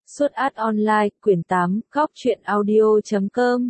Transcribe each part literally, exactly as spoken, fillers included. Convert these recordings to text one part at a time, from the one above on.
Suốt át online, quyển tám, góc truyện audio chấm com.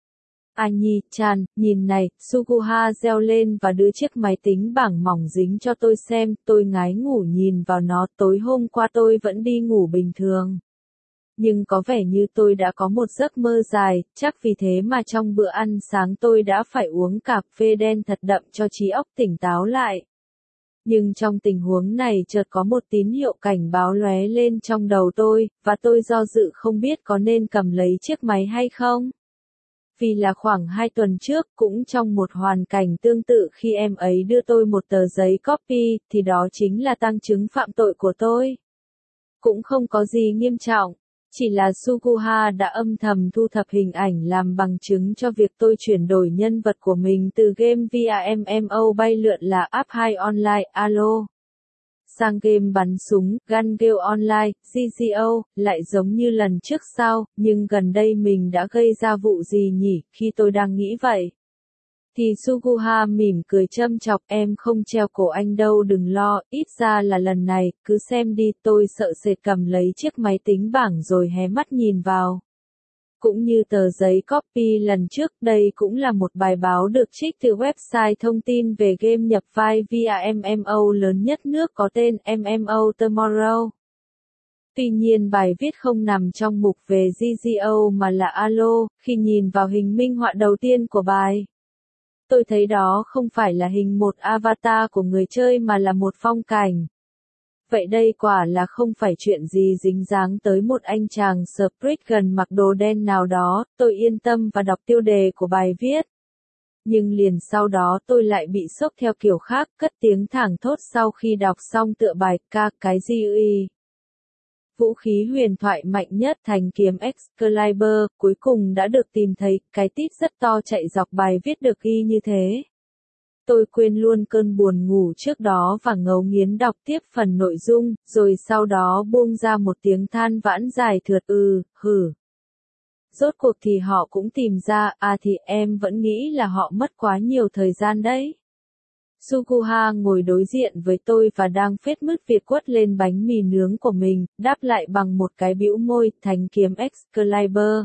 A Nhi, Chan, nhìn này, Suguha reo lên và đưa chiếc máy tính bảng mỏng dính cho tôi xem, tôi ngái ngủ nhìn vào nó, tối hôm qua tôi vẫn đi ngủ bình thường. Nhưng có vẻ như tôi đã có một giấc mơ dài, chắc vì thế mà trong bữa ăn sáng tôi đã phải uống cà phê đen thật đậm cho trí óc tỉnh táo lại. Nhưng trong tình huống này chợt có một tín hiệu cảnh báo lóe lên trong đầu tôi, và tôi do dự không biết có nên cầm lấy chiếc máy hay không. Vì là khoảng hai tuần trước, cũng trong một hoàn cảnh tương tự khi em ấy đưa tôi một tờ giấy copy, thì đó chính là tang chứng phạm tội của tôi. Cũng không có gì nghiêm trọng. Chỉ là Suguha đã âm thầm thu thập hình ảnh làm bằng chứng cho việc tôi chuyển đổi nhân vật của mình từ game via em em o bay lượn là app hai online Alo sang game bắn súng Gun Gale Online giê giê o, lại giống như lần trước sao, nhưng gần đây mình đã gây ra vụ gì nhỉ, khi tôi đang nghĩ vậy. Thì Suguha mỉm cười châm chọc, em không treo cổ anh đâu, đừng lo, ít ra là lần này, cứ xem đi. Tôi sợ sệt cầm lấy chiếc máy tính bảng rồi hé mắt nhìn vào. Cũng như tờ giấy copy lần trước, đây cũng là một bài báo được trích từ website thông tin về game nhập vai via em em o lớn nhất nước có tên em em o Tomorrow. Tuy nhiên bài viết không nằm trong mục về giê giê o mà là Alo. Khi nhìn vào hình minh họa đầu tiên của bài, tôi thấy đó không phải là hình một avatar của người chơi mà là một phong cảnh. Vậy đây quả là không phải chuyện gì dính dáng tới một anh chàng Spriggan mặc đồ đen nào đó. Tôi yên tâm và đọc tiêu đề của bài viết. Nhưng liền sau đó tôi lại bị sốc theo kiểu khác, cất tiếng thảng thốt sau khi đọc xong tựa bài ca cái gì ư. Vũ khí huyền thoại mạnh nhất thanh kiếm Excalibur, cuối cùng đã được tìm thấy, cái tít rất to chạy dọc bài viết được ghi như thế. Tôi quên luôn cơn buồn ngủ trước đó và ngấu nghiến đọc tiếp phần nội dung, rồi sau đó buông ra một tiếng than vãn dài thượt ừ, hử. Rốt cuộc thì họ cũng tìm ra, à thì em vẫn nghĩ là họ mất quá nhiều thời gian đấy. Suguha ngồi đối diện với tôi và đang phết mứt việc quất lên bánh mì nướng của mình, đáp lại bằng một cái bĩu môi, thanh kiếm Excalibur.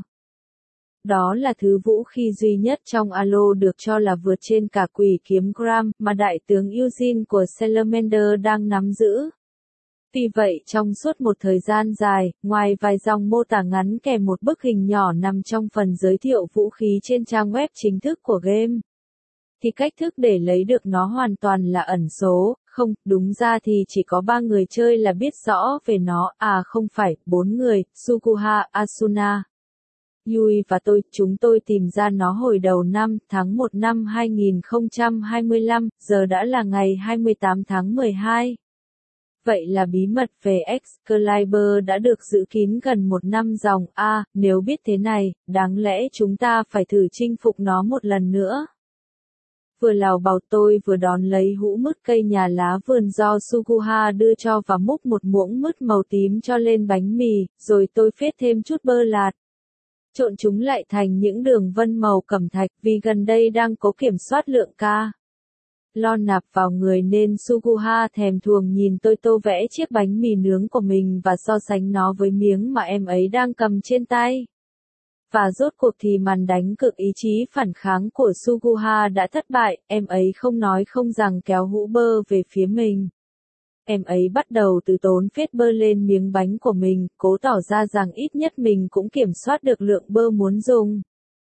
Đó là thứ vũ khí duy nhất trong Alo được cho là vượt trên cả quỷ kiếm Gram mà đại tướng Eugene của Salamander đang nắm giữ. Tuy vậy trong suốt một thời gian dài, ngoài vài dòng mô tả ngắn kèm một bức hình nhỏ nằm trong phần giới thiệu vũ khí trên trang web chính thức của game, thì cách thức để lấy được nó hoàn toàn là ẩn số. Không, đúng ra thì chỉ có ba người chơi là biết rõ về nó, à không phải, bốn người, Suguha, Asuna, Yui và tôi. Chúng tôi tìm ra nó hồi đầu năm, tháng một năm hai nghìn không trăm hai mươi lăm, giờ đã là ngày hai mươi tám tháng mười hai. Vậy là bí mật về Excalibur đã được giữ kín gần một năm dòng. A, à, nếu biết thế này, đáng lẽ chúng ta phải thử chinh phục nó một lần nữa. Vừa lào bào tôi vừa đón lấy hũ mứt cây nhà lá vườn do Suguha đưa cho và múc một muỗng mứt màu tím cho lên bánh mì, rồi tôi phết thêm chút bơ lạt. Trộn chúng lại thành những đường vân màu cẩm thạch, vì gần đây đang cố kiểm soát lượng ca lo nạp vào người nên Suguha thèm thuồng nhìn tôi tô vẽ chiếc bánh mì nướng của mình và so sánh nó với miếng mà em ấy đang cầm trên tay. Và rốt cuộc thì màn đánh cược ý chí phản kháng của Suguha đã thất bại, em ấy không nói không rằng kéo hũ bơ về phía mình. Em ấy bắt đầu từ tốn phết bơ lên miếng bánh của mình, cố tỏ ra rằng ít nhất mình cũng kiểm soát được lượng bơ muốn dùng.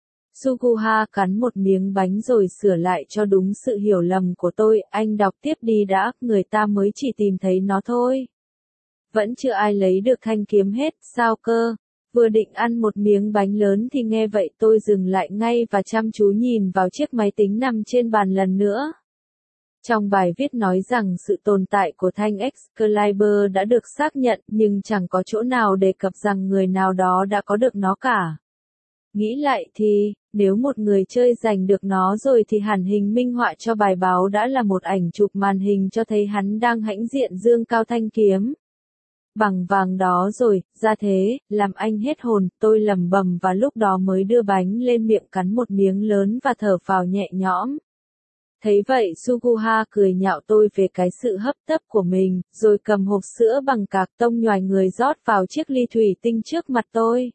Suguha cắn một miếng bánh rồi sửa lại cho đúng sự hiểu lầm của tôi, anh đọc tiếp đi đã, người ta mới chỉ tìm thấy nó thôi. Vẫn chưa ai lấy được thanh kiếm hết, sao cơ? Vừa định ăn một miếng bánh lớn thì nghe vậy tôi dừng lại ngay và chăm chú nhìn vào chiếc máy tính nằm trên bàn lần nữa. Trong bài viết nói rằng sự tồn tại của thanh Excalibur đã được xác nhận, nhưng chẳng có chỗ nào đề cập rằng người nào đó đã có được nó cả. Nghĩ lại thì, nếu một người chơi giành được nó rồi thì hẳn hình minh họa cho bài báo đã là một ảnh chụp màn hình cho thấy hắn đang hãnh diện dương cao thanh kiếm bằng vàng đó rồi. Ra thế, làm anh hết hồn, tôi lẩm bẩm và lúc đó mới đưa bánh lên miệng cắn một miếng lớn và thở phào nhẹ nhõm. Thấy vậy Suguha cười nhạo tôi về cái sự hấp tấp của mình, rồi cầm hộp sữa bằng cạc tông nhoài người rót vào chiếc ly thủy tinh trước mặt tôi.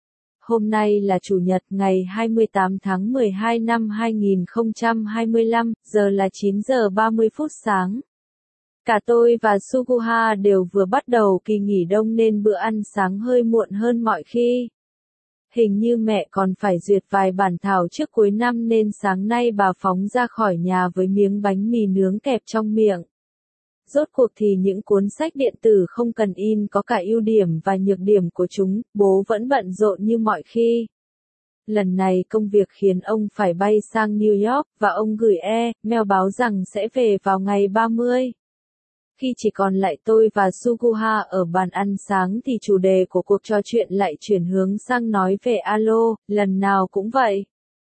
Hôm nay là Chủ nhật ngày hai mươi tám tháng mười hai năm hai nghìn không trăm hai mươi lăm, giờ là chín giờ ba mươi phút sáng. Cả tôi và Suguha đều vừa bắt đầu kỳ nghỉ đông nên bữa ăn sáng hơi muộn hơn mọi khi. Hình như mẹ còn phải duyệt vài bản thảo trước cuối năm nên sáng nay bà phóng ra khỏi nhà với miếng bánh mì nướng kẹp trong miệng. Rốt cuộc thì những cuốn sách điện tử không cần in có cả ưu điểm và nhược điểm của chúng, bố vẫn bận rộn như mọi khi. Lần này công việc khiến ông phải bay sang New York và ông gửi e-mail báo rằng sẽ về vào ngày ba mươi. Khi chỉ còn lại tôi và Suguha ở bàn ăn sáng thì chủ đề của cuộc trò chuyện lại chuyển hướng sang nói về alo, lần nào cũng vậy.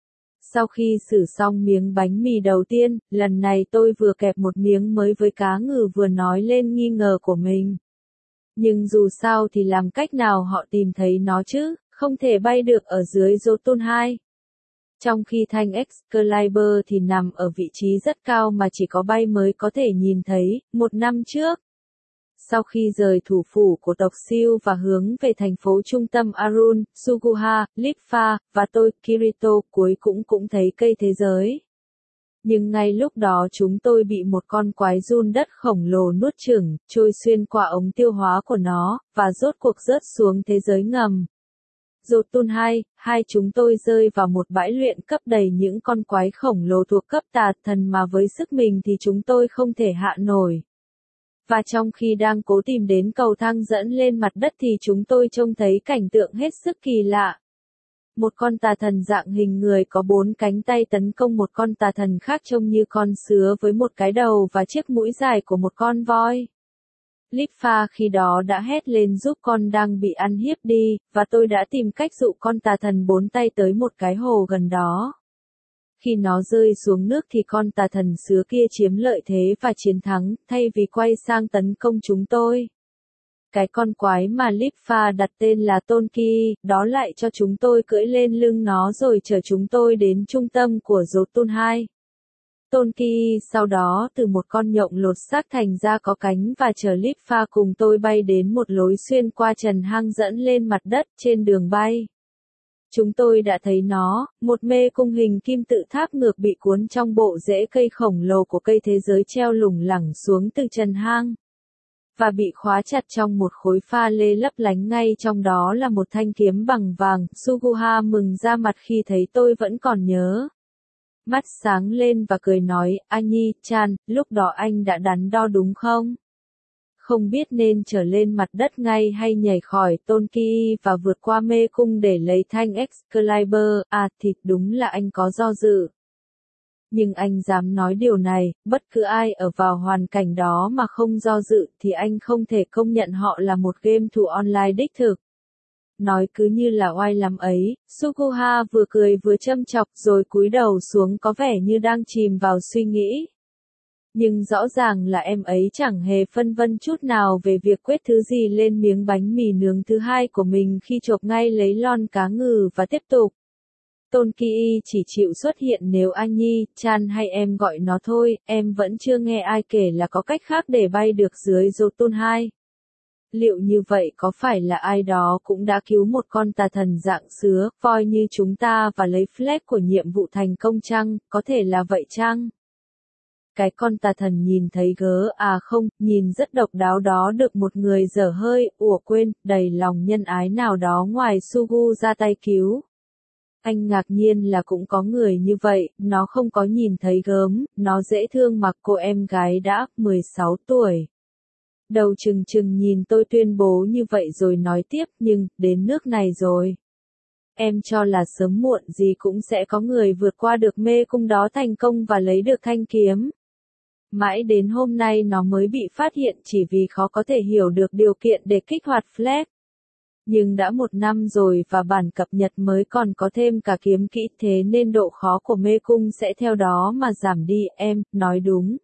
Sau khi xử xong miếng bánh mì đầu tiên, lần này tôi vừa kẹp một miếng mới với cá ngừ vừa nói lên nghi ngờ của mình. Nhưng dù sao thì làm cách nào họ tìm thấy nó chứ, không thể bay được ở dưới Jotun hai. Trong khi thanh Excalibur thì nằm ở vị trí rất cao mà chỉ có bay mới có thể nhìn thấy, một năm trước. Sau khi rời thủ phủ của tộc Siêu và hướng về thành phố trung tâm Arun, Suguha, Litfa, và tôi, Kirito, cuối cũng cũng thấy cây thế giới. Nhưng ngay lúc đó chúng tôi bị một con quái giun đất khổng lồ nuốt chửng, trôi xuyên qua ống tiêu hóa của nó, và rốt cuộc rớt xuống thế giới ngầm. Jotun hai, hai chúng tôi rơi vào một bãi luyện cấp đầy những con quái khổng lồ thuộc cấp tà thần mà với sức mình thì chúng tôi không thể hạ nổi. Và trong khi đang cố tìm đến cầu thang dẫn lên mặt đất thì chúng tôi trông thấy cảnh tượng hết sức kỳ lạ. Một con tà thần dạng hình người có bốn cánh tay tấn công một con tà thần khác trông như con sứa với một cái đầu và chiếc mũi dài của một con voi. Litfa khi đó đã hét lên giúp con đang bị ăn hiếp đi, và tôi đã tìm cách dụ con tà thần bốn tay tới một cái hồ gần đó. Khi nó rơi xuống nước thì con tà thần sứa kia chiếm lợi thế và chiến thắng, thay vì quay sang tấn công chúng tôi. Cái con quái mà Litfa đặt tên là Tonki, đó lại cho chúng tôi cưỡi lên lưng nó rồi chở chúng tôi đến trung tâm của Jotun hai. Tonki sau đó từ một con nhộng lột xác thành ra có cánh và chở Litfa cùng tôi bay đến một lối xuyên qua trần hang dẫn lên mặt đất trên đường bay. Chúng tôi đã thấy nó, một mê cung hình kim tự tháp ngược bị cuốn trong bộ rễ cây khổng lồ của cây thế giới treo lủng lẳng xuống từ trần hang. Và bị khóa chặt trong một khối pha lê lấp lánh ngay trong đó là một thanh kiếm bằng vàng. Suguha mừng ra mặt khi thấy tôi vẫn còn nhớ. Mắt sáng lên và cười nói, Anyi-chan, lúc đó anh đã đắn đo đúng không? Không biết nên trở lên mặt đất ngay hay nhảy khỏi Tonki và vượt qua mê cung để lấy thanh Excalibur, à thì đúng là anh có do dự. Nhưng anh dám nói điều này, bất cứ ai ở vào hoàn cảnh đó mà không do dự thì anh không thể công nhận họ là một game thủ online đích thực. Nói cứ như là oai lắm ấy, Suguha vừa cười vừa châm chọc rồi cúi đầu xuống có vẻ như đang chìm vào suy nghĩ. Nhưng rõ ràng là em ấy chẳng hề phân vân chút nào về việc quét thứ gì lên miếng bánh mì nướng thứ hai của mình khi chộp ngay lấy lon cá ngừ và tiếp tục. Tonki chỉ chịu xuất hiện nếu Anyi-chan hay em gọi nó thôi, em vẫn chưa nghe ai kể là có cách khác để bay được dưới Jotun hai. Liệu như vậy có phải là ai đó cũng đã cứu một con tà thần dạng sứa, voi như chúng ta và lấy flag của nhiệm vụ thành công chăng, có thể là vậy chăng? Cái con tà thần nhìn thấy gớ à không, nhìn rất độc đáo đó được một người dở hơi, ủa quên, đầy lòng nhân ái nào đó ngoài Sugu ra tay cứu. Anh ngạc nhiên là cũng có người như vậy, nó không có nhìn thấy gớm, nó dễ thương mặc cô em gái đã, mười sáu tuổi. Đầu chừng chừng nhìn tôi tuyên bố như vậy rồi nói tiếp, nhưng, đến nước này rồi. Em cho là sớm muộn gì cũng sẽ có người vượt qua được mê cung đó thành công và lấy được thanh kiếm. Mãi đến hôm nay nó mới bị phát hiện chỉ vì khó có thể hiểu được điều kiện để kích hoạt flag. Nhưng đã một năm rồi và bản cập nhật mới còn có thêm cả kiếm kỹ thế nên độ khó của mê cung sẽ theo đó mà giảm đi, em, nói đúng.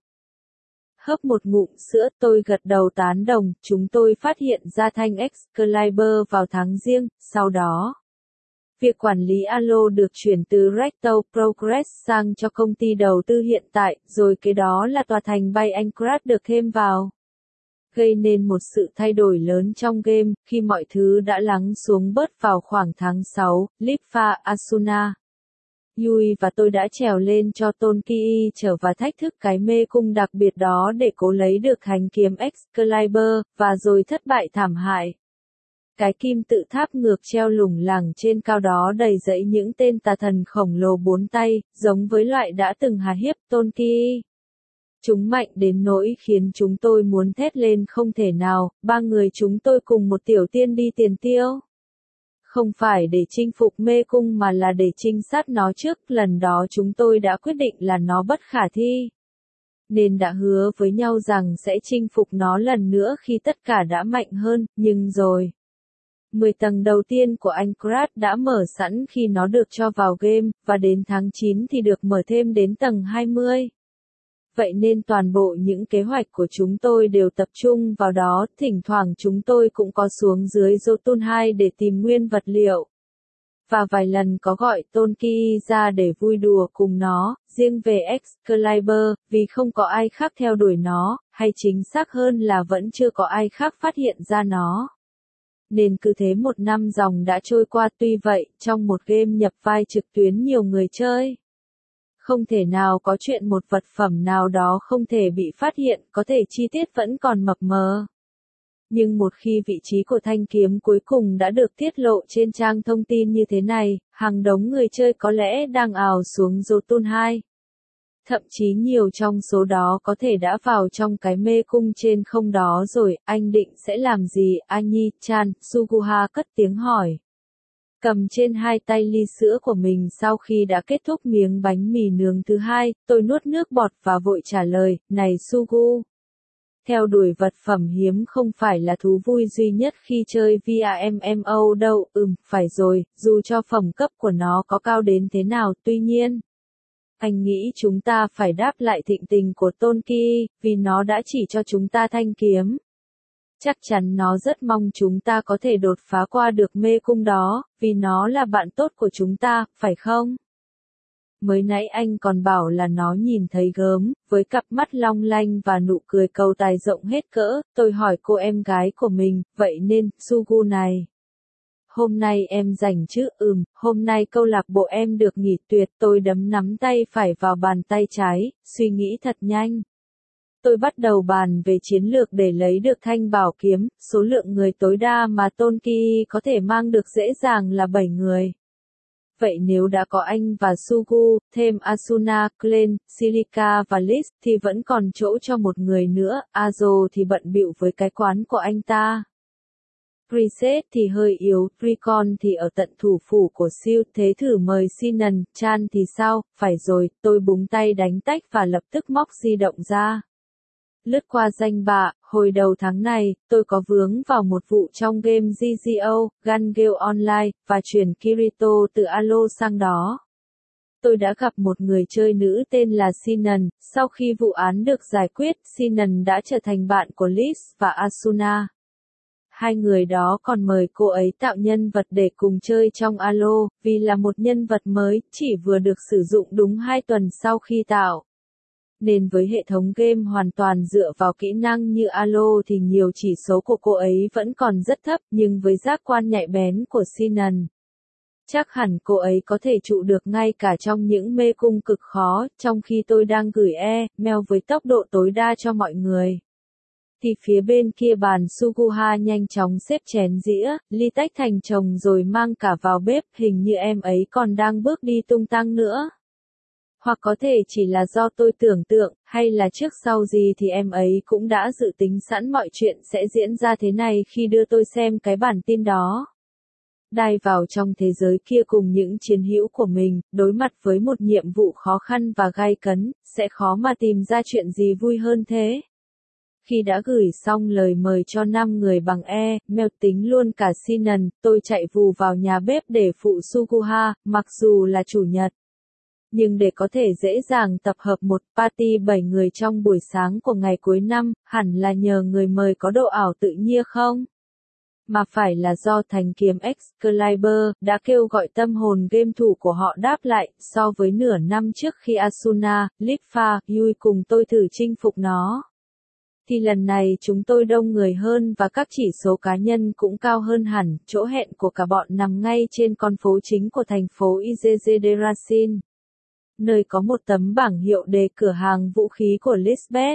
Hớp một ngụm sữa tôi gật đầu tán đồng, chúng tôi phát hiện ra thanh Excalibur vào tháng Giêng, sau đó. Việc quản lý Alo được chuyển từ Recto Progress sang cho công ty đầu tư hiện tại, rồi kế đó là tòa thành bay Anchorage được thêm vào. Gây nên một sự thay đổi lớn trong game, khi mọi thứ đã lắng xuống bớt vào khoảng tháng sáu, Litfa Asuna. Yui và tôi đã trèo lên cho Tonkii trở và thách thức cái mê cung đặc biệt đó để cố lấy được thanh kiếm Excalibur, và rồi thất bại thảm hại. Cái kim tự tháp ngược treo lủng lẳng trên cao đó đầy dẫy những tên tà thần khổng lồ bốn tay, giống với loại đã từng hà hiếp Tonkii. Chúng mạnh đến nỗi khiến chúng tôi muốn thét lên không thể nào, ba người chúng tôi cùng một tiểu tiên đi tiền tiêu. Không phải để chinh phục mê cung mà là để trinh sát nó trước, lần đó chúng tôi đã quyết định là nó bất khả thi. Nên đã hứa với nhau rằng sẽ chinh phục nó lần nữa khi tất cả đã mạnh hơn, nhưng rồi. mười tầng đầu tiên của Anchorage đã mở sẵn khi nó được cho vào game, và đến tháng chín thì được mở thêm đến tầng hai mươi. Vậy nên toàn bộ những kế hoạch của chúng tôi đều tập trung vào đó, thỉnh thoảng chúng tôi cũng có xuống dưới Jotun hai để tìm nguyên vật liệu. Và vài lần có gọi Tonkii ra để vui đùa cùng nó, riêng về Excalibur, vì không có ai khác theo đuổi nó, hay chính xác hơn là vẫn chưa có ai khác phát hiện ra nó. Nên cứ thế một năm dòng đã trôi qua, tuy vậy, trong một game nhập vai trực tuyến nhiều người chơi. Không thể nào có chuyện một vật phẩm nào đó không thể bị phát hiện, có thể chi tiết vẫn còn mập mờ. Nhưng một khi vị trí của thanh kiếm cuối cùng đã được tiết lộ trên trang thông tin như thế này, hàng đống người chơi có lẽ đang ào xuống Jotun hai. Thậm chí nhiều trong số đó có thể đã vào trong cái mê cung trên không đó rồi. Anh định sẽ làm gì, Anyi-chan? Suguha cất tiếng hỏi. Cầm trên hai tay ly sữa của mình sau khi đã kết thúc miếng bánh mì nướng thứ hai, tôi nuốt nước bọt và vội trả lời, này Sugu. Theo đuổi vật phẩm hiếm không phải là thú vui duy nhất khi chơi vê rờ em em o đâu, ừm, phải rồi, dù cho phẩm cấp của nó có cao đến thế nào, tuy nhiên. Anh nghĩ chúng ta phải đáp lại thịnh tình của Tonkii, vì nó đã chỉ cho chúng ta thanh kiếm. Chắc chắn nó rất mong chúng ta có thể đột phá qua được mê cung đó, vì nó là bạn tốt của chúng ta, phải không? Mới nãy anh còn bảo là nó nhìn thấy gớm, với cặp mắt long lanh và nụ cười cầu tài rộng hết cỡ, tôi hỏi cô em gái của mình, vậy nên, Sugu này. Hôm nay em rảnh chứ? Ừm, hôm nay câu lạc bộ em được nghỉ tuyệt, tôi đấm nắm tay phải vào bàn tay trái, suy nghĩ thật nhanh. Tôi bắt đầu bàn về chiến lược để lấy được thanh bảo kiếm, số lượng người tối đa mà Tonkii có thể mang được dễ dàng là bảy người. Vậy nếu đã có anh và Sugu, thêm Asuna, Glenn, Silica và Liz, thì vẫn còn chỗ cho một người nữa, Azo thì bận bịu với cái quán của anh ta. Reset thì hơi yếu, Recon thì ở tận thủ phủ của siêu, thế thử mời Sinan, Chan thì sao, phải rồi, tôi búng tay đánh tách và lập tức móc di động ra. Lướt qua danh bạ, hồi đầu tháng này, tôi có vướng vào một vụ trong game giê giê ô, Gun Gale Online, và chuyển Kirito từ Alo sang đó. Tôi đã gặp một người chơi nữ tên là Sinan, sau khi vụ án được giải quyết, Sinan đã trở thành bạn của Liz và Asuna. Hai người đó còn mời cô ấy tạo nhân vật để cùng chơi trong Alo, vì là một nhân vật mới, chỉ vừa được sử dụng đúng hai tuần sau khi tạo. Nên với hệ thống game hoàn toàn dựa vào kỹ năng như Alo thì nhiều chỉ số của cô ấy vẫn còn rất thấp, nhưng với giác quan nhạy bén của Sinan, chắc hẳn cô ấy có thể trụ được ngay cả trong những mê cung cực khó, trong khi tôi đang gửi e-mail với tốc độ tối đa cho mọi người. Thì phía bên kia bàn Suguha nhanh chóng xếp chén dĩa, ly tách thành chồng rồi mang cả vào bếp, hình như em ấy còn đang bước đi tung tăng nữa. Hoặc có thể chỉ là do tôi tưởng tượng, hay là trước sau gì thì em ấy cũng đã dự tính sẵn mọi chuyện sẽ diễn ra thế này khi đưa tôi xem cái bản tin đó. Đai vào trong thế giới kia cùng những chiến hữu của mình, đối mặt với một nhiệm vụ khó khăn và gay cấn, sẽ khó mà tìm ra chuyện gì vui hơn thế. Khi đã gửi xong lời mời cho năm người bằng e-mail tính luôn cả Sinan, tôi chạy vù vào nhà bếp để phụ Suguha, mặc dù là chủ nhật. Nhưng để có thể dễ dàng tập hợp một party bảy người trong buổi sáng của ngày cuối năm, hẳn là nhờ người mời có độ ảo tự nhiên không? mà phải là do thanh kiếm Excalibur đã kêu gọi tâm hồn game thủ của họ đáp lại, so với nửa năm trước khi Asuna, Litfa, Yui cùng tôi thử chinh phục nó. Thì lần này chúng tôi đông người hơn và các chỉ số cá nhân cũng cao hơn hẳn, chỗ hẹn của cả bọn nằm ngay trên con phố chính của thành phố Izezederasin, nơi có một tấm bảng hiệu đề cửa hàng vũ khí của Lisbeth.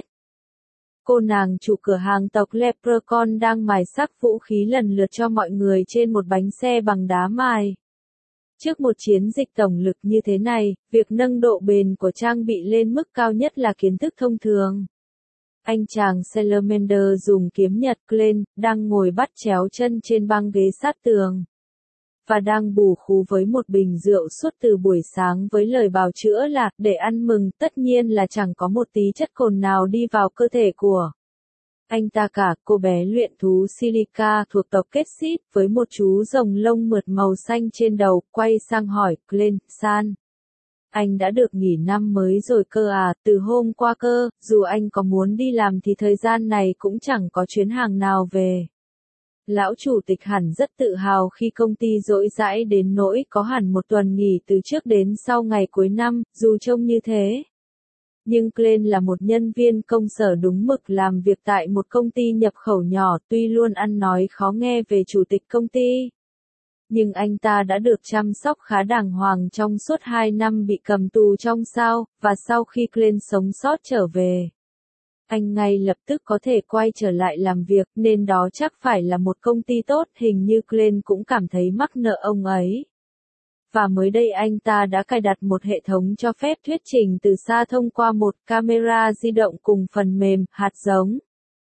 Cô nàng chủ cửa hàng tộc Leprechaun đang mài sắc vũ khí lần lượt cho mọi người trên một bánh xe bằng đá mài. Trước một chiến dịch tổng lực như thế này, việc nâng độ bền của trang bị lên mức cao nhất là kiến thức thông thường. Anh chàng Salamander dùng kiếm nhật Glenn, đang ngồi bắt chéo chân trên băng ghế sát tường. Và đang bù khú với một bình rượu suốt từ buổi sáng với lời bào chữa là, để ăn mừng, tất nhiên là chẳng có một tí chất cồn nào đi vào cơ thể của anh ta cả. Cô bé luyện thú Silica thuộc tộc Ketsit, với một chú rồng lông mượt màu xanh trên đầu, quay sang hỏi, Glenn, San. Anh đã được nghỉ năm mới rồi cơ à, từ hôm qua cơ, dù anh có muốn đi làm thì thời gian này cũng chẳng có chuyến hàng nào về. Lão chủ tịch hẳn rất tự hào khi công ty dỗi dãi đến nỗi có hẳn một tuần nghỉ từ trước đến sau ngày cuối năm, dù trông như thế. Nhưng Glenn là một nhân viên công sở đúng mực làm việc tại một công ty nhập khẩu nhỏ, tuy luôn ăn nói khó nghe về chủ tịch công ty. Nhưng anh ta đã được chăm sóc khá đàng hoàng trong suốt hai năm bị cầm tù trong sao, và sau khi Glenn sống sót trở về, anh ngay lập tức có thể quay trở lại làm việc, nên đó chắc phải là một công ty tốt, hình như Glenn cũng cảm thấy mắc nợ ông ấy. Và mới đây anh ta đã cài đặt một hệ thống cho phép thuyết trình từ xa thông qua một camera di động cùng phần mềm, hạt giống.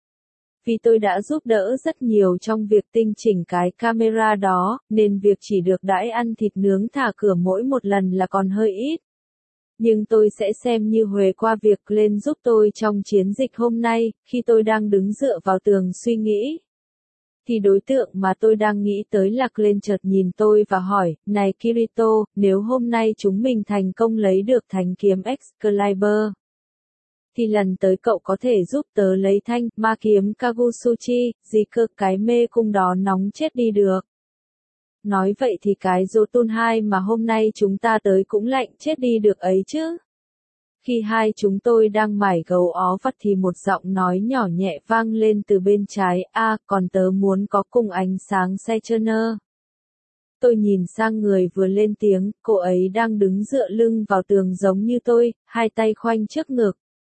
Vì tôi đã giúp đỡ rất nhiều trong việc tinh chỉnh cái camera đó, nên việc chỉ được đãi ăn thịt nướng thả cửa mỗi một lần là còn hơi ít. Nhưng tôi sẽ xem như huề qua việc Glenn giúp tôi trong chiến dịch hôm nay, khi tôi đang đứng dựa vào tường suy nghĩ. Thì đối tượng mà tôi đang nghĩ tới là Glenn chợt nhìn tôi và hỏi, này Kirito, nếu hôm nay chúng mình thành công lấy được thanh kiếm Excalibur, thì lần tới cậu có thể giúp tớ lấy thanh ma kiếm Kagusuchi, gì cơ, cái mê cung đó nóng chết đi được. Nói vậy thì cái Jotun hai mà hôm nay chúng ta tới cũng lạnh chết đi được ấy chứ. Khi hai chúng tôi đang mải gấu ó vắt thì một giọng nói nhỏ nhẹ vang lên từ bên trái, a, còn tớ muốn có cùng ánh sáng Sechener. Tôi nhìn sang người vừa lên tiếng, cô ấy đang đứng dựa lưng vào tường giống như tôi, hai tay khoanh trước ngực.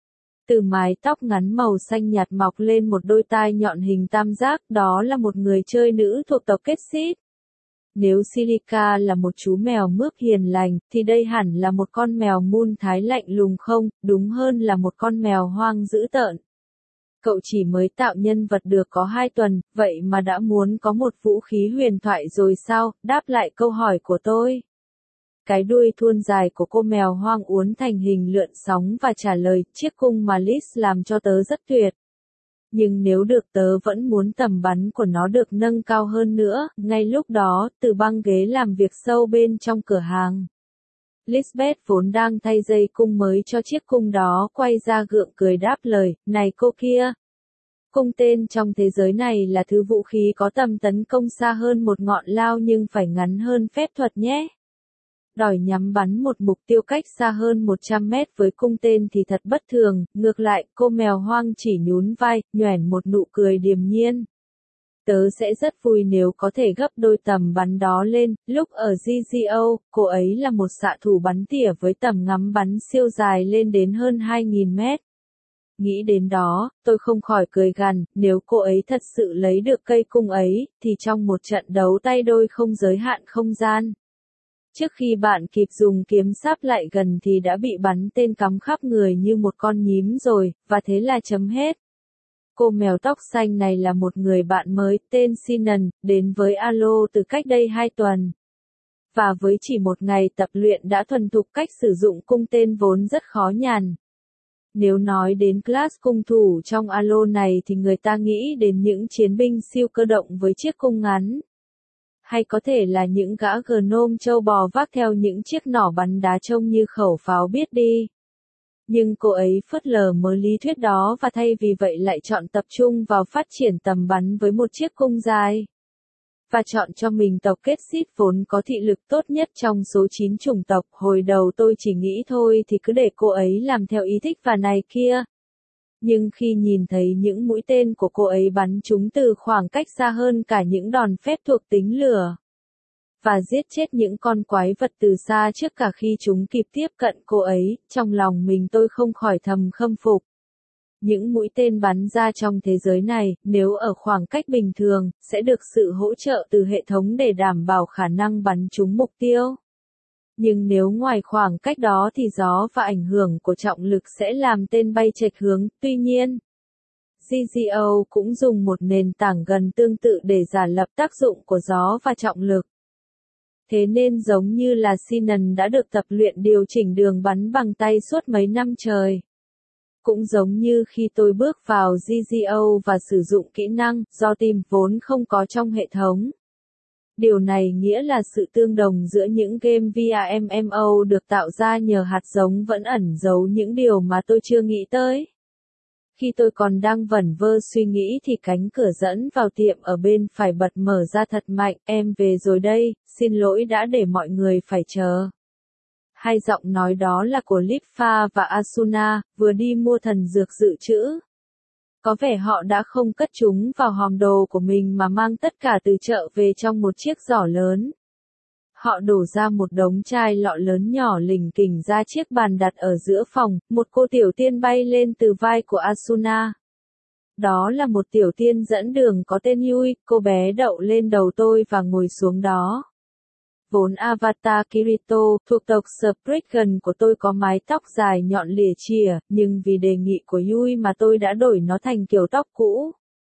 Từ mái tóc ngắn màu xanh nhạt mọc lên một đôi tai nhọn hình tam giác, đó là một người chơi nữ thuộc tộc Ketsit. Nếu Silica là một chú mèo mướp hiền lành, thì đây hẳn là một con mèo mun thái lạnh lùng không, đúng hơn là một con mèo hoang dữ tợn. Cậu chỉ mới tạo nhân vật được có hai tuần, vậy mà đã muốn có một vũ khí huyền thoại rồi sao? Đáp lại câu hỏi của tôi. Cái đuôi thuôn dài của cô mèo hoang uốn thành hình lượn sóng và trả lời, chiếc cung mà Liz làm cho tớ rất tuyệt. Nhưng nếu được tớ vẫn muốn tầm bắn của nó được nâng cao hơn nữa. Ngay lúc đó, từ băng ghế làm việc sâu bên trong cửa hàng, Lisbeth vốn đang thay dây cung mới cho chiếc cung đó quay ra gượng cười đáp lời, này cô kia. Cung tên trong thế giới này là thứ vũ khí có tầm tấn công xa hơn một ngọn lao nhưng phải ngắn hơn phép thuật nhé. Đòi nhắm bắn một mục tiêu cách xa hơn một trăm mét với cung tên thì thật bất thường, ngược lại, cô mèo hoang chỉ nhún vai, nhoẻn một nụ cười điềm nhiên. Tớ sẽ rất vui nếu có thể gấp đôi tầm bắn đó lên. Lúc ở giê giê ô, cô ấy là một xạ thủ bắn tỉa với tầm ngắm bắn siêu dài lên đến hơn hai nghìn mét. Nghĩ đến đó, tôi không khỏi cười gằn, nếu cô ấy thật sự lấy được cây cung ấy, thì trong một trận đấu tay đôi không giới hạn không gian, trước khi bạn kịp dùng kiếm sáp lại gần thì đã bị bắn tên cắm khắp người như một con nhím rồi, và thế là chấm hết. Cô mèo tóc xanh này là một người bạn mới, tên Sinan, đến với Alo từ cách đây hai tuần. Và với chỉ một ngày tập luyện đã thuần thục cách sử dụng cung tên vốn rất khó nhằn. Nếu nói đến class cung thủ trong Alo này thì người ta nghĩ đến những chiến binh siêu cơ động với chiếc cung ngắn. Hay có thể là những gã gnome châu bò vác theo những chiếc nỏ bắn đá trông như khẩu pháo biết đi. Nhưng cô ấy phớt lờ mớ lý thuyết đó và thay vì vậy lại chọn tập trung vào phát triển tầm bắn với một chiếc cung dài. và chọn cho mình tộc kết xít vốn có thị lực tốt nhất trong số chín chủng tộc. Hồi đầu tôi chỉ nghĩ thôi thì cứ để cô ấy làm theo ý thích và này kia. Nhưng khi nhìn thấy những mũi tên của cô ấy bắn chúng từ khoảng cách xa hơn cả những đòn phép thuộc tính lửa, và giết chết những con quái vật từ xa trước cả khi chúng kịp tiếp cận cô ấy, trong lòng mình tôi không khỏi thầm khâm phục. Những mũi tên bắn ra trong thế giới này, nếu ở khoảng cách bình thường, sẽ được sự hỗ trợ từ hệ thống để đảm bảo khả năng bắn trúng mục tiêu. Nhưng nếu ngoài khoảng cách đó thì gió và ảnh hưởng của trọng lực sẽ làm tên bay chệch hướng. Tuy nhiên, giê giê ô cũng dùng một nền tảng gần tương tự để giả lập tác dụng của gió và trọng lực. Thế nên giống như là Sinan đã được tập luyện điều chỉnh đường bắn bằng tay suốt mấy năm trời. Cũng giống như khi tôi bước vào giê giê ô và sử dụng kỹ năng do tìm vốn không có trong hệ thống. Điều này nghĩa là sự tương đồng giữa những game vê rờ em em ô được tạo ra nhờ hạt giống vẫn ẩn giấu những điều mà tôi chưa nghĩ tới. Khi tôi còn đang vẩn vơ suy nghĩ thì cánh cửa dẫn vào tiệm ở bên phải bật mở ra thật mạnh. Em về rồi đây, xin lỗi đã để mọi người phải chờ. Hai giọng nói đó là của Litfa và Asuna, vừa đi mua thần dược dự trữ. Có vẻ họ đã không cất chúng vào hòm đồ của mình mà mang tất cả từ chợ về trong một chiếc giỏ lớn. Họ đổ ra một đống chai lọ lớn nhỏ lỉnh kỉnh ra chiếc bàn đặt ở giữa phòng, một cô tiểu tiên bay lên từ vai của Asuna. Đó là một tiểu tiên dẫn đường có tên Yui, cô bé đậu lên đầu tôi và ngồi xuống đó. Vốn avatar Kirito, thuộc tộc Spriggan của tôi có mái tóc dài nhọn lìa chìa, nhưng vì đề nghị của Yui mà tôi đã đổi nó thành kiểu tóc cũ.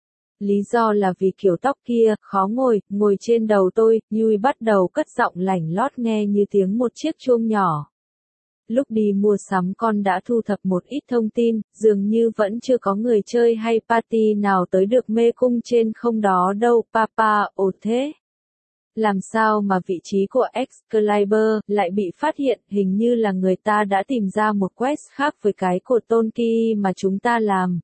Lý do là vì kiểu tóc kia, khó ngồi, ngồi trên đầu tôi. Yui bắt đầu cất giọng lảnh lót nghe như tiếng một chiếc chuông nhỏ. Lúc đi mua sắm con đã thu thập một ít thông tin, dường như vẫn chưa có người chơi hay party nào tới được mê cung trên không đó đâu. Papa, ồ thế. Làm sao mà vị trí của Excalibur lại bị phát hiện, hình như là người ta đã tìm ra một quest khác với cái của Tonki mà chúng ta làm.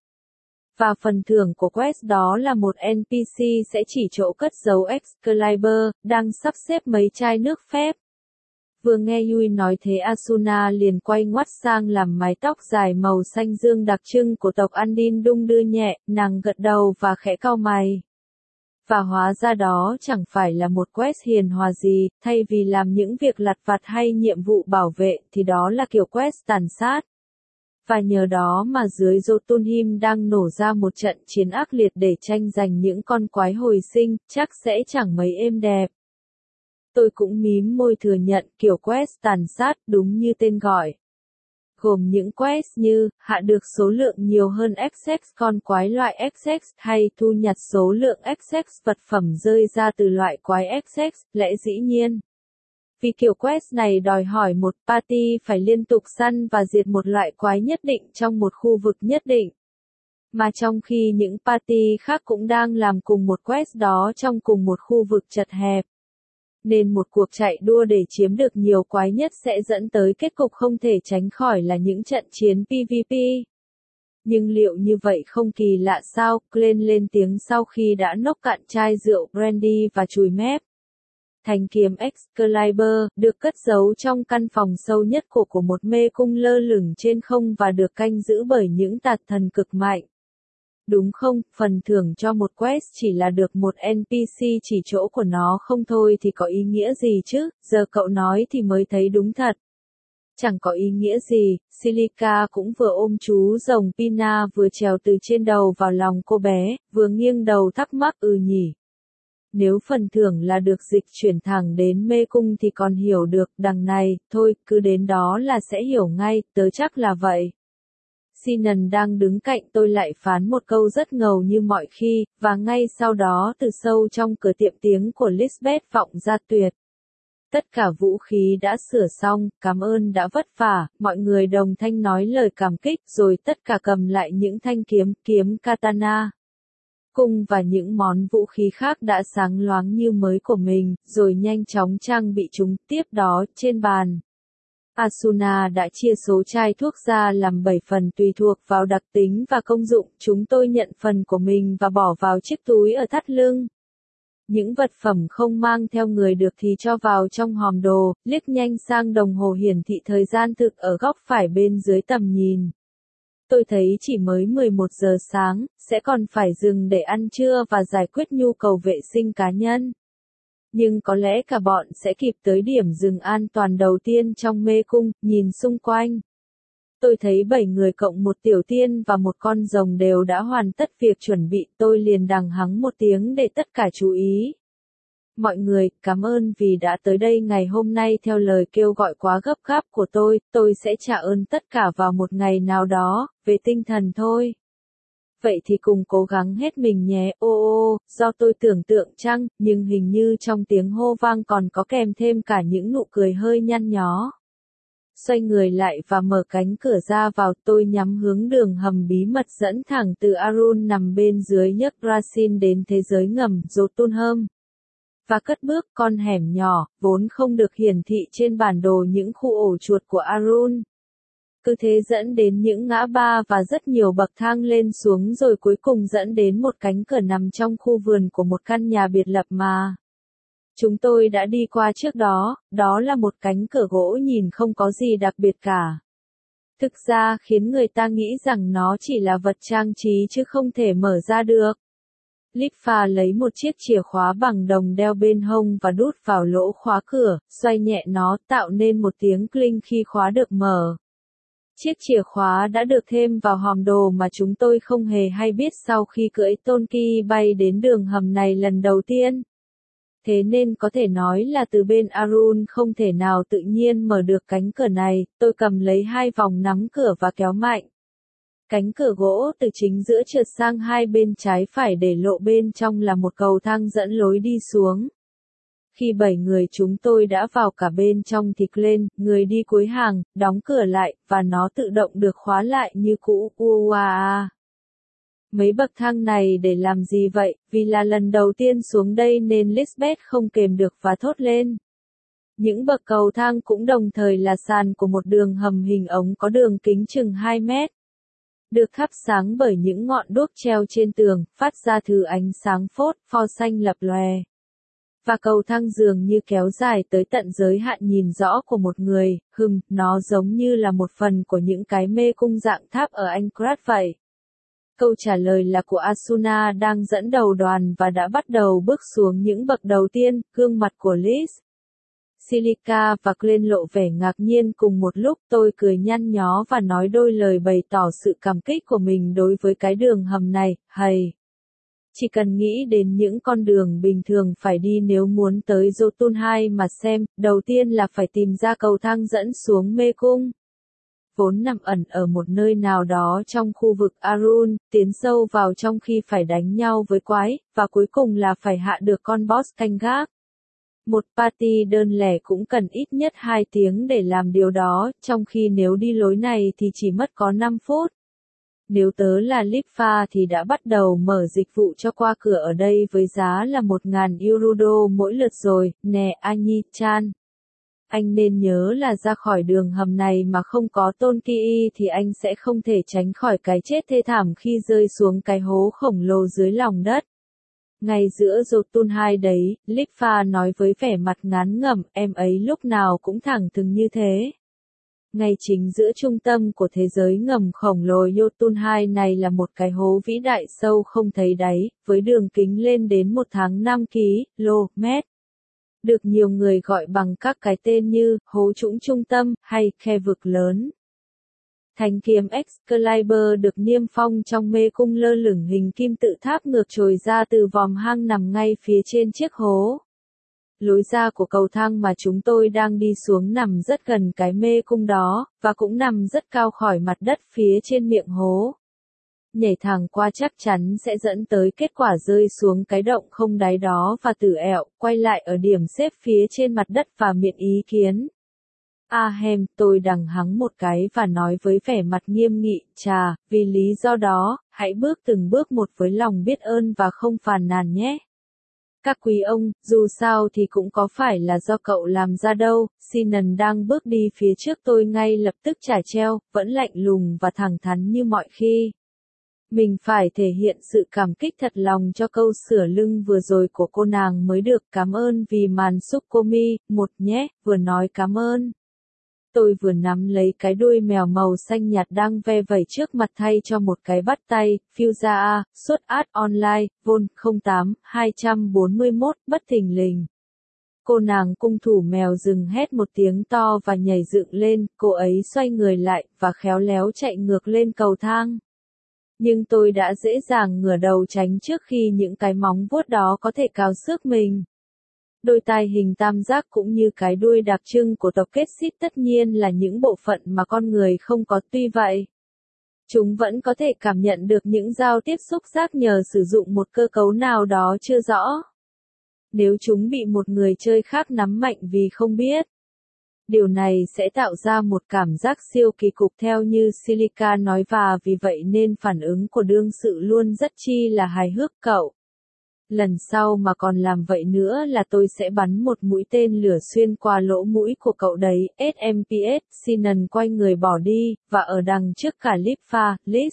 Và phần thưởng của quest đó là một en pê xê sẽ chỉ chỗ cất giấu Excalibur, đang sắp xếp mấy chai nước phép. Vừa nghe Yui nói thế Asuna liền quay ngoắt sang làm mái tóc dài màu xanh dương đặc trưng của tộc Andin đung đưa nhẹ, nàng gật đầu và khẽ cau mày. Và hóa ra đó chẳng phải là một quest hiền hòa gì, thay vì làm những việc lặt vặt hay nhiệm vụ bảo vệ thì đó là kiểu quest tàn sát. Và nhờ đó mà dưới Jotunheim đang nổ ra một trận chiến ác liệt để tranh giành những con quái hồi sinh, chắc sẽ chẳng mấy êm đẹp. Tôi cũng mím môi thừa nhận kiểu quest tàn sát đúng như tên gọi. Gồm những quest như, hạ được số lượng nhiều hơn ích ích con quái loại ích ích hay thu nhặt số lượng ích ích vật phẩm rơi ra từ loại quái ích ích, lẽ dĩ nhiên. Vì kiểu quest này đòi hỏi một party phải liên tục săn và diệt một loại quái nhất định trong một khu vực nhất định. Mà trong khi những party khác cũng đang làm cùng một quest đó trong cùng một khu vực chật hẹp. Nên một cuộc chạy đua để chiếm được nhiều quái nhất sẽ dẫn tới kết cục không thể tránh khỏi là những trận chiến pê vê pê. Nhưng liệu như vậy không kỳ lạ sao? Glenn lên tiếng sau khi đã nốc cạn chai rượu brandy và chùi mép. Thanh kiếm Excalibur, được cất giấu trong căn phòng sâu nhất cổ của một mê cung lơ lửng trên không và được canh giữ bởi những tà thần cực mạnh. Đúng không, phần thưởng cho một quest chỉ là được một en pê xê chỉ chỗ của nó không thôi thì có ý nghĩa gì chứ, giờ cậu nói thì mới thấy đúng thật. Chẳng có ý nghĩa gì, Silica cũng vừa ôm chú rồng Pina vừa trèo từ trên đầu vào lòng cô bé, vừa nghiêng đầu thắc mắc ừ nhỉ. Nếu phần thưởng là được dịch chuyển thẳng đến mê cung thì còn hiểu được, đằng này, thôi, cứ đến đó là sẽ hiểu ngay, tớ chắc là vậy. Sinan đang đứng cạnh tôi lại phán một câu rất ngầu như mọi khi, và ngay sau đó từ sâu trong cửa tiệm tiếng của Lisbeth vọng ra tuyệt. Tất cả vũ khí đã sửa xong, cảm ơn đã vất vả, mọi người đồng thanh nói lời cảm kích rồi tất cả cầm lại những thanh kiếm, kiếm katana, cung và những món vũ khí khác đã sáng loáng như mới của mình, rồi nhanh chóng trang bị chúng. Tiếp đó, trên bàn, Asuna đã chia số chai thuốc ra làm bảy phần tùy thuộc vào đặc tính và công dụng, chúng tôi nhận phần của mình và bỏ vào chiếc túi ở thắt lưng. Những vật phẩm không mang theo người được thì cho vào trong hòm đồ, liếc nhanh sang đồng hồ hiển thị thời gian thực ở góc phải bên dưới tầm nhìn. Tôi thấy chỉ mới mười một giờ sáng, sẽ còn phải dừng để ăn trưa và giải quyết nhu cầu vệ sinh cá nhân. Nhưng có lẽ cả bọn sẽ kịp tới điểm dừng an toàn đầu tiên trong mê cung, nhìn xung quanh. Tôi thấy bảy người cộng một tiểu tiên và một con rồng đều đã hoàn tất việc chuẩn bị, tôi liền đằng hắng một tiếng để tất cả chú ý. Mọi người, cảm ơn vì đã tới đây ngày hôm nay theo lời kêu gọi quá gấp gáp của tôi, tôi sẽ trả ơn tất cả vào một ngày nào đó, về tinh thần thôi. Vậy thì cùng cố gắng hết mình nhé, ô ô, do tôi tưởng tượng chăng, nhưng hình như trong tiếng hô vang còn có kèm thêm cả những nụ cười hơi nhăn nhó. Xoay người lại và mở cánh cửa ra vào, tôi nhắm hướng đường hầm bí mật dẫn thẳng từ Arun nằm bên dưới Yggdrasil đến thế giới ngầm Jotunheim. Và cất bước con hẻm nhỏ, vốn không được hiển thị trên bản đồ những khu ổ chuột của Arun. Cứ thế dẫn đến những ngã ba và rất nhiều bậc thang lên xuống rồi cuối cùng dẫn đến một cánh cửa nằm trong khu vườn của một căn nhà biệt lập mà chúng tôi đã đi qua trước đó, đó là một cánh cửa gỗ nhìn không có gì đặc biệt cả. Thực ra khiến người ta nghĩ rằng nó chỉ là vật trang trí chứ không thể mở ra được. Litfa lấy một chiếc chìa khóa bằng đồng đeo bên hông và đút vào lỗ khóa cửa, xoay nhẹ nó tạo nên một tiếng cling khi khóa được mở. Chiếc chìa khóa đã được thêm vào hòm đồ mà chúng tôi không hề hay biết sau khi cưỡi Tonki bay đến đường hầm này lần đầu tiên. Thế nên có thể nói là từ bên Arun không thể nào tự nhiên mở được cánh cửa này, tôi cầm lấy hai vòng nắm cửa và kéo mạnh. Cánh cửa gỗ từ chính giữa trượt sang hai bên trái phải để lộ bên trong là một cầu thang dẫn lối đi xuống. Khi bảy người chúng tôi đã vào cả bên trong thì lên, người đi cuối hàng, đóng cửa lại, và nó tự động được khóa lại như cũ. Uaa! Mấy bậc thang này để làm gì vậy, vì là lần đầu tiên xuống đây nên Lisbeth không kềm được và thốt lên. Những bậc cầu thang cũng đồng thời là sàn của một đường hầm hình ống có đường kính chừng hai mét. Được thắp sáng bởi những ngọn đuốc treo trên tường, phát ra thứ ánh sáng phốt, pho xanh lập lòe. Và cầu thang dường như kéo dài tới tận giới hạn nhìn rõ của một người, hừm, nó giống như là một phần của những cái mê cung dạng tháp ở Anchorage vậy. Câu trả lời là của Asuna đang dẫn đầu đoàn và đã bắt đầu bước xuống những bậc đầu tiên, gương mặt của Liz, Silica và Glenn lộ vẻ ngạc nhiên cùng một lúc. Tôi cười nhăn nhó và nói đôi lời bày tỏ sự cảm kích của mình đối với cái đường hầm này, hay. Chỉ cần nghĩ đến những con đường bình thường phải đi nếu muốn tới Jotunheim mà xem, đầu tiên là phải tìm ra cầu thang dẫn xuống mê cung. Vốn nằm ẩn ở một nơi nào đó trong khu vực Arun, tiến sâu vào trong khi phải đánh nhau với quái, và cuối cùng là phải hạ được con boss canh gác. Một party đơn lẻ cũng cần ít nhất hai tiếng để làm điều đó, trong khi nếu đi lối này thì chỉ mất có năm phút. Nếu tớ là Litfa thì đã bắt đầu mở dịch vụ cho qua cửa ở đây với giá là một nghìn euro mỗi lượt rồi, nè Anyi-chan. Anh nên nhớ là ra khỏi đường hầm này mà không có Tonki thì anh sẽ không thể tránh khỏi cái chết thê thảm khi rơi xuống cái hố khổng lồ dưới lòng đất. Ngay giữa Jotunheim đấy, Litfa nói với vẻ mặt ngán ngẩm, em ấy lúc nào cũng thẳng thừng như thế. Ngay chính giữa trung tâm của thế giới ngầm khổng lồ Jotunheim này là một cái hố vĩ đại sâu không thấy đáy, với đường kính lên đến một tháng năm ki lô mét. Được nhiều người gọi bằng các cái tên như hố trũng trung tâm hay khe vực lớn. Thanh kiếm Excalibur được niêm phong trong mê cung lơ lửng hình kim tự tháp ngược trồi ra từ vòm hang nằm ngay phía trên chiếc hố. Lối ra của cầu thang mà chúng tôi đang đi xuống nằm rất gần cái mê cung đó, và cũng nằm rất cao khỏi mặt đất phía trên miệng hố. Nhảy thẳng qua chắc chắn sẽ dẫn tới kết quả rơi xuống cái động không đáy đó và tử ẹo, quay lại ở điểm xếp phía trên mặt đất và miệng ý kiến. Ahem, tôi đằng hắng một cái và nói với vẻ mặt nghiêm nghị, chà, vì lý do đó, hãy bước từng bước một với lòng biết ơn và không phàn nàn nhé. Các quý ông, dù sao thì cũng có phải là do cậu làm ra đâu. Sinan đang bước đi phía trước tôi ngay lập tức trả treo, vẫn lạnh lùng và thẳng thắn như mọi khi. Mình phải thể hiện sự cảm kích thật lòng cho câu sửa lưng vừa rồi của cô nàng mới được. Cảm ơn vì màn Sukomi, một nhé, vừa nói cảm ơn. Tôi vừa nắm lấy cái đuôi mèo màu xanh nhạt đang ve vẩy trước mặt thay cho một cái bắt tay. Fuza A, xuất ad online, Vol không tám hai bốn mốt, bất thình lình. Cô nàng cung thủ mèo dừng hét một tiếng to và nhảy dựng lên, cô ấy xoay người lại, và khéo léo chạy ngược lên cầu thang. Nhưng tôi đã dễ dàng ngửa đầu tránh trước khi những cái móng vuốt đó có thể cào xước mình. Đôi tai hình tam giác cũng như cái đuôi đặc trưng của tộc kết xít tất nhiên là những bộ phận mà con người không có, tuy vậy. Chúng vẫn có thể cảm nhận được những giao tiếp xúc giác nhờ sử dụng một cơ cấu nào đó chưa rõ. Nếu chúng bị một người chơi khác nắm mạnh vì không biết, điều này sẽ tạo ra một cảm giác siêu kỳ cục theo như Silica nói, và vì vậy nên phản ứng của đương sự luôn rất chi là hài hước cậu. Lần sau mà còn làm vậy nữa là tôi sẽ bắn một mũi tên lửa xuyên qua lỗ mũi của cậu đấy. ét em pê ét, Sinan quay người bỏ đi, và ở đằng trước cả Lipha, Liz,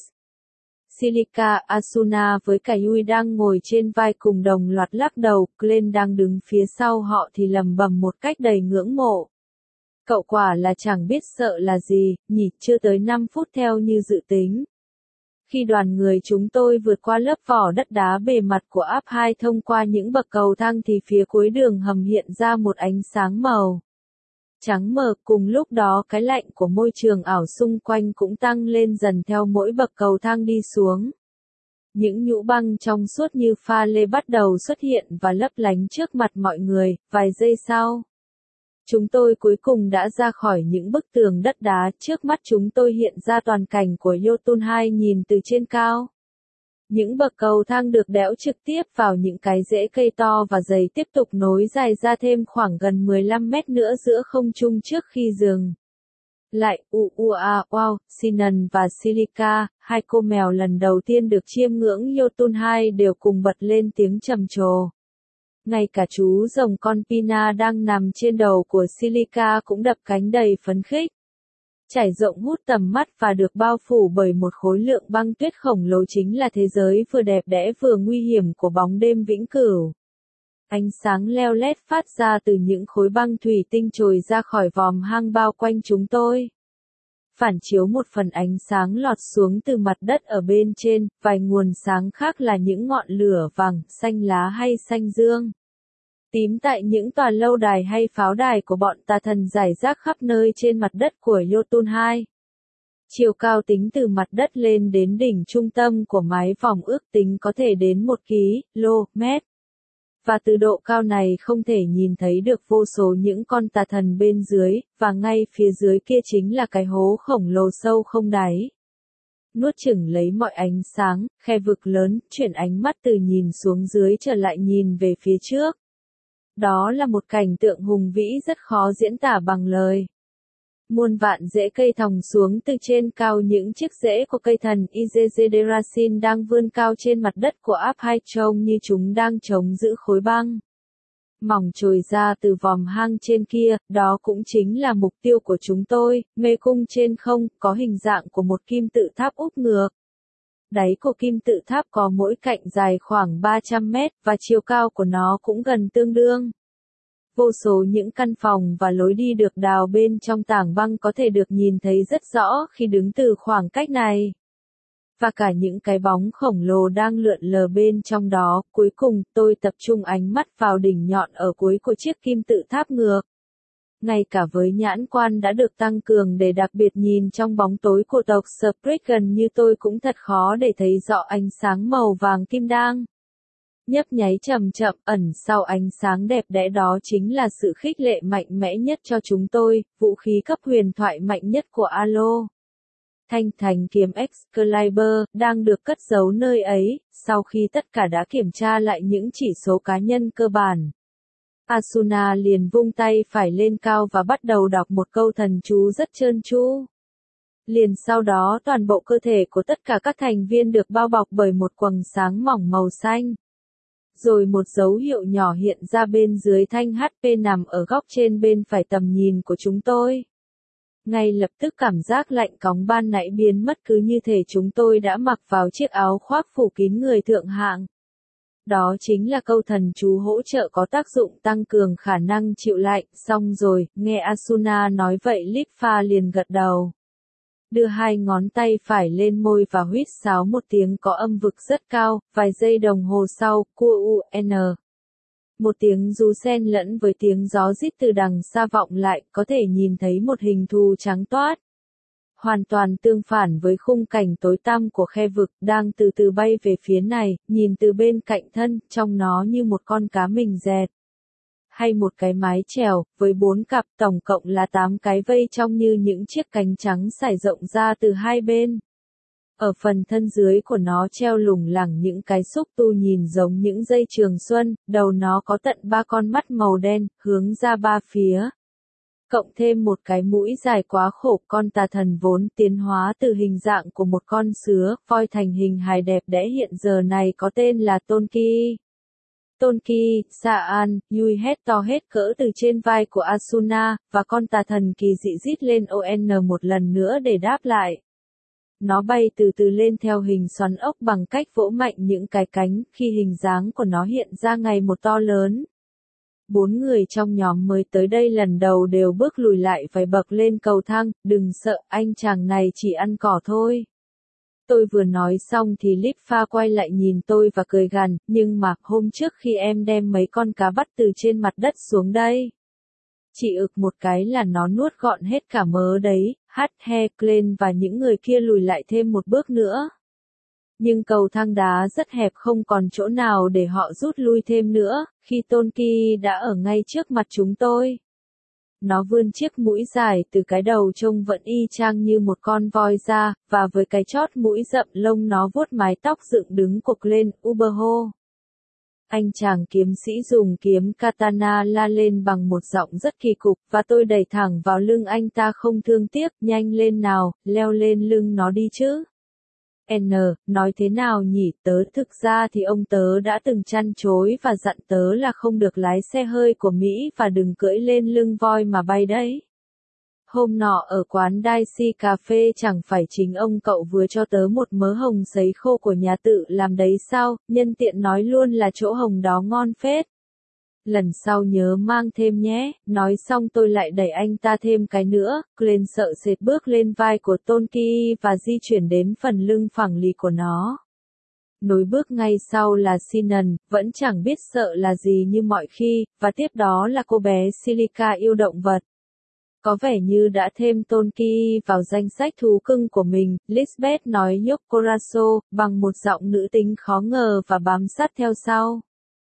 Silica, Asuna với cả Yui đang ngồi trên vai cùng đồng loạt lắc đầu. Glenn đang đứng phía sau họ thì lầm bầm một cách đầy ngưỡng mộ. Cậu quả là chẳng biết sợ là gì, nhỉ. Chưa tới năm phút theo như dự tính. Khi đoàn người chúng tôi vượt qua lớp vỏ đất đá bề mặt của áp hai thông qua những bậc cầu thang thì phía cuối đường hầm hiện ra một ánh sáng màu trắng mờ. Cùng lúc đó cái lạnh của môi trường ảo xung quanh cũng tăng lên dần theo mỗi bậc cầu thang đi xuống. Những nhũ băng trong suốt như pha lê bắt đầu xuất hiện và lấp lánh trước mặt mọi người. Vài giây sau, chúng tôi cuối cùng đã ra khỏi những bức tường đất đá. Trước mắt chúng tôi hiện ra toàn cảnh của Jotunheim nhìn từ trên cao. Những bậc cầu thang được đẽo trực tiếp vào những cái rễ cây to và dày tiếp tục nối dài ra thêm khoảng gần mười lăm mét nữa giữa không trung trước khi dừng lại. U u a wow, Sinan và Silica, hai cô mèo lần đầu tiên được chiêm ngưỡng Jotunheim đều cùng bật lên tiếng trầm trồ. Ngay cả chú rồng con Pina đang nằm trên đầu của Silica cũng đập cánh đầy phấn khích. Trải rộng hút tầm mắt và được bao phủ bởi một khối lượng băng tuyết khổng lồ chính là thế giới vừa đẹp đẽ vừa nguy hiểm của bóng đêm vĩnh cửu. Ánh sáng leo lét phát ra từ những khối băng thủy tinh trồi ra khỏi vòm hang bao quanh chúng tôi. Phản chiếu một phần ánh sáng lọt xuống từ mặt đất ở bên trên, vài nguồn sáng khác là những ngọn lửa vàng, xanh lá hay xanh dương, tím tại những tòa lâu đài hay pháo đài của bọn tà thần rải rác khắp nơi trên mặt đất của Jotunheim. Chiều cao tính từ mặt đất lên đến đỉnh trung tâm của mái vòm ước tính có thể đến một ki lô mét. Và từ độ cao này không thể nhìn thấy được vô số những con tà thần bên dưới, và ngay phía dưới kia chính là cái hố khổng lồ sâu không đáy. Nuốt chửng lấy mọi ánh sáng, khe vực lớn, chuyển ánh mắt từ nhìn xuống dưới trở lại nhìn về phía trước. Đó là một cảnh tượng hùng vĩ rất khó diễn tả bằng lời. Muôn vạn rễ cây thòng xuống từ trên cao, những chiếc rễ của cây thần Izezederasin đang vươn cao trên mặt đất của áp hai trông như chúng đang chống giữ khối băng mỏng trồi ra từ vòm hang trên kia. Đó cũng chính là mục tiêu của chúng tôi, mê cung trên không, có hình dạng của một kim tự tháp úp ngược. Đáy của kim tự tháp có mỗi cạnh dài khoảng ba trăm mét, và chiều cao của nó cũng gần tương đương. Vô số những căn phòng và lối đi được đào bên trong tảng băng có thể được nhìn thấy rất rõ khi đứng từ khoảng cách này. Và cả những cái bóng khổng lồ đang lượn lờ bên trong đó. Cuối cùng, tôi tập trung ánh mắt vào đỉnh nhọn ở cuối của chiếc kim tự tháp ngược. Ngay cả với nhãn quan đã được tăng cường để đặc biệt nhìn trong bóng tối của tộc Spriggan như tôi cũng thật khó để thấy rõ ánh sáng màu vàng kim đang nhấp nháy chậm chậm. Ẩn sau ánh sáng đẹp đẽ đó chính là sự khích lệ mạnh mẽ nhất cho chúng tôi, vũ khí cấp huyền thoại mạnh nhất của Alo. Thanh thành kiếm Excalibur đang được cất giấu nơi ấy. Sau khi tất cả đã kiểm tra lại những chỉ số cá nhân cơ bản, Asuna liền vung tay phải lên cao và bắt đầu đọc một câu thần chú rất trơn tru. Liền sau đó toàn bộ cơ thể của tất cả các thành viên được bao bọc bởi một quầng sáng mỏng màu xanh. Rồi một dấu hiệu nhỏ hiện ra bên dưới thanh hát pê nằm ở góc trên bên phải tầm nhìn của chúng tôi. Ngay lập tức cảm giác lạnh cóng ban nãy biến mất, cứ như thể chúng tôi đã mặc vào chiếc áo khoác phủ kín người thượng hạng. Đó chính là câu thần chú hỗ trợ có tác dụng tăng cường khả năng chịu lạnh. Xong rồi, nghe Asuna nói vậy Litfa liền gật đầu. Đưa hai ngón tay phải lên môi và huýt sáo một tiếng có âm vực rất cao, vài giây đồng hồ sau, cua u n. Một tiếng rú xen lẫn với tiếng gió rít từ đằng xa vọng lại, có thể nhìn thấy một hình thù trắng toát. Hoàn toàn tương phản với khung cảnh tối tăm của khe vực, đang từ từ bay về phía này, nhìn từ bên cạnh thân, trong nó như một con cá mình dẹt. Hay một cái mái chèo, với bốn cặp, tổng cộng là tám cái vây trong như những chiếc cánh trắng sải rộng ra từ hai bên. Ở phần thân dưới của nó treo lủng lẳng những cái xúc tu nhìn giống những dây trường xuân, đầu nó có tận ba con mắt màu đen, hướng ra ba phía. Cộng thêm một cái mũi dài quá khổ, con tà thần vốn tiến hóa từ hình dạng của một con sứa, voi thành hình hài đẹp đẽ hiện giờ này có tên là Tonki. Tonki, Saan, Yui hét to hết cỡ từ trên vai của Asuna, và con tà thần kỳ dị rít lên on một lần nữa để đáp lại. Nó bay từ từ lên theo hình xoắn ốc bằng cách vỗ mạnh những cái cánh, khi hình dáng của nó hiện ra ngày một to lớn. Bốn người trong nhóm mới tới đây lần đầu đều bước lùi lại vài bậc lên cầu thang, đừng sợ, anh chàng này chỉ ăn cỏ thôi. Tôi vừa nói xong thì Litfa quay lại nhìn tôi và cười gằn, nhưng mà hôm trước khi em đem mấy con cá bắt từ trên mặt đất xuống đây. Chỉ ực một cái là nó nuốt gọn hết cả mớ đấy, hát he Glenn và những người kia lùi lại thêm một bước nữa. Nhưng cầu thang đá rất hẹp, không còn chỗ nào để họ rút lui thêm nữa, khi Tonki đã ở ngay trước mặt chúng tôi. Nó vươn chiếc mũi dài từ cái đầu trông vẫn y chang như một con voi ra, và với cái chót mũi rậm lông nó vuốt mái tóc dựng đứng của Glenn Uberho. Anh chàng kiếm sĩ dùng kiếm katana la lên bằng một giọng rất kỳ cục, và tôi đẩy thẳng vào lưng anh ta không thương tiếc, nhanh lên nào, leo lên lưng nó đi chứ. N, nói thế nào nhỉ, tớ thực ra thì ông tớ đã từng chăn chối và dặn tớ là không được lái xe hơi của Mỹ và đừng cưỡi lên lưng voi mà bay đấy. Hôm nọ ở quán Daisy Cà Phê chẳng phải chính ông cậu vừa cho tớ một mớ hồng sấy khô của nhà tự làm đấy sao, nhân tiện nói luôn là chỗ hồng đó ngon phết. Lần sau nhớ mang thêm nhé, nói xong tôi lại đẩy anh ta thêm cái nữa, Glenn sợ sệt bước lên vai của Tonki và di chuyển đến phần lưng phẳng lì của nó. Nối bước ngay sau là Sinan, vẫn chẳng biết sợ là gì như mọi khi, và tiếp đó là cô bé Silica yêu động vật. Có vẻ như đã thêm Tonki vào danh sách thú cưng của mình, Lisbeth nói Yokoraso, bằng một giọng nữ tính khó ngờ và bám sát theo sau.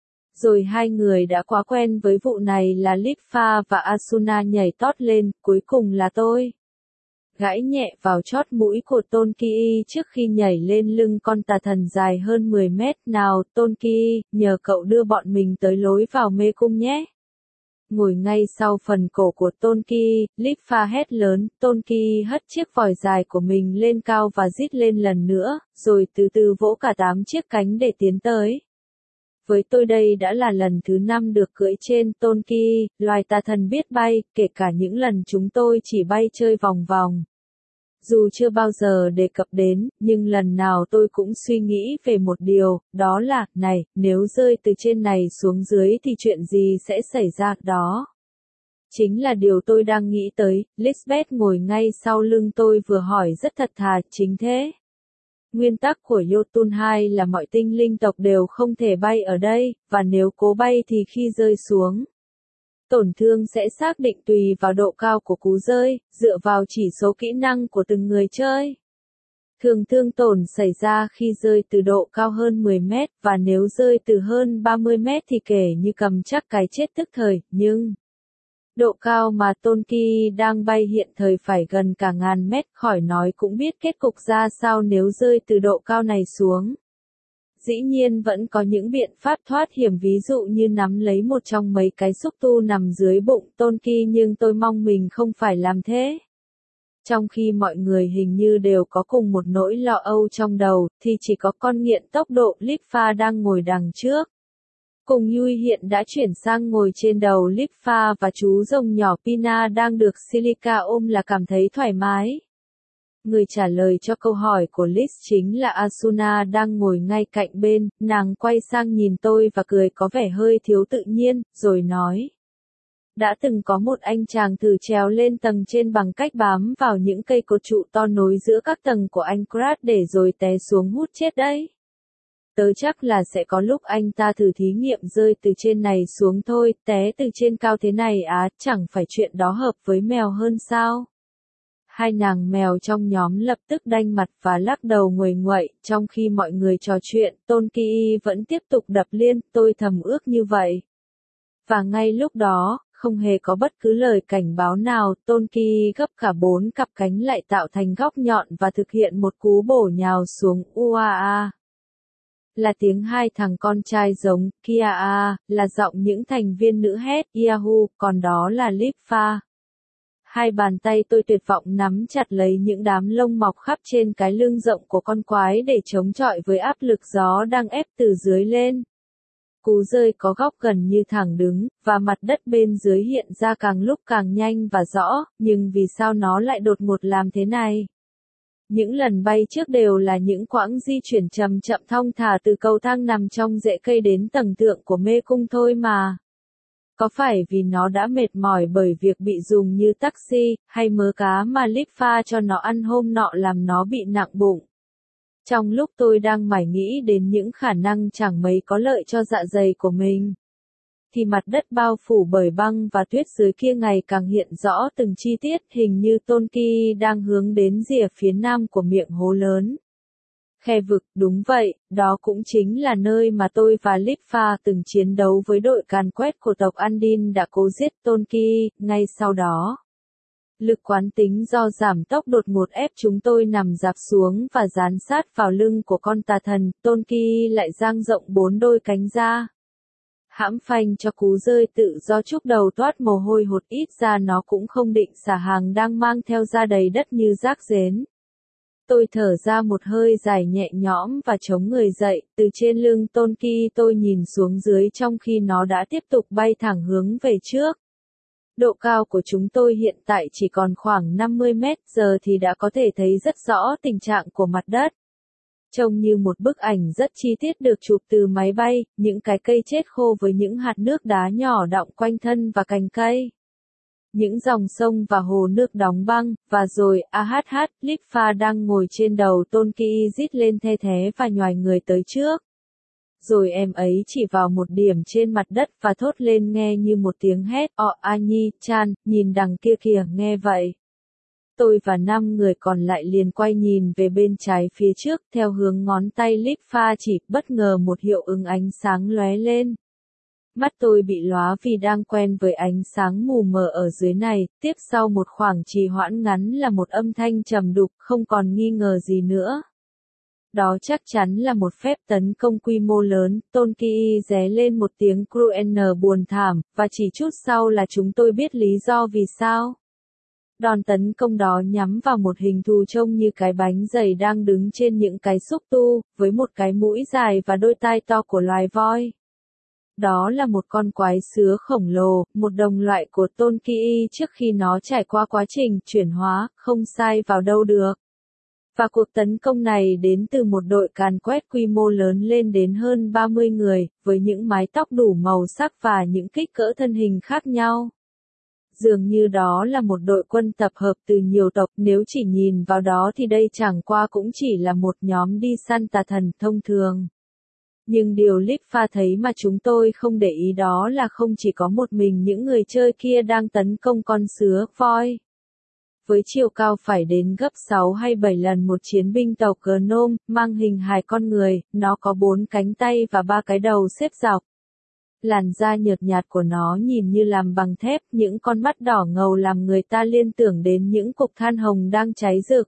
Rồi hai người đã quá quen với vụ này là Litfa và Asuna nhảy tót lên, cuối cùng là tôi. Gãi nhẹ vào chót mũi của Tonki trước khi nhảy lên lưng con tà thần dài hơn mười mét. Nào Tonki, nhờ cậu đưa bọn mình tới lối vào mê cung nhé. Ngồi ngay sau phần cổ của Tonki, Litfa hét lớn, Tonki hất chiếc vòi dài của mình lên cao và rít lên lần nữa, rồi từ từ vỗ cả tám chiếc cánh để tiến tới. Với tôi đây đã là lần thứ năm được cưỡi trên Tonki, loài tà thần biết bay, kể cả những lần chúng tôi chỉ bay chơi vòng vòng. Dù chưa bao giờ đề cập đến, nhưng lần nào tôi cũng suy nghĩ về một điều, đó là, này, nếu rơi từ trên này xuống dưới thì chuyện gì sẽ xảy ra đó? Chính là điều tôi đang nghĩ tới, Lisbeth ngồi ngay sau lưng tôi vừa hỏi rất thật thà, chính thế. Nguyên tắc của Jotun hai là mọi tinh linh tộc đều không thể bay ở đây, và nếu cố bay thì khi rơi xuống, tổn thương sẽ xác định tùy vào độ cao của cú rơi, dựa vào chỉ số kỹ năng của từng người chơi. Thường thương tổn xảy ra khi rơi từ độ cao hơn mười mét, và nếu rơi từ hơn ba mươi mét thì kể như cầm chắc cái chết tức thời, nhưng độ cao mà Tonki đang bay hiện thời phải gần cả ngàn mét, khỏi nói cũng biết kết cục ra sao nếu rơi từ độ cao này xuống. Dĩ nhiên vẫn có những biện pháp thoát hiểm, ví dụ như nắm lấy một trong mấy cái xúc tu nằm dưới bụng Tonki, nhưng tôi mong mình không phải làm thế. Trong khi mọi người hình như đều có cùng một nỗi lo âu trong đầu, thì chỉ có con nghiện tốc độ Litfa đang ngồi đằng trước. cùng Yui hiện đã chuyển sang ngồi trên đầu Lipha và chú rồng nhỏ Pina đang được Silica ôm là cảm thấy thoải mái. Người trả lời cho câu hỏi của Liz chính là Asuna đang ngồi ngay cạnh bên, nàng quay sang nhìn tôi và cười có vẻ hơi thiếu tự nhiên, rồi nói. Đã từng có một anh chàng thử trèo lên tầng trên bằng cách bám vào những cây cột trụ to nối giữa các tầng của Anchorage để rồi té xuống hút chết đấy. Tớ chắc là sẽ có lúc anh ta thử thí nghiệm rơi từ trên này xuống thôi, té từ trên cao thế này á, chẳng phải chuyện đó hợp với mèo hơn sao? Hai nàng mèo trong nhóm lập tức đanh mặt và lắc đầu nguầy nguậy, trong khi mọi người trò chuyện, Tôn Ki vẫn tiếp tục đập liên, tôi thầm ước như vậy. Và ngay lúc đó, không hề có bất cứ lời cảnh báo nào, Tôn Ki gấp cả bốn cặp cánh lại tạo thành góc nhọn và thực hiện một cú bổ nhào xuống Uaa. Là tiếng hai thằng con trai giống, Kia a, là giọng những thành viên nữ hét, Yahoo, còn đó là Lipha. Hai bàn tay tôi tuyệt vọng nắm chặt lấy những đám lông mọc khắp trên cái lưng rộng của con quái để chống chọi với áp lực gió đang ép từ dưới lên. Cú rơi có góc gần như thẳng đứng, và mặt đất bên dưới hiện ra càng lúc càng nhanh và rõ, nhưng vì sao nó lại đột ngột làm thế này? Những lần bay trước đều là những quãng di chuyển chậm chậm thong thả từ cầu thang nằm trong rễ cây đến tầng thượng của mê cung thôi mà. Có phải vì nó đã mệt mỏi bởi việc bị dùng như taxi, hay mớ cá mà Lipha cho nó ăn hôm nọ làm nó bị nặng bụng? Trong lúc tôi đang mải nghĩ đến những khả năng chẳng mấy có lợi cho dạ dày của mình, thì mặt đất bao phủ bởi băng và tuyết dưới kia ngày càng hiện rõ từng chi tiết, hình như Tôn Ki đang hướng đến rìa phía nam của miệng hố lớn. Khe vực, đúng vậy, đó cũng chính là nơi mà tôi và Lipha từng chiến đấu với đội càn quét của tộc Andin đã cố giết Tôn Ki, ngay sau đó. Lực quán tính do giảm tốc đột ngột ép chúng tôi nằm rạp xuống và dán sát vào lưng của con tà thần, Tôn Ki lại dang rộng bốn đôi cánh ra. Hãm phanh cho cú rơi tự do chúc đầu toát mồ hôi hột, ít ra nó cũng không định xả hàng đang mang theo ra đầy đất như rác rến. Tôi thở ra một hơi dài nhẹ nhõm và chống người dậy, từ trên lưng Tôn Ki tôi nhìn xuống dưới trong khi nó đã tiếp tục bay thẳng hướng về trước. Độ cao của chúng tôi hiện tại chỉ còn khoảng năm mươi mét, giờ thì đã có thể thấy rất rõ tình trạng của mặt đất. Trông như một bức ảnh rất chi tiết được chụp từ máy bay, những cái cây chết khô với những hạt nước đá nhỏ đọng quanh thân và cành cây. Những dòng sông và hồ nước đóng băng, và rồi, ah hát, Lipha đang ngồi trên đầu Tôn Ki rít lên the thé và nhoài người tới trước. Rồi em ấy chỉ vào một điểm trên mặt đất và thốt lên nghe như một tiếng hét, "Ọ Anyi, chan, nhìn đằng kia kìa", nghe vậy. Tôi và năm người còn lại liền quay nhìn về bên trái phía trước, theo hướng ngón tay Lipha chỉ, bất ngờ một hiệu ứng ánh sáng lóe lên. Mắt tôi bị lóa vì đang quen với ánh sáng mù mờ ở dưới này, tiếp sau một khoảng trì hoãn ngắn là một âm thanh trầm đục, không còn nghi ngờ gì nữa. Đó chắc chắn là một phép tấn công quy mô lớn, Tôn Ki ré lên một tiếng cruel buồn thảm, và chỉ chút sau là chúng tôi biết lý do vì sao. Đòn tấn công đó nhắm vào một hình thù trông như cái bánh dày đang đứng trên những cái xúc tu, với một cái mũi dài và đôi tai to của loài voi. Đó là một con quái sứa khổng lồ, một đồng loại của Tôn Ki trước khi nó trải qua quá trình chuyển hóa, không sai vào đâu được. Và cuộc tấn công này đến từ một đội càn quét quy mô lớn lên đến hơn ba mươi người, với những mái tóc đủ màu sắc và những kích cỡ thân hình khác nhau. Dường như đó là một đội quân tập hợp từ nhiều tộc, nếu chỉ nhìn vào đó thì đây chẳng qua cũng chỉ là một nhóm đi săn tà thần thông thường. Nhưng điều Lipha thấy mà chúng tôi không để ý đó là không chỉ có một mình những người chơi kia đang tấn công con sứa voi. Với chiều cao phải đến gấp sáu hay bảy lần một chiến binh tộc Gnome, mang hình hài con người, nó có bốn cánh tay và ba cái đầu xếp dọc. Làn da nhợt nhạt của nó nhìn như làm bằng thép, những con mắt đỏ ngầu làm người ta liên tưởng đến những cục than hồng đang cháy rực.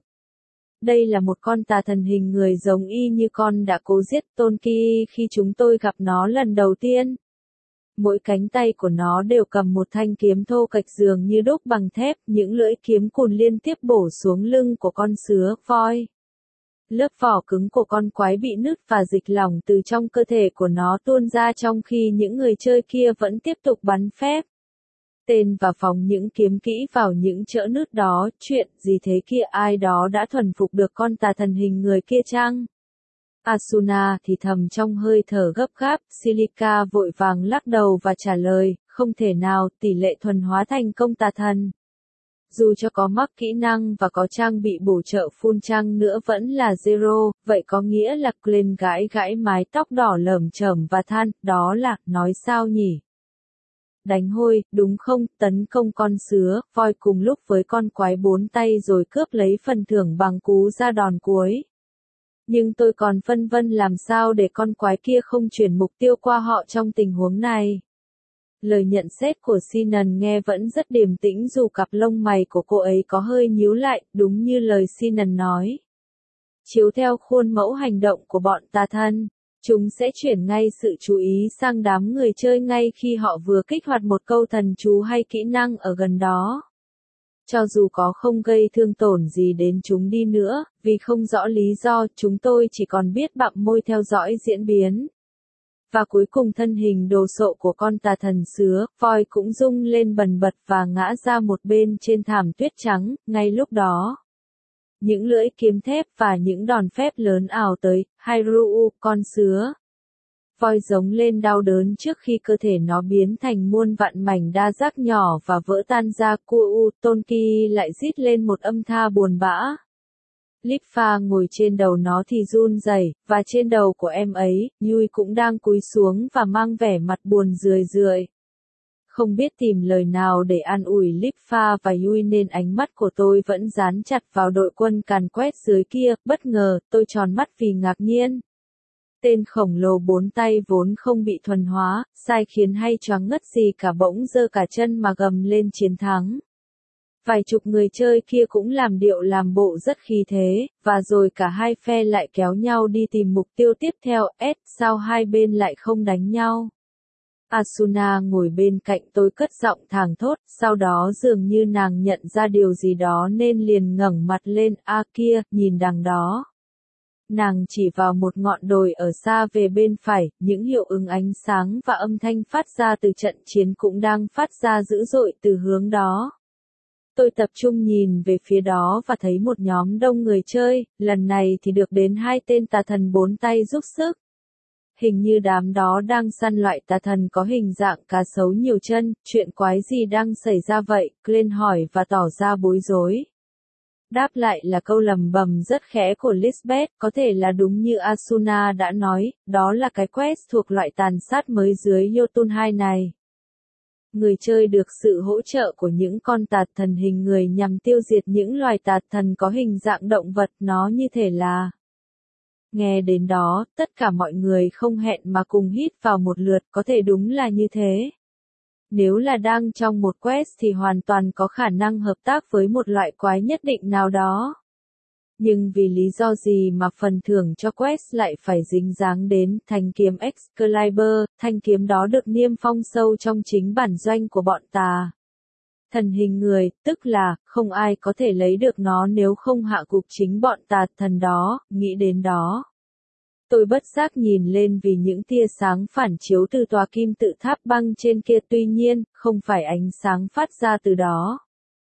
Đây là một con tà thần hình người giống y như con đã cố giết Tôn Ki khi chúng tôi gặp nó lần đầu tiên. Mỗi cánh tay của nó đều cầm một thanh kiếm thô kệch dường như đúc bằng thép, những lưỡi kiếm cùn liên tiếp bổ xuống lưng của con sứa voi. Lớp vỏ cứng của con quái bị nứt và dịch lỏng từ trong cơ thể của nó tuôn ra trong khi những người chơi kia vẫn tiếp tục bắn phép. Tên và phóng những kiếm kỹ vào những chỡ nứt đó, chuyện gì thế kia, ai đó đã thuần phục được con tà thần hình người kia chăng? Asuna thì thầm trong hơi thở gấp gáp, Silica vội vàng lắc đầu và trả lời, không thể nào, tỷ lệ thuần hóa thành công tà thần. Dù cho có mắc kỹ năng và có trang bị bổ trợ full chăng nữa vẫn là zero, vậy có nghĩa là Glenn gãi gãi mái tóc đỏ lởm chởm và than, đó là, nói sao nhỉ? Đánh hôi, đúng không, tấn công con sứa, voi cùng lúc với con quái bốn tay rồi cướp lấy phần thưởng bằng cú ra đòn cuối. Nhưng tôi còn phân vân làm sao để con quái kia không chuyển mục tiêu qua họ trong tình huống này. Lời nhận xét của Sinan nghe vẫn rất điềm tĩnh dù cặp lông mày của cô ấy có hơi nhíu lại, đúng như lời Sinan nói. Chiếu theo khuôn mẫu hành động của bọn tà thân, chúng sẽ chuyển ngay sự chú ý sang đám người chơi ngay khi họ vừa kích hoạt một câu thần chú hay kỹ năng ở gần đó. Cho dù có không gây thương tổn gì đến chúng đi nữa, vì không rõ lý do, chúng tôi chỉ còn biết bặm môi theo dõi diễn biến. Và cuối cùng thân hình đồ sộ của con tà thần sứa, voi cũng rung lên bần bật và ngã ra một bên trên thảm tuyết trắng, ngay lúc đó. Những lưỡi kiếm thép và những đòn phép lớn ào tới, Hairuu, con sứa. Voi giống lên đau đớn trước khi cơ thể nó biến thành muôn vạn mảnh đa giác nhỏ và vỡ tan ra. Kuu Tonki lại rít lên một âm tha buồn bã. Lipha ngồi trên đầu nó thì run rẩy, và trên đầu của em ấy, Yui cũng đang cúi xuống và mang vẻ mặt buồn rười rượi. Không biết tìm lời nào để an ủi Lipha và Yui nên ánh mắt của tôi vẫn dán chặt vào đội quân càn quét dưới kia, bất ngờ, tôi tròn mắt vì ngạc nhiên. Tên khổng lồ bốn tay vốn không bị thuần hóa, sai khiến hay choáng ngất gì cả bỗng giơ cả chân mà gầm lên chiến thắng. Vài chục người chơi kia cũng làm điệu làm bộ rất khí thế, và rồi cả hai phe lại kéo nhau đi tìm mục tiêu tiếp theo, S, sao hai bên lại không đánh nhau? Asuna ngồi bên cạnh tôi cất giọng thảng thốt, sau đó dường như nàng nhận ra điều gì đó nên liền ngẩng mặt lên, a kia, nhìn đằng đó. Nàng chỉ vào một ngọn đồi ở xa về bên phải, những hiệu ứng ánh sáng và âm thanh phát ra từ trận chiến cũng đang phát ra dữ dội từ hướng đó. Tôi tập trung nhìn về phía đó và thấy một nhóm đông người chơi, lần này thì được đến hai tên tà thần bốn tay giúp sức. Hình như đám đó đang săn loại tà thần có hình dạng cá sấu nhiều chân, chuyện quái gì đang xảy ra vậy, Glenn hỏi và tỏ ra bối rối. Đáp lại là câu lầm bầm rất khẽ của Lisbeth, có thể là đúng như Asuna đã nói, đó là cái quest thuộc loại tàn sát mới dưới Jotun hai này. Người chơi được sự hỗ trợ của những con tà thần hình người nhằm tiêu diệt những loài tà thần có hình dạng động vật, nó như thể là. Nghe đến đó, tất cả mọi người không hẹn mà cùng hít vào một lượt, có thể đúng là như thế. Nếu là đang trong một quest thì hoàn toàn có khả năng hợp tác với một loại quái nhất định nào đó. Nhưng vì lý do gì mà phần thưởng cho quest lại phải dính dáng đến thanh kiếm Excalibur, thanh kiếm đó được niêm phong sâu trong chính bản doanh của bọn tà thần hình người, tức là, không ai có thể lấy được nó nếu không hạ gục chính bọn tà thần đó, nghĩ đến đó. Tôi bất giác nhìn lên vì những tia sáng phản chiếu từ tòa kim tự tháp băng trên kia, tuy nhiên, không phải ánh sáng phát ra từ đó.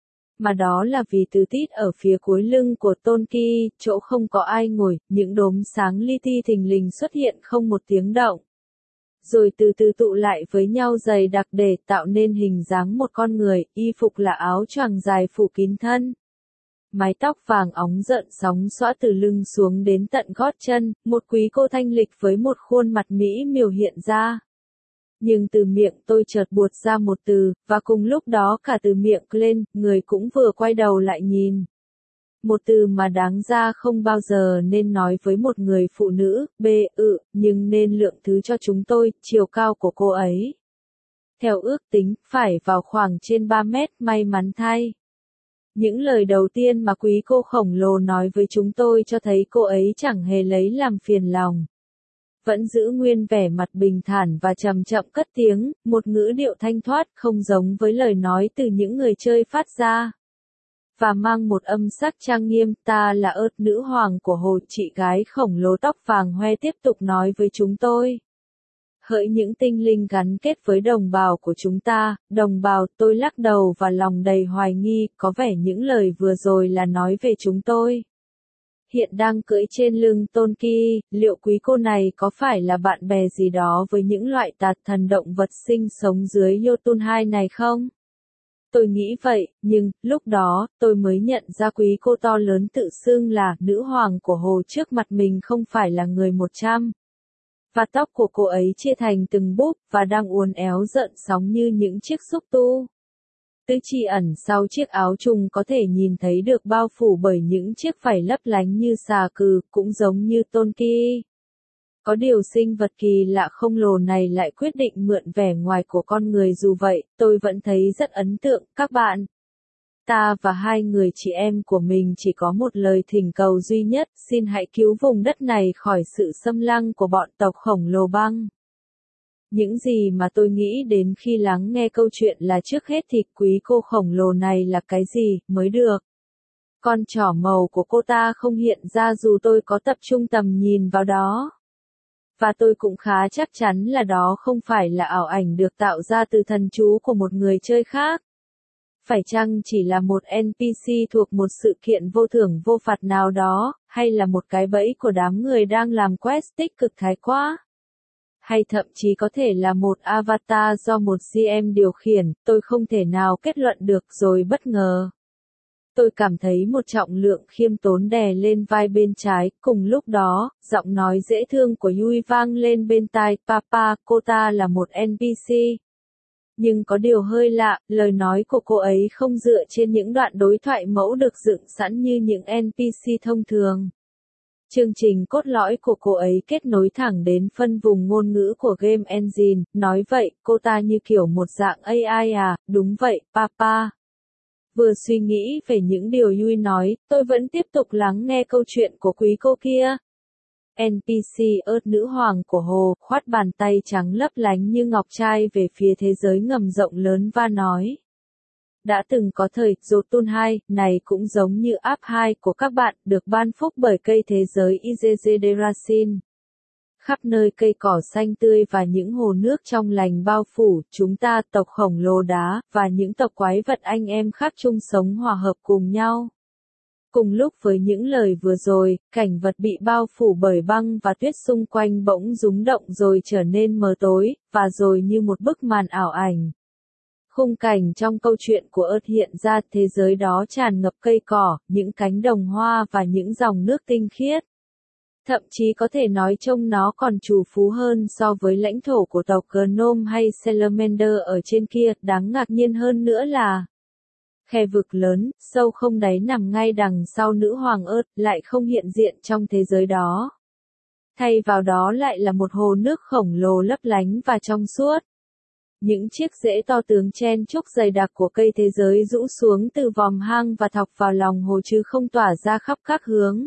Mà đó là vì từ tít ở phía cuối lưng của Tonki, chỗ không có ai ngồi, những đốm sáng li ti thình lình xuất hiện không một tiếng động. Rồi từ từ tụ lại với nhau dày đặc để tạo nên hình dáng một con người, y phục là áo choàng dài phủ kín thân. Mái tóc vàng óng rợn sóng xõa từ lưng xuống đến tận gót chân, một quý cô thanh lịch với một khuôn mặt mỹ miều hiện ra. Nhưng từ miệng tôi chợt buột ra một từ, và cùng lúc đó cả từ miệng lên, người cũng vừa quay đầu lại nhìn. Một từ mà đáng ra không bao giờ nên nói với một người phụ nữ, b, ự, nhưng nên lượng thứ cho chúng tôi, chiều cao của cô ấy. Theo ước tính, phải vào khoảng trên ba mét, may mắn thay. Những lời đầu tiên mà quý cô khổng lồ nói với chúng tôi cho thấy cô ấy chẳng hề lấy làm phiền lòng. Vẫn giữ nguyên vẻ mặt bình thản và chậm chậm cất tiếng, một ngữ điệu thanh thoát không giống với lời nói từ những người chơi phát ra. và mang một âm sắc trang nghiêm, ta là ớt nữ hoàng của hồ, chị gái khổng lồ tóc vàng hoe tiếp tục nói với chúng tôi. Hỡi những tinh linh gắn kết với đồng bào của chúng ta, đồng bào, tôi lắc đầu và lòng đầy hoài nghi, có vẻ những lời vừa rồi là nói về chúng tôi. Hiện đang cưỡi trên lưng Tôn Kỳ, liệu quý cô này có phải là bạn bè gì đó với những loại tà thần động vật sinh sống dưới Jotunheim này không? Tôi nghĩ vậy, nhưng, lúc đó, tôi mới nhận ra quý cô to lớn tự xưng là nữ hoàng của hồ trước mặt mình không phải là người một trăm. Và tóc của cô ấy chia thành từng búp, và đang uốn éo rợn sóng như những chiếc xúc tu. Tứ chi ẩn sau chiếc áo trùng có thể nhìn thấy được bao phủ bởi những chiếc vảy lấp lánh như xà cừ, cũng giống như Tôn Kỳ. Có điều sinh vật kỳ lạ khổng lồ này lại quyết định mượn vẻ ngoài của con người, dù vậy, tôi vẫn thấy rất ấn tượng, các bạn. Ta và hai người chị em của mình chỉ có một lời thỉnh cầu duy nhất, xin hãy cứu vùng đất này khỏi sự xâm lăng của bọn tộc khổng lồ băng. Những gì mà tôi nghĩ đến khi lắng nghe câu chuyện là trước hết thì quý cô khổng lồ này là cái gì, mới được. Con trỏ màu của cô ta không hiện ra dù tôi có tập trung tầm nhìn vào đó. Và tôi cũng khá chắc chắn là đó không phải là ảo ảnh được tạo ra từ thần chú của một người chơi khác. Phải chăng chỉ là một en pê xê thuộc một sự kiện vô thưởng vô phạt nào đó, hay là một cái bẫy của đám người đang làm quest tích cực thái quá? Hay thậm chí có thể là một avatar do một giê em điều khiển, tôi không thể nào kết luận được rồi bất ngờ. Tôi cảm thấy một trọng lượng khiêm tốn đè lên vai bên trái, cùng lúc đó, giọng nói dễ thương của Yui vang lên bên tai, Papa, cô ta là một en pê xê. Nhưng có điều hơi lạ, lời nói của cô ấy không dựa trên những đoạn đối thoại mẫu được dựng sẵn như những en pê xê thông thường. Chương trình cốt lõi của cô ấy kết nối thẳng đến phân vùng ngôn ngữ của game engine, nói vậy, cô ta như kiểu một dạng a i à, đúng vậy, Papa. Vừa suy nghĩ về những điều Yui nói, tôi vẫn tiếp tục lắng nghe câu chuyện của quý cô kia. en pê xê ớt nữ hoàng của hồ, khoát bàn tay trắng lấp lánh như ngọc trai về phía thế giới ngầm rộng lớn và nói. Đã từng có thời, Jotunheim, này cũng giống như app hai của các bạn, được ban phúc bởi cây thế giới Izezederasin. Khắp nơi cây cỏ xanh tươi và những hồ nước trong lành bao phủ, chúng ta, tộc khổng lồ đá, và những tộc quái vật anh em khác chung sống hòa hợp cùng nhau. Cùng lúc với những lời vừa rồi, cảnh vật bị bao phủ bởi băng và tuyết xung quanh bỗng rúng động rồi trở nên mờ tối, và rồi như một bức màn ảo ảnh. Khung cảnh trong câu chuyện của Earth hiện ra, thế giới đó tràn ngập cây cỏ, những cánh đồng hoa và những dòng nước tinh khiết. Thậm chí có thể nói trông nó còn trù phú hơn so với lãnh thổ của tộc Gnome hay Salamander ở trên kia, đáng ngạc nhiên hơn nữa là khe vực lớn, sâu không đáy nằm ngay đằng sau nữ hoàng Earth, lại không hiện diện trong thế giới đó. Thay vào đó lại là một hồ nước khổng lồ lấp lánh và trong suốt. Những chiếc rễ to tướng chen chúc dày đặc của cây thế giới rũ xuống từ vòm hang và thọc vào lòng hồ chứ không tỏa ra khắp các hướng.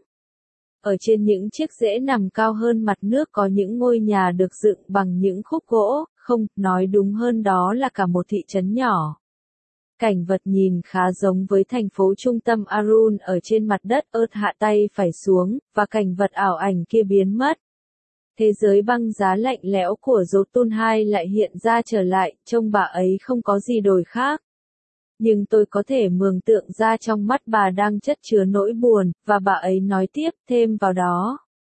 Ở trên những chiếc rễ nằm cao hơn mặt nước có những ngôi nhà được dựng bằng những khúc gỗ, không, nói đúng hơn đó là cả một thị trấn nhỏ. Cảnh vật nhìn khá giống với thành phố trung tâm Arun ở trên mặt đất Earth hạ tay phải xuống, và cảnh vật ảo ảnh kia biến mất. Thế giới băng giá lạnh lẽo của Jotunheim lại hiện ra trở lại, trông bà ấy không có gì đổi khác. Nhưng tôi có thể mường tượng ra trong mắt bà đang chất chứa nỗi buồn, và bà ấy nói tiếp thêm vào đó.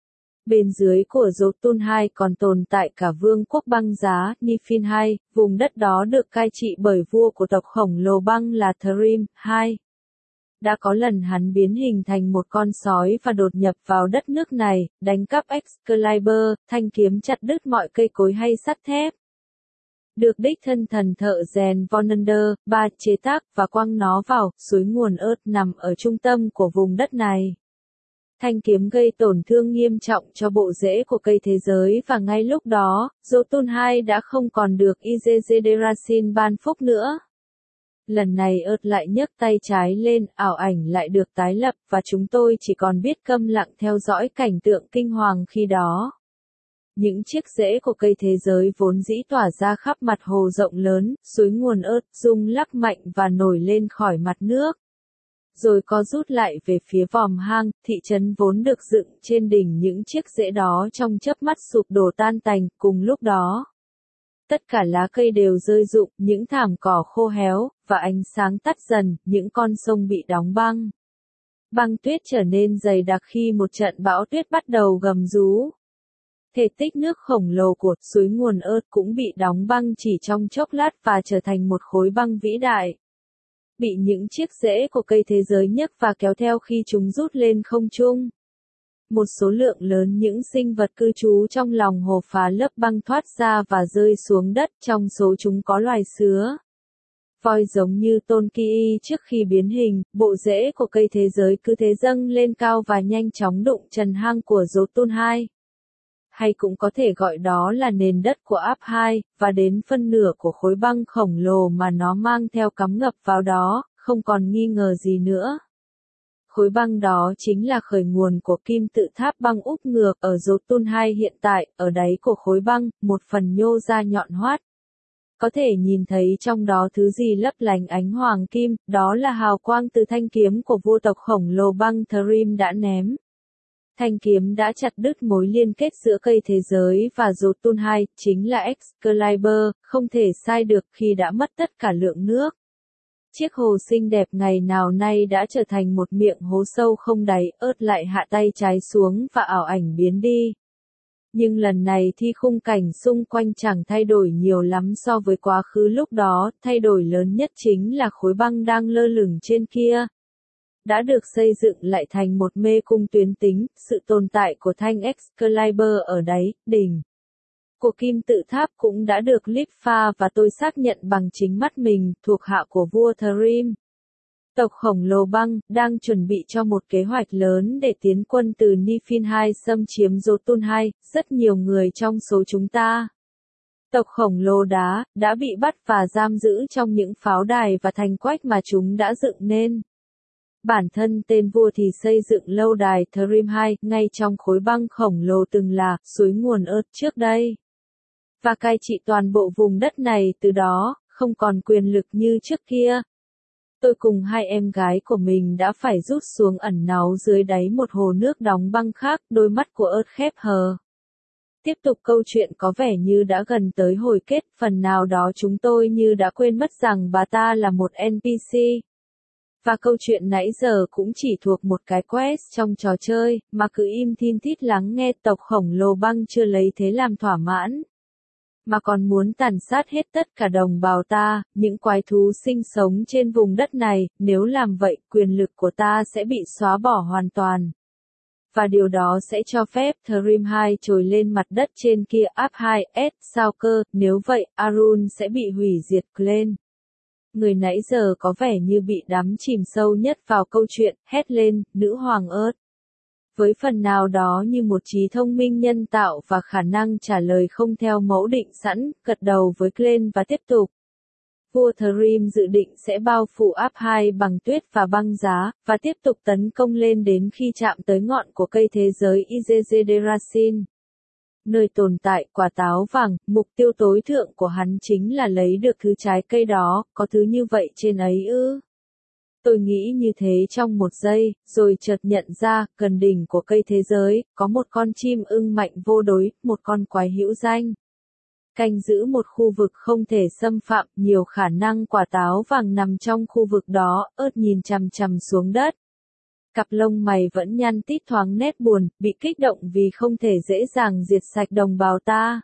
Bên dưới của Jotunheim còn tồn tại cả vương quốc băng giá, Niflheim, vùng đất đó được cai trị bởi vua của tộc khổng lồ băng là Thrim hai. Đã có lần hắn biến hình thành một con sói và đột nhập vào đất nước này, đánh cắp Excalibur, thanh kiếm chặt đứt mọi cây cối hay sắt thép. Được đích thân thần thợ rèn Vonander, ba chế tác và quăng nó vào suối nguồn Earth nằm ở trung tâm của vùng đất này. Thanh kiếm gây tổn thương nghiêm trọng cho bộ rễ của cây thế giới và ngay lúc đó, Jotunheim đã không còn được Izezederasin ban phúc nữa. Lần này Earth lại nhấc tay trái lên, ảo ảnh lại được tái lập và chúng tôi chỉ còn biết câm lặng theo dõi cảnh tượng kinh hoàng khi đó. Những chiếc rễ của cây thế giới vốn dĩ tỏa ra khắp mặt hồ rộng lớn, suối nguồn Earth rung lắc mạnh và nổi lên khỏi mặt nước. rồi có rút lại về phía vòm hang, thị trấn vốn được dựng trên đỉnh những chiếc rễ đó trong chớp mắt sụp đổ tan tành, cùng lúc đó. Tất cả lá cây đều rơi rụng, những thảm cỏ khô héo, và ánh sáng tắt dần, những con sông bị đóng băng. Băng tuyết trở nên dày đặc khi một trận bão tuyết bắt đầu gầm rú. Thể tích nước khổng lồ của suối nguồn Earth cũng bị đóng băng chỉ trong chốc lát và trở thành một khối băng vĩ đại. Bị những chiếc rễ của cây thế giới nhấc và kéo theo khi chúng rút lên không trung. Một số lượng lớn những sinh vật cư trú trong lòng hồ phá lớp băng thoát ra và rơi xuống đất, trong số chúng có loài sứa. Voi giống như Tonkii trước khi biến hình, bộ rễ của cây thế giới cứ thế dâng lên cao và nhanh chóng đụng trần hang của Jotun hai. Hay cũng có thể gọi đó là nền đất của áp hai, và đến phân nửa của khối băng khổng lồ mà nó mang theo cắm ngập vào đó, không còn nghi ngờ gì nữa. Khối băng đó chính là khởi nguồn của kim tự tháp băng úp ngược ở Jotun hai hiện tại, ở đáy của khối băng, một phần nhô ra nhọn hoắt. Có thể nhìn thấy trong đó thứ gì lấp lánh ánh hoàng kim, đó là hào quang từ thanh kiếm của vua tộc khổng lồ băng Thrim đã ném. Thanh kiếm đã chặt đứt mối liên kết giữa cây thế giới và Jotun hai, chính là Excalibur, không thể sai được khi đã mất tất cả lượng nước. Chiếc hồ xinh đẹp ngày nào nay đã trở thành một miệng hố sâu không đáy, Earth lại hạ tay trái xuống và ảo ảnh biến đi. Nhưng lần này thì khung cảnh xung quanh chẳng thay đổi nhiều lắm so với quá khứ lúc đó, thay đổi lớn nhất chính là khối băng đang lơ lửng trên kia. Đã được xây dựng lại thành một mê cung tuyến tính, sự tồn tại của thanh Excalibur ở đáy, đỉnh của kim tự tháp cũng đã được Litfa và tôi xác nhận bằng chính mắt mình, thuộc hạ của vua Thrim. Tộc khổng lồ băng, đang chuẩn bị cho một kế hoạch lớn để tiến quân từ Niflheim xâm chiếm Jotun hai, rất nhiều người trong số chúng ta. Tộc khổng lồ đá, đã bị bắt và giam giữ trong những pháo đài và thành quách mà chúng đã dựng nên. Bản thân tên vua thì xây dựng lâu đài Thrim hai, ngay trong khối băng khổng lồ từng là suối nguồn Earth trước đây. Và cai trị toàn bộ vùng đất này từ đó, không còn quyền lực như trước kia. Tôi cùng hai em gái của mình đã phải rút xuống ẩn náu dưới đáy một hồ nước đóng băng khác, đôi mắt của Earth khép hờ. Tiếp tục câu chuyện có vẻ như đã gần tới hồi kết, phần nào đó chúng tôi như đã quên mất rằng bà ta là một en pê xê. Và câu chuyện nãy giờ cũng chỉ thuộc một cái quest trong trò chơi, mà cứ im thin thít lắng nghe. Tộc khổng lồ băng chưa lấy thế làm thỏa mãn, mà còn muốn tàn sát hết tất cả đồng bào ta, những quái thú sinh sống trên vùng đất này. Nếu làm vậy, quyền lực của ta sẽ bị xóa bỏ hoàn toàn. Và điều đó sẽ cho phép Thrim hai trồi lên mặt đất trên kia. Áp hai S sao cơ, nếu vậy, Arun sẽ bị hủy diệt. Glenn, người nãy giờ có vẻ như bị đắm chìm sâu nhất vào câu chuyện, hét lên, nữ hoàng Earth. Với phần nào đó như một trí thông minh nhân tạo và khả năng trả lời không theo mẫu định sẵn, gật đầu với Glenn và tiếp tục. Vua Thrim dự định sẽ bao phủ áp hai bằng tuyết và băng giá, và tiếp tục tấn công lên đến khi chạm tới ngọn của cây thế giới Izezederasin. Nơi tồn tại quả táo vàng, mục tiêu tối thượng của hắn chính là lấy được thứ trái cây đó, có thứ như vậy trên ấy ư? Tôi nghĩ như thế trong một giây, rồi chợt nhận ra, gần đỉnh của cây thế giới, có một con chim ưng mạnh vô đối, một con quái hữu danh. Canh giữ một khu vực không thể xâm phạm, nhiều khả năng quả táo vàng nằm trong khu vực đó. Earth nhìn chằm chằm xuống đất. Cặp lông mày vẫn nhăn tít thoáng nét buồn, bị kích động vì không thể dễ dàng diệt sạch đồng bào ta.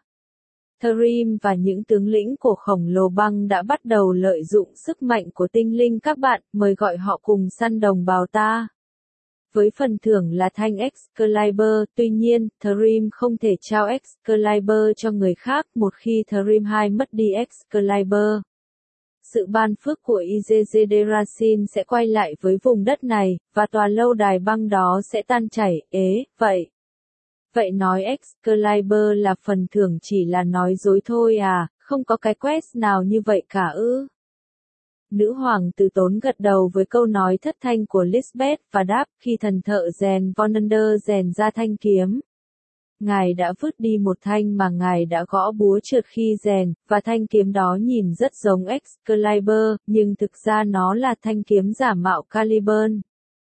Thrim và những tướng lĩnh của khổng lồ băng đã bắt đầu lợi dụng sức mạnh của tinh linh các bạn, mời gọi họ cùng săn đồng bào ta. Với phần thưởng là thanh Excalibur, tuy nhiên, Thrim không thể trao Excalibur cho người khác một khi Thrim hai mất đi Excalibur. Sự ban phước của Izezederasin sẽ quay lại với vùng đất này, và tòa lâu đài băng đó sẽ tan chảy. Ế, vậy. Vậy nói Excalibur là phần thưởng chỉ là nói dối thôi à, không có cái quest nào như vậy cả ư? Nữ hoàng từ tốn gật đầu với câu nói thất thanh của Lisbeth và đáp khi thần thợ rèn Vonander rèn ra thanh kiếm. ngài đã vứt đi một thanh mà ngài đã gõ búa trượt khi rèn, và thanh kiếm đó nhìn rất giống Excalibur, nhưng thực ra nó là thanh kiếm giả mạo Caliburn.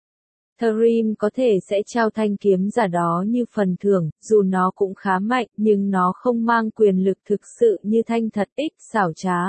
Thrim có thể sẽ trao thanh kiếm giả đó như phần thưởng, dù nó cũng khá mạnh, nhưng nó không mang quyền lực thực sự như thanh thật ích xảo trá.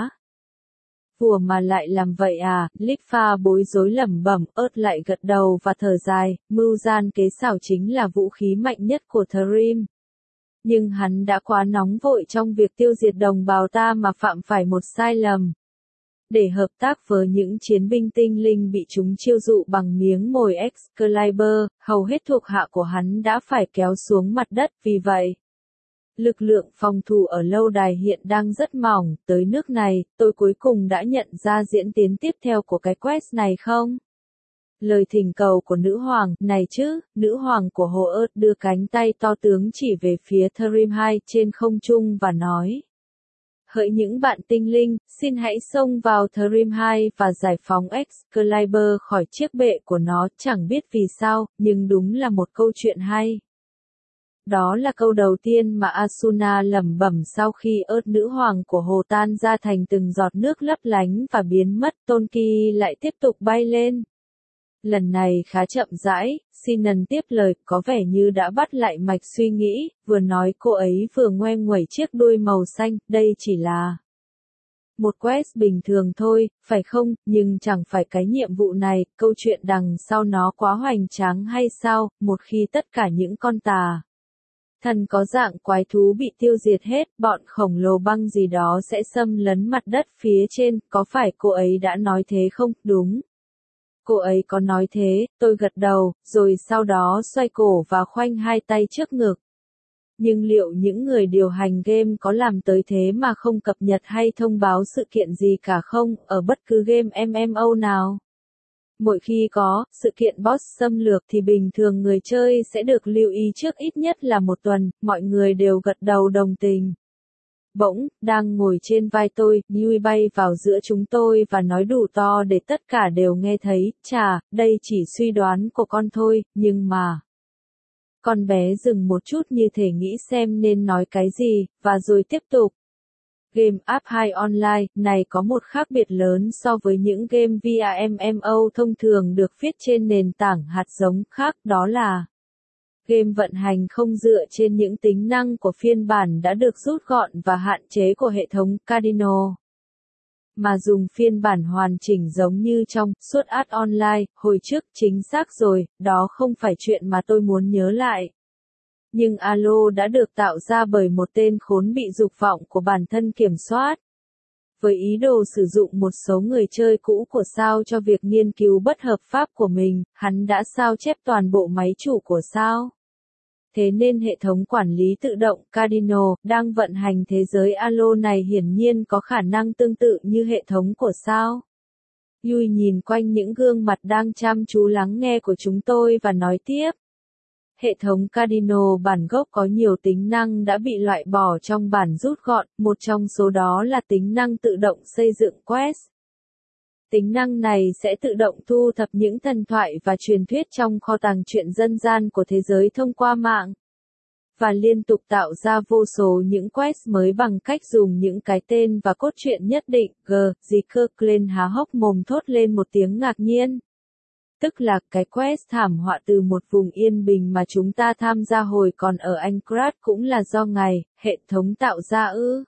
Vua mà lại làm vậy à, Litfa bối rối lẩm bẩm, ớt lại gật đầu và thở dài, mưu gian kế xảo chính là vũ khí mạnh nhất của Thrim. Nhưng hắn đã quá nóng vội trong việc tiêu diệt đồng bào ta mà phạm phải một sai lầm. Để hợp tác với những chiến binh tinh linh bị chúng chiêu dụ bằng miếng mồi Excalibur, hầu hết thuộc hạ của hắn đã phải kéo xuống mặt đất vì vậy. Lực lượng phòng thủ ở lâu đài hiện đang rất mỏng, tới nước này, tôi cuối cùng đã nhận ra diễn tiến tiếp theo của cái quest này không? Lời thỉnh cầu của nữ hoàng, này chứ, nữ hoàng của Hồ ớt đưa cánh tay to tướng chỉ về phía Thrim hai trên không trung và nói. Hỡi những bạn tinh linh, xin hãy xông vào Thrim hai và giải phóng Excalibur khỏi chiếc bệ của nó, chẳng biết vì sao, nhưng đúng là một câu chuyện hay. Đó là câu đầu tiên mà Asuna lẩm bẩm sau khi ớt nữ hoàng của hồ tan ra thành từng giọt nước lấp lánh và biến mất. Tôn Kỳ lại tiếp tục bay lên. Lần này khá chậm rãi, Sinan tiếp lời, có vẻ như đã bắt lại mạch suy nghĩ, vừa nói cô ấy vừa ngoe nguẩy chiếc đuôi màu xanh, đây chỉ là một quest bình thường thôi, phải không, nhưng chẳng phải cái nhiệm vụ này, câu chuyện đằng sau nó quá hoành tráng hay sao, một khi tất cả những con tà thần có dạng quái thú bị tiêu diệt hết, bọn khổng lồ băng gì đó sẽ xâm lấn mặt đất phía trên, có phải cô ấy đã nói thế không? Đúng. Cô ấy có nói thế, tôi gật đầu, rồi sau đó xoay cổ và khoanh hai tay trước ngực. Nhưng liệu những người điều hành game có làm tới thế mà không cập nhật hay thông báo sự kiện gì cả không, ở bất cứ game em em ô nào? Mỗi khi có sự kiện boss xâm lược thì bình thường người chơi sẽ được lưu ý trước ít nhất là một tuần, mọi người đều gật đầu đồng tình. Bỗng, đang ngồi trên vai tôi, Yui bay vào giữa chúng tôi và nói đủ to để tất cả đều nghe thấy, chà, đây chỉ suy đoán của con thôi, nhưng mà... Con bé dừng một chút như thể nghĩ xem nên nói cái gì, và rồi tiếp tục. Game app hai online này có một khác biệt lớn so với những game via em em ô thông thường được viết trên nền tảng hạt giống khác, đó là game vận hành không dựa trên những tính năng của phiên bản đã được rút gọn và hạn chế của hệ thống Cardinal, mà dùng phiên bản hoàn chỉnh giống như trong Sword Art Online hồi trước. Chính xác rồi, đó không phải chuyện mà tôi muốn nhớ lại. Nhưng Alo đã được tạo ra bởi một tên khốn bị dục vọng của bản thân kiểm soát. Với ý đồ sử dụng một số người chơi cũ của sao cho việc nghiên cứu bất hợp pháp của mình, hắn đã sao chép toàn bộ máy chủ của sao. Thế nên hệ thống quản lý tự động Cardinal đang vận hành thế giới Alo này hiển nhiên có khả năng tương tự như hệ thống của sao. Yui nhìn quanh những gương mặt đang chăm chú lắng nghe của chúng tôi và nói tiếp. Hệ thống Cardinal bản gốc có nhiều tính năng đã bị loại bỏ trong bản rút gọn, một trong số đó là tính năng tự động xây dựng quest. Tính năng này sẽ tự động thu thập những thần thoại và truyền thuyết trong kho tàng truyện dân gian của thế giới thông qua mạng, và liên tục tạo ra vô số những quest mới bằng cách dùng những cái tên và cốt truyện nhất định. G. Ziker Glenn há hốc mồm thốt lên một tiếng ngạc nhiên. Tức là cái quest thảm họa từ một vùng yên bình mà chúng ta tham gia hồi còn ở Anchorage cũng là do ngài, hệ thống tạo ra ư?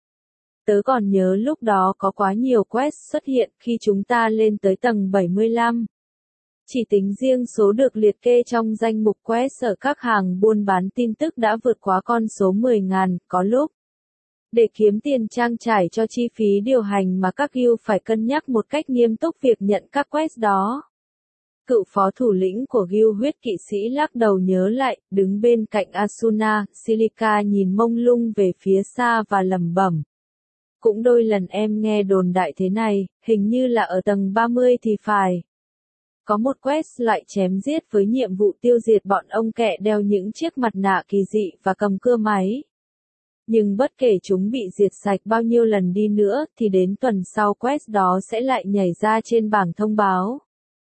Tớ còn nhớ lúc đó có quá nhiều quest xuất hiện khi chúng ta lên tới tầng bảy mươi lăm. Chỉ tính riêng số được liệt kê trong danh mục quest ở các hàng buôn bán tin tức đã vượt quá con số mười nghìn, có lúc. Để kiếm tiền trang trải cho chi phí điều hành mà các guild phải cân nhắc một cách nghiêm túc việc nhận các quest đó. Cựu phó thủ lĩnh của guild huyết kỵ sĩ lắc đầu nhớ lại, đứng bên cạnh Asuna, Silica nhìn mông lung về phía xa và lẩm bẩm. Cũng đôi lần em nghe đồn đại thế này, hình như là ở tầng ba mươi thì phải. Có một quest lại chém giết với nhiệm vụ tiêu diệt bọn ông kẹ đeo những chiếc mặt nạ kỳ dị và cầm cưa máy. Nhưng bất kể chúng bị diệt sạch bao nhiêu lần đi nữa thì đến tuần sau quest đó sẽ lại nhảy ra trên bảng thông báo.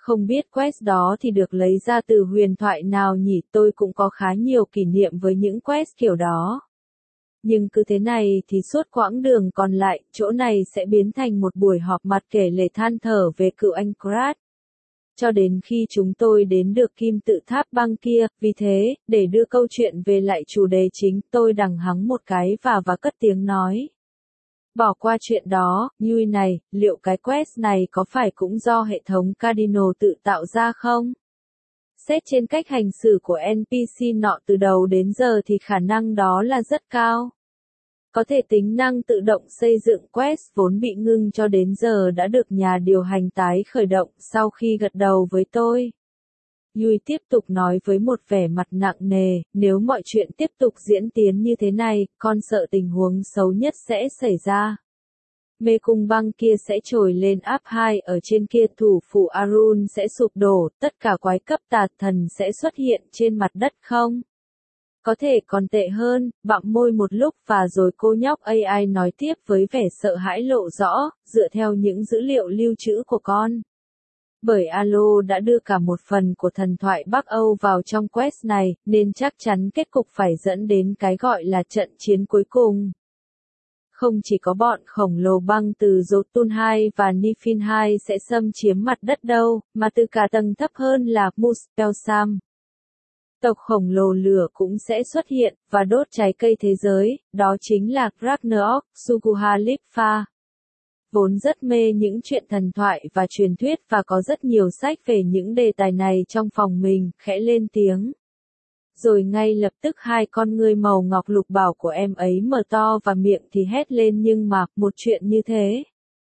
Không biết quest đó thì được lấy ra từ huyền thoại nào nhỉ, tôi cũng có khá nhiều kỷ niệm với những quest kiểu đó. Nhưng cứ thế này thì suốt quãng đường còn lại, chỗ này sẽ biến thành một buổi họp mặt kể lể than thở về cựu anh Krat. Cho đến khi chúng tôi đến được kim tự tháp băng kia, vì thế, để đưa câu chuyện về lại chủ đề chính, tôi đằng hắng một cái và và cất tiếng nói. Bỏ qua chuyện đó, Yui này, liệu cái quest này có phải cũng do hệ thống Cardinal tự tạo ra không? Xét trên cách hành xử của en pê xê nọ từ đầu đến giờ thì khả năng đó là rất cao. Có thể tính năng tự động xây dựng quest vốn bị ngưng cho đến giờ đã được nhà điều hành tái khởi động sau khi gật đầu với tôi. Yui tiếp tục nói với một vẻ mặt nặng nề, nếu mọi chuyện tiếp tục diễn tiến như thế này, con sợ tình huống xấu nhất sẽ xảy ra. Mê cung băng kia sẽ trồi lên áp hai ở trên kia, thủ phủ Arun sẽ sụp đổ, tất cả quái cấp tà thần sẽ xuất hiện trên mặt đất không? Có thể còn tệ hơn, bặm môi một lúc và rồi cô nhóc a i nói tiếp với vẻ sợ hãi lộ rõ, dựa theo những dữ liệu lưu trữ của con. Bởi Alo đã đưa cả một phần của thần thoại Bắc Âu vào trong quest này, nên chắc chắn kết cục phải dẫn đến cái gọi là trận chiến cuối cùng. Không chỉ có bọn khổng lồ băng từ Jotun hai và Nifin hai sẽ xâm chiếm mặt đất đâu, mà từ cả tầng thấp hơn là Muspelheim. Tộc khổng lồ lửa cũng sẽ xuất hiện, và đốt trái cây thế giới, đó chính là Ragnarok, Suguhalipha. Vốn rất mê những chuyện thần thoại và truyền thuyết và có rất nhiều sách về những đề tài này trong phòng mình, khẽ lên tiếng. Rồi ngay lập tức hai con ngươi màu ngọc lục bảo của em ấy mở to và miệng thì hét lên, nhưng mà, một chuyện như thế.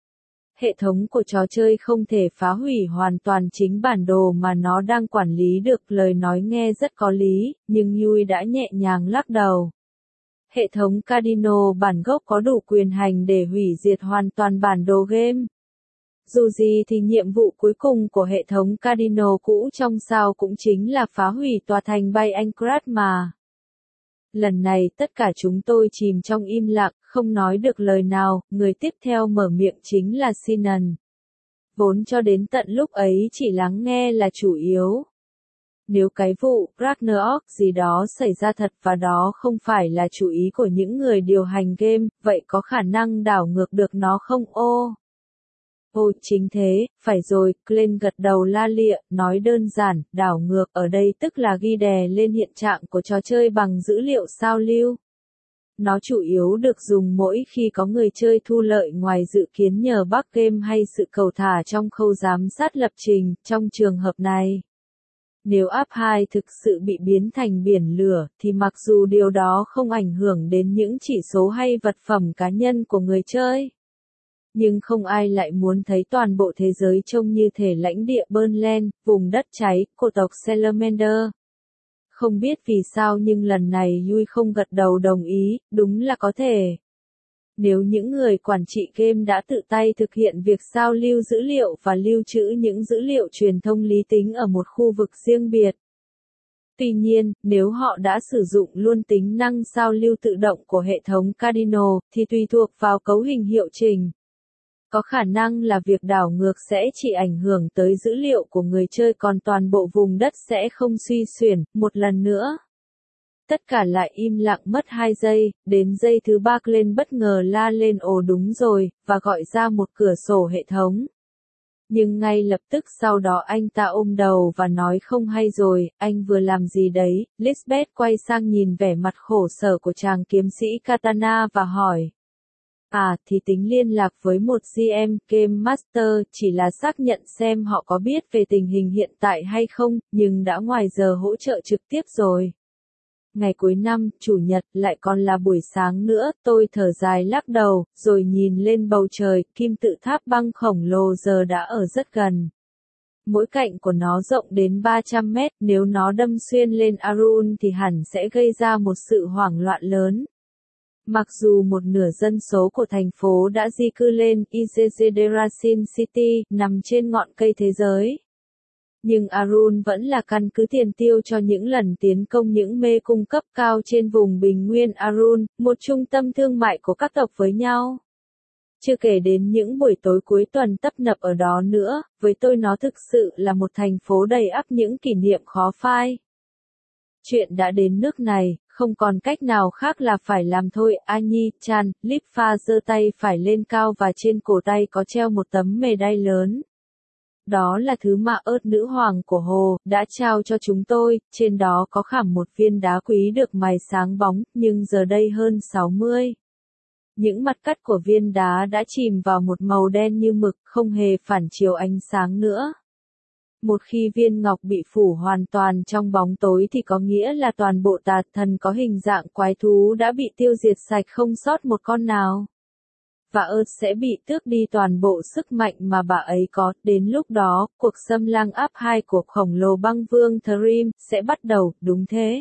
Hệ thống của trò chơi không thể phá hủy hoàn toàn chính bản đồ mà nó đang quản lý được, lời nói nghe rất có lý, nhưng Yui đã nhẹ nhàng lắc đầu. Hệ thống Cardinal bản gốc có đủ quyền hành để hủy diệt hoàn toàn bản đồ game. Dù gì thì nhiệm vụ cuối cùng của hệ thống Cardinal cũ trong sao cũng chính là phá hủy tòa thành bay Ankrat mà. Lần này tất cả chúng tôi chìm trong im lặng, không nói được lời nào, người tiếp theo mở miệng chính là Sinan. Vốn cho đến tận lúc ấy chỉ lắng nghe là chủ yếu. Nếu cái vụ Ragnarok gì đó xảy ra thật và đó không phải là chủ ý của những người điều hành game, vậy có khả năng đảo ngược được nó không ô? Ồ chính thế, phải rồi, Glenn gật đầu la lịa, nói đơn giản, đảo ngược ở đây tức là ghi đè lên hiện trạng của trò chơi bằng dữ liệu sao lưu. Nó chủ yếu được dùng mỗi khi có người chơi thu lợi ngoài dự kiến nhờ bug game hay sự cầu thả trong khâu giám sát lập trình, trong trường hợp này. Nếu áp hai thực sự bị biến thành biển lửa, thì mặc dù điều đó không ảnh hưởng đến những chỉ số hay vật phẩm cá nhân của người chơi. Nhưng không ai lại muốn thấy toàn bộ thế giới trông như thể lãnh địa Burnland, vùng đất cháy, của tộc Salamander. Không biết vì sao nhưng lần này Yui không gật đầu đồng ý, đúng là có thể. Nếu những người quản trị game đã tự tay thực hiện việc sao lưu dữ liệu và lưu trữ những dữ liệu truyền thông lý tính ở một khu vực riêng biệt. Tuy nhiên, nếu họ đã sử dụng luôn tính năng sao lưu tự động của hệ thống Cardinal, thì tùy thuộc vào cấu hình hiệu chỉnh. Có khả năng là việc đảo ngược sẽ chỉ ảnh hưởng tới dữ liệu của người chơi, còn toàn bộ vùng đất sẽ không suy xuyển. Một lần nữa, tất cả lại im lặng mất hai giây, đến giây thứ ba Glenn bất ngờ la lên ồ đúng rồi, và gọi ra một cửa sổ hệ thống. Nhưng ngay lập tức sau đó anh ta ôm đầu và nói không hay rồi, anh vừa làm gì đấy? Lisbeth quay sang nhìn vẻ mặt khổ sở của chàng kiếm sĩ Katana và hỏi. À, thì tính liên lạc với một giê em, Game Master, chỉ là xác nhận xem họ có biết về tình hình hiện tại hay không, nhưng đã ngoài giờ hỗ trợ trực tiếp rồi. Ngày cuối năm, chủ nhật, lại còn là buổi sáng nữa, tôi thở dài lắc đầu, rồi nhìn lên bầu trời, kim tự tháp băng khổng lồ giờ đã ở rất gần. Mỗi cạnh của nó rộng đến ba trăm mét, nếu nó đâm xuyên lên Arun thì hẳn sẽ gây ra một sự hoảng loạn lớn. Mặc dù một nửa dân số của thành phố đã di cư lên Izezederasin City, nằm trên ngọn cây thế giới. Nhưng Arun vẫn là căn cứ tiền tiêu cho những lần tiến công những mê cung cấp cao trên vùng bình nguyên Arun, một trung tâm thương mại của các tộc với nhau. Chưa kể đến những buổi tối cuối tuần tấp nập ở đó nữa, với tôi nó thực sự là một thành phố đầy ắp những kỷ niệm khó phai. Chuyện đã đến nước này, không còn cách nào khác là phải làm thôi. Annie-chan, Lip-pha giơ tay phải lên cao và trên cổ tay có treo một tấm mề đay lớn. Đó là thứ mà ớt nữ hoàng của Hồ đã trao cho chúng tôi, trên đó có khảm một viên đá quý được mài sáng bóng, nhưng giờ đây hơn sáu mươi. Những mặt cắt của viên đá đã chìm vào một màu đen như mực, không hề phản chiếu ánh sáng nữa. Một khi viên ngọc bị phủ hoàn toàn trong bóng tối thì có nghĩa là toàn bộ tà thần có hình dạng quái thú đã bị tiêu diệt sạch không sót một con nào. Và ớt sẽ bị tước đi toàn bộ sức mạnh mà bà ấy có. Đến lúc đó, cuộc xâm lăng áp hai của khổng lồ băng vương Thrim sẽ bắt đầu, đúng thế.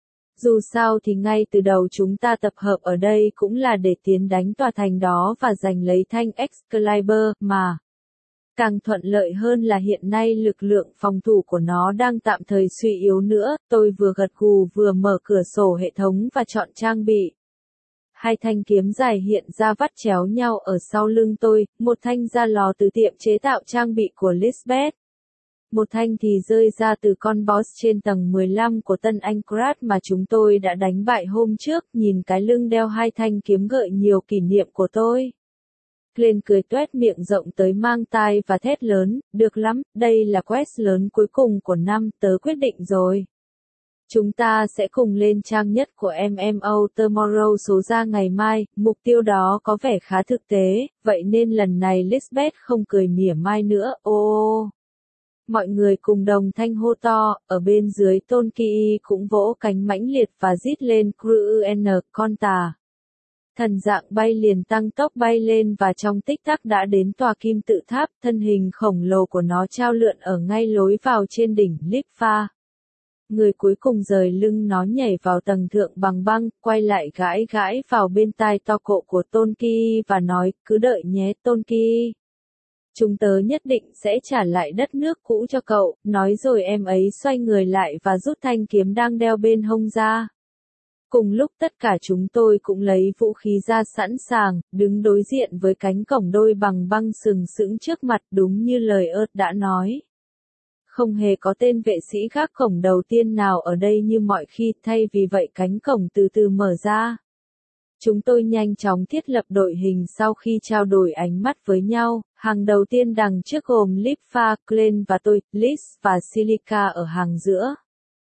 Dù sao thì ngay từ đầu chúng ta tập hợp ở đây cũng là để tiến đánh tòa thành đó và giành lấy thanh Excalibur mà. Càng thuận lợi hơn là hiện nay lực lượng phòng thủ của nó đang tạm thời suy yếu nữa. Tôi vừa gật gù vừa mở cửa sổ hệ thống và chọn trang bị. Hai thanh kiếm dài hiện ra vắt chéo nhau ở sau lưng tôi, một thanh ra lò từ tiệm chế tạo trang bị của Lisbeth. Một thanh thì rơi ra từ con boss trên tầng mười lăm của Tân Anchorage mà chúng tôi đã đánh bại hôm trước. Nhìn cái lưng đeo hai thanh kiếm gợi nhiều kỷ niệm của tôi. Glenn cười toét miệng rộng tới mang tai và thét lớn, được lắm, đây là quest lớn cuối cùng của năm, tớ quyết định rồi. Chúng ta sẽ cùng lên trang nhất của em em o Tomorrow số ra ngày mai, mục tiêu đó có vẻ khá thực tế, vậy nên lần này Lisbeth không cười mỉa mai nữa, ô ô. Mọi người cùng đồng thanh hô to, ở bên dưới Tôn Kỳ cũng vỗ cánh mãnh liệt và rít lên Crun con tà. Thần dạng bay liền tăng tốc bay lên và trong tích tắc đã đến tòa kim tự tháp, thân hình khổng lồ của nó trao lượn ở ngay lối vào trên đỉnh Lip-pha. Người cuối cùng rời lưng nó nhảy vào tầng thượng bằng băng, quay lại gãi gãi vào bên tai to cộ của Tôn Kỳ và nói, cứ đợi nhé Tôn Kỳ. Chúng tớ nhất định sẽ trả lại đất nước cũ cho cậu, nói rồi em ấy xoay người lại và rút thanh kiếm đang đeo bên hông ra. Cùng lúc tất cả chúng tôi cũng lấy vũ khí ra sẵn sàng, đứng đối diện với cánh cổng đôi bằng băng sừng sững trước mặt đúng như lời ớt đã nói. Không hề có tên vệ sĩ gác cổng đầu tiên nào ở đây như mọi khi, thay vì vậy cánh cổng từ từ mở ra. Chúng tôi nhanh chóng thiết lập đội hình sau khi trao đổi ánh mắt với nhau, hàng đầu tiên đằng trước gồm Lip-pha, Glenn và tôi, Liz và Silica ở hàng giữa.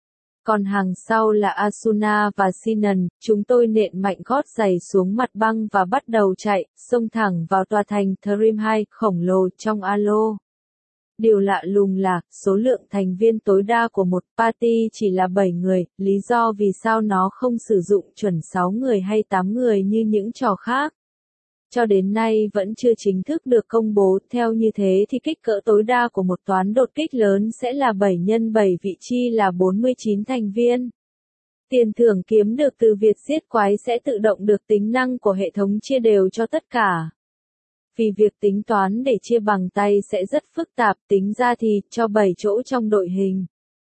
Còn hàng sau là Asuna và Sinan, chúng tôi nện mạnh gót giày xuống mặt băng và bắt đầu chạy, xông thẳng vào tòa thành Thrim hai khổng lồ trong Alo. Điều lạ lùng là, số lượng thành viên tối đa của một party chỉ là bảy người, lý do vì sao nó không sử dụng chuẩn sáu người hay tám người như những trò khác. Cho đến nay vẫn chưa chính thức được công bố, theo như thế thì kích cỡ tối đa của một toán đột kích lớn sẽ là bảy nhân bảy vị chi là bốn mươi chín thành viên. Tiền thưởng kiếm được từ việc giết quái sẽ tự động được tính năng của hệ thống chia đều cho tất cả. Vì việc tính toán để chia bằng tay sẽ rất phức tạp, tính ra thì cho bảy chỗ trong đội hình.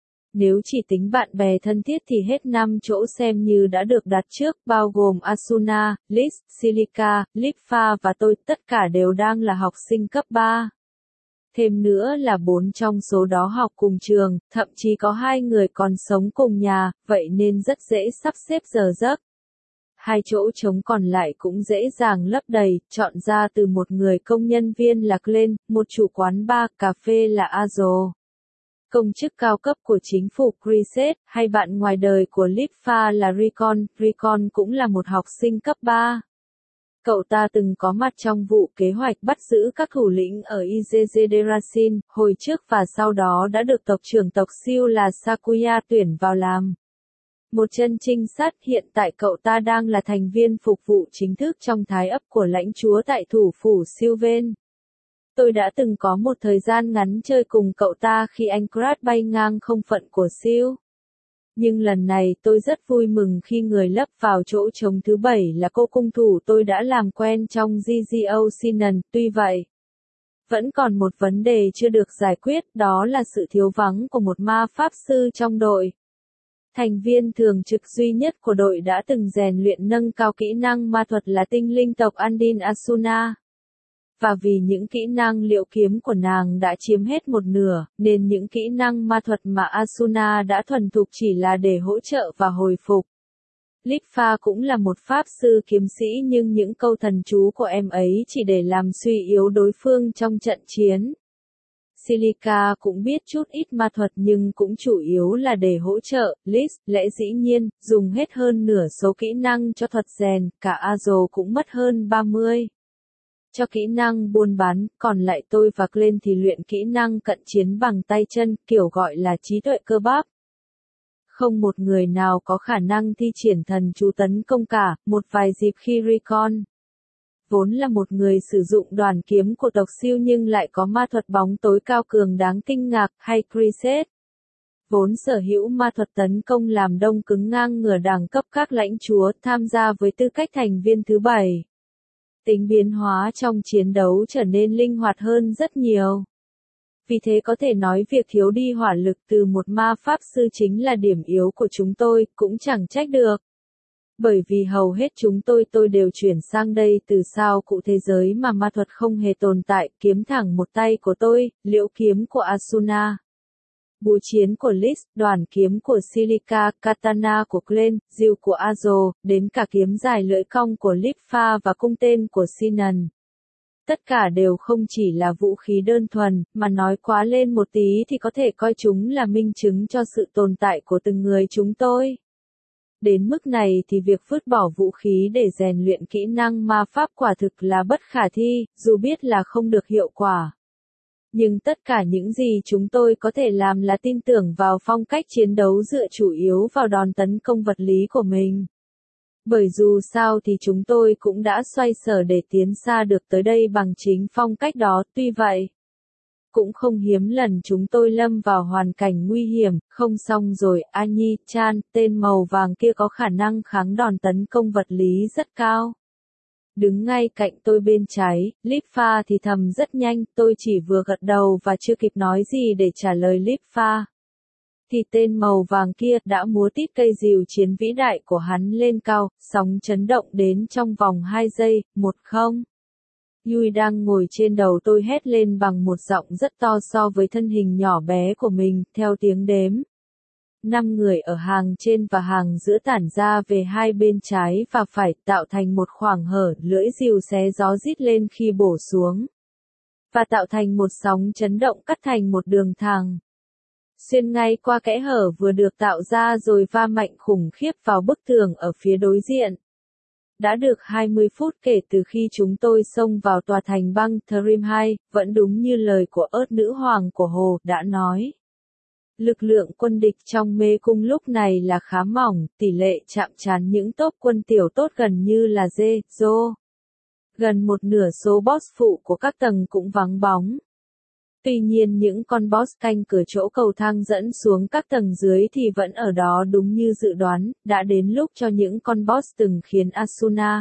Nếu chỉ tính bạn bè thân thiết thì hết năm chỗ xem như đã được đặt trước, bao gồm Asuna, Liz, Silica, Lip-pha và tôi, tất cả đều đang là học sinh cấp ba. Thêm nữa là bốn trong số đó học cùng trường, thậm chí có hai người còn sống cùng nhà, vậy nên rất dễ sắp xếp giờ giấc. Hai chỗ trống còn lại cũng dễ dàng lấp đầy, chọn ra từ một người công nhân viên là Glenn, một chủ quán bar, cà phê là Azo. Công chức cao cấp của chính phủ Crescent, hay bạn ngoài đời của Lip-pha là Recon, Recon cũng là một học sinh cấp ba. Cậu ta từng có mặt trong vụ kế hoạch bắt giữ các thủ lĩnh ở Izezederasin, hồi trước và sau đó đã được tộc trưởng tộc siêu là Sakuya tuyển vào làm. Một chân trinh sát, hiện tại cậu ta đang là thành viên phục vụ chính thức trong thái ấp của lãnh chúa tại thủ phủ Sylvain. Tôi đã từng có một thời gian ngắn chơi cùng cậu ta khi Anchorage bay ngang không phận của siêu. Nhưng lần này tôi rất vui mừng khi người lấp vào chỗ trống thứ bảy là cô cung thủ tôi đã làm quen trong giê giê o Sinan. Tuy vậy, vẫn còn một vấn đề chưa được giải quyết, đó là sự thiếu vắng của một ma pháp sư trong đội. Thành viên thường trực duy nhất của đội đã từng rèn luyện nâng cao kỹ năng ma thuật là tinh linh tộc Andin Asuna. Và vì những kỹ năng liễu kiếm của nàng đã chiếm hết một nửa, nên những kỹ năng ma thuật mà Asuna đã thuần thục chỉ là để hỗ trợ và hồi phục. Litfa cũng là một pháp sư kiếm sĩ nhưng những câu thần chú của em ấy chỉ để làm suy yếu đối phương trong trận chiến. Silica cũng biết chút ít ma thuật nhưng cũng chủ yếu là để hỗ trợ. Liz, lẽ dĩ nhiên, dùng hết hơn nửa số kỹ năng cho thuật rèn, cả Azo cũng mất hơn ba mươi. Cho kỹ năng buôn bán, còn lại tôi và Glenn thì luyện kỹ năng cận chiến bằng tay chân, kiểu gọi là trí tuệ cơ bắp. Không một người nào có khả năng thi triển thần chú tấn công cả, một vài dịp khi Recon vốn là một người sử dụng đoàn kiếm của tộc siêu nhưng lại có ma thuật bóng tối cao cường đáng kinh ngạc, hay Chryset vốn sở hữu ma thuật tấn công làm đông cứng ngang ngửa đẳng cấp các lãnh chúa tham gia với tư cách thành viên thứ bảy. Tính biến hóa trong chiến đấu trở nên linh hoạt hơn rất nhiều. Vì thế có thể nói việc thiếu đi hỏa lực từ một ma pháp sư chính là điểm yếu của chúng tôi, cũng chẳng trách được. Bởi vì hầu hết chúng tôi tôi đều chuyển sang đây từ sao cụ thế giới mà ma thuật không hề tồn tại, kiếm thẳng một tay của tôi, liễu kiếm của Asuna. Búa chiến của Liz, đoàn kiếm của Silica, katana của Glenn, diều của Azo, đến cả kiếm dài lưỡi cong của Litfa và cung tên của Sinan. Tất cả đều không chỉ là vũ khí đơn thuần, mà nói quá lên một tí thì có thể coi chúng là minh chứng cho sự tồn tại của từng người chúng tôi. Đến mức này thì việc vứt bỏ vũ khí để rèn luyện kỹ năng ma pháp quả thực là bất khả thi, dù biết là không được hiệu quả. Nhưng tất cả những gì chúng tôi có thể làm là tin tưởng vào phong cách chiến đấu dựa chủ yếu vào đòn tấn công vật lý của mình. Bởi dù sao thì chúng tôi cũng đã xoay sở để tiến xa được tới đây bằng chính phong cách đó, tuy vậy. Cũng không hiếm lần chúng tôi lâm vào hoàn cảnh nguy hiểm, không xong rồi, Anyi-chan, tên màu vàng kia có khả năng kháng đòn tấn công vật lý rất cao. Đứng ngay cạnh tôi bên trái, Litfa thì thầm rất nhanh, tôi chỉ vừa gật đầu và chưa kịp nói gì để trả lời Litfa. Thì tên màu vàng kia đã múa tít cây diều chiến vĩ đại của hắn lên cao, sóng chấn động đến trong vòng hai giây, một không. Yui đang ngồi trên đầu tôi hét lên bằng một giọng rất to so với thân hình nhỏ bé của mình, theo tiếng đếm. Năm người ở hàng trên và hàng giữa tản ra về hai bên trái và phải tạo thành một khoảng hở, lưỡi diều xé gió rít lên khi bổ xuống. Và tạo thành một sóng chấn động cắt thành một đường thẳng. Xuyên ngay qua kẽ hở vừa được tạo ra rồi va mạnh khủng khiếp vào bức tường ở phía đối diện. Đã được hai mươi phút kể từ khi chúng tôi xông vào tòa thành băng Thrim hai, vẫn đúng như lời của ớt nữ hoàng của Hồ đã nói. Lực lượng quân địch trong mê cung lúc này là khá mỏng, tỷ lệ chạm trán những tốp quân tiểu tốt gần như là dê, dô. Gần một nửa số boss phụ của các tầng cũng vắng bóng. Tuy nhiên những con boss canh cửa chỗ cầu thang dẫn xuống các tầng dưới thì vẫn ở đó đúng như dự đoán, đã đến lúc cho những con boss từng khiến Asuna,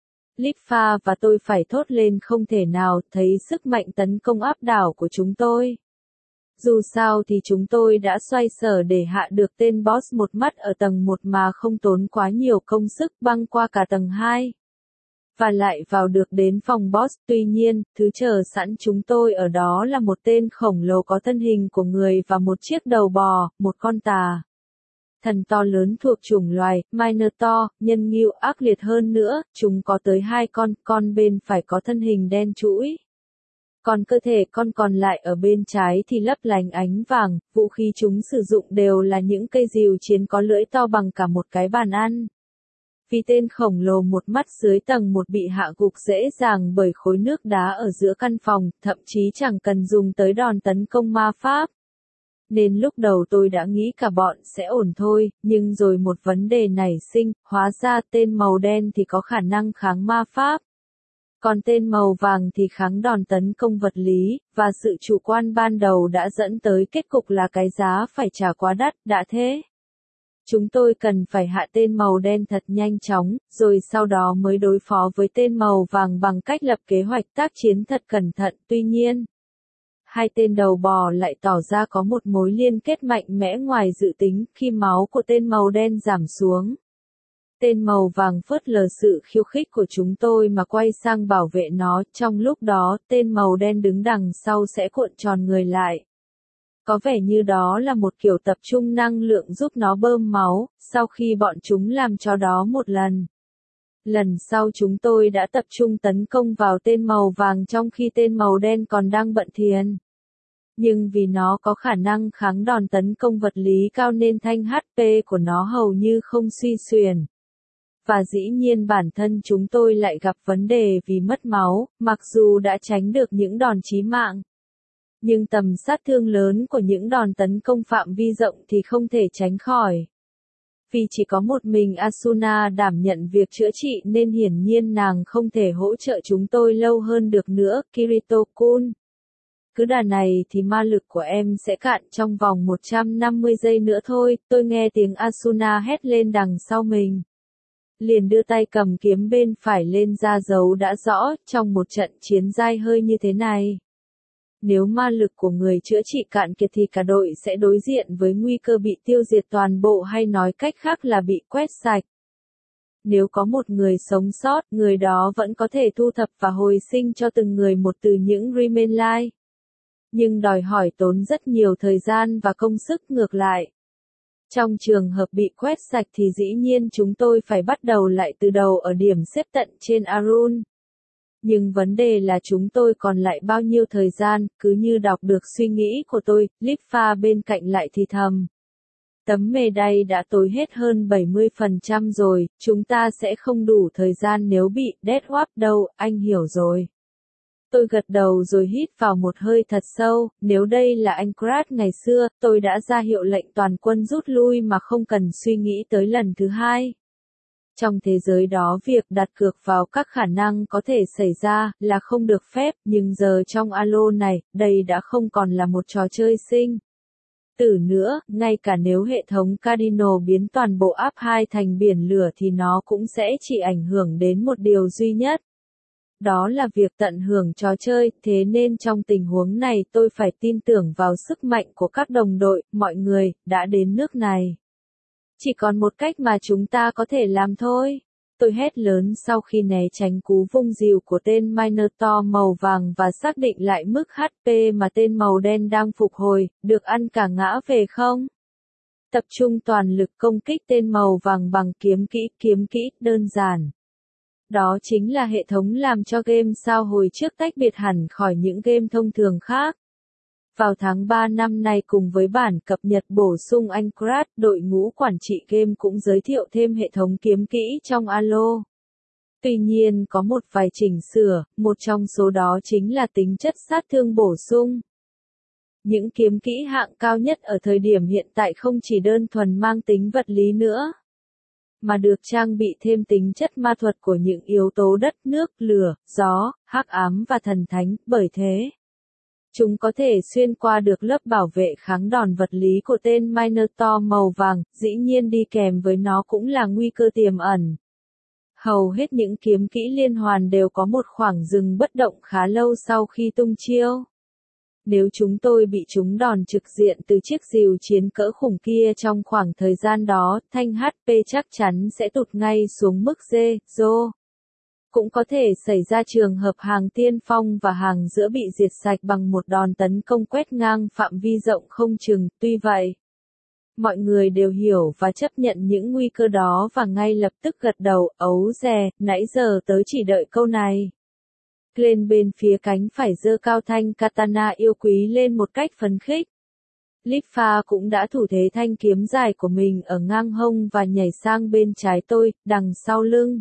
Litfa và tôi phải thốt lên không thể nào thấy sức mạnh tấn công áp đảo của chúng tôi. Dù sao thì chúng tôi đã xoay sở để hạ được tên boss một mắt ở tầng một mà không tốn quá nhiều công sức băng qua cả tầng hai. Và lại vào được đến phòng boss, tuy nhiên, thứ chờ sẵn chúng tôi ở đó là một tên khổng lồ có thân hình của người và một chiếc đầu bò, một con tà. Thần to lớn thuộc chủng loài, Minotaur, nhân ngưu ác liệt hơn nữa, chúng có tới hai con, con bên phải có thân hình đen trũi. Còn cơ thể con còn lại ở bên trái thì lấp lánh ánh vàng, vũ khí chúng sử dụng đều là những cây rìu chiến có lưỡi to bằng cả một cái bàn ăn. Vì tên khổng lồ một mắt dưới tầng một bị hạ gục dễ dàng bởi khối nước đá ở giữa căn phòng, thậm chí chẳng cần dùng tới đòn tấn công ma pháp. Nên lúc đầu tôi đã nghĩ cả bọn sẽ ổn thôi, nhưng rồi một vấn đề nảy sinh, hóa ra tên màu đen thì có khả năng kháng ma pháp. Còn tên màu vàng thì kháng đòn tấn công vật lý, và sự chủ quan ban đầu đã dẫn tới kết cục là cái giá phải trả quá đắt, đã thế. Chúng tôi cần phải hạ tên màu đen thật nhanh chóng, rồi sau đó mới đối phó với tên màu vàng bằng cách lập kế hoạch tác chiến thật cẩn thận. Tuy nhiên, hai tên đầu bò lại tỏ ra có một mối liên kết mạnh mẽ ngoài dự tính khi máu của tên màu đen giảm xuống. Tên màu vàng phớt lờ sự khiêu khích của chúng tôi mà quay sang bảo vệ nó, trong lúc đó, tên màu đen đứng đằng sau sẽ cuộn tròn người lại. Có vẻ như đó là một kiểu tập trung năng lượng giúp nó bơm máu, sau khi bọn chúng làm cho đó một lần. Lần sau chúng tôi đã tập trung tấn công vào tên màu vàng trong khi tên màu đen còn đang bận thiền. Nhưng vì nó có khả năng kháng đòn tấn công vật lý cao nên thanh hát pê của nó hầu như không suy xuyển. Và dĩ nhiên bản thân chúng tôi lại gặp vấn đề vì mất máu, mặc dù đã tránh được những đòn chí mạng. Nhưng tầm sát thương lớn của những đòn tấn công phạm vi rộng thì không thể tránh khỏi. Vì chỉ có một mình Asuna đảm nhận việc chữa trị nên hiển nhiên nàng không thể hỗ trợ chúng tôi lâu hơn được nữa, Kirito-kun. Cứ đà này thì ma lực của em sẽ cạn trong vòng một trăm năm mươi giây nữa thôi, tôi nghe tiếng Asuna hét lên đằng sau mình. Liền đưa tay cầm kiếm bên phải lên ra dấu đã rõ, trong một trận chiến dai hơi như thế này. Nếu ma lực của người chữa trị cạn kiệt thì cả đội sẽ đối diện với nguy cơ bị tiêu diệt toàn bộ hay nói cách khác là bị quét sạch. Nếu có một người sống sót, người đó vẫn có thể thu thập và hồi sinh cho từng người một từ những Remain Life. Nhưng đòi hỏi tốn rất nhiều thời gian và công sức ngược lại. Trong trường hợp bị quét sạch thì dĩ nhiên chúng tôi phải bắt đầu lại từ đầu ở điểm xếp tận trên Arun. Nhưng vấn đề là chúng tôi còn lại bao nhiêu thời gian, cứ như đọc được suy nghĩ của tôi, Lipha bên cạnh lại thì thầm. Tấm mề đay đã tối hết hơn bảy mươi phần trăm rồi, chúng ta sẽ không đủ thời gian nếu bị dead warp đâu, anh hiểu rồi. Tôi gật đầu rồi hít vào một hơi thật sâu, nếu đây là anh Krat ngày xưa, tôi đã ra hiệu lệnh toàn quân rút lui mà không cần suy nghĩ tới lần thứ hai. Trong thế giới đó việc đặt cược vào các khả năng có thể xảy ra là không được phép, nhưng giờ trong Alo này, đây đã không còn là một trò chơi sinh tử nữa, ngay cả nếu hệ thống Cardinal biến toàn bộ áp hai thành biển lửa thì nó cũng sẽ chỉ ảnh hưởng đến một điều duy nhất. Đó là việc tận hưởng trò chơi, thế nên trong tình huống này tôi phải tin tưởng vào sức mạnh của các đồng đội, mọi người, đã đến nước này. Chỉ còn một cách mà chúng ta có thể làm thôi. Tôi hét lớn sau khi né tránh cú vung dìu của tên Minotaur màu vàng và xác định lại mức hát pê mà tên màu đen đang phục hồi, được ăn cả ngã về không? Tập trung toàn lực công kích tên màu vàng bằng kiếm kỹ, kiếm kỹ, đơn giản. Đó chính là hệ thống làm cho game sao hồi trước tách biệt hẳn khỏi những game thông thường khác. Vào tháng ba năm nay cùng với bản cập nhật bổ sung Aincrad, đội ngũ quản trị game cũng giới thiệu thêm hệ thống kiếm kỹ trong Alo. Tuy nhiên có một vài chỉnh sửa, một trong số đó chính là tính chất sát thương bổ sung. Những kiếm kỹ hạng cao nhất ở thời điểm hiện tại không chỉ đơn thuần mang tính vật lý nữa, mà được trang bị thêm tính chất ma thuật của những yếu tố đất, nước, lửa, gió, hắc ám và thần thánh, bởi thế chúng có thể xuyên qua được lớp bảo vệ kháng đòn vật lý của tên Minotaur màu vàng, dĩ nhiên đi kèm với nó cũng là nguy cơ tiềm ẩn. Hầu hết những kiếm kỹ liên hoàn đều có một khoảng dừng bất động khá lâu sau khi tung chiêu. Nếu chúng tôi bị trúng đòn trực diện từ chiếc rìu chiến cỡ khủng kia trong khoảng thời gian đó, thanh hát pê chắc chắn sẽ tụt ngay xuống mức zero. Cũng có thể xảy ra trường hợp hàng tiên phong và hàng giữa bị diệt sạch bằng một đòn tấn công quét ngang phạm vi rộng không chừng, tuy vậy. Mọi người đều hiểu và chấp nhận những nguy cơ đó và ngay lập tức gật đầu, ấu dè, nãy giờ tớ chỉ đợi câu này. Lên bên phía cánh phải giơ cao thanh katana yêu quý lên một cách phấn khích. Lipha cũng đã thủ thế thanh kiếm dài của mình ở ngang hông và nhảy sang bên trái tôi, đằng sau lưng.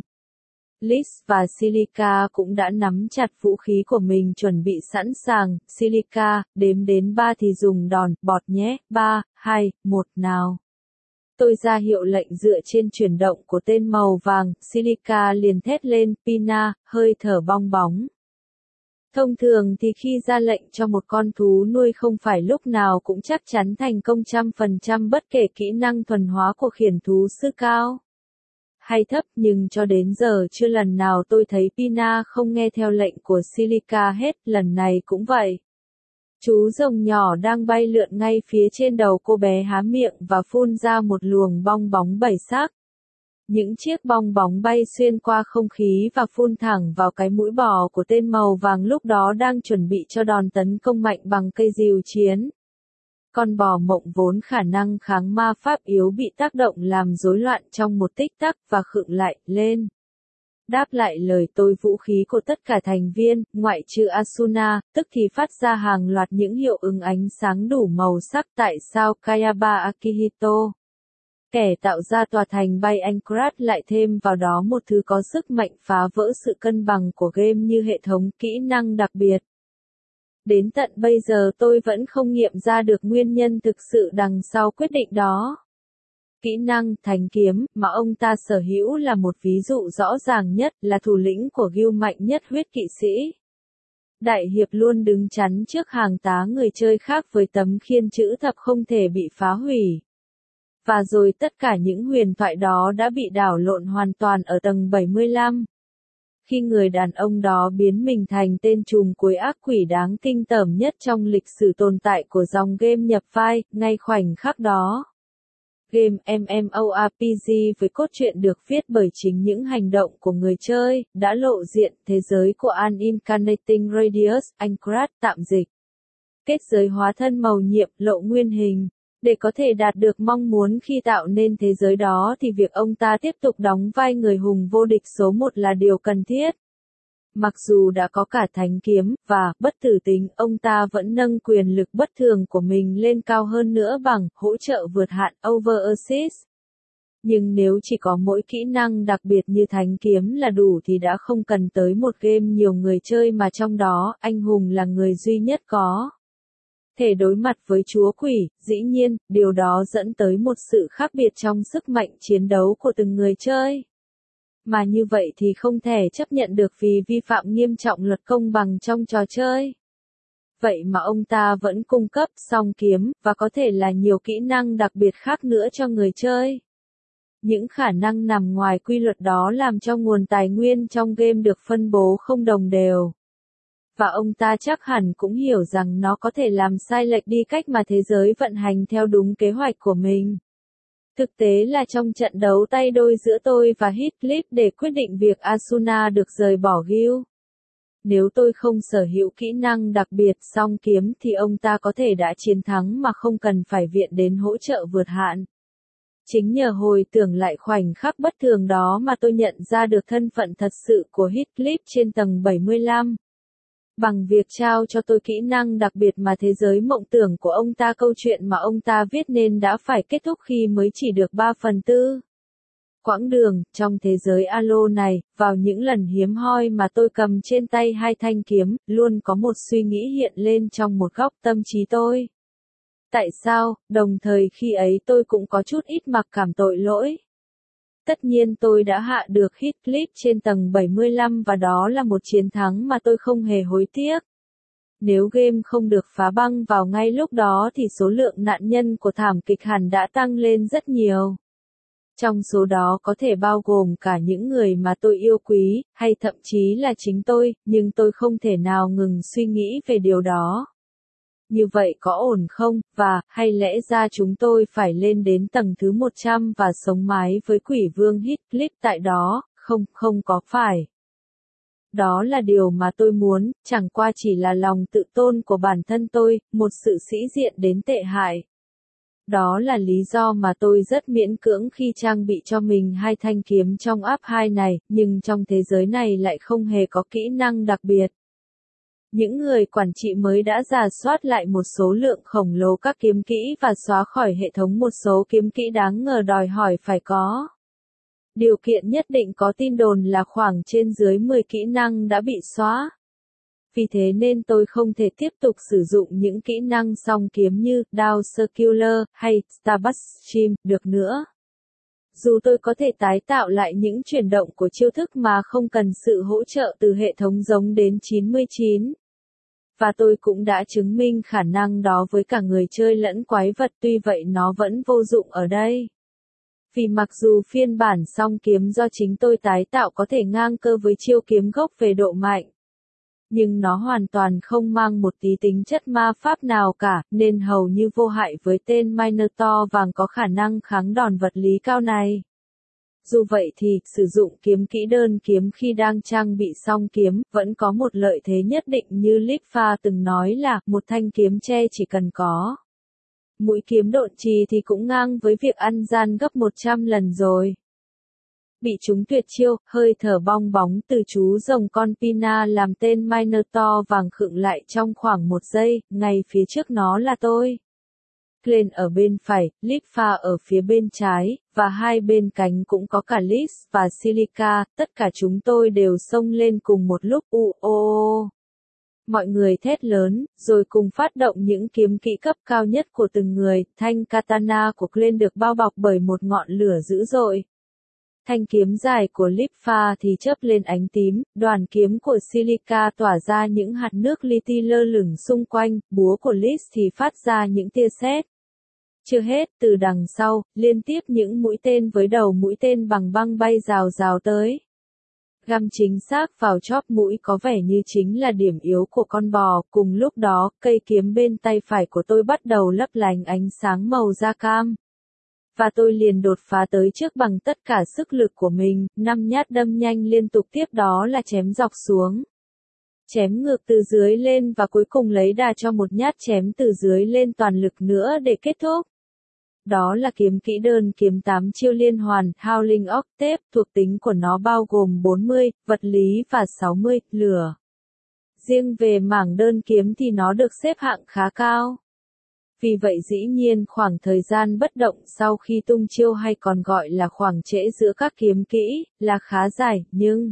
Liz và Silica cũng đã nắm chặt vũ khí của mình chuẩn bị sẵn sàng. Silica, đếm đến ba thì dùng đòn, bọt nhé, ba, hai, một nào. Tôi ra hiệu lệnh dựa trên chuyển động của tên màu vàng, Silica liền thét lên, Pina, hơi thở bong bóng. Thông thường thì khi ra lệnh cho một con thú nuôi không phải lúc nào cũng chắc chắn thành công trăm phần trăm bất kể kỹ năng thuần hóa của khiển thú sư cao hay thấp, nhưng cho đến giờ chưa lần nào tôi thấy Pina không nghe theo lệnh của Silica hết, lần này cũng vậy. Chú rồng nhỏ đang bay lượn ngay phía trên đầu cô bé há miệng và phun ra một luồng bong bóng bảy sắc. Những chiếc bong bóng bay xuyên qua không khí và phun thẳng vào cái mũi bò của tên màu vàng lúc đó đang chuẩn bị cho đòn tấn công mạnh bằng cây rìu chiến. Con bò mộng vốn khả năng kháng ma pháp yếu bị tác động làm rối loạn trong một tích tắc và khựng lại, lên. Đáp lại lời tôi vũ khí của tất cả thành viên, ngoại trừ Asuna, tức thì phát ra hàng loạt những hiệu ứng ánh sáng đủ màu sắc tại sao Kayaba Akihito. Kẻ tạo ra tòa thành bay Anchorage lại thêm vào đó một thứ có sức mạnh phá vỡ sự cân bằng của game như hệ thống kỹ năng đặc biệt. Đến tận bây giờ tôi vẫn không nghiệm ra được nguyên nhân thực sự đằng sau quyết định đó. Kỹ năng Thánh Kiếm mà ông ta sở hữu là một ví dụ rõ ràng nhất, là thủ lĩnh của guild mạnh nhất huyết kỵ sĩ. Đại hiệp luôn đứng chắn trước hàng tá người chơi khác với tấm khiên chữ thập không thể bị phá hủy. Và rồi tất cả những huyền thoại đó đã bị đảo lộn hoàn toàn ở tầng bảy mươi lăm. Khi người đàn ông đó biến mình thành tên trùm cuối ác quỷ đáng kinh tởm nhất trong lịch sử tồn tại của dòng game nhập vai, ngay khoảnh khắc đó. Game MMORPG với cốt truyện được viết bởi chính những hành động của người chơi, đã lộ diện thế giới của Unincarnating Radius, Anchorage tạm dịch. Kết giới hóa thân màu nhiệm, lộ nguyên hình. Để có thể đạt được mong muốn khi tạo nên thế giới đó thì việc ông ta tiếp tục đóng vai người hùng vô địch số một là điều cần thiết. Mặc dù đã có cả thánh kiếm, và, bất tử tính, ông ta vẫn nâng quyền lực bất thường của mình lên cao hơn nữa bằng, hỗ trợ vượt hạn, Over Assist. Nhưng nếu chỉ có mỗi kỹ năng đặc biệt như thánh kiếm là đủ thì đã không cần tới một game nhiều người chơi mà trong đó, anh hùng là người duy nhất có thể đối mặt với chúa quỷ. Dĩ nhiên, điều đó dẫn tới một sự khác biệt trong sức mạnh chiến đấu của từng người chơi. Mà như vậy thì không thể chấp nhận được vì vi phạm nghiêm trọng luật công bằng trong trò chơi. Vậy mà ông ta vẫn cung cấp song kiếm, và có thể là nhiều kỹ năng đặc biệt khác nữa cho người chơi. Những khả năng nằm ngoài quy luật đó làm cho nguồn tài nguyên trong game được phân bố không đồng đều. Và ông ta chắc hẳn cũng hiểu rằng nó có thể làm sai lệch đi cách mà thế giới vận hành theo đúng kế hoạch của mình. Thực tế là trong trận đấu tay đôi giữa tôi và Heathcliff để quyết định việc Asuna được rời bỏ guild. Nếu tôi không sở hữu kỹ năng đặc biệt song kiếm thì ông ta có thể đã chiến thắng mà không cần phải viện đến hỗ trợ vượt hạn. Chính nhờ hồi tưởng lại khoảnh khắc bất thường đó mà tôi nhận ra được thân phận thật sự của Heathcliff trên tầng bảy mươi lăm. Bằng việc trao cho tôi kỹ năng đặc biệt mà thế giới mộng tưởng của ông ta, câu chuyện mà ông ta viết nên đã phải kết thúc khi mới chỉ được ba phần tư. Quãng đường, trong thế giới Alo này, vào những lần hiếm hoi mà tôi cầm trên tay hai thanh kiếm, luôn có một suy nghĩ hiện lên trong một góc tâm trí tôi. Tại sao, đồng thời khi ấy tôi cũng có chút ít mặc cảm tội lỗi. Tất nhiên tôi đã hạ được Heathcliff trên tầng bảy mươi lăm và đó là một chiến thắng mà tôi không hề hối tiếc. Nếu game không được phá băng vào ngay lúc đó thì số lượng nạn nhân của thảm kịch hẳn đã tăng lên rất nhiều. Trong số đó có thể bao gồm cả những người mà tôi yêu quý, hay thậm chí là chính tôi, nhưng tôi không thể nào ngừng suy nghĩ về điều đó. Như vậy có ổn không, và, hay lẽ ra chúng tôi phải lên đến tầng thứ một trăm và sống mái với quỷ vương Heathcliff tại đó, không, không có phải. Đó là điều mà tôi muốn, chẳng qua chỉ là lòng tự tôn của bản thân tôi, một sự sĩ diện đến tệ hại. Đó là lý do mà tôi rất miễn cưỡng khi trang bị cho mình hai thanh kiếm trong app hai này, nhưng trong thế giới này lại không hề có kỹ năng đặc biệt. Những người quản trị mới đã rà soát lại một số lượng khổng lồ các kiếm kỹ và xóa khỏi hệ thống một số kiếm kỹ đáng ngờ đòi hỏi phải có. Điều kiện nhất định có tin đồn là khoảng trên dưới mười kỹ năng đã bị xóa. Vì thế nên tôi không thể tiếp tục sử dụng những kỹ năng song kiếm như Down Circular hay Starbucks Stream được nữa. Dù tôi có thể tái tạo lại những chuyển động của chiêu thức mà không cần sự hỗ trợ từ hệ thống giống đến chín mươi chín. Và tôi cũng đã chứng minh khả năng đó với cả người chơi lẫn quái vật, tuy vậy nó vẫn vô dụng ở đây. Vì mặc dù phiên bản song kiếm do chính tôi tái tạo có thể ngang cơ với chiêu kiếm gốc về độ mạnh, nhưng nó hoàn toàn không mang một tí tính chất ma pháp nào cả, nên hầu như vô hại với tên Minotaur vàng có khả năng kháng đòn vật lý cao này. Dù vậy thì, sử dụng kiếm kỹ đơn kiếm khi đang trang bị song kiếm, vẫn có một lợi thế nhất định như Litfa từng nói là, một thanh kiếm tre chỉ cần có mũi kiếm độn trì thì cũng ngang với việc ăn gian gấp một trăm lần rồi. Bị chúng tuyệt chiêu, hơi thở bong bóng từ chú rồng con Pina làm tên Minotaur vàng khựng lại trong khoảng một giây, ngay phía trước nó là tôi. Glenn ở bên phải, Litfa ở phía bên trái, và hai bên cánh cũng có cả Lis và Silica, tất cả chúng tôi đều xông lên cùng một lúc. U ô ô. Mọi người thét lớn, rồi cùng phát động những kiếm kỹ cấp cao nhất của từng người. Thanh katana của Glenn được bao bọc bởi một ngọn lửa dữ dội. Thanh kiếm dài của Litfa thì chớp lên ánh tím, đoàn kiếm của Silica tỏa ra những hạt nước li ti lơ lửng xung quanh, búa của Lis thì phát ra những tia sét. Chưa hết, từ đằng sau, liên tiếp những mũi tên với đầu mũi tên bằng băng bay rào rào tới. Găm chính xác vào chóp mũi có vẻ như chính là điểm yếu của con bò, cùng lúc đó, cây kiếm bên tay phải của tôi bắt đầu lấp lánh ánh sáng màu da cam. Và tôi liền đột phá tới trước bằng tất cả sức lực của mình, năm nhát đâm nhanh liên tục tiếp đó là chém dọc xuống. Chém ngược từ dưới lên và cuối cùng lấy đà cho một nhát chém từ dưới lên toàn lực nữa để kết thúc. Đó là kiếm kỹ đơn kiếm tám chiêu liên hoàn, Howling Octave, thuộc tính của nó bao gồm bốn mươi, vật lý và sáu mươi, lửa. Riêng về mảng đơn kiếm thì nó được xếp hạng khá cao. Vì vậy dĩ nhiên khoảng thời gian bất động sau khi tung chiêu hay còn gọi là khoảng trễ giữa các kiếm kỹ, là khá dài, nhưng...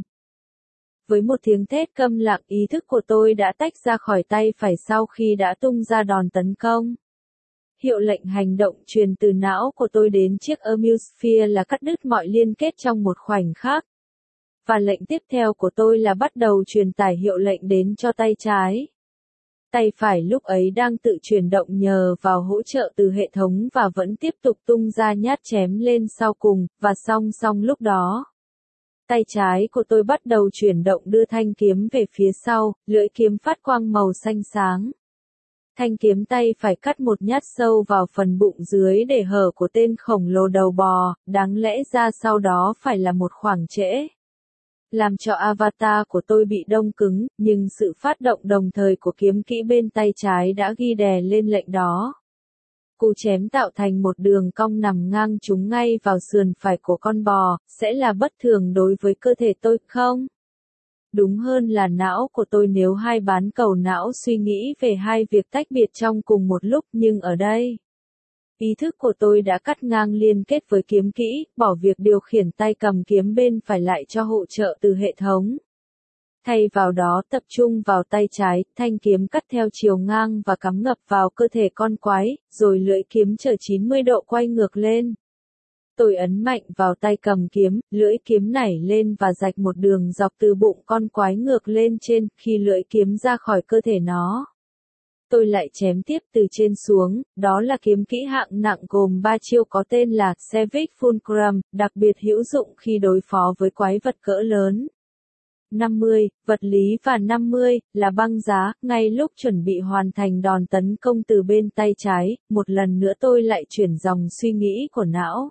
Với một tiếng thét câm lặng ý thức của tôi đã tách ra khỏi tay phải sau khi đã tung ra đòn tấn công. Hiệu lệnh hành động truyền từ não của tôi đến chiếc Amuse-Sphere là cắt đứt mọi liên kết trong một khoảnh khắc. Và lệnh tiếp theo của tôi là bắt đầu truyền tải hiệu lệnh đến cho tay trái. Tay phải lúc ấy đang tự chuyển động nhờ vào hỗ trợ từ hệ thống và vẫn tiếp tục tung ra nhát chém lên sau cùng, và song song lúc đó. Tay trái của tôi bắt đầu chuyển động đưa thanh kiếm về phía sau, lưỡi kiếm phát quang màu xanh sáng. Thanh kiếm tay phải cắt một nhát sâu vào phần bụng dưới để hở của tên khổng lồ đầu bò, đáng lẽ ra sau đó phải là một khoảng trễ. Làm cho avatar của tôi bị đông cứng, nhưng sự phát động đồng thời của kiếm kỹ bên tay trái đã ghi đè lên lệnh đó. Cú chém tạo thành một đường cong nằm ngang trúng ngay vào sườn phải của con bò, sẽ là bất thường đối với cơ thể tôi không? Đúng hơn là não của tôi nếu hai bán cầu não suy nghĩ về hai việc tách biệt trong cùng một lúc, nhưng ở đây, ý thức của tôi đã cắt ngang liên kết với kiếm kỹ, bỏ việc điều khiển tay cầm kiếm bên phải lại cho hỗ trợ từ hệ thống. Thay vào đó tập trung vào tay trái, thanh kiếm cắt theo chiều ngang và cắm ngập vào cơ thể con quái, rồi lưỡi kiếm trở chín mươi độ quay ngược lên. Tôi ấn mạnh vào tay cầm kiếm, lưỡi kiếm nảy lên và rạch một đường dọc từ bụng con quái ngược lên trên, khi lưỡi kiếm ra khỏi cơ thể nó. Tôi lại chém tiếp từ trên xuống, đó là kiếm kỹ hạng nặng gồm ba chiêu có tên là Savage Fulcrum, đặc biệt hữu dụng khi đối phó với quái vật cỡ lớn. năm mươi, vật lý và năm mươi, là băng giá, ngay lúc chuẩn bị hoàn thành đòn tấn công từ bên tay trái, một lần nữa tôi lại chuyển dòng suy nghĩ của não.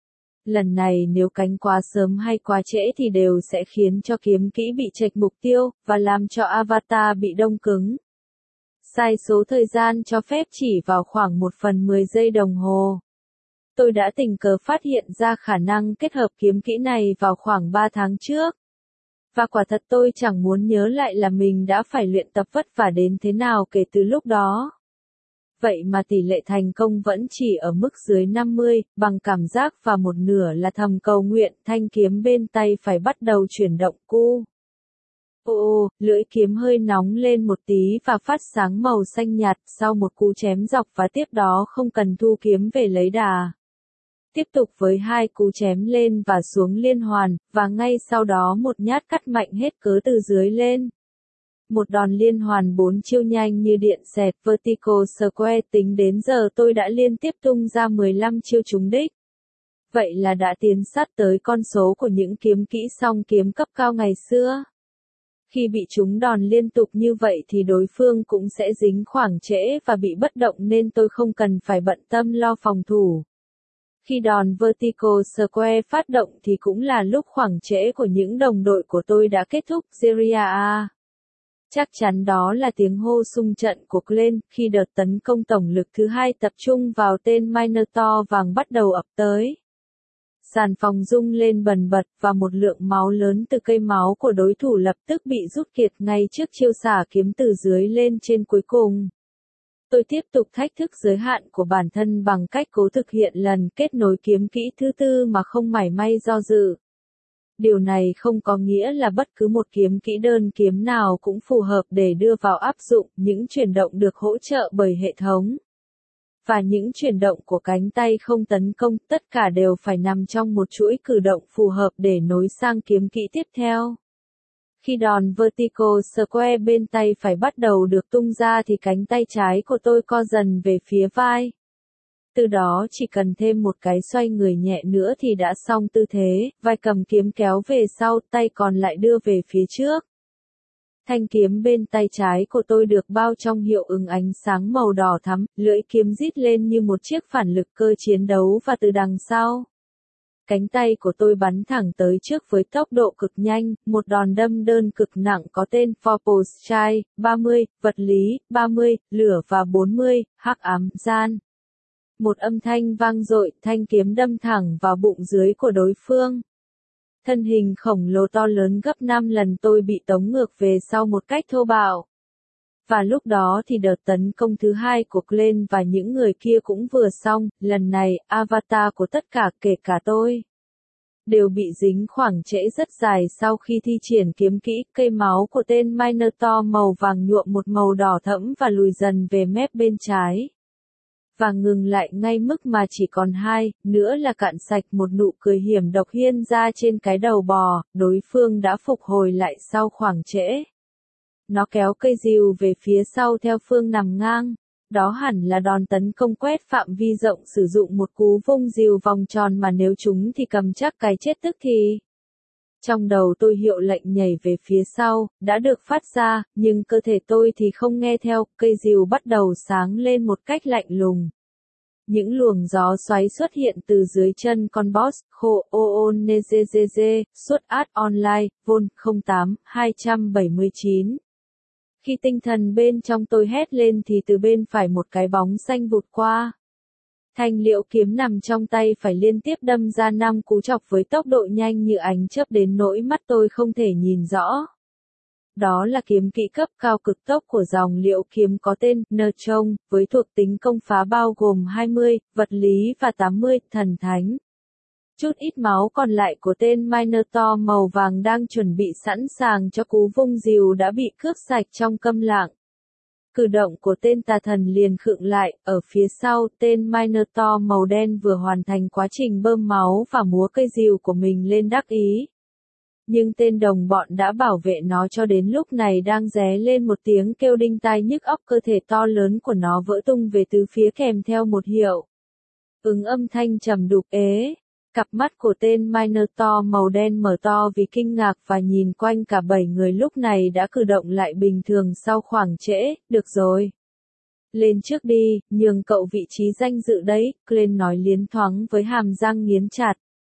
Lần này nếu cánh quá sớm hay quá trễ thì đều sẽ khiến cho kiếm kỹ bị chệch mục tiêu, và làm cho avatar bị đông cứng. Sai số thời gian cho phép chỉ vào khoảng một phần mười giây đồng hồ. Tôi đã tình cờ phát hiện ra khả năng kết hợp kiếm kỹ này vào khoảng ba tháng trước. Và quả thật tôi chẳng muốn nhớ lại là mình đã phải luyện tập vất vả đến thế nào kể từ lúc đó. Vậy mà tỷ lệ thành công vẫn chỉ ở mức dưới năm mươi, bằng cảm giác và một nửa là thầm cầu nguyện, thanh kiếm bên tay phải bắt đầu chuyển động cu. Ồ, lưỡi kiếm hơi nóng lên một tí và phát sáng màu xanh nhạt sau một cú chém dọc và tiếp đó không cần thu kiếm về lấy đà. Tiếp tục với hai cú chém lên và xuống liên hoàn, và ngay sau đó một nhát cắt mạnh hết cớ từ dưới lên. Một đòn liên hoàn bốn chiêu nhanh như điện xẹt vertical square, tính đến giờ tôi đã liên tiếp tung ra mười lăm chiêu trúng đích. Vậy là đã tiến sát tới con số của những kiếm kỹ song kiếm cấp cao ngày xưa. Khi bị trúng đòn liên tục như vậy thì đối phương cũng sẽ dính khoảng trễ và bị bất động nên tôi không cần phải bận tâm lo phòng thủ. Khi đòn Vertical Square phát động thì cũng là lúc khoảng trễ của những đồng đội của tôi đã kết thúc. Serie A. Chắc chắn đó là tiếng hô xung trận của Glenn, khi đợt tấn công tổng lực thứ hai tập trung vào tên Minotaur vàng bắt đầu ập tới. Sàn phòng rung lên bần bật và một lượng máu lớn từ cây máu của đối thủ lập tức bị rút kiệt ngay trước chiêu xả kiếm từ dưới lên trên cuối cùng. Tôi tiếp tục thách thức giới hạn của bản thân bằng cách cố thực hiện lần kết nối kiếm kỹ thứ tư mà không mảy may do dự. Điều này không có nghĩa là bất cứ một kiếm kỹ đơn kiếm nào cũng phù hợp để đưa vào áp dụng, những chuyển động được hỗ trợ bởi hệ thống. Và những chuyển động của cánh tay không tấn công, tất cả đều phải nằm trong một chuỗi cử động phù hợp để nối sang kiếm kỹ tiếp theo. Khi đòn Vertical Square bên tay phải bắt đầu được tung ra thì cánh tay trái của tôi co dần về phía vai. Từ đó chỉ cần thêm một cái xoay người nhẹ nữa thì đã xong tư thế, vai cầm kiếm kéo về sau, tay còn lại đưa về phía trước. Thanh kiếm bên tay trái của tôi được bao trong hiệu ứng ánh sáng màu đỏ thắm, lưỡi kiếm rít lên như một chiếc phản lực cơ chiến đấu và từ đằng sau. Cánh tay của tôi bắn thẳng tới trước với tốc độ cực nhanh, một đòn đâm đơn cực nặng có tên Purple Strike, ba mươi, vật lý, ba mươi, lửa và bốn mươi, hắc ám gian. Một âm thanh vang dội, thanh kiếm đâm thẳng vào bụng dưới của đối phương. Thân hình khổng lồ to lớn gấp năm lần tôi bị tống ngược về sau một cách thô bạo. Và lúc đó thì đợt tấn công thứ hai của Glenn và những người kia cũng vừa xong, lần này, avatar của tất cả kể cả tôi đều bị dính khoảng trễ rất dài sau khi thi triển kiếm kỹ. Cây máu của tên Minotaur màu vàng nhuộm một màu đỏ thẫm và lùi dần về mép bên trái. Và ngừng lại ngay mức mà chỉ còn hai, nữa là cạn sạch. Một nụ cười hiểm độc hiên ra trên cái đầu bò, đối phương đã phục hồi lại sau khoảng trễ. Nó kéo cây rìu về phía sau theo phương nằm ngang. Đó hẳn là đòn tấn công quét phạm vi rộng, sử dụng một cú vung rìu vòng tròn mà nếu chúng thì cầm chắc cái chết tức thì. Trong đầu tôi hiệu lệnh nhảy về phía sau, đã được phát ra, nhưng cơ thể tôi thì không nghe theo, cây rìu bắt đầu sáng lên một cách lạnh lùng. Những luồng gió xoáy xuất hiện từ dưới chân con boss, khô oonezezeze, suốt ad online, vol không tám hai bảy chín. Khi tinh thần bên trong tôi hét lên thì từ bên phải một cái bóng xanh vụt qua. Thanh liễu kiếm nằm trong tay phải liên tiếp đâm ra năm cú chọc với tốc độ nhanh như ánh chớp đến nỗi mắt tôi không thể nhìn rõ. Đó là kiếm kỹ cấp cao cực tốc của dòng liễu kiếm có tên Ntrong, với thuộc tính công phá bao gồm hai mươi, vật lý và tám mươi, thần thánh. Chút ít máu còn lại của tên Minotaur màu vàng đang chuẩn bị sẵn sàng cho cú vung rìu đã bị cướp sạch trong câm lặng. Cử động của tên tà thần liền khựng lại, ở phía sau, tên Minotaur màu đen vừa hoàn thành quá trình bơm máu và múa cây rìu của mình lên đắc ý. Nhưng tên đồng bọn đã bảo vệ nó cho đến lúc này đang ré lên một tiếng kêu đinh tai nhức óc, cơ thể to lớn của nó vỡ tung về tứ phía kèm theo một hiệu ứng âm thanh trầm đục ế. Cặp mắt của tên Minotaur màu đen mở to vì kinh ngạc và nhìn quanh, cả bảy người lúc này đã cử động lại bình thường sau khoảng trễ. Được rồi. Lên trước đi, nhường cậu vị trí danh dự đấy, Glenn nói liến thoáng với hàm răng nghiến chặt.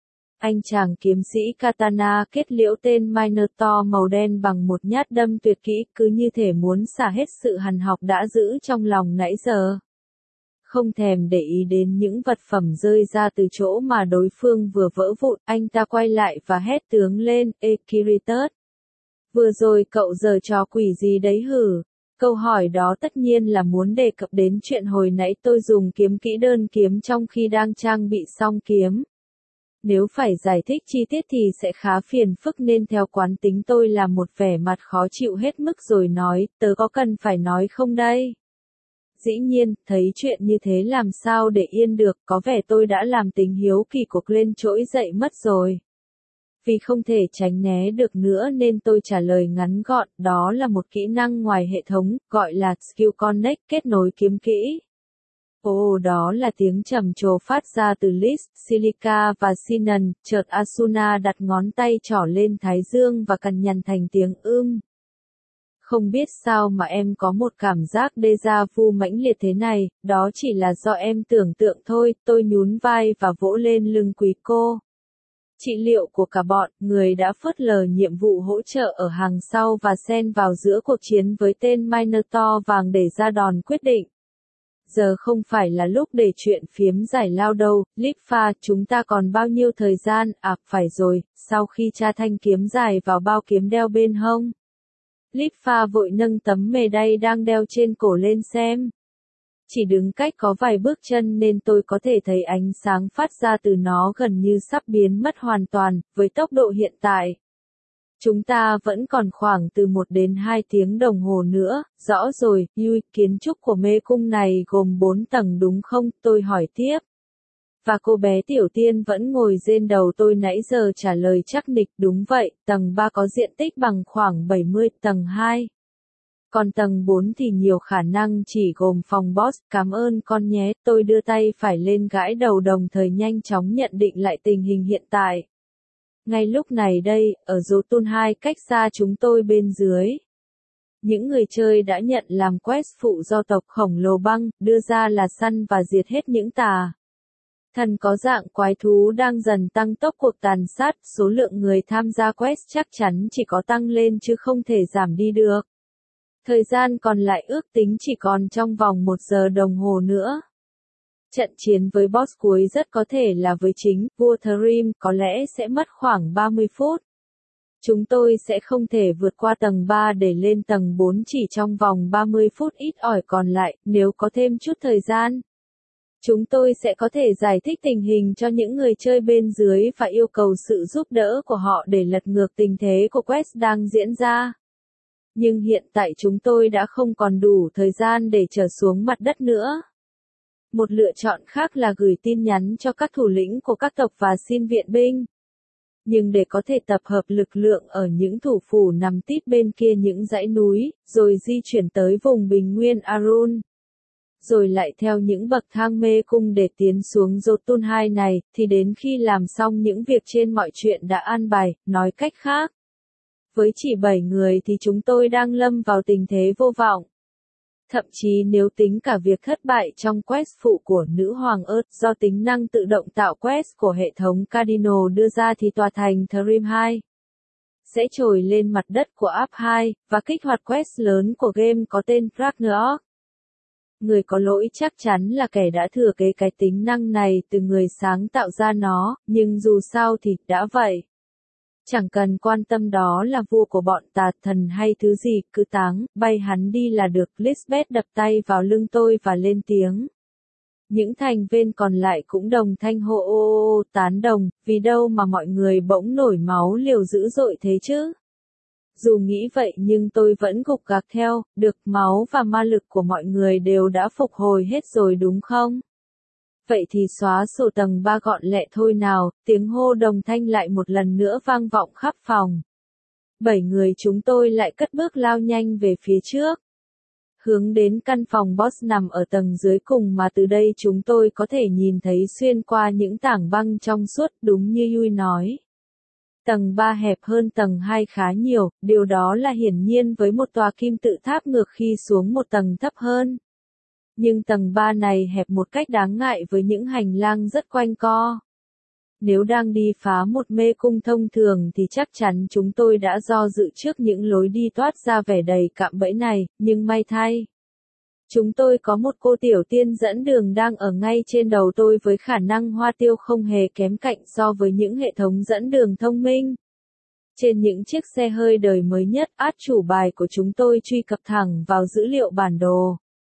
Anh chàng kiếm sĩ katana kết liễu tên Minotaur màu đen bằng một nhát đâm tuyệt kỹ, cứ như thể muốn xả hết sự hằn học đã giữ trong lòng nãy giờ. Không thèm để ý đến những vật phẩm rơi ra từ chỗ mà đối phương vừa vỡ vụn, anh ta quay lại và hét tướng lên, Ê Kiritus! Vừa rồi cậu giở trò quỷ gì đấy hử? Câu hỏi đó tất nhiên là muốn đề cập đến chuyện hồi nãy tôi dùng kiếm kỹ đơn kiếm trong khi đang trang bị song kiếm. Nếu phải giải thích chi tiết thì sẽ khá phiền phức nên theo quán tính tôi làm một vẻ mặt khó chịu hết mức rồi nói, tớ có cần phải nói không đây? Dĩ nhiên, thấy chuyện như thế làm sao để yên được, có vẻ tôi đã làm tính hiếu kỳ của Glenn trỗi dậy mất rồi. Vì không thể tránh né được nữa nên tôi trả lời ngắn gọn, đó là một kỹ năng ngoài hệ thống, gọi là Skill Connect, kết nối kiếm kỹ. Ồ, đó là tiếng trầm trồ phát ra từ Liz, Silica và Sinan, chợt Asuna đặt ngón tay trỏ lên thái dương và cằn nhằn thành tiếng ưm. Không biết sao mà em có một cảm giác déjà vu mãnh liệt thế này, đó chỉ là do em tưởng tượng thôi, tôi nhún vai và vỗ lên lưng quý cô. Trị liệu của cả bọn, người đã phớt lờ nhiệm vụ hỗ trợ ở hàng sau và xen vào giữa cuộc chiến với tên Minotaur vàng để ra đòn quyết định. Giờ không phải là lúc để chuyện phiếm giải lao đâu, Lipha, chúng ta còn bao nhiêu thời gian, à, phải rồi, sau khi tra thanh kiếm dài vào bao kiếm đeo bên hông. Lipha vội nâng tấm mề đay đang đeo trên cổ lên xem. Chỉ đứng cách có vài bước chân nên tôi có thể thấy ánh sáng phát ra từ nó gần như sắp biến mất hoàn toàn, với tốc độ hiện tại. Chúng ta vẫn còn khoảng từ một đến hai tiếng đồng hồ nữa, rõ rồi, Yui, kiến trúc của mê cung này gồm bốn tầng đúng không, tôi hỏi tiếp. Và cô bé Tiểu Tiên vẫn ngồi trên đầu tôi nãy giờ trả lời chắc nịch, đúng vậy, tầng ba có diện tích bằng khoảng bảy mươi, tầng hai. Còn tầng bốn thì nhiều khả năng chỉ gồm phòng boss, cảm ơn con nhé, tôi đưa tay phải lên gãi đầu đồng thời nhanh chóng nhận định lại tình hình hiện tại. Ngay lúc này đây, ở Jotun hai cách xa chúng tôi bên dưới. Những người chơi đã nhận làm quest phụ do tộc khổng lồ băng, đưa ra là săn và diệt hết những tà thần có dạng quái thú đang dần tăng tốc cuộc tàn sát, số lượng người tham gia quest chắc chắn chỉ có tăng lên chứ không thể giảm đi được. Thời gian còn lại ước tính chỉ còn trong vòng một giờ đồng hồ nữa. Trận chiến với boss cuối rất có thể là với chính vua Thrim, có lẽ sẽ mất khoảng ba mươi phút. Chúng tôi sẽ không thể vượt qua tầng ba để lên tầng bốn chỉ trong vòng ba mươi phút ít ỏi còn lại, nếu có thêm chút thời gian. Chúng tôi sẽ có thể giải thích tình hình cho những người chơi bên dưới và yêu cầu sự giúp đỡ của họ để lật ngược tình thế của quest đang diễn ra. Nhưng hiện tại chúng tôi đã không còn đủ thời gian để trở xuống mặt đất nữa. Một lựa chọn khác là gửi tin nhắn cho các thủ lĩnh của các tộc và xin viện binh. Nhưng để có thể tập hợp lực lượng ở những thủ phủ nằm tít bên kia những dãy núi, rồi di chuyển tới vùng bình nguyên Arun, rồi lại theo những bậc thang mê cung để tiến xuống Jotun hai này, thì đến khi làm xong những việc trên mọi chuyện đã an bài, nói cách khác. Với chỉ bảy người thì chúng tôi đang lâm vào tình thế vô vọng. Thậm chí nếu tính cả việc thất bại trong quest phụ của nữ hoàng Earth do tính năng tự động tạo quest của hệ thống Cardinal đưa ra thì tòa thành Thrim hai sẽ trồi lên mặt đất của App hai, và kích hoạt quest lớn của game có tên Ragnarok. Người có lỗi chắc chắn là kẻ đã thừa kế cái tính năng này từ người sáng tạo ra nó, nhưng dù sao thì đã vậy. Chẳng cần quan tâm đó là vua của bọn tà thần hay thứ gì, cứ táng, bay hắn đi là được. Lisbeth đập tay vào lưng tôi và lên tiếng. Những thành viên còn lại cũng đồng thanh hô ô ô tán đồng, vì đâu mà mọi người bỗng nổi máu liều dữ dội thế chứ. Dù nghĩ vậy nhưng tôi vẫn gục gạc theo, được, máu và ma lực của mọi người đều đã phục hồi hết rồi đúng không? Vậy thì xóa sổ tầng ba gọn lẹ thôi nào, tiếng hô đồng thanh lại một lần nữa vang vọng khắp phòng. Bảy người chúng tôi lại cất bước lao nhanh về phía trước. Hướng đến căn phòng boss nằm ở tầng dưới cùng mà từ đây chúng tôi có thể nhìn thấy xuyên qua những tảng băng trong suốt, đúng như Yui nói. Tầng ba hẹp hơn tầng hai khá nhiều, điều đó là hiển nhiên với một tòa kim tự tháp ngược khi xuống một tầng thấp hơn. Nhưng tầng ba này hẹp một cách đáng ngại với những hành lang rất quanh co. Nếu đang đi phá một mê cung thông thường thì chắc chắn chúng tôi đã do dự trước những lối đi toát ra vẻ đầy cạm bẫy này, nhưng may thay. Chúng tôi có một cô tiểu tiên dẫn đường đang ở ngay trên đầu tôi với khả năng hoa tiêu không hề kém cạnh so với những hệ thống dẫn đường thông minh. Trên những chiếc xe hơi đời mới nhất, át chủ bài của chúng tôi truy cập thẳng vào dữ liệu bản đồ.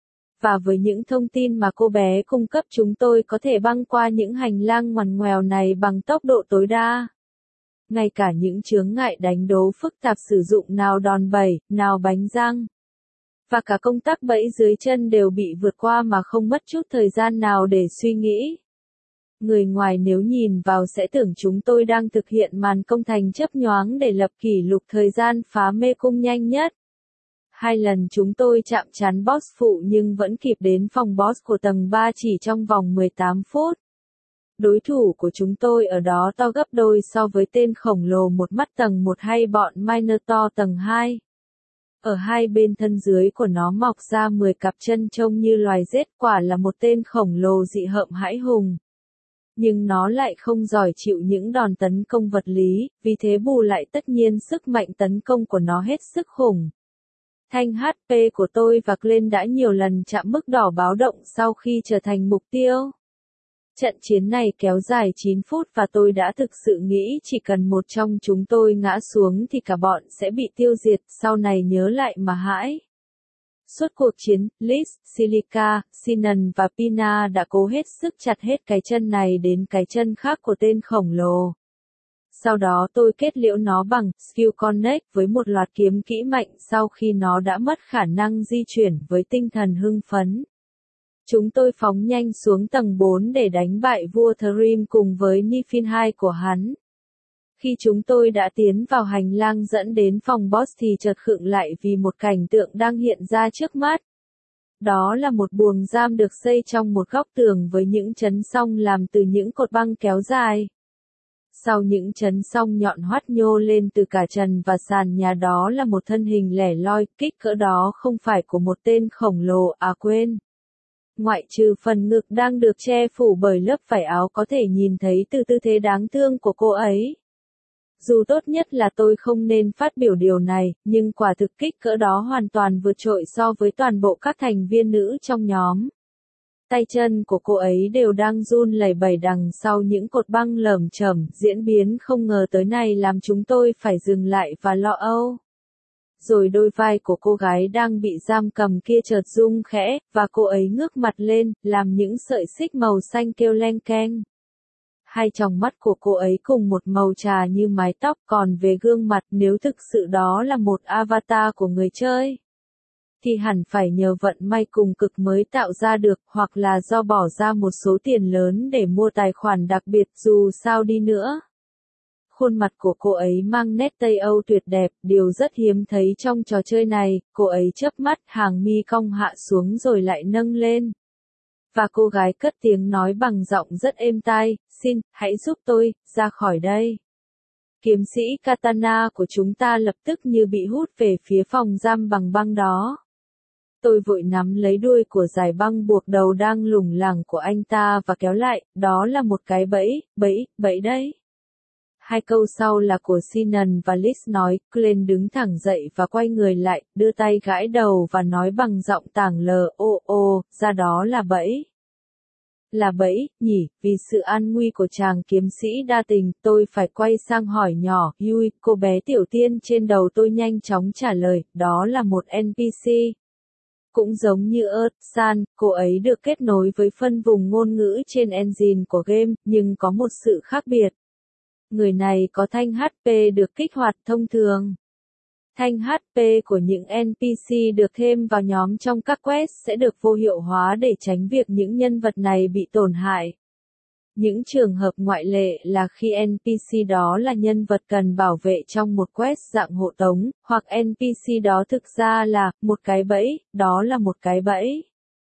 Và với những thông tin mà cô bé cung cấp chúng tôi có thể băng qua những hành lang ngoằn ngoèo này bằng tốc độ tối đa. Ngay cả những chướng ngại đánh đố phức tạp sử dụng nào đòn bẩy, nào bánh răng. Và cả công tắc bẫy dưới chân đều bị vượt qua mà không mất chút thời gian nào để suy nghĩ. Người ngoài nếu nhìn vào sẽ tưởng chúng tôi đang thực hiện màn công thành chớp nhoáng để lập kỷ lục thời gian phá mê cung nhanh nhất. Hai lần chúng tôi chạm trán boss phụ nhưng vẫn kịp đến phòng boss của tầng ba chỉ trong vòng mười tám phút. Đối thủ của chúng tôi ở đó to gấp đôi so với tên khổng lồ một mắt tầng một hay bọn Minotaur tầng hai. Ở hai bên thân dưới của nó mọc ra mười cặp chân trông như loài rết, quả là một tên khổng lồ dị hợm hãi hùng. Nhưng nó lại không giỏi chịu những đòn tấn công vật lý, vì thế bù lại tất nhiên sức mạnh tấn công của nó hết sức khủng. Thanh hát pê của tôi và Glenn đã nhiều lần chạm mức đỏ báo động sau khi trở thành mục tiêu. Trận chiến này kéo dài chín phút và tôi đã thực sự nghĩ chỉ cần một trong chúng tôi ngã xuống thì cả bọn sẽ bị tiêu diệt, sau này nhớ lại mà hãi. Suốt cuộc chiến, Liz, Silica, Sinan và Pina đã cố hết sức chặt hết cái chân này đến cái chân khác của tên khổng lồ. Sau đó tôi kết liễu nó bằng Skill Connect với một loạt kiếm kỹ mạnh sau khi nó đã mất khả năng di chuyển với tinh thần hưng phấn. Chúng tôi phóng nhanh xuống tầng bốn để đánh bại vua Thrim cùng với Niflheim của hắn. Khi chúng tôi đã tiến vào hành lang dẫn đến phòng boss thì chợt khựng lại vì một cảnh tượng đang hiện ra trước mắt. Đó là một buồng giam được xây trong một góc tường với những chấn song làm từ những cột băng kéo dài. Sau những chấn song nhọn hoắt nhô lên từ cả trần và sàn nhà đó là một thân hình lẻ loi, kích cỡ đó không phải của một tên khổng lồ, à quên. Ngoại trừ phần ngực đang được che phủ bởi lớp vải áo có thể nhìn thấy từ tư thế đáng thương của cô ấy. Dù tốt nhất là tôi không nên phát biểu điều này, nhưng quả thực kích cỡ đó hoàn toàn vượt trội so với toàn bộ các thành viên nữ trong nhóm. Tay chân của cô ấy đều đang run lẩy bẩy đằng sau những cột băng lởm chởm, diễn biến không ngờ tới này làm chúng tôi phải dừng lại và lo âu. Rồi đôi vai của cô gái đang bị giam cầm kia chợt rung khẽ, và cô ấy ngước mặt lên, làm những sợi xích màu xanh kêu leng keng. Hai tròng mắt của cô ấy cùng một màu trà như mái tóc, còn về gương mặt nếu thực sự đó là một avatar của người chơi, thì hẳn phải nhờ vận may cùng cực mới tạo ra được, hoặc là do bỏ ra một số tiền lớn để mua tài khoản đặc biệt, dù sao đi nữa. Khuôn mặt của cô ấy mang nét Tây Âu tuyệt đẹp, điều rất hiếm thấy trong trò chơi này, cô ấy chớp mắt, hàng mi cong hạ xuống rồi lại nâng lên. Và cô gái cất tiếng nói bằng giọng rất êm tai, xin, hãy giúp tôi, ra khỏi đây. Kiếm sĩ Katana của chúng ta lập tức như bị hút về phía phòng giam bằng băng đó. Tôi vội nắm lấy đuôi của dải băng buộc đầu đang lủng lẳng của anh ta và kéo lại, đó là một cái bẫy, bẫy, bẫy đấy. Hai câu sau là của Sinan và Liz nói, Glenn đứng thẳng dậy và quay người lại, đưa tay gãi đầu và nói bằng giọng tảng lờ, ô ô, ra đó là bẫy. Là bẫy, nhỉ, vì sự an nguy của chàng kiếm sĩ đa tình, tôi phải quay sang hỏi nhỏ, Yui, cô bé tiểu tiên trên đầu tôi nhanh chóng trả lời, đó là một en pê xê. Cũng giống như Earth-san, cô ấy được kết nối với phân vùng ngôn ngữ trên engine của game, nhưng có một sự khác biệt. Người này có thanh hát pê được kích hoạt thông thường. Thanh hát pê của những en pê xê được thêm vào nhóm trong các quest sẽ được vô hiệu hóa để tránh việc những nhân vật này bị tổn hại. Những trường hợp ngoại lệ là khi en pê xê đó là nhân vật cần bảo vệ trong một quest dạng hộ tống, hoặc en pê xê đó thực ra là một cái bẫy, đó là một cái bẫy.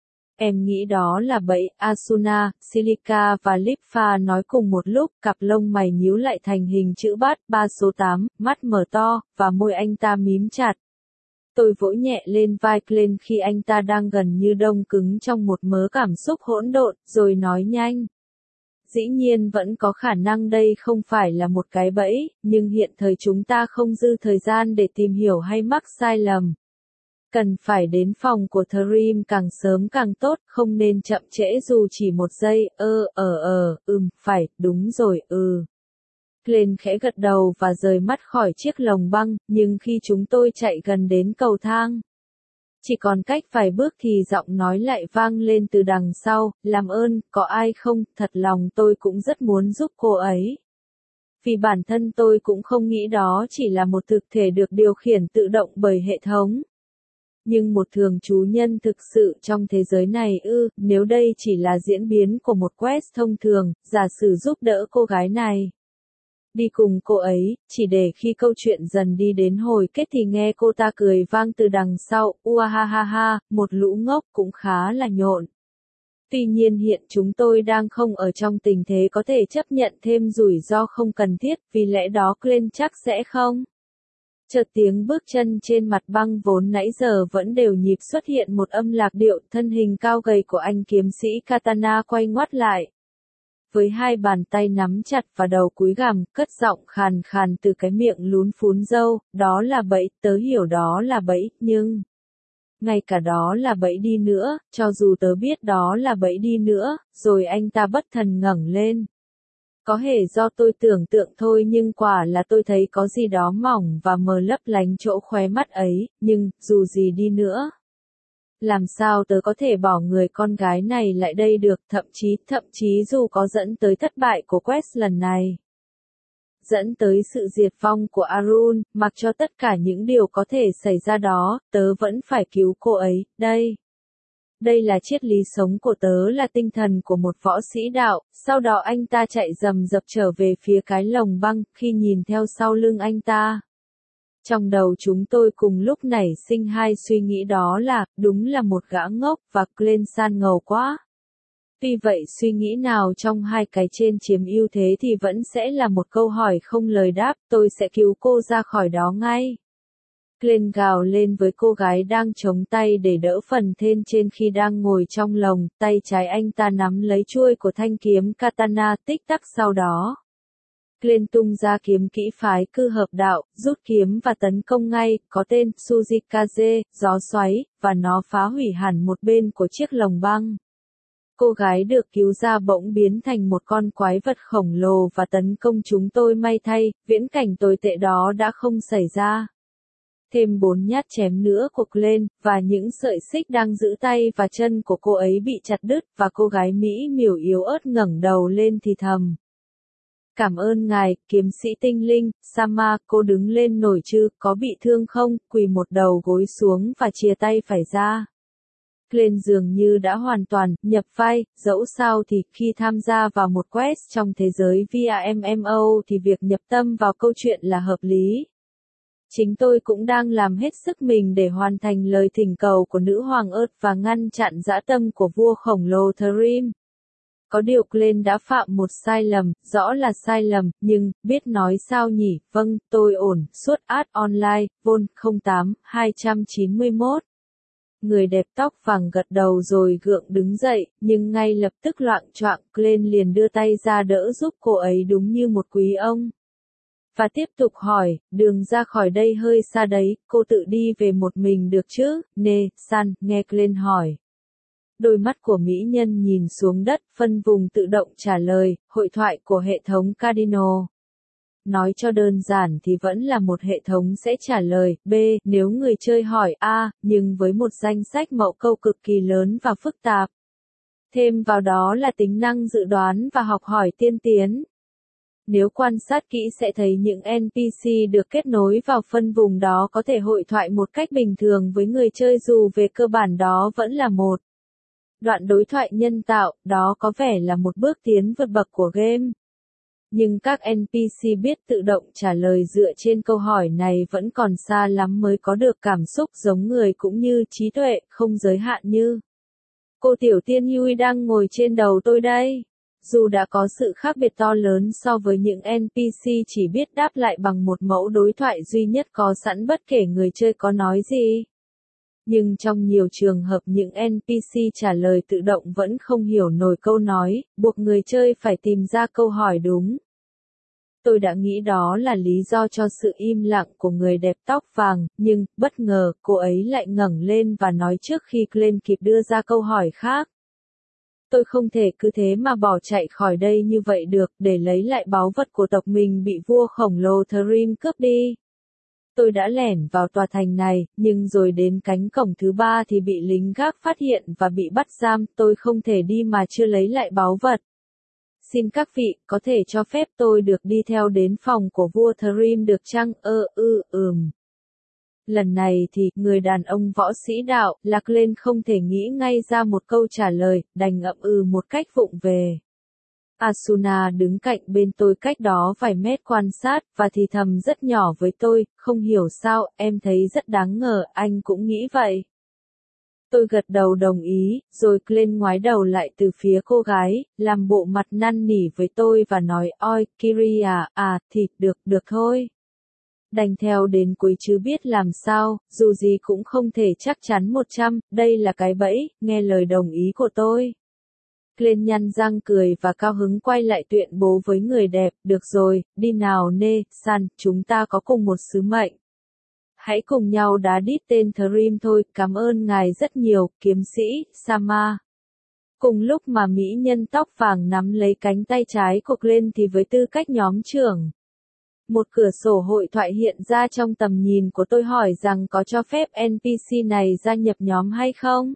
Em nghĩ đó là bẫy, Asuna, Silica và Lipha nói cùng một lúc, cặp lông mày nhíu lại thành hình chữ bát, ba số tám, mắt mở to, và môi anh ta mím chặt. Tôi vỗ nhẹ lên vai Glenn khi anh ta đang gần như đông cứng trong một mớ cảm xúc hỗn độn, rồi nói nhanh. Dĩ nhiên vẫn có khả năng đây không phải là một cái bẫy, nhưng hiện thời chúng ta không dư thời gian để tìm hiểu hay mắc sai lầm. Cần phải đến phòng của Thrim càng sớm càng tốt, không nên chậm trễ dù chỉ một giây, ơ, ờ, ờ, ừm, phải, đúng rồi, ừ. Glenn khẽ gật đầu và rời mắt khỏi chiếc lồng băng, nhưng khi chúng tôi chạy gần đến cầu thang, chỉ còn cách vài bước thì giọng nói lại vang lên từ đằng sau, làm ơn, có ai không, thật lòng tôi cũng rất muốn giúp cô ấy. Vì bản thân tôi cũng không nghĩ đó chỉ là một thực thể được điều khiển tự động bởi hệ thống. Nhưng một thường trú nhân thực sự trong thế giới này ư, nếu đây chỉ là diễn biến của một quest thông thường, giả sử giúp đỡ cô gái này. Đi cùng cô ấy, chỉ để khi câu chuyện dần đi đến hồi kết thì nghe cô ta cười vang từ đằng sau, uahaha, một lũ ngốc cũng khá là nhộn. Tuy nhiên hiện chúng tôi đang không ở trong tình thế có thể chấp nhận thêm rủi ro không cần thiết, vì lẽ đó Glenn chắc sẽ không Chợt tiếng bước chân trên mặt băng vốn nãy giờ vẫn đều nhịp xuất hiện một âm lạc điệu, thân hình cao gầy của anh kiếm sĩ Katana quay ngoắt lại. Với hai bàn tay nắm chặt và đầu cúi gằm, cất giọng khàn khàn từ cái miệng lún phún râu, đó là bẫy, tớ hiểu đó là bẫy, nhưng... ngay cả đó là bẫy đi nữa, cho dù tớ biết đó là bẫy đi nữa, rồi anh ta bất thần ngẩng lên. Có thể do tôi tưởng tượng thôi nhưng quả là tôi thấy có gì đó mỏng và mờ lấp lánh chỗ khóe mắt ấy, nhưng, dù gì đi nữa. Làm sao tớ có thể bỏ người con gái này lại đây được, thậm chí, thậm chí dù có dẫn tới thất bại của Quest lần này. Dẫn tới sự diệt vong của Arun, mặc cho tất cả những điều có thể xảy ra đó, tớ vẫn phải cứu cô ấy, đây. Đây là triết lý sống của tớ, là tinh thần của một võ sĩ đạo. Sau đó anh ta chạy rầm rập trở về phía cái lồng băng, khi nhìn theo sau lưng anh ta. Trong đầu chúng tôi cùng lúc nảy sinh hai suy nghĩ, đó là, đúng là một gã ngốc, và Glenn ngầu quá. Tuy vậy suy nghĩ nào trong hai cái trên chiếm ưu thế thì vẫn sẽ là một câu hỏi không lời đáp, tôi sẽ cứu cô ra khỏi đó ngay. Glenn gào lên với cô gái đang chống tay để đỡ phần thên trên khi đang ngồi trong lồng, tay trái anh ta nắm lấy chuôi của thanh kiếm Katana, tích tắc sau đó. Glenn tung ra kiếm kỹ phái cư hợp đạo, rút kiếm và tấn công ngay, có tên Suzikaze, gió xoáy, và nó phá hủy hẳn một bên của chiếc lồng băng. Cô gái được cứu ra bỗng biến thành một con quái vật khổng lồ và tấn công chúng tôi, may thay, viễn cảnh tồi tệ đó đã không xảy ra. Thêm bốn nhát chém nữa của Glenn, và những sợi xích đang giữ tay và chân của cô ấy bị chặt đứt, và cô gái Mỹ miều yếu ớt ngẩng đầu lên thì thầm. Cảm ơn ngài, kiếm sĩ tinh linh, Sama, cô đứng lên nổi chứ, có bị thương không, quỳ một đầu gối xuống và chìa tay phải ra. Glenn dường như đã hoàn toàn nhập vai, dẫu sao thì khi tham gia vào một quest trong thế giới vê rờ em o thì việc nhập tâm vào câu chuyện là hợp lý. Chính tôi cũng đang làm hết sức mình để hoàn thành lời thỉnh cầu của nữ hoàng Earth và ngăn chặn dã tâm của vua khổng lồ Thrim. Có điều Glenn đã phạm một sai lầm, rõ là sai lầm, nhưng, biết nói sao nhỉ, vâng, tôi ổn, suốt ad online, Vol không tám hai chín mốt. Người đẹp tóc vàng gật đầu rồi gượng đứng dậy, nhưng ngay lập tức loạng choạng, Glenn liền đưa tay ra đỡ giúp cô ấy đúng như một quý ông. Và tiếp tục hỏi, đường ra khỏi đây hơi xa đấy, cô tự đi về một mình được chứ, nè, San, nghe Glenn hỏi. Đôi mắt của mỹ nhân nhìn xuống đất, phân vùng tự động trả lời, hội thoại của hệ thống Cardinal. Nói cho đơn giản thì vẫn là một hệ thống sẽ trả lời, B, nếu người chơi hỏi A, nhưng với một danh sách mẫu câu cực kỳ lớn và phức tạp. Thêm vào đó là tính năng dự đoán và học hỏi tiên tiến. Nếu quan sát kỹ sẽ thấy những en pê xê được kết nối vào phân vùng đó có thể hội thoại một cách bình thường với người chơi, dù về cơ bản đó vẫn là một đoạn đối thoại nhân tạo, đó có vẻ là một bước tiến vượt bậc của game. Nhưng các en pê xê biết tự động trả lời dựa trên câu hỏi này vẫn còn xa lắm mới có được cảm xúc giống người cũng như trí tuệ không giới hạn như cô tiểu tiên Yui đang ngồi trên đầu tôi đây. Dù đã có sự khác biệt to lớn so với những en pê xê chỉ biết đáp lại bằng một mẫu đối thoại duy nhất có sẵn bất kể người chơi có nói gì. Nhưng trong nhiều trường hợp những en pê xê trả lời tự động vẫn không hiểu nổi câu nói, buộc người chơi phải tìm ra câu hỏi đúng. Tôi đã nghĩ đó là lý do cho sự im lặng của người đẹp tóc vàng, nhưng, bất ngờ, cô ấy lại ngẩng lên và nói trước khi Glenn kịp đưa ra câu hỏi khác. Tôi không thể cứ thế mà bỏ chạy khỏi đây như vậy được, để lấy lại báu vật của tộc mình bị vua khổng lồ Thrim cướp đi. Tôi đã lẻn vào tòa thành này, nhưng rồi đến cánh cổng thứ ba thì bị lính gác phát hiện và bị bắt giam, tôi không thể đi mà chưa lấy lại báu vật. Xin các vị, có thể cho phép tôi được đi theo đến phòng của vua Thrim được chăng? Ơ ư ừm. Lần này thì, người đàn ông võ sĩ đạo, lạc lên không thể nghĩ ngay ra một câu trả lời, đành ậm ừ một cách vụng về. Asuna đứng cạnh bên tôi cách đó vài mét quan sát, và thì thầm rất nhỏ với tôi, không hiểu sao, em thấy rất đáng ngờ, anh cũng nghĩ vậy. Tôi gật đầu đồng ý, rồi Glenn ngoái đầu lại từ phía cô gái, làm bộ mặt năn nỉ với tôi và nói, oi, Kiri à, à, thì, được, được thôi. Đành theo đến cuối chứ biết làm sao, dù gì cũng không thể chắc chắn một trăm, đây là cái bẫy, nghe lời đồng ý của tôi. Glenn nhăn răng cười và cao hứng quay lại tuyên bố với người đẹp, được rồi, đi nào nê, san, chúng ta có cùng một sứ mệnh. Hãy cùng nhau đá đít tên Thrim thôi, cảm ơn ngài rất nhiều, kiếm sĩ, Sama. Cùng lúc mà mỹ nhân tóc vàng nắm lấy cánh tay trái của Glenn thì với tư cách nhóm trưởng. Một cửa sổ hội thoại hiện ra trong tầm nhìn của tôi hỏi rằng có cho phép en pê xê này gia nhập nhóm hay không?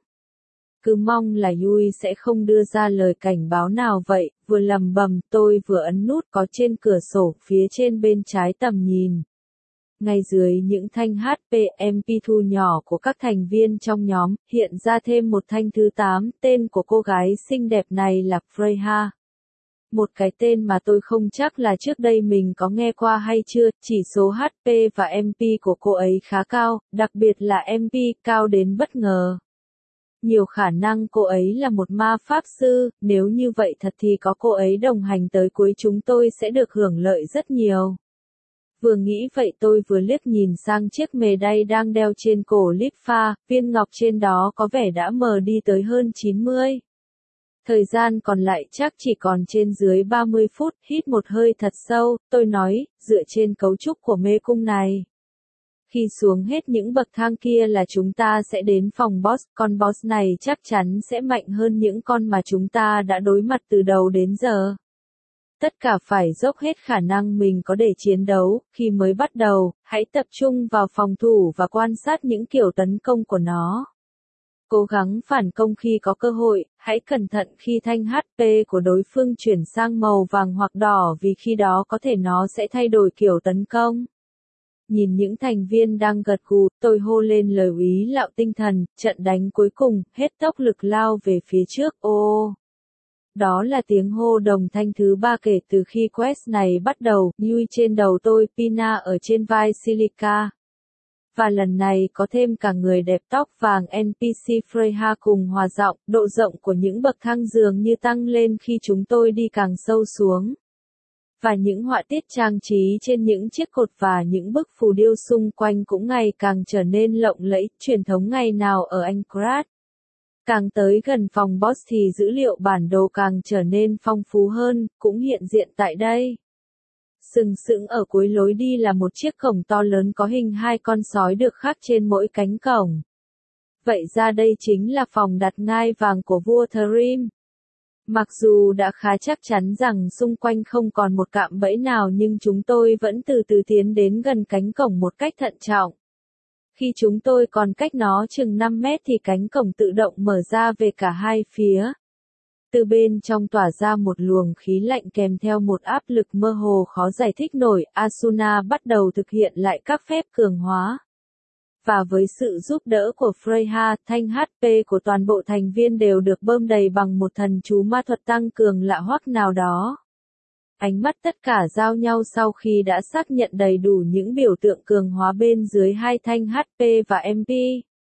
Cứ mong là Yui sẽ không đưa ra lời cảnh báo nào vậy, vừa lầm bầm tôi vừa ấn nút có trên cửa sổ phía trên bên trái tầm nhìn. Ngay dưới những thanh hát pê em pê thu nhỏ của các thành viên trong nhóm, hiện ra thêm một thanh thứ tám, tên của cô gái xinh đẹp này là Freya. Một cái tên mà tôi không chắc là trước đây mình có nghe qua hay chưa, chỉ số hát pê và em pê của cô ấy khá cao, đặc biệt là em pê cao đến bất ngờ. Nhiều khả năng cô ấy là một ma pháp sư, nếu như vậy thật thì có cô ấy đồng hành tới cuối chúng tôi sẽ được hưởng lợi rất nhiều. Vừa nghĩ vậy tôi vừa liếc nhìn sang chiếc mề đay đang đeo trên cổ Litfa, viên ngọc trên đó có vẻ đã mờ đi tới hơn chín mươi. Thời gian còn lại chắc chỉ còn trên dưới ba mươi phút, hít một hơi thật sâu, tôi nói, dựa trên cấu trúc của mê cung này. Khi xuống hết những bậc thang kia là chúng ta sẽ đến phòng boss, con boss này chắc chắn sẽ mạnh hơn những con mà chúng ta đã đối mặt từ đầu đến giờ. Tất cả phải dốc hết khả năng mình có để chiến đấu, khi mới bắt đầu, hãy tập trung vào phòng thủ và quan sát những kiểu tấn công của nó. Cố gắng phản công khi có cơ hội, hãy cẩn thận khi thanh hát pê của đối phương chuyển sang màu vàng hoặc đỏ vì khi đó có thể nó sẽ thay đổi kiểu tấn công. Nhìn những thành viên đang gật gù, tôi hô lên lời úy lạo tinh thần, trận đánh cuối cùng, hết tốc lực lao về phía trước, ô. Đó là tiếng hô đồng thanh thứ ba kể từ khi quest này bắt đầu, Yui trên đầu tôi, Pina ở trên vai Silica. Và lần này có thêm cả người đẹp tóc vàng en pê xê Freya cùng hòa giọng, độ rộng của những bậc thang dường như tăng lên khi chúng tôi đi càng sâu xuống. Và những họa tiết trang trí trên những chiếc cột và những bức phù điêu xung quanh cũng ngày càng trở nên lộng lẫy, truyền thống ngày nào ở Anchorage. Càng tới gần phòng boss thì dữ liệu bản đồ càng trở nên phong phú hơn, cũng hiện diện tại đây. Sừng sững ở cuối lối đi là một chiếc cổng to lớn có hình hai con sói được khắc trên mỗi cánh cổng. Vậy ra đây chính là phòng đặt ngai vàng của vua Thrim. Mặc dù đã khá chắc chắn rằng xung quanh không còn một cạm bẫy nào nhưng chúng tôi vẫn từ từ tiến đến gần cánh cổng một cách thận trọng. Khi chúng tôi còn cách nó chừng năm mét thì cánh cổng tự động mở ra về cả hai phía. Từ bên trong tỏa ra một luồng khí lạnh kèm theo một áp lực mơ hồ khó giải thích nổi, Asuna bắt đầu thực hiện lại các phép cường hóa. Và với sự giúp đỡ của Freya, thanh hát pê của toàn bộ thành viên đều được bơm đầy bằng một thần chú ma thuật tăng cường lạ hoắc nào đó. Ánh mắt tất cả giao nhau sau khi đã xác nhận đầy đủ những biểu tượng cường hóa bên dưới hai thanh hát pê và em pê.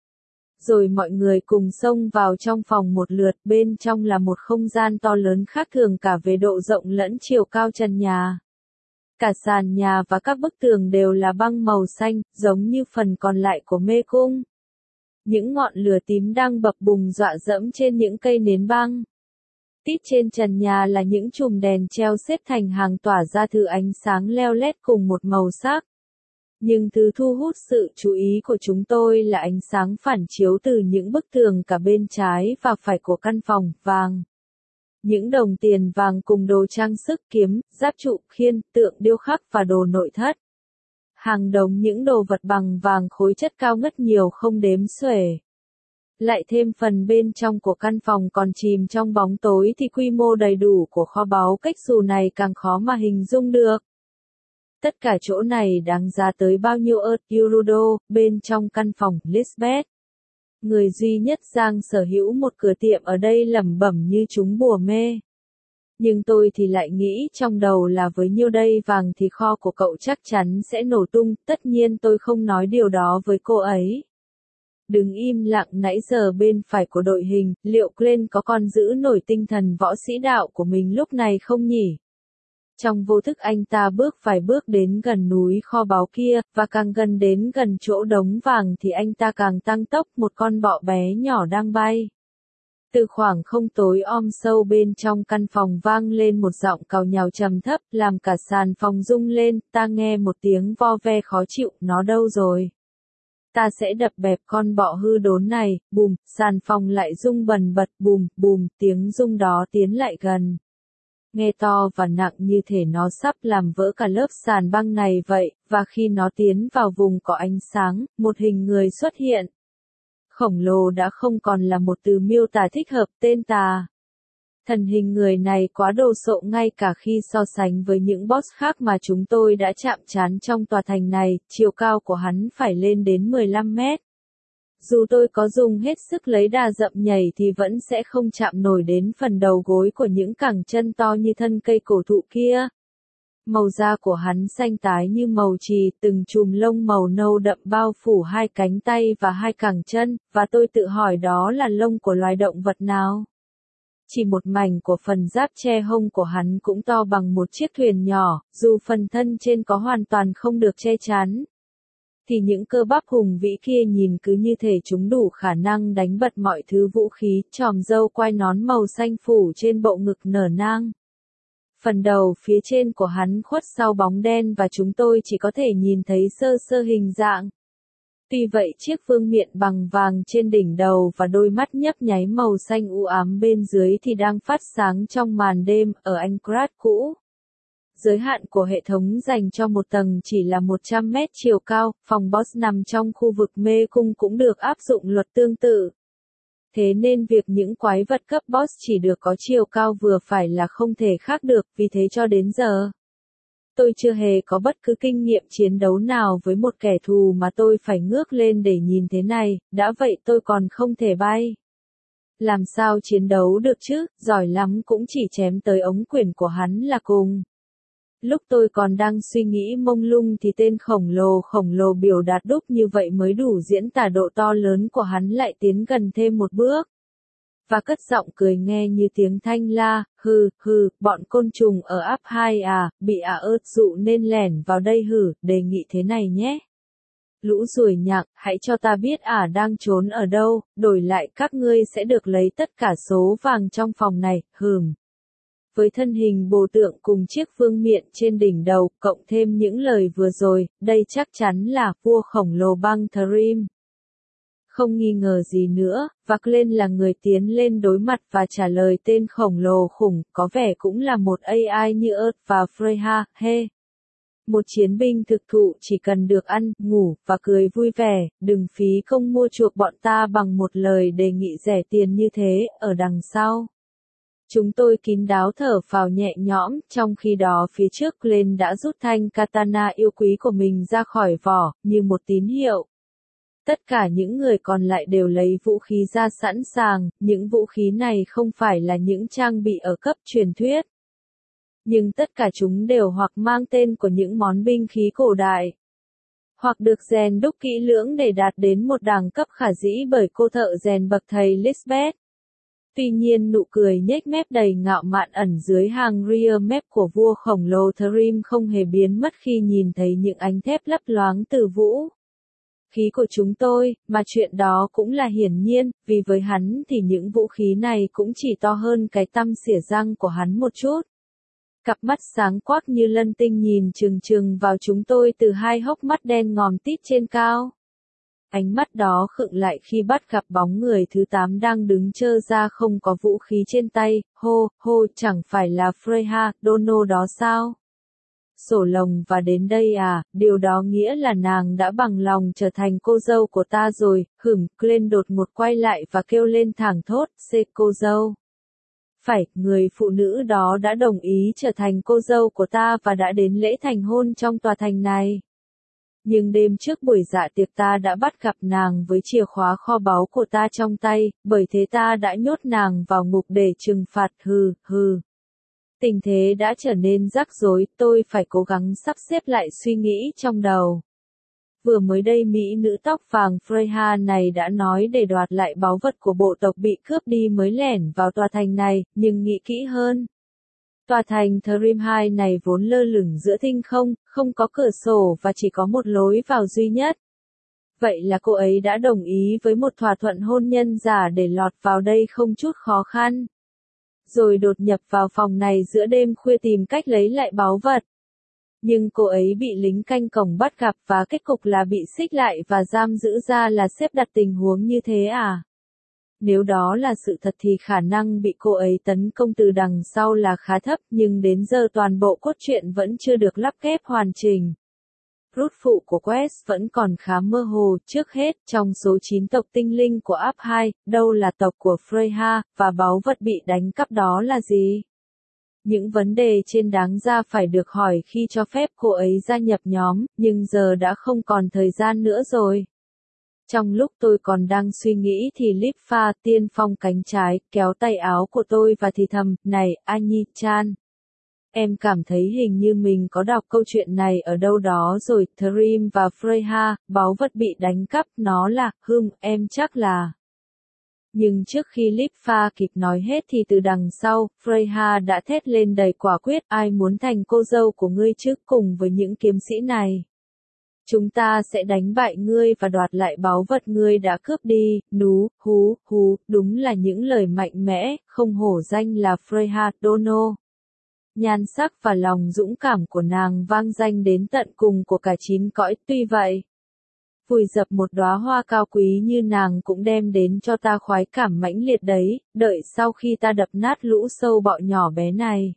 Rồi mọi người cùng xông vào trong phòng một lượt, bên trong là một không gian to lớn khác thường cả về độ rộng lẫn chiều cao trần nhà. Cả sàn nhà và các bức tường đều là băng màu xanh, giống như phần còn lại của mê cung. Những ngọn lửa tím đang bập bùng dọa dẫm trên những cây nến băng. Tít trên trần nhà là những chùm đèn treo xếp thành hàng tỏa ra thứ ánh sáng leo lét cùng một màu sắc. Nhưng thứ thu hút sự chú ý của chúng tôi là ánh sáng phản chiếu từ những bức tường cả bên trái và phải của căn phòng, vàng. Những đồng tiền vàng cùng đồ trang sức kiếm, giáp trụ, khiên, tượng điêu khắc và đồ nội thất. Hàng đống những đồ vật bằng vàng khối chất cao ngất nhiều không đếm xuể. Lại thêm phần bên trong của căn phòng còn chìm trong bóng tối thì quy mô đầy đủ của kho báu cách xù này càng khó mà hình dung được. Tất cả chỗ này đáng giá tới bao nhiêu ớt euro, bên trong căn phòng, Lisbeth. Người duy nhất Giang sở hữu một cửa tiệm ở đây lẩm bẩm như chúng bùa mê. Nhưng tôi thì lại nghĩ trong đầu là với nhiêu đây vàng thì kho của cậu chắc chắn sẽ nổ tung, tất nhiên tôi không nói điều đó với cô ấy. Đừng im lặng nãy giờ bên phải của đội hình, liệu Glenn có còn giữ nổi tinh thần võ sĩ đạo của mình lúc này không nhỉ? Trong vô thức anh ta bước vài bước đến gần núi kho báu kia, và càng gần đến gần chỗ đống vàng thì anh ta càng tăng tốc, một con bọ bé nhỏ đang bay. Từ khoảng không tối om sâu bên trong căn phòng vang lên một giọng càu nhàu trầm thấp, làm cả sàn phòng rung lên, ta nghe một tiếng vo ve khó chịu, nó đâu rồi? Ta sẽ đập bẹp con bọ hư đốn này, bùm, sàn phòng lại rung bần bật, bùm, bùm, tiếng rung đó tiến lại gần. Nghe to và nặng như thể nó sắp làm vỡ cả lớp sàn băng này vậy, và khi nó tiến vào vùng có ánh sáng, một hình người xuất hiện. Khổng lồ đã không còn là một từ miêu tả thích hợp, tên tà. Thần hình người này quá đồ sộ ngay cả khi so sánh với những boss khác mà chúng tôi đã chạm trán trong tòa thành này, chiều cao của hắn phải lên đến mười lăm mét. Dù tôi có dùng hết sức lấy đà dậm nhảy thì vẫn sẽ không chạm nổi đến phần đầu gối của những cẳng chân to như thân cây cổ thụ kia. Màu da của hắn xanh tái như màu chì, từng chùm lông màu nâu đậm bao phủ hai cánh tay và hai cẳng chân, và tôi tự hỏi đó là lông của loài động vật nào. Chỉ một mảnh của phần giáp che hông của hắn cũng to bằng một chiếc thuyền nhỏ, dù phần thân trên có hoàn toàn không được che chắn. Thì những cơ bắp hùng vĩ kia nhìn cứ như thể chúng đủ khả năng đánh bật mọi thứ vũ khí, chòm râu quai nón màu xanh phủ trên bộ ngực nở nang. Phần đầu phía trên của hắn khuất sau bóng đen và chúng tôi chỉ có thể nhìn thấy sơ sơ hình dạng. Tuy vậy chiếc vương miện bằng vàng trên đỉnh đầu và đôi mắt nhấp nháy màu xanh u ám bên dưới thì đang phát sáng trong màn đêm ở Anchorage cũ. Giới hạn của hệ thống dành cho một tầng chỉ là một trăm mét chiều cao, phòng boss nằm trong khu vực mê cung cũng được áp dụng luật tương tự. Thế nên việc những quái vật cấp boss chỉ được có chiều cao vừa phải là không thể khác được, vì thế cho đến giờ, tôi chưa hề có bất cứ kinh nghiệm chiến đấu nào với một kẻ thù mà tôi phải ngước lên để nhìn thế này, đã vậy tôi còn không thể bay. Làm sao chiến đấu được chứ, giỏi lắm cũng chỉ chém tới ống quyển của hắn là cùng. Lúc tôi còn đang suy nghĩ mông lung thì tên khổng lồ khổng lồ biểu đạt đúc như vậy mới đủ diễn tả độ to lớn của hắn lại tiến gần thêm một bước. Và cất giọng cười nghe như tiếng thanh la, hừ, hừ, bọn côn trùng ở áp hai à, bị ả ớt dụ nên lẻn vào đây hử, đề nghị thế này nhé. Lũ ruồi nhặng, hãy cho ta biết ả đang trốn ở đâu, đổi lại các ngươi sẽ được lấy tất cả số vàng trong phòng này, hừm. Với thân hình bồ tượng cùng chiếc vương miện trên đỉnh đầu, cộng thêm những lời vừa rồi, đây chắc chắn là vua khổng lồ băng Thrim. Không nghi ngờ gì nữa, Vạc lên là người tiến lên đối mặt và trả lời tên khổng lồ khủng, có vẻ cũng là một a i như Earth và Freya, he. Một chiến binh thực thụ chỉ cần được ăn, ngủ, và cười vui vẻ, đừng phí công mua chuộc bọn ta bằng một lời đề nghị rẻ tiền như thế, ở đằng sau. Chúng tôi kín đáo thở phào nhẹ nhõm, trong khi đó phía trước Glenn đã rút thanh katana yêu quý của mình ra khỏi vỏ, như một tín hiệu. Tất cả những người còn lại đều lấy vũ khí ra sẵn sàng, những vũ khí này không phải là những trang bị ở cấp truyền thuyết. Nhưng tất cả chúng đều hoặc mang tên của những món binh khí cổ đại, hoặc được rèn đúc kỹ lưỡng để đạt đến một đẳng cấp khả dĩ bởi cô thợ rèn bậc thầy Lisbeth. Tuy nhiên nụ cười nhếch mép đầy ngạo mạn ẩn dưới hàng rear mép của vua khổng lồ Thrim không hề biến mất khi nhìn thấy những ánh thép lấp loáng từ vũ khí của chúng tôi, mà chuyện đó cũng là hiển nhiên, vì với hắn thì những vũ khí này cũng chỉ to hơn cái tăm xỉa răng của hắn một chút. Cặp mắt sáng quắc như lân tinh nhìn trừng trừng vào chúng tôi từ hai hốc mắt đen ngòm tít trên cao. Ánh mắt đó khựng lại khi bắt gặp bóng người thứ tám đang đứng trơ ra không có vũ khí trên tay, hô, hô, chẳng phải là Freya, Dono đó sao? Sổ lồng và đến đây à, điều đó nghĩa là nàng đã bằng lòng trở thành cô dâu của ta rồi, hửng, Glenn đột ngột quay lại và kêu lên thảng thốt, xê cô dâu. Phải, người phụ nữ đó đã đồng ý trở thành cô dâu của ta và đã đến lễ thành hôn trong tòa thành này. Nhưng đêm trước buổi dạ tiệc ta đã bắt gặp nàng với chìa khóa kho báu của ta trong tay, bởi thế ta đã nhốt nàng vào ngục để trừng phạt, hừ, hừ. Tình thế đã trở nên rắc rối, tôi phải cố gắng sắp xếp lại suy nghĩ trong đầu. Vừa mới đây mỹ nữ tóc vàng Freya này đã nói để đoạt lại báu vật của bộ tộc bị cướp đi mới lẻn vào tòa thành này, nhưng nghĩ kỹ hơn. Tòa thành Thrim hai này vốn lơ lửng giữa thinh không, không có cửa sổ và chỉ có một lối vào duy nhất. Vậy là cô ấy đã đồng ý với một thỏa thuận hôn nhân giả để lọt vào đây không chút khó khăn. Rồi đột nhập vào phòng này giữa đêm khuya tìm cách lấy lại báu vật. Nhưng cô ấy bị lính canh cổng bắt gặp và kết cục là bị xích lại và giam giữ ra là xếp đặt tình huống như thế à? Nếu đó là sự thật thì khả năng bị cô ấy tấn công từ đằng sau là khá thấp, nhưng đến giờ toàn bộ cốt truyện vẫn chưa được lắp ghép hoàn chỉnh. Rút phụ của Quest vẫn còn khá mơ hồ. Trước hết, trong số chín tộc tinh linh của áp hai, đâu là tộc của Freya, và báu vật bị đánh cắp đó là gì? Những vấn đề trên đáng ra phải được hỏi khi cho phép cô ấy gia nhập nhóm, nhưng giờ đã không còn thời gian nữa rồi. Trong lúc tôi còn đang suy nghĩ thì Lipha, tiên phong cánh trái, kéo tay áo của tôi và thì thầm, này, Annie-chan. Em cảm thấy hình như mình có đọc câu chuyện này ở đâu đó rồi. Thrim và Freya, báu vật bị đánh cắp, nó là, hừm, em chắc là. Nhưng trước khi Lipha kịp nói hết thì từ đằng sau, Freya đã thét lên đầy quả quyết, ai muốn thành cô dâu của ngươi chứ, cùng với những kiếm sĩ này. Chúng ta sẽ đánh bại ngươi và đoạt lại báu vật ngươi đã cướp đi. Nú, hú, hú, đúng là những lời mạnh mẽ, không hổ danh là Freya Dono. Nhan sắc và lòng dũng cảm của nàng vang danh đến tận cùng của cả chín cõi. Tuy vậy, vùi dập một đóa hoa cao quý như nàng cũng đem đến cho ta khoái cảm mãnh liệt đấy. Đợi sau khi ta đập nát lũ sâu bọ nhỏ bé này,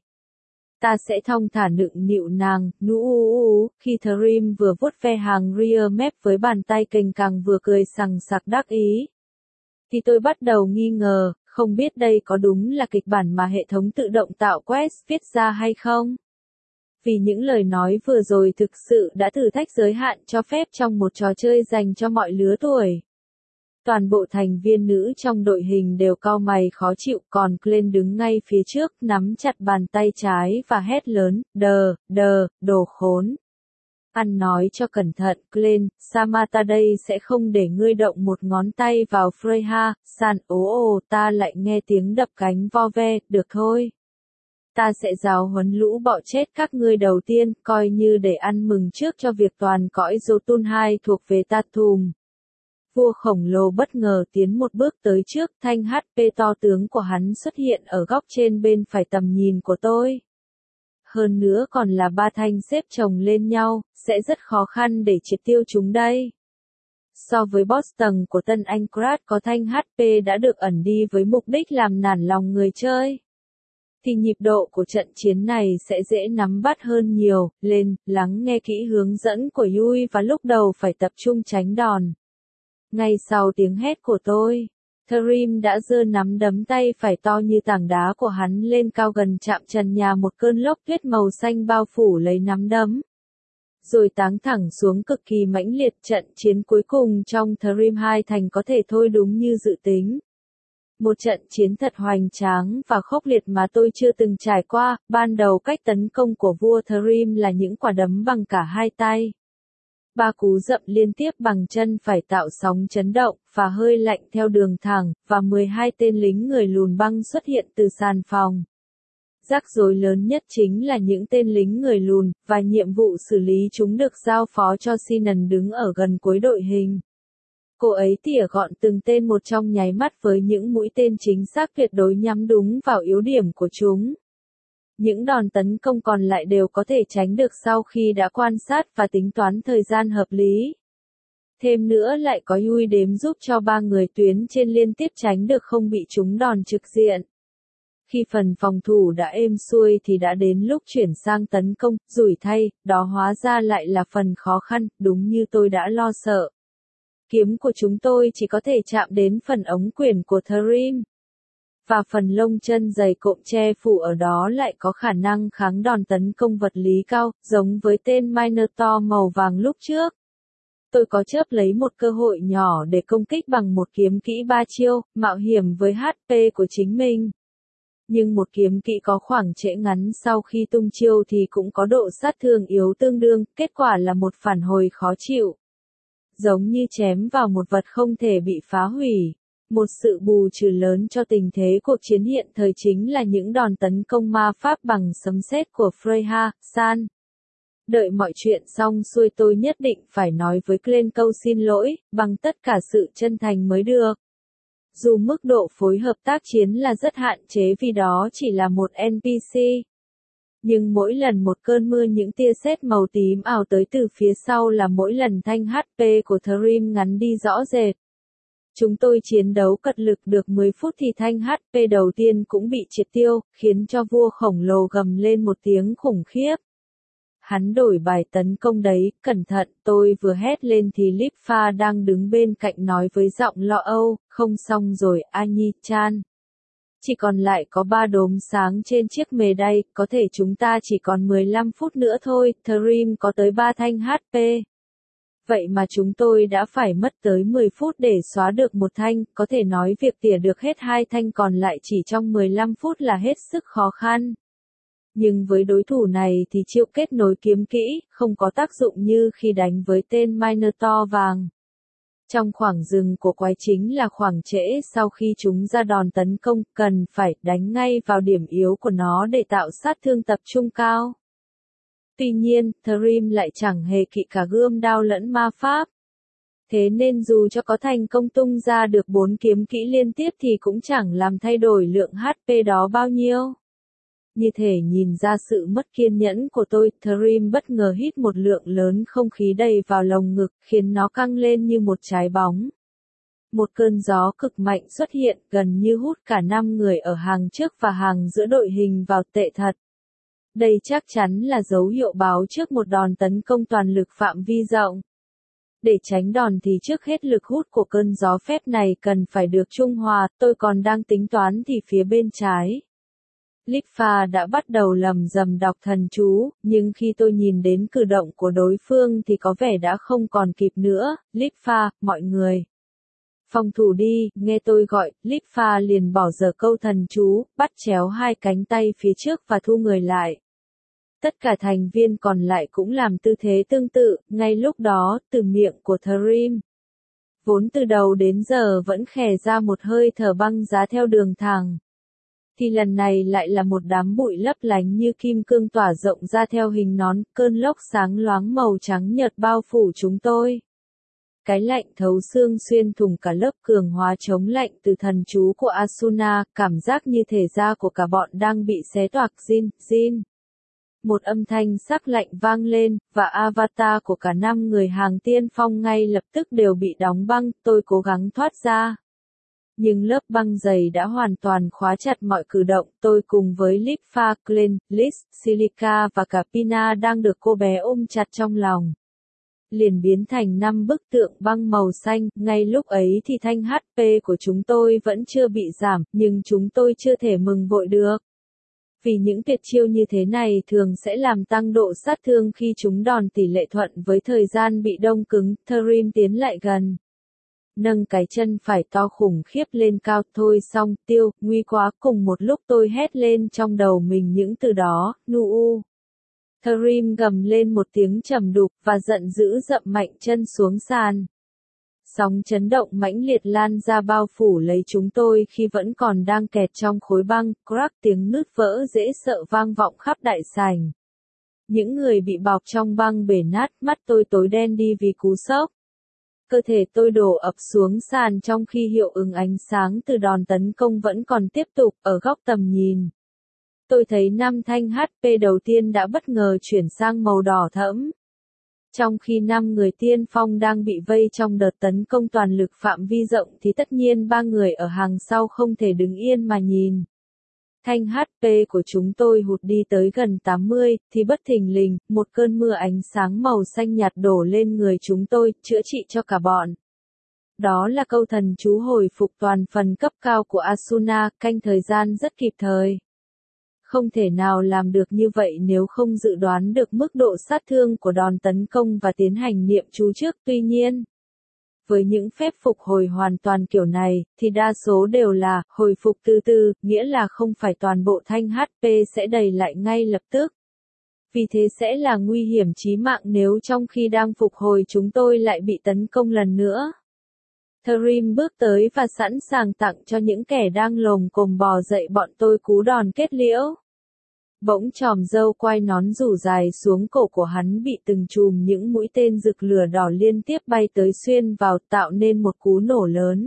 ta sẽ thong thả nựng nịu nàng. Nú u u. Khi Thrim vừa vuốt ve hàng rear mép với bàn tay kềnh càng vừa cười sằng sặc đắc ý, thì tôi bắt đầu nghi ngờ, không biết đây có đúng là kịch bản mà hệ thống tự động tạo Quest viết ra hay không? Vì những lời nói vừa rồi thực sự đã thử thách giới hạn cho phép trong một trò chơi dành cho mọi lứa tuổi. Toàn bộ thành viên nữ trong đội hình đều cau mày khó chịu, còn Glenn đứng ngay phía trước, nắm chặt bàn tay trái và hét lớn, đờ, đờ, đồ khốn. Ăn nói cho cẩn thận, Glenn, Samantha đây sẽ không để ngươi động một ngón tay vào Freya. San, ố ồ, ta lại nghe tiếng đập cánh vo ve, được thôi. Ta sẽ giáo huấn lũ bọ chết các ngươi đầu tiên, coi như để ăn mừng trước cho việc toàn cõi Jotun hai thuộc về ta thùm. Vua khổng lồ bất ngờ tiến một bước tới trước, thanh hát pê to tướng của hắn xuất hiện ở góc trên bên phải tầm nhìn của tôi. Hơn nữa còn là ba thanh xếp chồng lên nhau, sẽ rất khó khăn để triệt tiêu chúng đây. So với boss tầng của tân Anchorage có thanh hát pê đã được ẩn đi với mục đích làm nản lòng người chơi, thì nhịp độ của trận chiến này sẽ dễ nắm bắt hơn nhiều. Lên, lắng nghe kỹ hướng dẫn của Yui và lúc đầu phải tập trung tránh đòn. Ngay sau tiếng hét của tôi, Thrim đã giơ nắm đấm tay phải to như tảng đá của hắn lên cao gần chạm trần nhà, một cơn lốc tuyết màu xanh bao phủ lấy nắm đấm, rồi táng thẳng xuống cực kỳ mãnh liệt. Trận chiến cuối cùng trong Thrim hai thành có thể thôi đúng như dự tính. Một trận chiến thật hoành tráng và khốc liệt mà tôi chưa từng trải qua. Ban đầu cách tấn công của vua Thrim là những quả đấm bằng cả hai tay. Ba cú dậm liên tiếp bằng chân phải tạo sóng chấn động, và hơi lạnh theo đường thẳng, và mười hai tên lính người lùn băng xuất hiện từ sàn phòng. Rắc rối lớn nhất chính là những tên lính người lùn, và nhiệm vụ xử lý chúng được giao phó cho Sinan đứng ở gần cuối đội hình. Cô ấy tỉa gọn từng tên một trong nháy mắt với những mũi tên chính xác tuyệt đối nhắm đúng vào yếu điểm của chúng. Những đòn tấn công còn lại đều có thể tránh được sau khi đã quan sát và tính toán thời gian hợp lý. Thêm nữa lại có Yui đếm giúp cho ba người tuyến trên liên tiếp tránh được không bị trúng đòn trực diện. Khi phần phòng thủ đã êm xuôi thì đã đến lúc chuyển sang tấn công, rủi thay, đó hóa ra lại là phần khó khăn, đúng như tôi đã lo sợ. Kiếm của chúng tôi chỉ có thể chạm đến phần ống quyển của Thrim, và phần lông chân dày cộm che phủ ở đó lại có khả năng kháng đòn tấn công vật lý cao, giống với tên Minotaur màu vàng lúc trước. Tôi có chớp lấy một cơ hội nhỏ để công kích bằng một kiếm kỹ ba chiêu, mạo hiểm với hát pê của chính mình. Nhưng một kiếm kỹ có khoảng trễ ngắn sau khi tung chiêu thì cũng có độ sát thương yếu tương đương, kết quả là một phản hồi khó chịu. Giống như chém vào một vật không thể bị phá hủy. Một sự bù trừ lớn cho tình thế cuộc chiến hiện thời chính là những đòn tấn công ma pháp bằng sấm sét của Freya, San. Đợi mọi chuyện xong xuôi tôi nhất định phải nói với Glenn câu xin lỗi, bằng tất cả sự chân thành mới được. Dù mức độ phối hợp tác chiến là rất hạn chế vì đó chỉ là một en pê xê. Nhưng mỗi lần một cơn mưa những tia sét màu tím ảo tới từ phía sau là mỗi lần thanh hát pê của Thrim ngắn đi rõ rệt. Chúng tôi chiến đấu cật lực được mười phút thì thanh hát pê đầu tiên cũng bị triệt tiêu, khiến cho vua khổng lồ gầm lên một tiếng khủng khiếp. Hắn đổi bài tấn công đấy, cẩn thận, tôi vừa hét lên thì Lipha đang đứng bên cạnh nói với giọng lo âu, không xong rồi, Anyi-chan. Chỉ còn lại có ba đốm sáng trên chiếc mề đay, có thể chúng ta chỉ còn mười lăm phút nữa thôi, Thrim có tới ba thanh hát pê. Vậy mà chúng tôi đã phải mất tới mười phút để xóa được một thanh, có thể nói việc tỉa được hết hai thanh còn lại chỉ trong mười lăm phút là hết sức khó khăn. Nhưng với đối thủ này thì chiêu kết nối kiếm kỹ, không có tác dụng như khi đánh với tên Minotaur vàng. Trong khoảng dừng của quái chính là khoảng trễ sau khi chúng ra đòn tấn công, cần phải đánh ngay vào điểm yếu của nó để tạo sát thương tập trung cao. Tuy nhiên, Thrim lại chẳng hề kỵ cả gươm đao lẫn ma pháp. Thế nên dù cho có thành công tung ra được bốn kiếm kỹ liên tiếp thì cũng chẳng làm thay đổi lượng hát pê đó bao nhiêu. Như thể nhìn ra sự mất kiên nhẫn của tôi, Thrim bất ngờ hít một lượng lớn không khí đầy vào lồng ngực, khiến nó căng lên như một trái bóng. Một cơn gió cực mạnh xuất hiện, gần như hút cả năm người ở hàng trước và hàng giữa đội hình vào, tệ thật. Đây chắc chắn là dấu hiệu báo trước một đòn tấn công toàn lực phạm vi rộng. Để tránh đòn thì trước hết lực hút của cơn gió phép này cần phải được trung hòa, tôi còn đang tính toán thì phía bên trái. Lipha đã bắt đầu lầm rầm đọc thần chú, nhưng khi tôi nhìn đến cử động của đối phương thì có vẻ đã không còn kịp nữa. Lipha, mọi người. Phòng thủ đi, nghe tôi gọi, Lipha liền bỏ dở câu thần chú, bắt chéo hai cánh tay phía trước và thu người lại. Tất cả thành viên còn lại cũng làm tư thế tương tự, ngay lúc đó, từ miệng của Thrim, vốn từ đầu đến giờ vẫn khè ra một hơi thở băng giá theo đường thẳng. Thì lần này lại là một đám bụi lấp lánh như kim cương tỏa rộng ra theo hình nón, cơn lốc sáng loáng màu trắng nhợt bao phủ chúng tôi. Cái lạnh thấu xương xuyên thủng cả lớp cường hóa chống lạnh từ thần chú của Asuna, cảm giác như thể da của cả bọn đang bị xé toạc. Jin, Jin. Một âm thanh sắc lạnh vang lên, và avatar của cả năm người hàng tiên phong ngay lập tức đều bị đóng băng, tôi cố gắng thoát ra. Nhưng lớp băng dày đã hoàn toàn khóa chặt mọi cử động, tôi cùng với Lipha, Glenn, Liz, Silica và cả Pina đang được cô bé ôm chặt trong lòng. Liền biến thành năm bức tượng băng màu xanh, ngay lúc ấy thì thanh hát pê của chúng tôi vẫn chưa bị giảm, nhưng chúng tôi chưa thể mừng vội được. Vì những tuyệt chiêu như thế này thường sẽ làm tăng độ sát thương khi chúng đòn tỷ lệ thuận với thời gian bị đông cứng. Thrim tiến lại gần, nâng cái chân phải to khủng khiếp lên cao, thôi xong, tiêu, nguy quá, cùng một lúc tôi hét lên trong đầu mình những từ đó, nu. Thrim gầm lên một tiếng trầm đục, và giận dữ dậm mạnh chân xuống sàn. Sóng chấn động mãnh liệt lan ra bao phủ lấy chúng tôi khi vẫn còn đang kẹt trong khối băng, crack tiếng nứt vỡ dễ sợ vang vọng khắp đại sảnh. Những người bị bọc trong băng bể nát, mắt tôi tối đen đi vì cú sốc. Cơ thể tôi đổ ập xuống sàn trong khi hiệu ứng ánh sáng từ đòn tấn công vẫn còn tiếp tục ở góc tầm nhìn. Tôi thấy năm thanh hát pê đầu tiên đã bất ngờ chuyển sang màu đỏ thẫm. Trong khi năm người tiên phong đang bị vây trong đợt tấn công toàn lực phạm vi rộng thì tất nhiên ba người ở hàng sau không thể đứng yên mà nhìn. Thanh hát pê của chúng tôi hụt đi tới gần tám mươi, thì bất thình lình, một cơn mưa ánh sáng màu xanh nhạt đổ lên người chúng tôi, chữa trị cho cả bọn. Đó là câu thần chú hồi phục toàn phần cấp cao của Asuna, canh thời gian rất kịp thời. Không thể nào làm được như vậy nếu không dự đoán được mức độ sát thương của đòn tấn công và tiến hành niệm chú trước. Tuy nhiên, với những phép phục hồi hoàn toàn kiểu này, thì đa số đều là hồi phục từ từ, nghĩa là không phải toàn bộ thanh hát pê sẽ đầy lại ngay lập tức. Vì thế sẽ là nguy hiểm chí mạng nếu trong khi đang phục hồi chúng tôi lại bị tấn công lần nữa. Thrim bước tới và sẵn sàng tặng cho những kẻ đang lồm cồm bò dậy bọn tôi cú đòn kết liễu. Bỗng chòm râu quai nón rủ dài xuống cổ của hắn bị từng chùm những mũi tên rực lửa đỏ liên tiếp bay tới xuyên vào tạo nên một cú nổ lớn.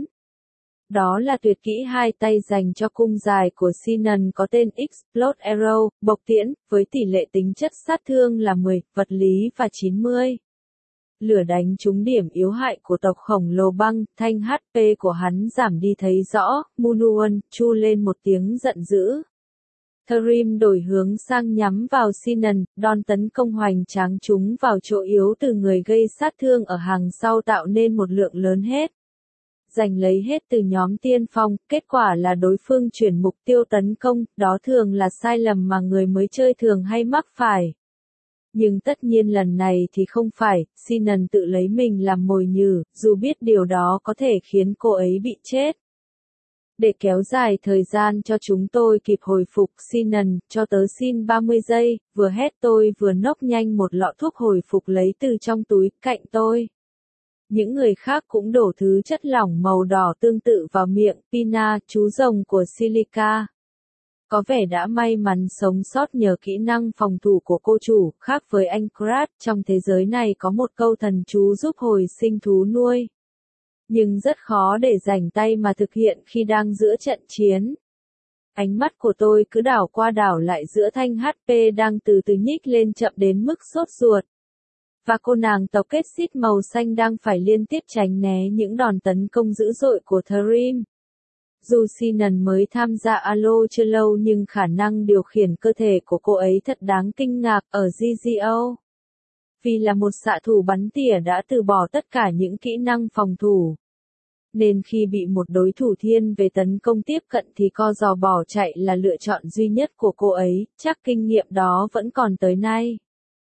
Đó là tuyệt kỹ hai tay dành cho cung dài của Sinan có tên Explode Arrow, bộc tiễn, với tỷ lệ tính chất sát thương là mười, vật lý và chín mươi. Lửa đánh trúng điểm yếu hại của tộc khổng lồ băng, thanh hát pê của hắn giảm đi thấy rõ, Munuan chu lên một tiếng giận dữ. Thrim đổi hướng sang nhắm vào Sinan, đòn tấn công hoành tráng trúng vào chỗ yếu từ người gây sát thương ở hàng sau tạo nên một lượng lớn hết. Giành lấy hết từ nhóm tiên phong, kết quả là đối phương chuyển mục tiêu tấn công, đó thường là sai lầm mà người mới chơi thường hay mắc phải. Nhưng tất nhiên lần này thì không phải, Sinan tự lấy mình làm mồi nhử, dù biết điều đó có thể khiến cô ấy bị chết. Để kéo dài thời gian cho chúng tôi kịp hồi phục, Sinan, cho tớ xin ba mươi giây, vừa hét tôi vừa nốc nhanh một lọ thuốc hồi phục lấy từ trong túi cạnh tôi. Những người khác cũng đổ thứ chất lỏng màu đỏ tương tự vào miệng, Pina, chú rồng của Silica. Có vẻ đã may mắn sống sót nhờ kỹ năng phòng thủ của cô chủ, khác với anh Krat, trong thế giới này có một câu thần chú giúp hồi sinh thú nuôi. Nhưng rất khó để rảnh tay mà thực hiện khi đang giữa trận chiến. Ánh mắt của tôi cứ đảo qua đảo lại giữa thanh hát pê đang từ từ nhích lên chậm đến mức sốt ruột. Và cô nàng tộc kết xít màu xanh đang phải liên tiếp tránh né những đòn tấn công dữ dội của Thrim. Dù Sinan mới tham gia Alo chưa lâu nhưng khả năng điều khiển cơ thể của cô ấy thật đáng kinh ngạc ở giê giê ô. Vì là một xạ thủ bắn tỉa đã từ bỏ tất cả những kỹ năng phòng thủ. Nên khi bị một đối thủ thiên về tấn công tiếp cận thì co giò bỏ chạy là lựa chọn duy nhất của cô ấy, chắc kinh nghiệm đó vẫn còn tới nay.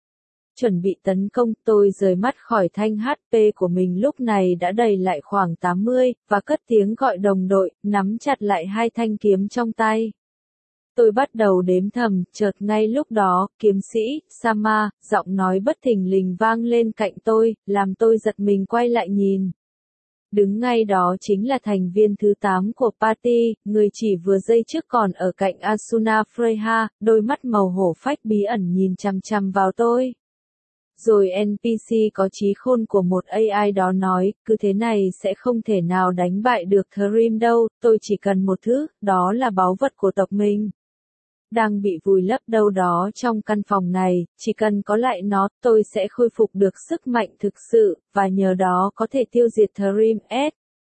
Chuẩn bị tấn công, tôi rời mắt khỏi thanh hát pê của mình lúc này đã đầy lại khoảng tám mươi, và cất tiếng gọi đồng đội, nắm chặt lại hai thanh kiếm trong tay. Tôi bắt đầu đếm thầm, chợt ngay lúc đó, kiếm sĩ, Sama, giọng nói bất thình lình vang lên cạnh tôi, làm tôi giật mình quay lại nhìn. Đứng ngay đó chính là thành viên thứ tám của party, người chỉ vừa giây trước còn ở cạnh Asuna Freya, đôi mắt màu hổ phách bí ẩn nhìn chằm chằm vào tôi. Rồi en pê xê có trí khôn của một a i đó nói, cứ thế này sẽ không thể nào đánh bại được Thrim đâu, tôi chỉ cần một thứ, đó là báu vật của tộc mình. Đang bị vùi lấp đâu đó trong căn phòng này, chỉ cần có lại nó, tôi sẽ khôi phục được sức mạnh thực sự, và nhờ đó có thể tiêu diệt Thrim S.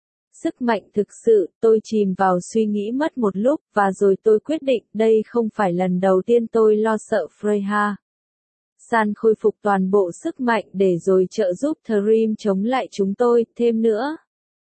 Sức mạnh thực sự, tôi chìm vào suy nghĩ mất một lúc, và rồi tôi quyết định, đây không phải lần đầu tiên tôi lo sợ Freya. San khôi phục toàn bộ sức mạnh để rồi trợ giúp Thrim chống lại chúng tôi, thêm nữa.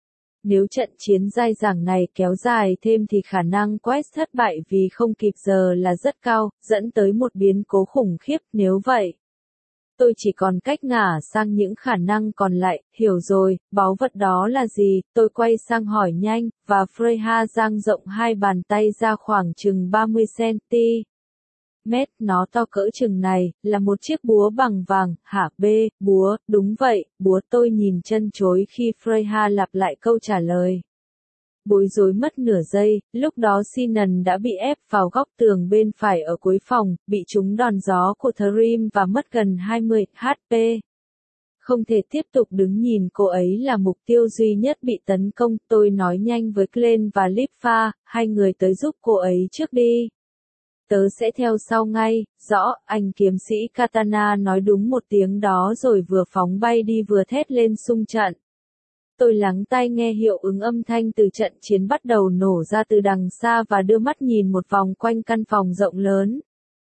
Nếu trận chiến dai dẳng này kéo dài thêm thì khả năng Quest thất bại vì không kịp giờ là rất cao, dẫn tới một biến cố khủng khiếp, nếu vậy. Tôi chỉ còn cách ngả sang những khả năng còn lại, hiểu rồi, báu vật đó là gì, tôi quay sang hỏi nhanh, và Freya dang rộng hai bàn tay ra khoảng chừng ba mươi xăng-ti mét, nó to cỡ chừng này, là một chiếc búa bằng vàng, hả b, búa, đúng vậy, búa. Tôi nhìn chân chối khi Freya lặp lại câu trả lời. Bối rối mất nửa giây, lúc đó Sinan đã bị ép vào góc tường bên phải ở cuối phòng, bị trúng đòn gió của Thrim và mất gần hai mươi hát pê. Không thể tiếp tục đứng nhìn cô ấy là mục tiêu duy nhất bị tấn công, tôi nói nhanh với Glenn và Lipha, hai người tới giúp cô ấy trước đi. Tớ sẽ theo sau ngay, rõ, anh kiếm sĩ Katana nói đúng một tiếng đó rồi vừa phóng bay đi vừa thét lên xung trận. Tôi lắng tai nghe hiệu ứng âm thanh từ trận chiến bắt đầu nổ ra từ đằng xa và đưa mắt nhìn một vòng quanh căn phòng rộng lớn.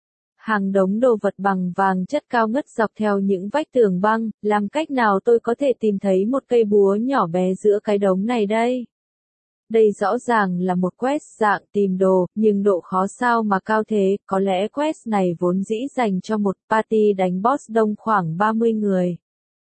Hàng đống đồ vật bằng vàng chất cao ngất dọc theo những vách tường băng, làm cách nào tôi có thể tìm thấy một cây búa nhỏ bé giữa cái đống này đây? Đây rõ ràng là một quest dạng tìm đồ, nhưng độ khó sao mà cao thế, có lẽ quest này vốn dĩ dành cho một party đánh boss đông khoảng ba mươi người.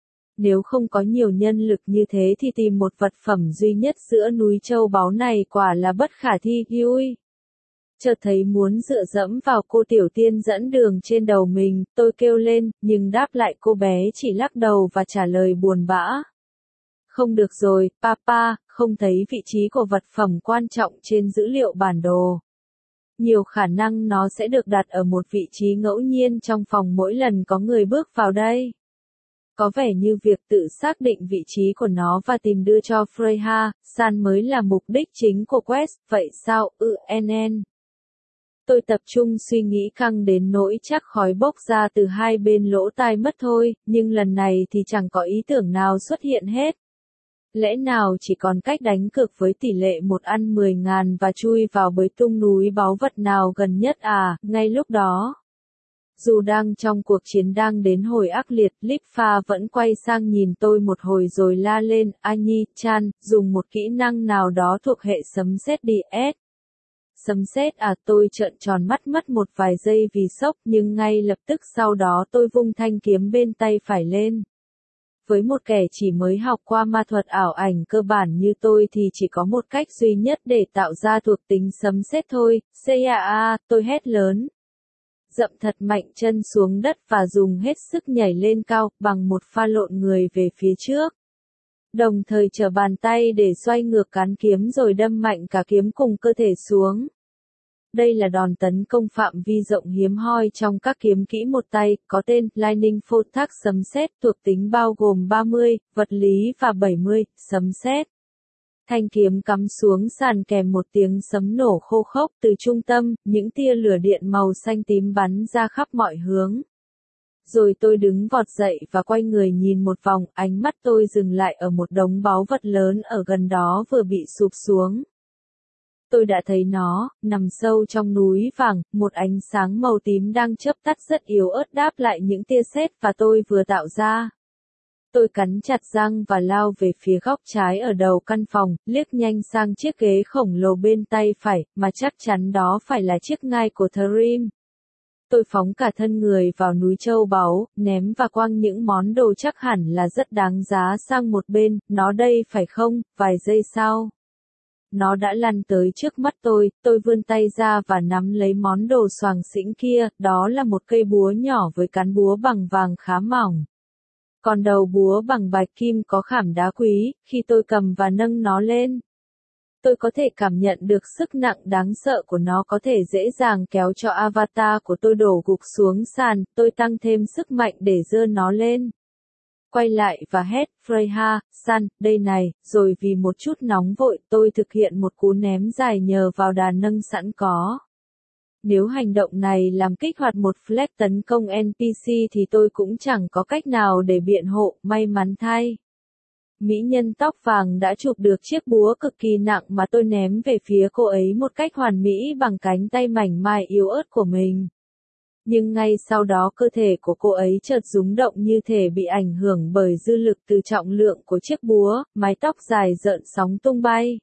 Nếu không có nhiều nhân lực như thế thì tìm một vật phẩm duy nhất giữa núi châu báu này quả là bất khả thi. Ui! Chợt thấy muốn dựa dẫm vào cô tiểu tiên dẫn đường trên đầu mình, tôi kêu lên, nhưng đáp lại cô bé chỉ lắc đầu và trả lời buồn bã. Không được rồi, papa, không thấy vị trí của vật phẩm quan trọng trên dữ liệu bản đồ. Nhiều khả năng nó sẽ được đặt ở một vị trí ngẫu nhiên trong phòng mỗi lần có người bước vào đây. Có vẻ như việc tự xác định vị trí của nó và tìm đưa cho Freya-san mới là mục đích chính của quest, vậy sao, ừ en. Tôi tập trung suy nghĩ căng đến nỗi chắc khói bốc ra từ hai bên lỗ tai mất thôi, nhưng lần này thì chẳng có ý tưởng nào xuất hiện hết. Lẽ nào chỉ còn cách đánh cược với tỷ lệ một ăn mười ngàn và chui vào bới tung núi báu vật nào gần nhất à, ngay lúc đó. Dù đang trong cuộc chiến đang đến hồi ác liệt, Lipha vẫn quay sang nhìn tôi một hồi rồi la lên, Annie-chan, dùng một kỹ năng nào đó thuộc hệ sấm sét đi S. Sấm sét à, tôi trợn tròn mắt mất một vài giây vì sốc, nhưng ngay lập tức sau đó tôi vung thanh kiếm bên tay phải lên. Với một kẻ chỉ mới học qua ma thuật ảo ảnh cơ bản như tôi thì chỉ có một cách duy nhất để tạo ra thuộc tính sấm sét thôi, Seiya, tôi hét lớn. Dậm thật mạnh chân xuống đất và dùng hết sức nhảy lên cao, bằng một pha lộn người về phía trước. Đồng thời trở bàn tay để xoay ngược cán kiếm rồi đâm mạnh cả kiếm cùng cơ thể xuống. Đây là đòn tấn công phạm vi rộng hiếm hoi trong các kiếm kỹ một tay, có tên Lightning Photag sấm sét, thuộc tính bao gồm ba mươi, vật lý và bảy mươi, sấm sét. Thanh kiếm cắm xuống sàn kèm một tiếng sấm nổ khô khốc từ trung tâm, những tia lửa điện màu xanh tím bắn ra khắp mọi hướng. Rồi tôi đứng vọt dậy và quay người nhìn một vòng, ánh mắt tôi dừng lại ở một đống báu vật lớn ở gần đó vừa bị sụp xuống. Tôi đã thấy nó, nằm sâu trong núi vàng, một ánh sáng màu tím đang chớp tắt rất yếu ớt đáp lại những tia sét và tôi vừa tạo ra. Tôi cắn chặt răng và lao về phía góc trái ở đầu căn phòng, liếc nhanh sang chiếc ghế khổng lồ bên tay phải, mà chắc chắn đó phải là chiếc ngai của Thrim. Tôi phóng cả thân người vào núi châu báu, ném và quăng những món đồ chắc hẳn là rất đáng giá sang một bên, nó đây phải không, vài giây sau. Nó đã lăn tới trước mắt tôi, tôi vươn tay ra và nắm lấy món đồ xoàng xĩnh kia, đó là một cây búa nhỏ với cán búa bằng vàng khá mỏng. Còn đầu búa bằng bạch kim có khảm đá quý, khi tôi cầm và nâng nó lên. Tôi có thể cảm nhận được sức nặng đáng sợ của nó có thể dễ dàng kéo cho avatar của tôi đổ gục xuống sàn, tôi tăng thêm sức mạnh để giơ nó lên. Quay lại và hét, Freya-san, đây này, rồi vì một chút nóng vội tôi thực hiện một cú ném dài nhờ vào đà nâng sẵn có. Nếu hành động này làm kích hoạt một flag tấn công en pê xê thì tôi cũng chẳng có cách nào để biện hộ, may mắn thay. Mỹ nhân tóc vàng đã chụp được chiếc búa cực kỳ nặng mà tôi ném về phía cô ấy một cách hoàn mỹ bằng cánh tay mảnh mai yếu ớt của mình. Nhưng ngay sau đó cơ thể của cô ấy chợt rung động như thể bị ảnh hưởng bởi dư lực từ trọng lượng của chiếc búa, mái tóc dài rợn sóng tung bay.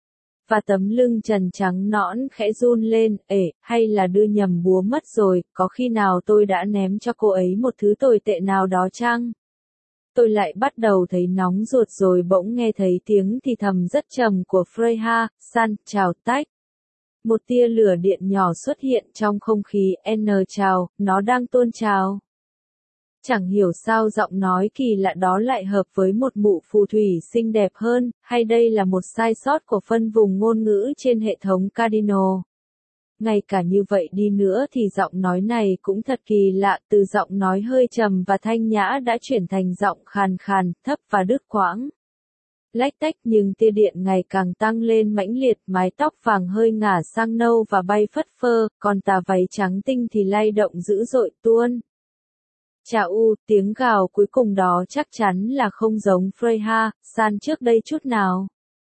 Và tấm lưng trần trắng nõn khẽ run lên, ể, hay là đưa nhầm búa mất rồi, có khi nào tôi đã ném cho cô ấy một thứ tồi tệ nào đó chăng? Tôi lại bắt đầu thấy nóng ruột rồi bỗng nghe thấy tiếng thì thầm rất trầm của Freya-san, chào tách. Một tia lửa điện nhỏ xuất hiện trong không khí, N chào, nó đang tuôn trào. Chẳng hiểu sao giọng nói kỳ lạ đó lại hợp với một mụ phù thủy xinh đẹp hơn, hay đây là một sai sót của phân vùng ngôn ngữ trên hệ thống Cardinal. Ngay cả như vậy đi nữa thì giọng nói này cũng thật kỳ lạ, từ giọng nói hơi trầm và thanh nhã đã chuyển thành giọng khàn khàn, thấp và đứt quãng. Lách tách nhưng tia điện ngày càng tăng lên mãnh liệt, mái tóc vàng hơi ngả sang nâu và bay phất phơ, còn tà váy trắng tinh thì lay động dữ dội tuôn. Chà u, tiếng gào cuối cùng đó chắc chắn là không giống Freya-san trước đây chút nào.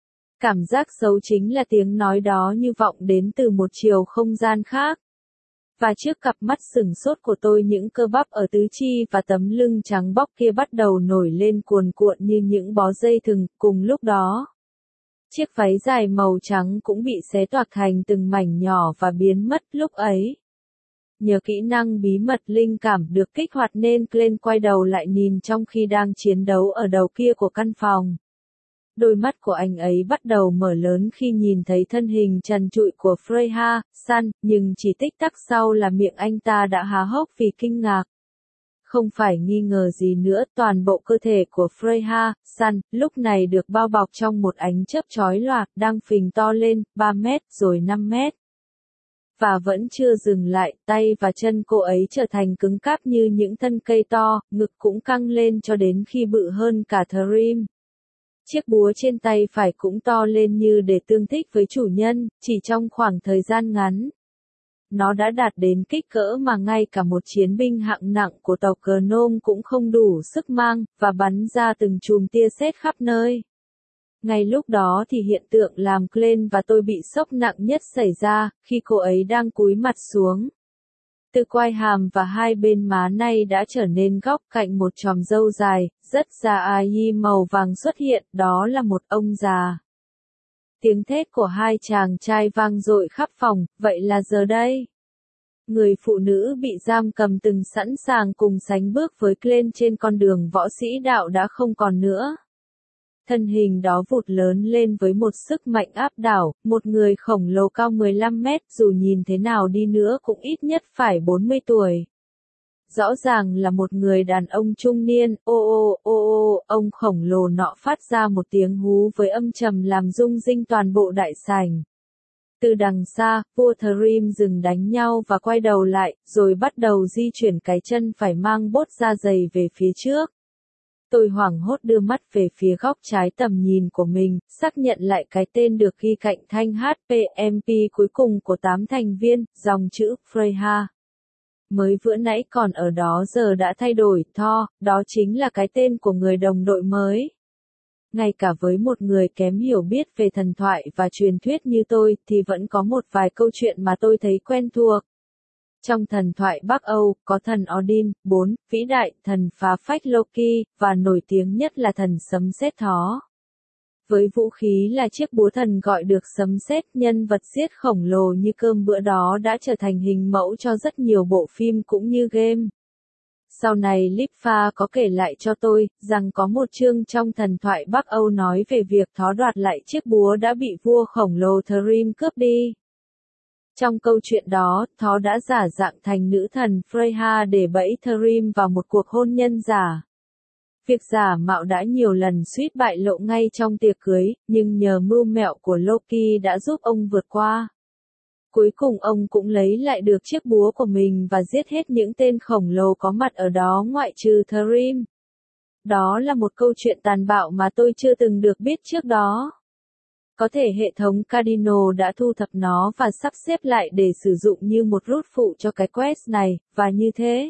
Cảm giác xấu chính là tiếng nói đó như vọng đến từ một chiều không gian khác. Và trước cặp mắt sửng sốt của tôi những cơ bắp ở tứ chi và tấm lưng trắng bóc kia bắt đầu nổi lên cuồn cuộn như những bó dây thừng, cùng lúc đó. Chiếc váy dài màu trắng cũng bị xé toạc thành từng mảnh nhỏ và biến mất lúc ấy. Nhờ kỹ năng bí mật linh cảm được kích hoạt nên Glenn quay đầu lại nhìn trong khi đang chiến đấu ở đầu kia của căn phòng. Đôi mắt của anh ấy bắt đầu mở lớn khi nhìn thấy thân hình trần trụi của Freya-san, nhưng chỉ tích tắc sau là miệng anh ta đã há hốc vì kinh ngạc. Không phải nghi ngờ gì nữa, toàn bộ cơ thể của Freya, Sun, lúc này được bao bọc trong một ánh chớp chói lòa, đang phình to lên, ba mét, rồi năm mét. Và vẫn chưa dừng lại, tay và chân cô ấy trở thành cứng cáp như những thân cây to, ngực cũng căng lên cho đến khi bự hơn cả Thrim. Chiếc búa trên tay phải cũng to lên như để tương thích với chủ nhân, chỉ trong khoảng thời gian ngắn. Nó đã đạt đến kích cỡ mà ngay cả một chiến binh hạng nặng của tộc Gnome cũng không đủ sức mang, và bắn ra từng chùm tia sét khắp nơi. Ngay lúc đó thì hiện tượng làm Glenn và tôi bị sốc nặng nhất xảy ra, khi cô ấy đang cúi mặt xuống. Từ quai hàm và hai bên má nay đã trở nên góc cạnh một chòm râu dài, rất già ai màu vàng xuất hiện, đó là một ông già. Tiếng thét của hai chàng trai vang dội khắp phòng, vậy là giờ đây. Người phụ nữ bị giam cầm từng sẵn sàng cùng sánh bước với Glenn trên con đường võ sĩ đạo đã không còn nữa. Thân hình đó vụt lớn lên với một sức mạnh áp đảo, một người khổng lồ cao mười lăm mét, dù nhìn thế nào đi nữa cũng ít nhất phải bốn mươi tuổi. Rõ ràng là một người đàn ông trung niên, ô ô ô ô, ông khổng lồ nọ phát ra một tiếng hú với âm trầm làm rung rinh toàn bộ đại sảnh. Từ đằng xa, vua Thrim dừng đánh nhau và quay đầu lại, rồi bắt đầu di chuyển cái chân phải mang bốt da dày về phía trước. Tôi hoảng hốt đưa mắt về phía góc trái tầm nhìn của mình, xác nhận lại cái tên được ghi cạnh thanh hát pê em pê cuối cùng của tám thành viên, dòng chữ Freya. Mới vừa nãy còn ở đó giờ đã thay đổi, Thor, đó chính là cái tên của người đồng đội mới. Ngay cả với một người kém hiểu biết về thần thoại và truyền thuyết như tôi, thì vẫn có một vài câu chuyện mà tôi thấy quen thuộc. Trong thần thoại Bắc Âu, có thần Odin, bốn, vĩ đại, thần phá phách Loki, và nổi tiếng nhất là thần sấm sét Thor. Với vũ khí là chiếc búa thần gọi được sấm sét, nhân vật giết khổng lồ như cơm bữa đó đã trở thành hình mẫu cho rất nhiều bộ phim cũng như game. Sau này Lipfa có kể lại cho tôi, rằng có một chương trong thần thoại Bắc Âu nói về việc Thor đoạt lại chiếc búa đã bị vua khổng lồ Thrim cướp đi. Trong câu chuyện đó, Thor đã giả dạng thành nữ thần Freya để bẫy Thrim vào một cuộc hôn nhân giả. Việc giả mạo đã nhiều lần suýt bại lộ ngay trong tiệc cưới, nhưng nhờ mưu mẹo của Loki đã giúp ông vượt qua. Cuối cùng ông cũng lấy lại được chiếc búa của mình và giết hết những tên khổng lồ có mặt ở đó ngoại trừ Thrim. Đó là một câu chuyện tàn bạo mà tôi chưa từng được biết trước đó. Có thể hệ thống Cardinal đã thu thập nó và sắp xếp lại để sử dụng như một root phụ cho cái quest này, và như thế.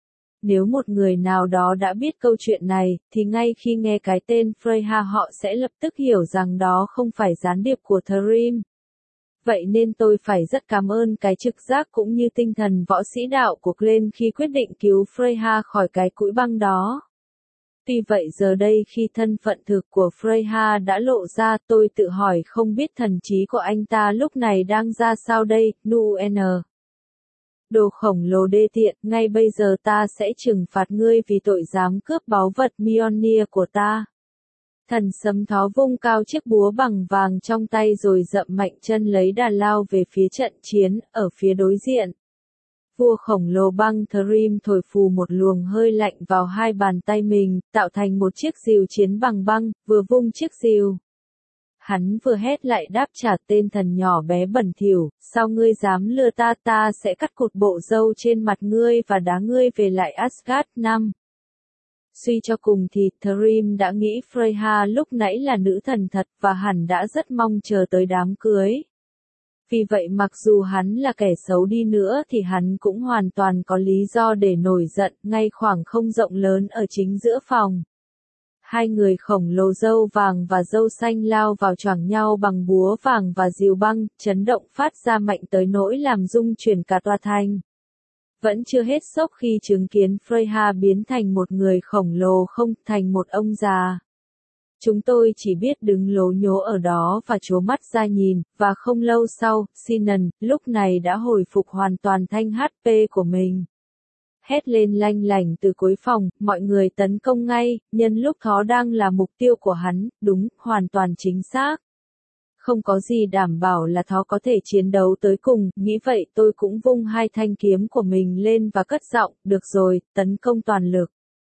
Nếu một người nào đó đã biết câu chuyện này, thì ngay khi nghe cái tên Freya họ sẽ lập tức hiểu rằng đó không phải gián điệp của Thrim. Vậy nên tôi phải rất cảm ơn cái trực giác cũng như tinh thần võ sĩ đạo của Glenn khi quyết định cứu Freya khỏi cái cũi băng đó. Tuy vậy giờ đây khi thân phận thực của Freya đã lộ ra, tôi tự hỏi không biết thần trí của anh ta lúc này đang ra sao đây, N. Đồ khổng lồ đê tiện, ngay bây giờ ta sẽ trừng phạt ngươi vì tội dám cướp báu vật Mjolnir của ta. Thần sấm Thó vung cao chiếc búa bằng vàng trong tay rồi dậm mạnh chân lấy đà lao về phía trận chiến, ở phía đối diện. Vua khổng lồ băng Thrim thổi phù một luồng hơi lạnh vào hai bàn tay mình, tạo thành một chiếc rìu chiến bằng băng, vừa vung chiếc rìu. Hắn vừa hét lại đáp trả tên thần nhỏ bé bẩn thỉu, sao ngươi dám lừa ta, ta sẽ cắt cụt bộ râu trên mặt ngươi và đá ngươi về lại Asgard. Năm. Suy cho cùng thì Thrim đã nghĩ Freya lúc nãy là nữ thần thật và hẳn đã rất mong chờ tới đám cưới. Vì vậy mặc dù hắn là kẻ xấu đi nữa thì hắn cũng hoàn toàn có lý do để nổi giận, ngay khoảng không rộng lớn ở chính giữa phòng. Hai người khổng lồ râu vàng và râu xanh lao vào choảng nhau bằng búa vàng và rìu băng, chấn động phát ra mạnh tới nỗi làm rung chuyển cả tòa thành. Vẫn chưa hết sốc khi chứng kiến Freya biến thành một người khổng lồ không thành một ông già. Chúng tôi chỉ biết đứng lố nhố ở đó và trố mắt ra nhìn, và không lâu sau, Sinan, lúc này đã hồi phục hoàn toàn thanh hát pê của mình. Hét lên lanh lảnh từ cuối phòng, mọi người tấn công ngay, nhân lúc Thor đang là mục tiêu của hắn, đúng, hoàn toàn chính xác. Không có gì đảm bảo là nó có thể chiến đấu tới cùng, nghĩ vậy tôi cũng vung hai thanh kiếm của mình lên và cất giọng, được rồi, tấn công toàn lực.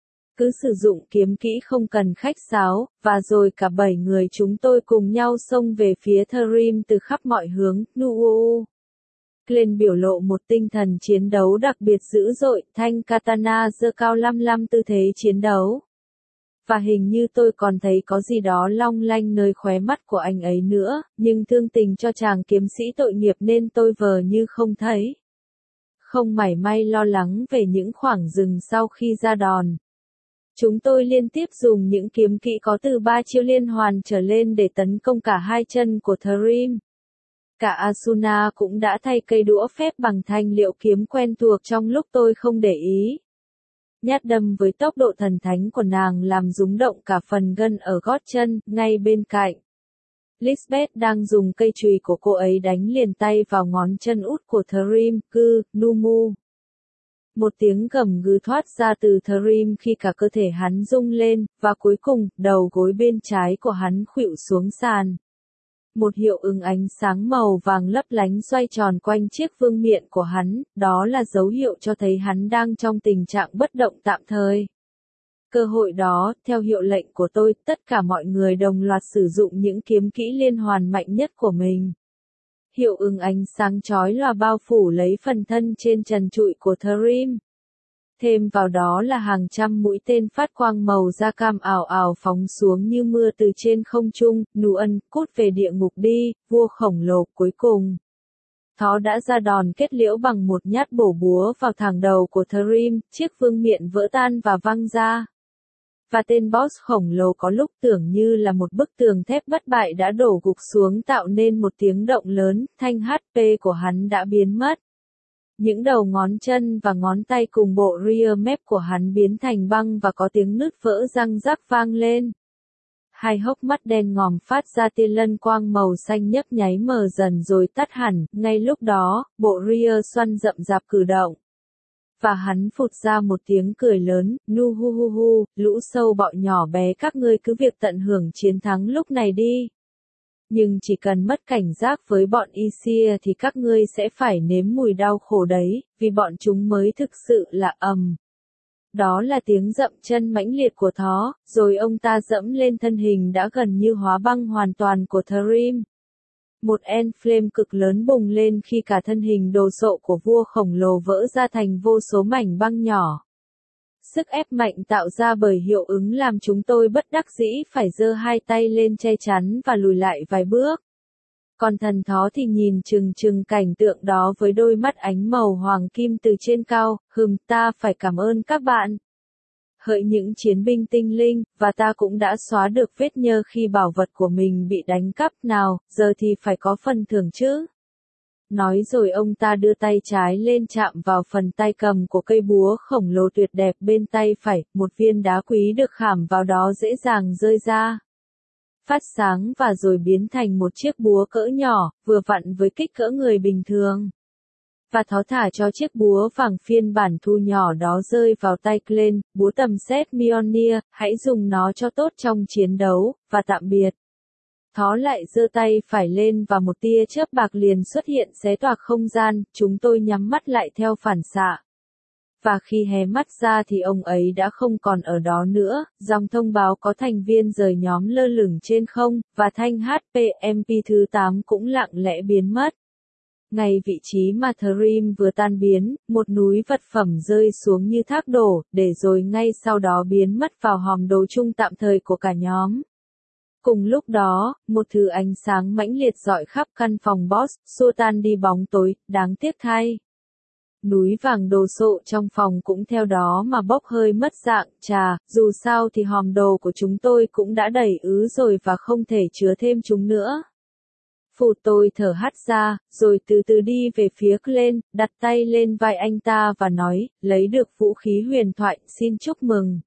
Cứ sử dụng kiếm kỹ không cần khách sáo, và rồi cả bảy người chúng tôi cùng nhau xông về phía Thrim từ khắp mọi hướng, Nuuu. Lên biểu lộ một tinh thần chiến đấu đặc biệt dữ dội, thanh katana giơ cao lăm lăm tư thế chiến đấu. Và hình như tôi còn thấy có gì đó long lanh nơi khóe mắt của anh ấy nữa, nhưng thương tình cho chàng kiếm sĩ tội nghiệp nên tôi vờ như không thấy. Không mảy may lo lắng về những khoảng rừng sau khi ra đòn. Chúng tôi liên tiếp dùng những kiếm kỹ có từ ba chiêu liên hoàn trở lên để tấn công cả hai chân của Thrim. Cả Asuna cũng đã thay cây đũa phép bằng thanh liệu kiếm quen thuộc trong lúc tôi không để ý. Nhát đâm với tốc độ thần thánh của nàng làm rúng động cả phần gân ở gót chân, ngay bên cạnh. Lisbeth đang dùng cây chùy của cô ấy đánh liền tay vào ngón chân út của Thrim, cư, Numu. Một tiếng gầm gừ thoát ra từ Thrim khi cả cơ thể hắn rung lên, và cuối cùng, đầu gối bên trái của hắn khuỵu xuống sàn. Một hiệu ứng ánh sáng màu vàng lấp lánh xoay tròn quanh chiếc vương miện của hắn, đó là dấu hiệu cho thấy hắn đang trong tình trạng bất động tạm thời. Cơ hội đó, theo hiệu lệnh của tôi, tất cả mọi người đồng loạt sử dụng những kiếm kỹ liên hoàn mạnh nhất của mình. Hiệu ứng ánh sáng chói lòa bao phủ lấy phần thân trên trần trụi của Thrim. Thêm vào đó là hàng trăm mũi tên phát quang màu da cam ảo ảo phóng xuống như mưa từ trên không trung, nụ ân, cút về địa ngục đi, vua khổng lồ cuối cùng. Thó đã ra đòn kết liễu bằng một nhát bổ búa vào thẳng đầu của Thrim, chiếc vương miện vỡ tan và văng ra. Và tên boss khổng lồ có lúc tưởng như là một bức tường thép bất bại đã đổ gục xuống tạo nên một tiếng động lớn, thanh hát pê của hắn đã biến mất. Những đầu ngón chân và ngón tay cùng bộ rear mép của hắn biến thành băng và có tiếng nứt vỡ răng rắc vang lên. Hai hốc mắt đen ngòm phát ra tia lân quang màu xanh nhấp nháy mờ dần rồi tắt hẳn, ngay lúc đó, bộ rear xoăn rậm rạp cử động. Và hắn phụt ra một tiếng cười lớn, nu hu hu hu, lũ sâu bọ nhỏ bé các ngươi cứ việc tận hưởng chiến thắng lúc này đi. Nhưng chỉ cần mất cảnh giác với bọn Isia thì các ngươi sẽ phải nếm mùi đau khổ đấy, vì bọn chúng mới thực sự là ầm. Đó là tiếng dậm chân mãnh liệt của thó, rồi ông ta dẫm lên thân hình đã gần như hóa băng hoàn toàn của Thrim. Một enflame cực lớn bùng lên khi cả thân hình đồ sộ của vua khổng lồ vỡ ra thành vô số mảnh băng nhỏ. Sức ép mạnh tạo ra bởi hiệu ứng làm chúng tôi bất đắc dĩ phải giơ hai tay lên che chắn và lùi lại vài bước. Còn thần thó thì nhìn chừng chừng cảnh tượng đó với đôi mắt ánh màu hoàng kim từ trên cao, hừm ta phải cảm ơn các bạn. Hỡi những chiến binh tinh linh, và ta cũng đã xóa được vết nhơ khi bảo vật của mình bị đánh cắp nào, giờ thì phải có phần thưởng chứ. Nói rồi ông ta đưa tay trái lên chạm vào phần tay cầm của cây búa khổng lồ tuyệt đẹp bên tay phải, một viên đá quý được khảm vào đó dễ dàng rơi ra. Phát sáng và rồi biến thành một chiếc búa cỡ nhỏ, vừa vặn với kích cỡ người bình thường. Và thó thả cho chiếc búa vàng phiên bản thu nhỏ đó rơi vào tay Glenn, búa tầm xét Mjolnir, hãy dùng nó cho tốt trong chiến đấu, và tạm biệt. Thó lại giơ tay phải lên và một tia chớp bạc liền xuất hiện xé toạc không gian, chúng tôi nhắm mắt lại theo phản xạ. Và khi hé mắt ra thì ông ấy đã không còn ở đó nữa, dòng thông báo có thành viên rời nhóm lơ lửng trên không, và thanh hát pê em pê thứ tám cũng lặng lẽ biến mất. Ngay vị trí mà Thrim vừa tan biến, một núi vật phẩm rơi xuống như thác đổ, để rồi ngay sau đó biến mất vào hòm đồ chung tạm thời của cả nhóm. Cùng lúc đó, một thứ ánh sáng mãnh liệt rọi khắp căn phòng boss, xua tan đi bóng tối, đáng tiếc thay. Núi vàng đồ sộ trong phòng cũng theo đó mà bốc hơi mất dạng, chà, dù sao thì hòm đồ của chúng tôi cũng đã đầy ứ rồi và không thể chứa thêm chúng nữa. Phụt tôi thở hắt ra, rồi từ từ đi về phía Glenn, đặt tay lên vai anh ta và nói, lấy được vũ khí huyền thoại, xin chúc mừng.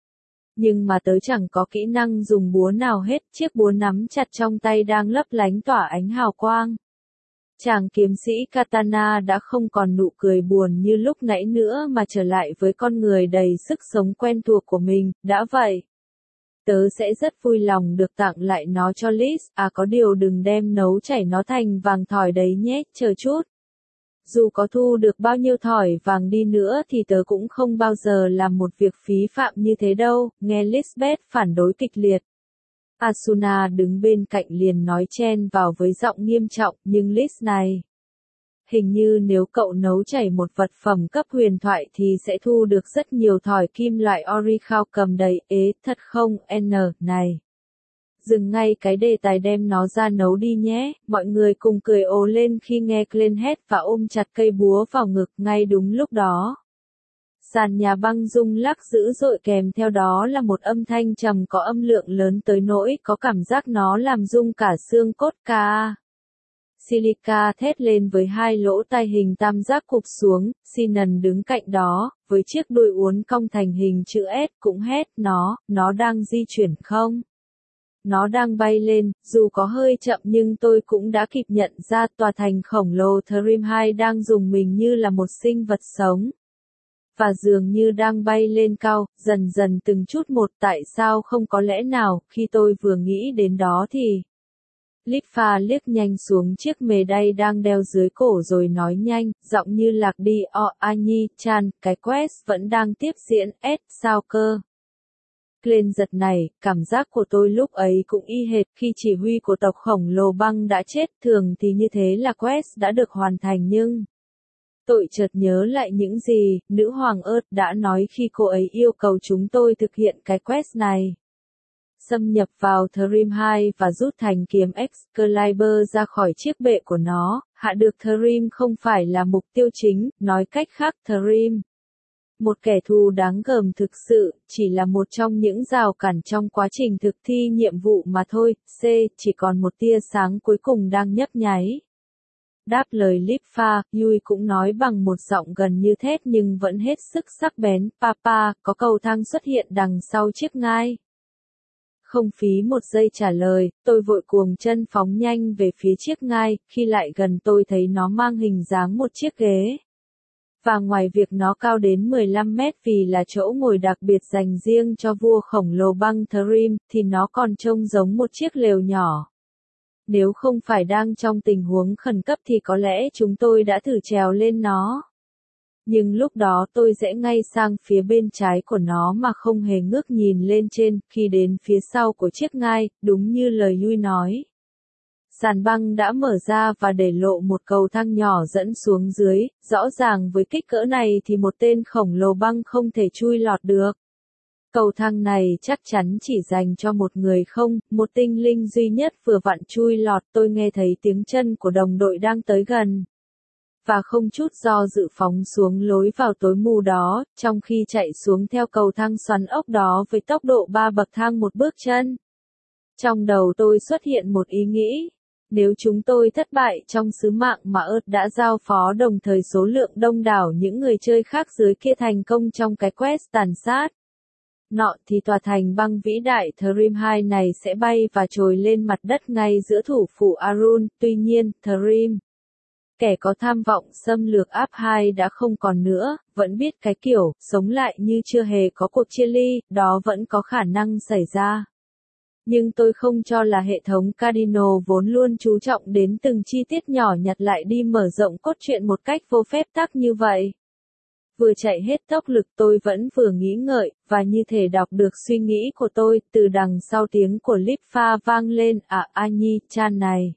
Nhưng mà tớ chẳng có kỹ năng dùng búa nào hết, chiếc búa nắm chặt trong tay đang lấp lánh tỏa ánh hào quang. Chàng kiếm sĩ Katana đã không còn nụ cười buồn như lúc nãy nữa mà trở lại với con người đầy sức sống quen thuộc của mình, đã vậy. Tớ sẽ rất vui lòng được tặng lại nó cho Liz, à có điều đừng đem nấu chảy nó thành vàng thỏi đấy nhé, chờ chút. Dù có thu được bao nhiêu thỏi vàng đi nữa thì tớ cũng không bao giờ làm một việc phí phạm như thế đâu, nghe Lisbeth phản đối kịch liệt. Asuna đứng bên cạnh liền nói chen vào với giọng nghiêm trọng, nhưng Liz này. Hình như nếu cậu nấu chảy một vật phẩm cấp huyền thoại thì sẽ thu được rất nhiều thỏi kim loại orichalcum cầm đầy, ế, thật không, N, này. Dừng ngay cái đề tài đem nó ra nấu đi nhé, mọi người cùng cười ồ lên khi nghe Glenn hét và ôm chặt cây búa vào ngực ngay đúng lúc đó. Sàn nhà băng rung lắc dữ dội kèm theo đó là một âm thanh trầm có âm lượng lớn tới nỗi có cảm giác nó làm rung cả xương cốt ca. Silica thét lên với hai lỗ tai hình tam giác cụp xuống, Sinan đứng cạnh đó, với chiếc đuôi uốn cong thành hình chữ S cũng hét, nó, nó đang di chuyển không? Nó đang bay lên, dù có hơi chậm nhưng tôi cũng đã kịp nhận ra tòa thành khổng lồ Thrim hai đang dùng mình như là một sinh vật sống. Và dường như đang bay lên cao, dần dần từng chút một tại sao không có lẽ nào, khi tôi vừa nghĩ đến đó thì... Litfa liếc nhanh xuống chiếc mề đay đang đeo dưới cổ rồi nói nhanh, giọng như lạc đi, o, Anyi, chan, cái quest vẫn đang tiếp diễn, s, sao cơ? Glenn giật này, cảm giác của tôi lúc ấy cũng y hệt khi chỉ huy của tộc khổng lồ băng đã chết, thường thì như thế là quest đã được hoàn thành nhưng... Tôi chợt nhớ lại những gì, nữ hoàng Earth đã nói khi cô ấy yêu cầu chúng tôi thực hiện cái quest này. Xâm nhập vào Thrim hai và rút thành kiếm Excalibur ra khỏi chiếc bệ của nó, hạ được Thrim không phải là mục tiêu chính, nói cách khác Thrim. Một kẻ thù đáng gờm thực sự, chỉ là một trong những rào cản trong quá trình thực thi nhiệm vụ mà thôi, C, chỉ còn một tia sáng cuối cùng đang nhấp nháy. Đáp lời Litfa, Yui cũng nói bằng một giọng gần như thét nhưng vẫn hết sức sắc bén, Papa, có cầu thang xuất hiện đằng sau chiếc ngai. Không phí một giây trả lời, tôi vội cuồng chân phóng nhanh về phía chiếc ngai, khi lại gần tôi thấy nó mang hình dáng một chiếc ghế. Và ngoài việc nó cao đến mười lăm mét vì là chỗ ngồi đặc biệt dành riêng cho vua khổng lồ băng Thrim, thì nó còn trông giống một chiếc lều nhỏ. Nếu không phải đang trong tình huống khẩn cấp thì có lẽ chúng tôi đã thử trèo lên nó. Nhưng lúc đó tôi rẽ ngay sang phía bên trái của nó mà không hề ngước nhìn lên trên, khi đến phía sau của chiếc ngai, đúng như lời Yui nói. Sàn băng đã mở ra và để lộ một cầu thang nhỏ dẫn xuống dưới, rõ ràng với kích cỡ này thì một tên khổng lồ băng không thể chui lọt được. Cầu thang này chắc chắn chỉ dành cho một người không, một tinh linh duy nhất vừa vặn chui lọt. Tôi nghe thấy tiếng chân của đồng đội đang tới gần. Và không chút do dự phóng xuống lối vào tối mù đó, trong khi chạy xuống theo cầu thang xoắn ốc đó với tốc độ ba bậc thang một bước chân. Trong đầu tôi xuất hiện một ý nghĩ. Nếu chúng tôi thất bại trong sứ mạng mà Earth đã giao phó đồng thời số lượng đông đảo những người chơi khác dưới kia thành công trong cái quest tàn sát nọ thì tòa thành băng vĩ đại Thrim hai này sẽ bay và trồi lên mặt đất ngay giữa thủ phủ Arun. Tuy nhiên, Thrim, kẻ có tham vọng xâm lược áp hai đã không còn nữa, vẫn biết cái kiểu, sống lại như chưa hề có cuộc chia ly, đó vẫn có khả năng xảy ra. Nhưng tôi không cho là hệ thống Cardinal vốn luôn chú trọng đến từng chi tiết nhỏ nhặt lại đi mở rộng cốt truyện một cách vô phép tắc như vậy. Vừa chạy hết tốc lực tôi vẫn vừa nghĩ ngợi, và như thể đọc được suy nghĩ của tôi, từ đằng sau tiếng của Litfa vang lên, à Anyi, chan này.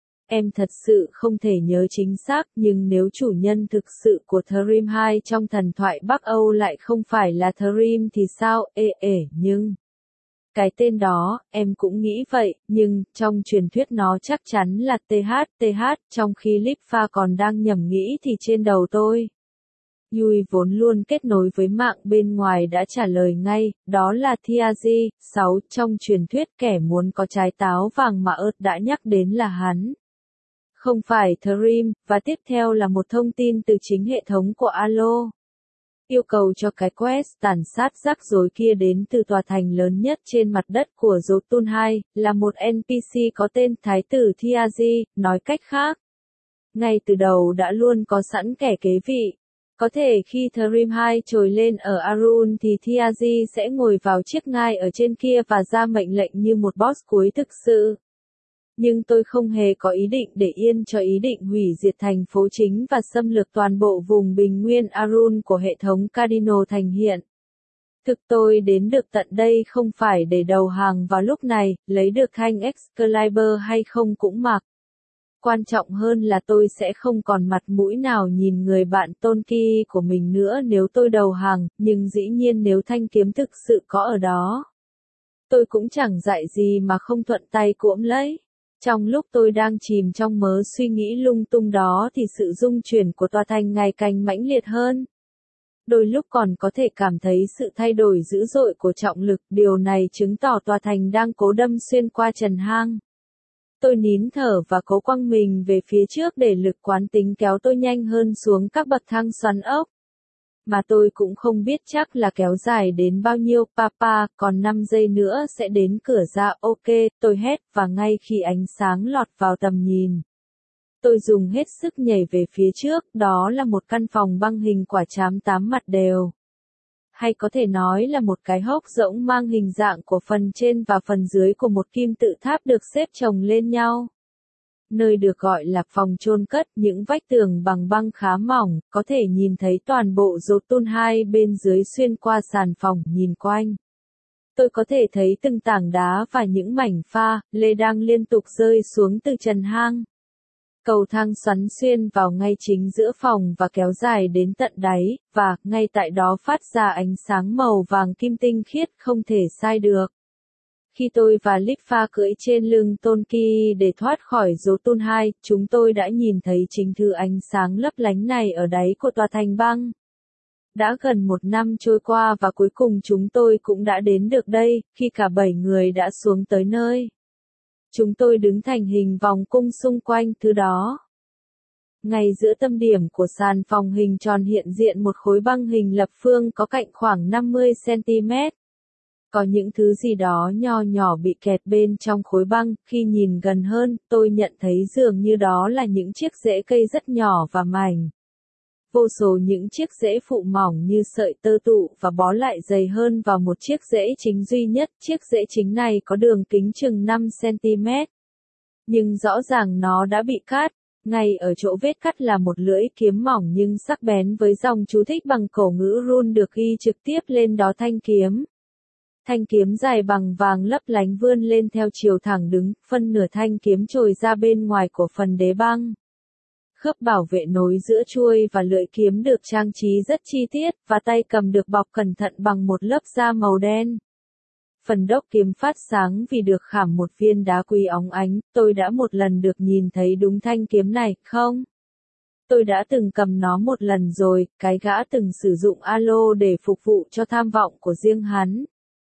Em thật sự không thể nhớ chính xác, nhưng nếu chủ nhân thực sự của Thrim hai trong thần thoại Bắc Âu lại không phải là Thrim thì sao, ê ê, nhưng... Cái tên đó, em cũng nghĩ vậy, nhưng, trong truyền thuyết nó chắc chắn là tê hát, tê hát, trong khi Litfa còn đang nhầm nghĩ thì trên đầu tôi. Yui vốn luôn kết nối với mạng bên ngoài đã trả lời ngay, đó là Thiazi, sáu, trong truyền thuyết kẻ muốn có trái táo vàng mà Earth đã nhắc đến là hắn. Không phải Thrim, và tiếp theo là một thông tin từ chính hệ thống của Alo. Yêu cầu cho cái quest tàn sát rắc rối kia đến từ tòa thành lớn nhất trên mặt đất của Jotun hai, là một en pê xê có tên Thái tử Thiazi, nói cách khác. Ngay từ đầu đã luôn có sẵn kẻ kế vị. Có thể khi Dream hai trồi lên ở Arun thì Thiazi sẽ ngồi vào chiếc ngai ở trên kia và ra mệnh lệnh như một boss cuối thực sự. Nhưng tôi không hề có ý định để yên cho ý định hủy diệt thành phố chính và xâm lược toàn bộ vùng bình nguyên Arun của hệ thống Cardinal thành hiện. Thực tôi đến được tận đây không phải để đầu hàng vào lúc này, lấy được thanh Excalibur hay không cũng mặc. Quan trọng hơn là tôi sẽ không còn mặt mũi nào nhìn người bạn tôn kỳ của mình nữa nếu tôi đầu hàng, nhưng dĩ nhiên nếu thanh kiếm thực sự có ở đó. Tôi cũng chẳng dạy gì mà không thuận tay cuỗm lấy. Trong lúc tôi đang chìm trong mớ suy nghĩ lung tung đó thì sự rung chuyển của tòa thành ngày càng mãnh liệt hơn. Đôi lúc còn có thể cảm thấy sự thay đổi dữ dội của trọng lực, điều này chứng tỏ tòa thành đang cố đâm xuyên qua trần hang. Tôi nín thở và cố quăng mình về phía trước để lực quán tính kéo tôi nhanh hơn xuống các bậc thang xoắn ốc. Mà tôi cũng không biết chắc là kéo dài đến bao nhiêu, papa, còn năm giây nữa sẽ đến cửa ra, ok, tôi hét và ngay khi ánh sáng lọt vào tầm nhìn. Tôi dùng hết sức nhảy về phía trước, đó là một căn phòng băng hình quả trám tám mặt đều. Hay có thể nói là một cái hốc rỗng mang hình dạng của phần trên và phần dưới của một kim tự tháp được xếp chồng lên nhau. Nơi được gọi là phòng chôn cất, những vách tường bằng băng khá mỏng, có thể nhìn thấy toàn bộ Jotun hai bên dưới xuyên qua sàn phòng, nhìn quanh. Tôi có thể thấy từng tảng đá và những mảnh pha, lê đang liên tục rơi xuống từ trần hang. Cầu thang xoắn xuyên vào ngay chính giữa phòng và kéo dài đến tận đáy, và, ngay tại đó phát ra ánh sáng màu vàng kim tinh khiết không thể sai được. Khi tôi và Litfa cưỡi trên lưng Tôn Kỳ để thoát khỏi Jotun hai, chúng tôi đã nhìn thấy chính thứ ánh sáng lấp lánh này ở đáy của tòa thành băng. Đã gần một năm trôi qua và cuối cùng chúng tôi cũng đã đến được đây, khi cả bảy người đã xuống tới nơi. Chúng tôi đứng thành hình vòng cung xung quanh thứ đó. Ngay giữa tâm điểm của sàn phòng hình tròn hiện diện một khối băng hình lập phương có cạnh khoảng năm mươi xăng-ti-mét. Có những thứ gì đó nho nhỏ bị kẹt bên trong khối băng, khi nhìn gần hơn, tôi nhận thấy dường như đó là những chiếc rễ cây rất nhỏ và mảnh. Vô số những chiếc rễ phụ mỏng như sợi tơ tụ và bó lại dày hơn vào một chiếc rễ chính duy nhất, chiếc rễ chính này có đường kính chừng năm xăng-ti-mét. Nhưng rõ ràng nó đã bị cắt, ngay ở chỗ vết cắt là một lưỡi kiếm mỏng nhưng sắc bén với dòng chú thích bằng cổ ngữ rune được ghi trực tiếp lên đó thanh kiếm. Thanh kiếm dài bằng vàng lấp lánh vươn lên theo chiều thẳng đứng, phân nửa thanh kiếm trồi ra bên ngoài của phần đế băng. Khớp bảo vệ nối giữa chuôi và lưỡi kiếm được trang trí rất chi tiết, và tay cầm được bọc cẩn thận bằng một lớp da màu đen. Phần đốc kiếm phát sáng vì được khảm một viên đá quý óng ánh, tôi đã một lần được nhìn thấy đúng thanh kiếm này, không? Tôi đã từng cầm nó một lần rồi, cái gã từng sử dụng alo để phục vụ cho tham vọng của riêng hắn.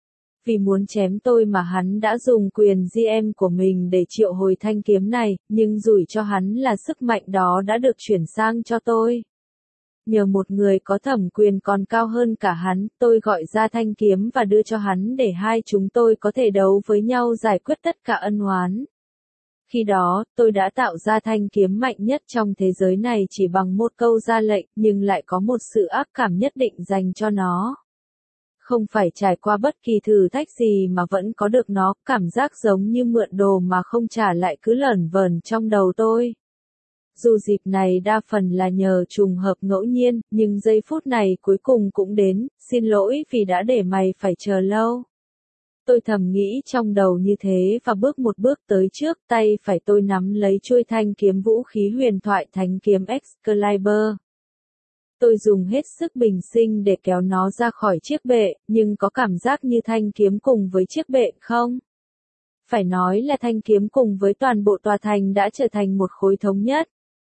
Vì muốn chém tôi mà hắn đã dùng quyền giê em của mình để triệu hồi thanh kiếm này, nhưng rủi cho hắn là sức mạnh đó đã được chuyển sang cho tôi. Nhờ một người có thẩm quyền còn cao hơn cả hắn, tôi gọi ra thanh kiếm và đưa cho hắn để hai chúng tôi có thể đấu với nhau giải quyết tất cả ân oán. Khi đó, tôi đã tạo ra thanh kiếm mạnh nhất trong thế giới này chỉ bằng một câu ra lệnh, nhưng lại có một sự ác cảm nhất định dành cho nó. Không phải trải qua bất kỳ thử thách gì mà vẫn có được nó, cảm giác giống như mượn đồ mà không trả lại cứ lởn vởn trong đầu tôi. Dù dịp này đa phần là nhờ trùng hợp ngẫu nhiên, nhưng giây phút này cuối cùng cũng đến, xin lỗi vì đã để mày phải chờ lâu. Tôi thầm nghĩ trong đầu như thế và bước một bước tới trước, tay phải tôi nắm lấy chuôi thanh kiếm vũ khí huyền thoại thánh kiếm Excalibur. Tôi dùng hết sức bình sinh để kéo nó ra khỏi chiếc bệ, nhưng có cảm giác như thanh kiếm cùng với chiếc bệ không? Phải nói là thanh kiếm cùng với toàn bộ tòa thành đã trở thành một khối thống nhất.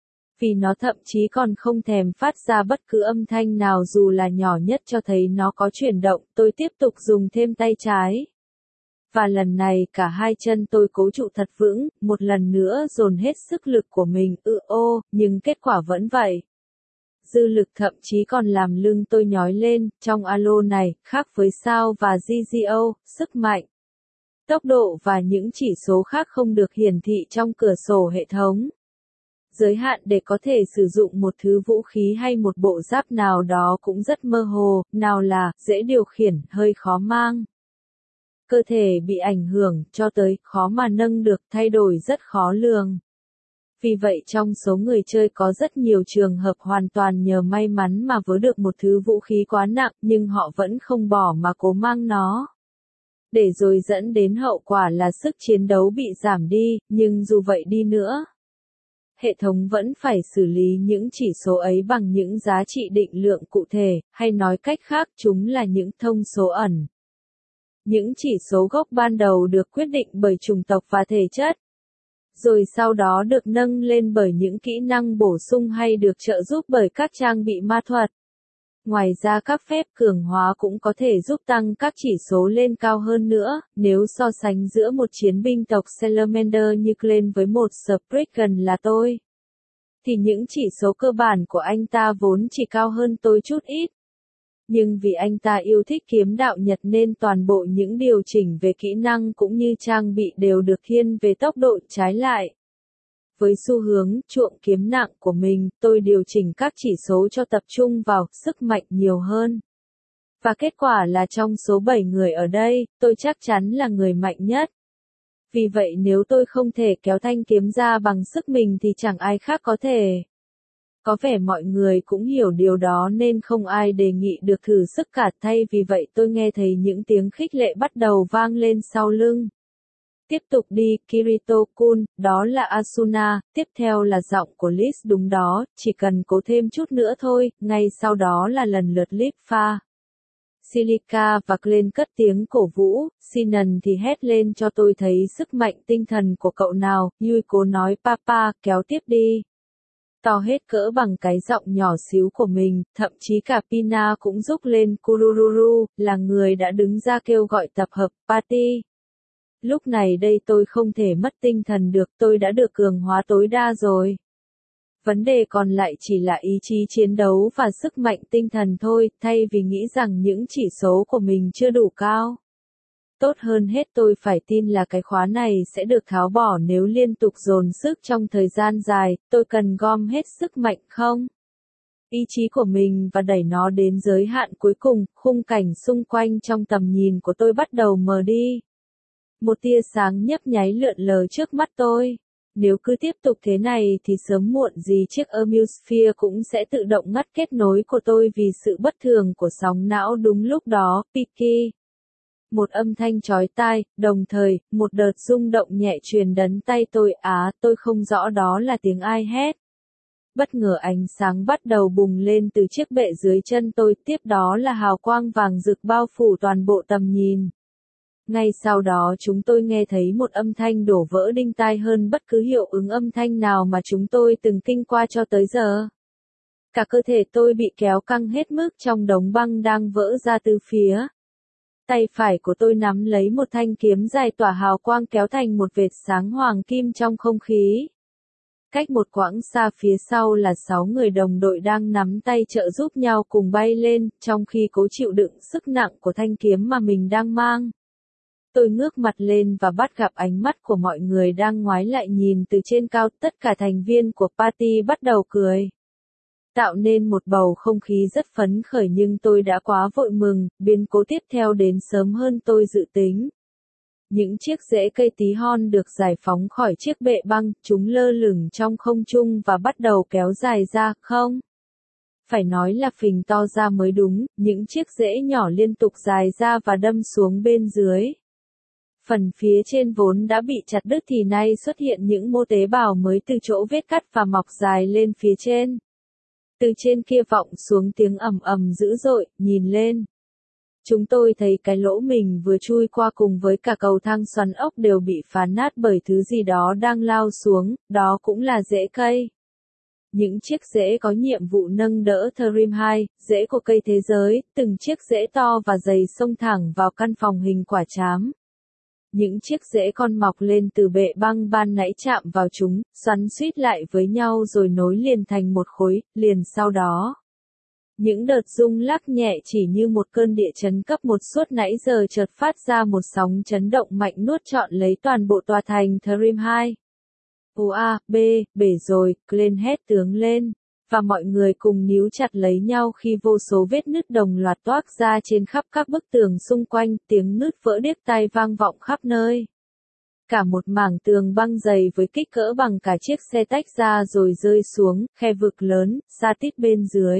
Vì nó thậm chí còn không thèm phát ra bất cứ âm thanh nào dù là nhỏ nhất cho thấy nó có chuyển động, tôi tiếp tục dùng thêm tay trái. Và lần này cả hai chân tôi cố trụ thật vững, một lần nữa dồn hết sức lực của mình, ư ô, nhưng kết quả vẫn vậy. Dư lực thậm chí còn làm lưng tôi nhói lên, trong alo này, khác với sao và giê giê ô, sức mạnh, tốc độ và những chỉ số khác không được hiển thị trong cửa sổ hệ thống. Giới hạn để có thể sử dụng một thứ vũ khí hay một bộ giáp nào đó cũng rất mơ hồ, nào là dễ điều khiển, hơi khó mang. Cơ thể bị ảnh hưởng, cho tới khó mà nâng được, thay đổi rất khó lường. Vì vậy trong số người chơi có rất nhiều trường hợp hoàn toàn nhờ may mắn mà vớ được một thứ vũ khí quá nặng, nhưng họ vẫn không bỏ mà cố mang nó. Để rồi dẫn đến hậu quả là sức chiến đấu bị giảm đi, nhưng dù vậy đi nữa, hệ thống vẫn phải xử lý những chỉ số ấy bằng những giá trị định lượng cụ thể, hay nói cách khác chúng là những thông số ẩn. Những chỉ số gốc ban đầu được quyết định bởi chủng tộc và thể chất, rồi sau đó được nâng lên bởi những kỹ năng bổ sung hay được trợ giúp bởi các trang bị ma thuật. Ngoài ra các phép cường hóa cũng có thể giúp tăng các chỉ số lên cao hơn nữa, nếu so sánh giữa một chiến binh tộc Salamander như Glenn với một Spriggan là tôi, thì những chỉ số cơ bản của anh ta vốn chỉ cao hơn tôi chút ít. Nhưng vì anh ta yêu thích kiếm đạo Nhật nên toàn bộ những điều chỉnh về kỹ năng cũng như trang bị đều được thiên về tốc độ. Trái lại, với xu hướng chuộng kiếm nặng của mình, tôi điều chỉnh các chỉ số cho tập trung vào sức mạnh nhiều hơn. Và kết quả là trong số bảy người ở đây, tôi chắc chắn là người mạnh nhất. Vì vậy nếu tôi không thể kéo thanh kiếm ra bằng sức mình thì chẳng ai khác có thể. Có vẻ mọi người cũng hiểu điều đó nên không ai đề nghị được thử sức cả, thay vì vậy tôi nghe thấy những tiếng khích lệ bắt đầu vang lên sau lưng. Tiếp tục đi, Kirito-kun, đó là Asuna, tiếp theo là giọng của Liz, đúng đó, chỉ cần cố thêm chút nữa thôi, ngay sau đó là lần lượt Lipha, Silica và Glenn cất tiếng cổ vũ, Sinan thì hét lên cho tôi thấy sức mạnh tinh thần của cậu nào, Yuiko nói papa, kéo tiếp đi. To hết cỡ bằng cái giọng nhỏ xíu của mình, thậm chí cả Pina cũng rúc lên. Kurururu, là người đã đứng ra kêu gọi tập hợp, party. Lúc này đây tôi không thể mất tinh thần được, tôi đã được cường hóa tối đa rồi. Vấn đề còn lại chỉ là ý chí chiến đấu và sức mạnh tinh thần thôi, thay vì nghĩ rằng những chỉ số của mình chưa đủ cao. Tốt hơn hết tôi phải tin là cái khóa này sẽ được tháo bỏ nếu liên tục dồn sức trong thời gian dài, tôi cần gom hết sức mạnh không? Ý chí của mình và đẩy nó đến giới hạn cuối cùng, khung cảnh xung quanh trong tầm nhìn của tôi bắt đầu mờ đi. Một tia sáng nhấp nháy lượn lờ trước mắt tôi. Nếu cứ tiếp tục thế này thì sớm muộn gì chiếc Amusphere cũng sẽ tự động ngắt kết nối của tôi vì sự bất thường của sóng não đúng lúc đó, Piki. Một âm thanh chói tai, đồng thời, một đợt rung động nhẹ truyền đến tay tôi, á, tôi không rõ đó là tiếng ai hét. Bất ngờ ánh sáng bắt đầu bùng lên từ chiếc bệ dưới chân tôi, tiếp đó là hào quang vàng rực bao phủ toàn bộ tầm nhìn. Ngay sau đó chúng tôi nghe thấy một âm thanh đổ vỡ đinh tai hơn bất cứ hiệu ứng âm thanh nào mà chúng tôi từng kinh qua cho tới giờ. Cả cơ thể tôi bị kéo căng hết mức trong đống băng đang vỡ ra từ phía. Tay phải của tôi nắm lấy một thanh kiếm dài tỏa hào quang kéo thành một vệt sáng hoàng kim trong không khí. Cách một quãng xa phía sau là sáu người đồng đội đang nắm tay trợ giúp nhau cùng bay lên, trong khi cố chịu đựng sức nặng của thanh kiếm mà mình đang mang. Tôi ngước mặt lên và bắt gặp ánh mắt của mọi người đang ngoái lại nhìn từ trên cao, tất cả thành viên của party bắt đầu cười. Tạo nên một bầu không khí rất phấn khởi nhưng tôi đã quá vội mừng, biến cố tiếp theo đến sớm hơn tôi dự tính. Những chiếc rễ cây tí hon được giải phóng khỏi chiếc bệ băng, chúng lơ lửng trong không trung và bắt đầu kéo dài ra, không? Phải nói là phình to ra mới đúng, những chiếc rễ nhỏ liên tục dài ra và đâm xuống bên dưới. Phần phía trên vốn đã bị chặt đứt thì nay xuất hiện những mô tế bào mới từ chỗ vết cắt và mọc dài lên phía trên. Từ trên kia vọng xuống tiếng ầm ầm dữ dội, nhìn lên. Chúng tôi thấy cái lỗ mình vừa chui qua cùng với cả cầu thang xoắn ốc đều bị phá nát bởi thứ gì đó đang lao xuống, đó cũng là rễ cây. Những chiếc rễ có nhiệm vụ nâng đỡ Thrim hai, rễ của cây thế giới, từng chiếc rễ to và dày xông thẳng vào căn phòng hình quả trám. Những chiếc rễ con mọc lên từ bệ băng ban nãy chạm vào chúng, xoắn suýt lại với nhau rồi nối liền thành một khối, liền sau đó. Những đợt rung lắc nhẹ chỉ như một cơn địa chấn cấp một suốt nãy giờ chợt phát ra một sóng chấn động mạnh nuốt trọn lấy toàn bộ tòa thành Thrim hai. Ồ a, b, bể rồi, Glenn hét tướng lên. Và mọi người cùng níu chặt lấy nhau khi vô số vết nứt đồng loạt toác ra trên khắp các bức tường xung quanh, tiếng nứt vỡ điếc tai vang vọng khắp nơi. Cả một mảng tường băng dày với kích cỡ bằng cả chiếc xe tách ra rồi rơi xuống, khe vực lớn, xa tít bên dưới.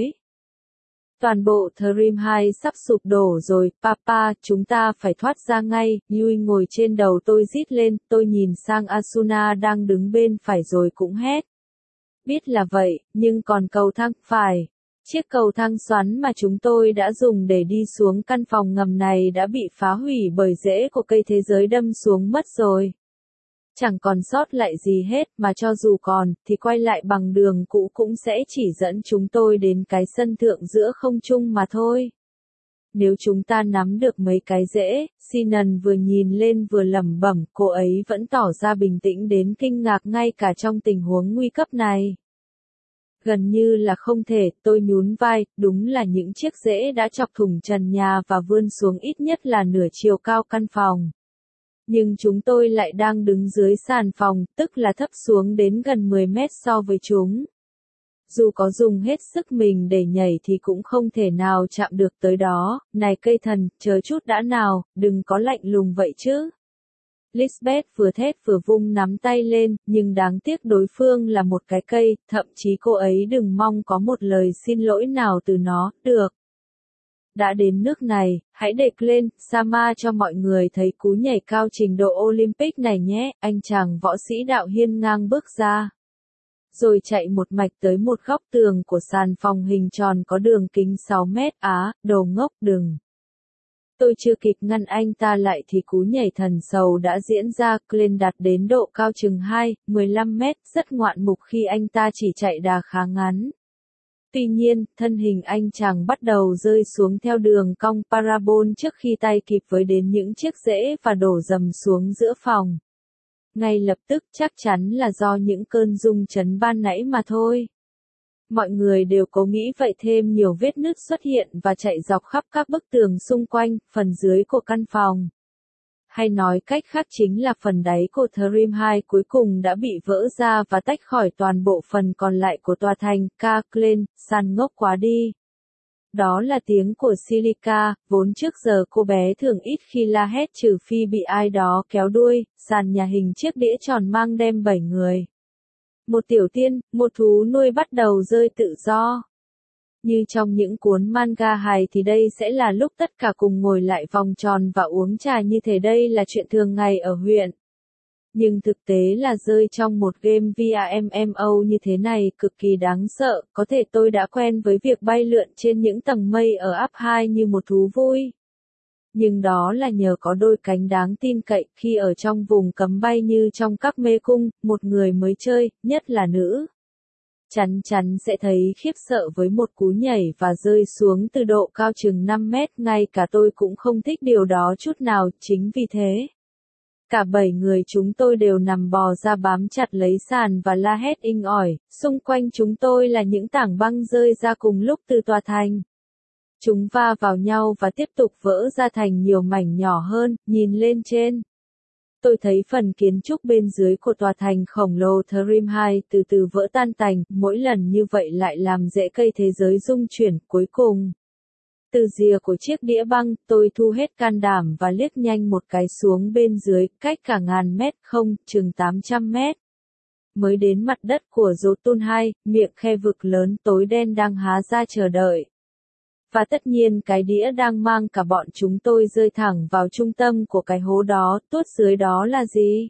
Toàn bộ Thrim hai sắp sụp đổ rồi, papa, chúng ta phải thoát ra ngay, Yui ngồi trên đầu tôi rít lên, tôi nhìn sang Asuna đang đứng bên phải rồi cũng hét. Biết là vậy, nhưng còn cầu thang, phải. Chiếc cầu thang xoắn mà chúng tôi đã dùng để đi xuống căn phòng ngầm này đã bị phá hủy bởi rễ của cây thế giới đâm xuống mất rồi. Chẳng còn sót lại gì hết, mà cho dù còn, thì quay lại bằng đường cũ cũng sẽ chỉ dẫn chúng tôi đến cái sân thượng giữa không trung mà thôi. Nếu chúng ta nắm được mấy cái rễ, Sinan vừa nhìn lên vừa lẩm bẩm, cô ấy vẫn tỏ ra bình tĩnh đến kinh ngạc ngay cả trong tình huống nguy cấp này. Gần như là không thể, tôi nhún vai, đúng là những chiếc rễ đã chọc thủng trần nhà và vươn xuống ít nhất là nửa chiều cao căn phòng. Nhưng chúng tôi lại đang đứng dưới sàn phòng, tức là thấp xuống đến gần mười mét so với chúng. Dù có dùng hết sức mình để nhảy thì cũng không thể nào chạm được tới đó, này cây thần, chờ chút đã nào, đừng có lạnh lùng vậy chứ. Lisbeth vừa thét vừa vung nắm tay lên, nhưng đáng tiếc đối phương là một cái cây, thậm chí cô ấy đừng mong có một lời xin lỗi nào từ nó, được. Đã đến nước này, hãy đệt lên, Sama cho mọi người thấy cú nhảy cao trình độ Olympic này nhé, anh chàng võ sĩ đạo hiên ngang bước ra. Rồi chạy một mạch tới một góc tường của sàn phòng hình tròn có đường kính sáu mét, á, đồ ngốc đừng. Tôi chưa kịp ngăn anh ta lại thì cú nhảy thần sầu đã diễn ra, Glenn đạt đến độ cao chừng hai, mười lăm mét, rất ngoạn mục khi anh ta chỉ chạy đà khá ngắn. Tuy nhiên, thân hình anh chàng bắt đầu rơi xuống theo đường cong parabol trước khi tay kịp với đến những chiếc rễ và đổ dầm xuống giữa phòng. Ngay lập tức chắc chắn là do những cơn rung chấn ban nãy mà thôi. Mọi người đều có nghĩ vậy, thêm nhiều vết nứt xuất hiện và chạy dọc khắp các bức tường xung quanh, phần dưới của căn phòng. Hay nói cách khác chính là phần đáy của Thrim hai cuối cùng đã bị vỡ ra và tách khỏi toàn bộ phần còn lại của tòa thành, ca Glenn, San ngốc quá đi. Đó là tiếng của Silica, vốn trước giờ cô bé thường ít khi la hét trừ phi bị ai đó kéo đuôi, sàn nhà hình chiếc đĩa tròn mang đem bảy người. Một tiểu tiên, một thú nuôi bắt đầu rơi tự do. Như trong những cuốn manga hài thì đây sẽ là lúc tất cả cùng ngồi lại vòng tròn và uống trà như thế, đây là chuyện thường ngày ở huyện. Nhưng thực tế là rơi trong một game vê rờ em em o như thế này cực kỳ đáng sợ, có thể tôi đã quen với việc bay lượn trên những tầng mây ở áp hai như một thú vui. Nhưng đó là nhờ có đôi cánh đáng tin cậy, khi ở trong vùng cấm bay như trong các mê cung, một người mới chơi, nhất là nữ. Chắn chắn sẽ thấy khiếp sợ với một cú nhảy và rơi xuống từ độ cao chừng năm mét, ngay cả tôi cũng không thích điều đó chút nào, chính vì thế. Cả bảy người chúng tôi đều nằm bò ra bám chặt lấy sàn và la hét inh ỏi, xung quanh chúng tôi là những tảng băng rơi ra cùng lúc từ tòa thành. Chúng va vào nhau và tiếp tục vỡ ra thành nhiều mảnh nhỏ hơn, nhìn lên trên. Tôi thấy phần kiến trúc bên dưới của tòa thành khổng lồ Thrim hai từ từ vỡ tan tành, mỗi lần như vậy lại làm rễ cây thế giới rung chuyển, cuối cùng. Từ rìa của chiếc đĩa băng, tôi thu hết can đảm và liếc nhanh một cái xuống bên dưới, cách cả ngàn mét không, chừng tám trăm mét. Mới đến mặt đất của Jotun hai, miệng khe vực lớn tối đen đang há ra chờ đợi. Và tất nhiên cái đĩa đang mang cả bọn chúng tôi rơi thẳng vào trung tâm của cái hố đó, tuốt dưới đó là gì?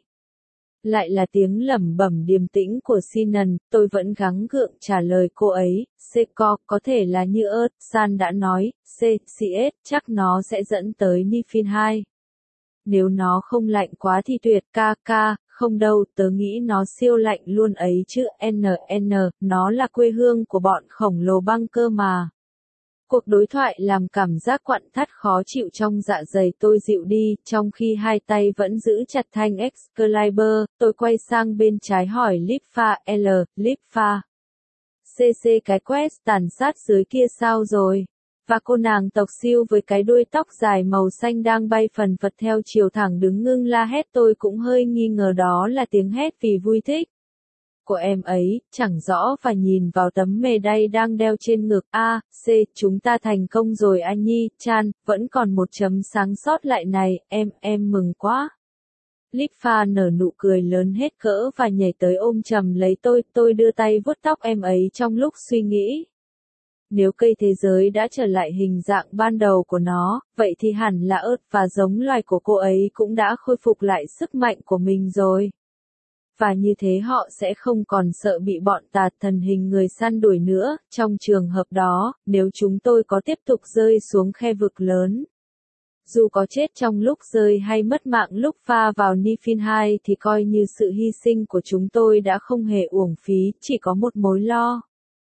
Lại là tiếng lẩm bẩm điềm tĩnh của Sinan, tôi vẫn gắng gượng trả lời cô ấy, Seko, có thể là như ớt, San đã nói, C, xê ét, chắc nó sẽ dẫn tới Nifin hai. Nếu nó không lạnh quá thì tuyệt, ca ca, không đâu, tớ nghĩ nó siêu lạnh luôn ấy chứ, en en, nó là quê hương của bọn khổng lồ băng cơ mà. Cuộc đối thoại làm cảm giác quặn thắt khó chịu trong dạ dày tôi dịu đi, trong khi hai tay vẫn giữ chặt thanh Excalibur, tôi quay sang bên trái hỏi Lipha, L, Lipha. xê xê cái quest tàn sát dưới kia sao rồi? Và cô nàng tộc siêu với cái đuôi tóc dài màu xanh đang bay phần phật theo chiều thẳng đứng ngưng la hét, tôi cũng hơi nghi ngờ đó là tiếng hét vì vui thích. của em ấy, chẳng rõ và nhìn vào tấm medai đang đeo trên ngực. A, C, chúng ta thành công rồi Annie, Chan, vẫn còn một chấm sáng sót lại này, em, em mừng quá. Lipha nở nụ cười lớn hết cỡ và nhảy tới ôm chầm lấy tôi, tôi đưa tay vuốt tóc em ấy trong lúc suy nghĩ. Nếu cây thế giới đã trở lại hình dạng ban đầu của nó, vậy thì hẳn là ớt và giống loài của cô ấy cũng đã khôi phục lại sức mạnh của mình rồi. Và như thế họ sẽ không còn sợ bị bọn tà thần hình người săn đuổi nữa, trong trường hợp đó, nếu chúng tôi có tiếp tục rơi xuống khe vực lớn. Dù có chết trong lúc rơi hay mất mạng lúc pha vào Niflheim thì coi như sự hy sinh của chúng tôi đã không hề uổng phí, chỉ có một mối lo.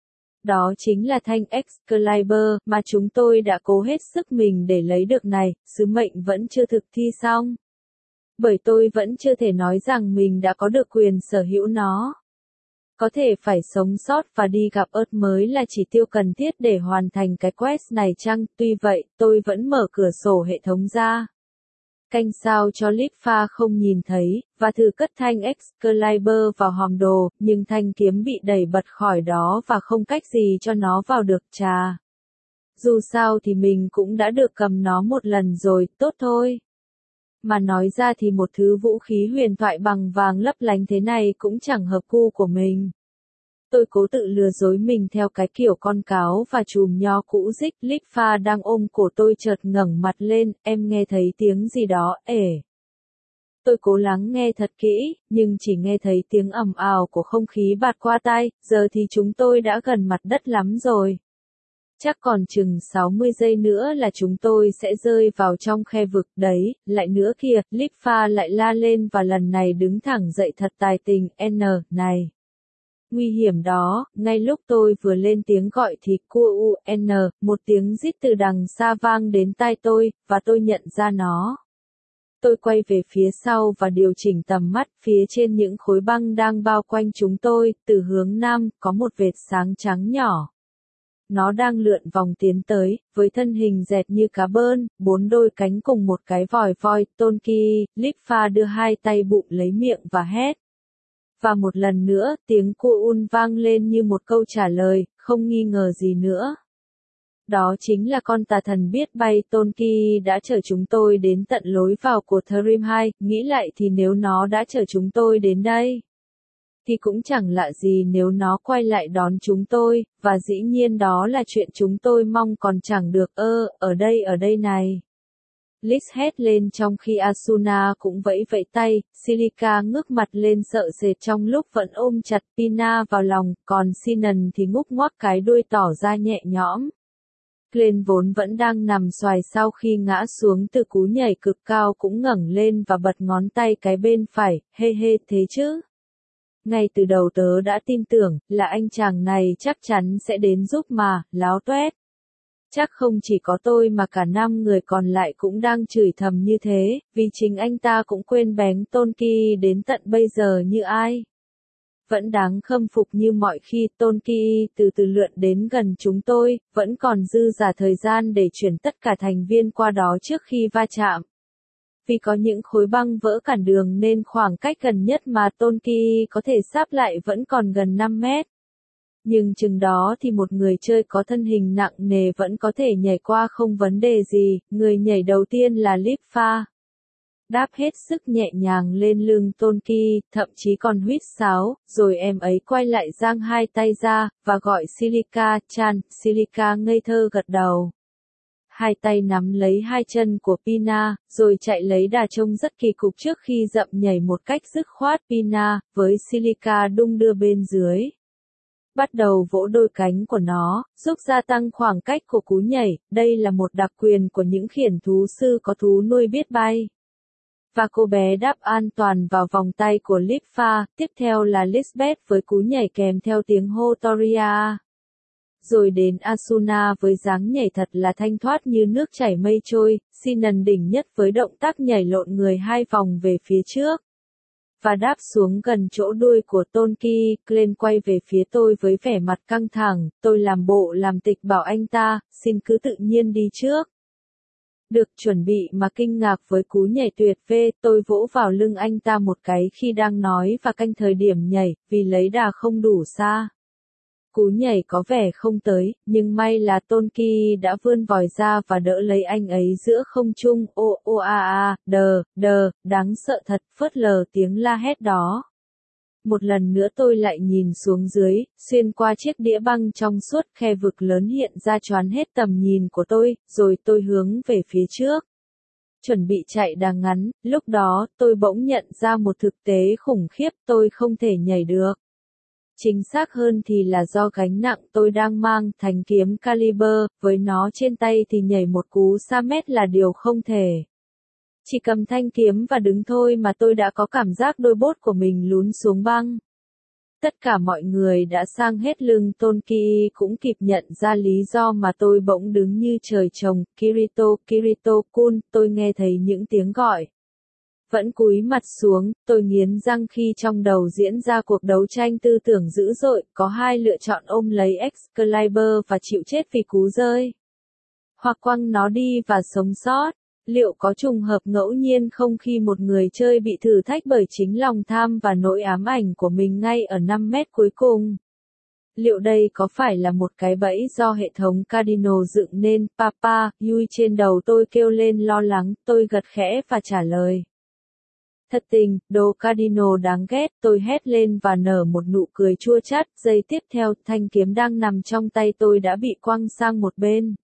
Đó chính là thanh Excalibur mà chúng tôi đã cố hết sức mình để lấy được này, sứ mệnh vẫn chưa thực thi xong. Bởi tôi vẫn chưa thể nói rằng mình đã có được quyền sở hữu nó. Có thể phải sống sót và đi gặp ớt mới là chỉ tiêu cần thiết để hoàn thành cái quest này chăng? Tuy vậy, tôi vẫn mở cửa sổ hệ thống ra. Canh sao cho Lipha không nhìn thấy, và thử cất thanh Excalibur vào hòm đồ, nhưng thanh kiếm bị đẩy bật khỏi đó và không cách gì cho nó vào được. Chà. Dù sao thì mình cũng đã được cầm nó một lần rồi, tốt thôi. Mà nói ra thì một thứ vũ khí huyền thoại bằng vàng lấp lánh thế này cũng chẳng hợp gu của mình. Tôi cố tự lừa dối mình theo cái kiểu con cáo và chùm nho cũ rích. Lipha đang ôm cổ tôi chợt ngẩng mặt lên, em nghe thấy tiếng gì đó, ể. Tôi cố lắng nghe thật kỹ, nhưng chỉ nghe thấy tiếng ầm ào của không khí bạt qua tai, giờ thì chúng tôi đã gần mặt đất lắm rồi. Chắc còn chừng sáu mươi giây nữa là chúng tôi sẽ rơi vào trong khe vực đấy, lại nữa kìa, Lipha lại la lên và lần này đứng thẳng dậy thật tài tình, N, này. Nguy hiểm đó, ngay lúc tôi vừa lên tiếng gọi thì cua u, N, một tiếng rít từ đằng xa vang đến tai tôi, và tôi nhận ra nó. Tôi quay về phía sau và điều chỉnh tầm mắt, phía trên những khối băng đang bao quanh chúng tôi, từ hướng nam, có một vệt sáng trắng nhỏ. Nó đang lượn vòng tiến tới, với thân hình dẹt như cá bơn, bốn đôi cánh cùng một cái vòi voi, Tonki, Lipha đưa hai tay bụm lấy miệng và hét. Và một lần nữa, tiếng cua un vang lên như một câu trả lời, không nghi ngờ gì nữa. Đó chính là con tà thần biết bay Tonki đã chở chúng tôi đến tận lối vào của Thrim hai, nghĩ lại thì nếu nó đã chở chúng tôi đến đây. Thì cũng chẳng lạ gì nếu nó quay lại đón chúng tôi, và dĩ nhiên đó là chuyện chúng tôi mong còn chẳng được ơ, ở đây ở đây này. Liz hét lên trong khi Asuna cũng vẫy vẫy tay, Silica ngước mặt lên sợ sệt trong lúc vẫn ôm chặt Pina vào lòng, còn Sinan thì ngúc ngoác cái đuôi tỏ ra nhẹ nhõm. Glenn vốn vẫn đang nằm xoài sau khi ngã xuống từ cú nhảy cực cao cũng ngẩng lên và bật ngón tay cái bên phải, hê hê thế chứ. Ngay từ đầu tớ đã tin tưởng, là anh chàng này chắc chắn sẽ đến giúp mà, láo toét. Chắc không chỉ có tôi mà cả năm người còn lại cũng đang chửi thầm như thế, vì chính anh ta cũng quên bén Tonki đến tận bây giờ như ai. Vẫn đáng khâm phục như mọi khi Tonki từ từ lượn đến gần chúng tôi, vẫn còn dư giả thời gian để chuyển tất cả thành viên qua đó trước khi va chạm. Vì có những khối băng vỡ cản đường nên khoảng cách gần nhất mà Tonki có thể sáp lại vẫn còn gần năm mét. Nhưng chừng đó thì một người chơi có thân hình nặng nề vẫn có thể nhảy qua không vấn đề gì, người nhảy đầu tiên là Lipha. Đáp hết sức nhẹ nhàng lên lưng Tonki, thậm chí còn huýt sáo, rồi em ấy quay lại giang hai tay ra, và gọi Silica, Chan, Silica ngây thơ gật đầu. Hai tay nắm lấy hai chân của Pina, rồi chạy lấy đà trông rất kỳ cục trước khi dậm nhảy một cách dứt khoát Pina, với Silica đung đưa bên dưới. Bắt đầu vỗ đôi cánh của nó, giúp gia tăng khoảng cách của cú nhảy, đây là một đặc quyền của những khiển thú sư có thú nuôi biết bay. Và cô bé đáp an toàn vào vòng tay của Lipha, tiếp theo là Lisbeth với cú nhảy kèm theo tiếng hô Toria. Rồi đến Asuna với dáng nhảy thật là thanh thoát như nước chảy mây trôi, Sinan đỉnh nhất với động tác nhảy lộn người hai vòng về phía trước. Và đáp xuống gần chỗ đuôi của Tonki, Glenn quay về phía tôi với vẻ mặt căng thẳng, tôi làm bộ làm tịch bảo anh ta, xin cứ tự nhiên đi trước. Được chuẩn bị mà kinh ngạc với cú nhảy tuyệt vê, tôi vỗ vào lưng anh ta một cái khi đang nói và canh thời điểm nhảy, vì lấy đà không đủ xa. Cú nhảy có vẻ không tới, nhưng may là Tôn Ki đã vươn vòi ra và đỡ lấy anh ấy giữa không trung. Ô ô a a, đờ, đờ, đáng sợ thật, phớt lờ tiếng la hét đó. Một lần nữa tôi lại nhìn xuống dưới, xuyên qua chiếc đĩa băng trong suốt, khe vực lớn hiện ra choán hết tầm nhìn của tôi, rồi tôi hướng về phía trước. Chuẩn bị chạy đà ngắn, lúc đó, tôi bỗng nhận ra một thực tế khủng khiếp, tôi không thể nhảy được. Chính xác hơn thì là do gánh nặng tôi đang mang, thanh kiếm Caliber, với nó trên tay thì nhảy một cú xa mét là điều không thể. Chỉ cầm thanh kiếm và đứng thôi mà tôi đã có cảm giác đôi bốt của mình lún xuống băng. Tất cả mọi người đã sang hết lưng Tôn Ki cũng kịp nhận ra lý do mà tôi bỗng đứng như trời trồng. Kirito, Kirito-kun, tôi nghe thấy những tiếng gọi. Vẫn cúi mặt xuống, tôi nghiến răng khi trong đầu diễn ra cuộc đấu tranh tư tưởng dữ dội, có hai lựa chọn: ôm lấy Excalibur và chịu chết vì cú rơi, hoặc quăng nó đi và sống sót. Liệu có trùng hợp ngẫu nhiên không khi một người chơi bị thử thách bởi chính lòng tham và nỗi ám ảnh của mình ngay ở năm mét cuối cùng? Liệu đây có phải là một cái bẫy do hệ thống Cardinal dựng nên? Papa, Yui trên đầu tôi kêu lên lo lắng, tôi gật khẽ và trả lời. Thật tình, đồ Cardinal đáng ghét, tôi hét lên và nở một nụ cười chua chát. Giây tiếp theo, thanh kiếm đang nằm trong tay tôi đã bị quăng sang một bên.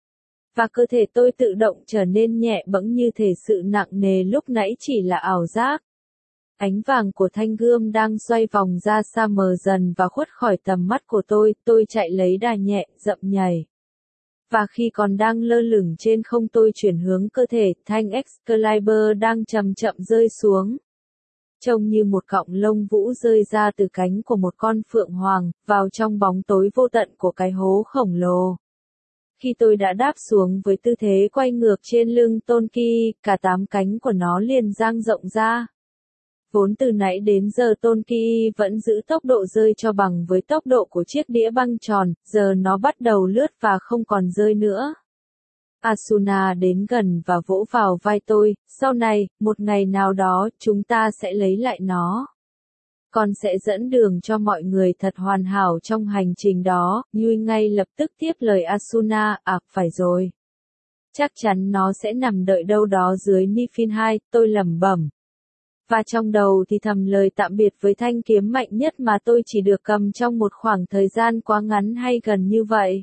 Và cơ thể tôi tự động trở nên nhẹ bẫng như thể sự nặng nề lúc nãy chỉ là ảo giác. Ánh vàng của thanh gươm đang xoay vòng ra xa mờ dần và khuất khỏi tầm mắt của tôi, tôi chạy lấy đà nhẹ, dậm nhảy. Và khi còn đang lơ lửng trên không tôi chuyển hướng cơ thể, thanh Excalibur đang chậm chậm rơi xuống. Trông như một cọng lông vũ rơi ra từ cánh của một con phượng hoàng, vào trong bóng tối vô tận của cái hố khổng lồ. Khi tôi đã đáp xuống với tư thế quay ngược trên lưng Tôn Ki, cả tám cánh của nó liền dang rộng ra. Vốn từ nãy đến giờ Tôn Ki vẫn giữ tốc độ rơi cho bằng với tốc độ của chiếc đĩa băng tròn, giờ nó bắt đầu lướt và không còn rơi nữa. Asuna đến gần và vỗ vào vai tôi, sau này, một ngày nào đó, chúng ta sẽ lấy lại nó. Con sẽ dẫn đường cho mọi người thật hoàn hảo trong hành trình đó. Yui ngay lập tức tiếp lời Asuna, à, phải rồi. Chắc chắn nó sẽ nằm đợi đâu đó dưới Nifin hai, tôi lẩm bẩm. Và trong đầu thì thầm lời tạm biệt với thanh kiếm mạnh nhất mà tôi chỉ được cầm trong một khoảng thời gian quá ngắn hay gần như vậy.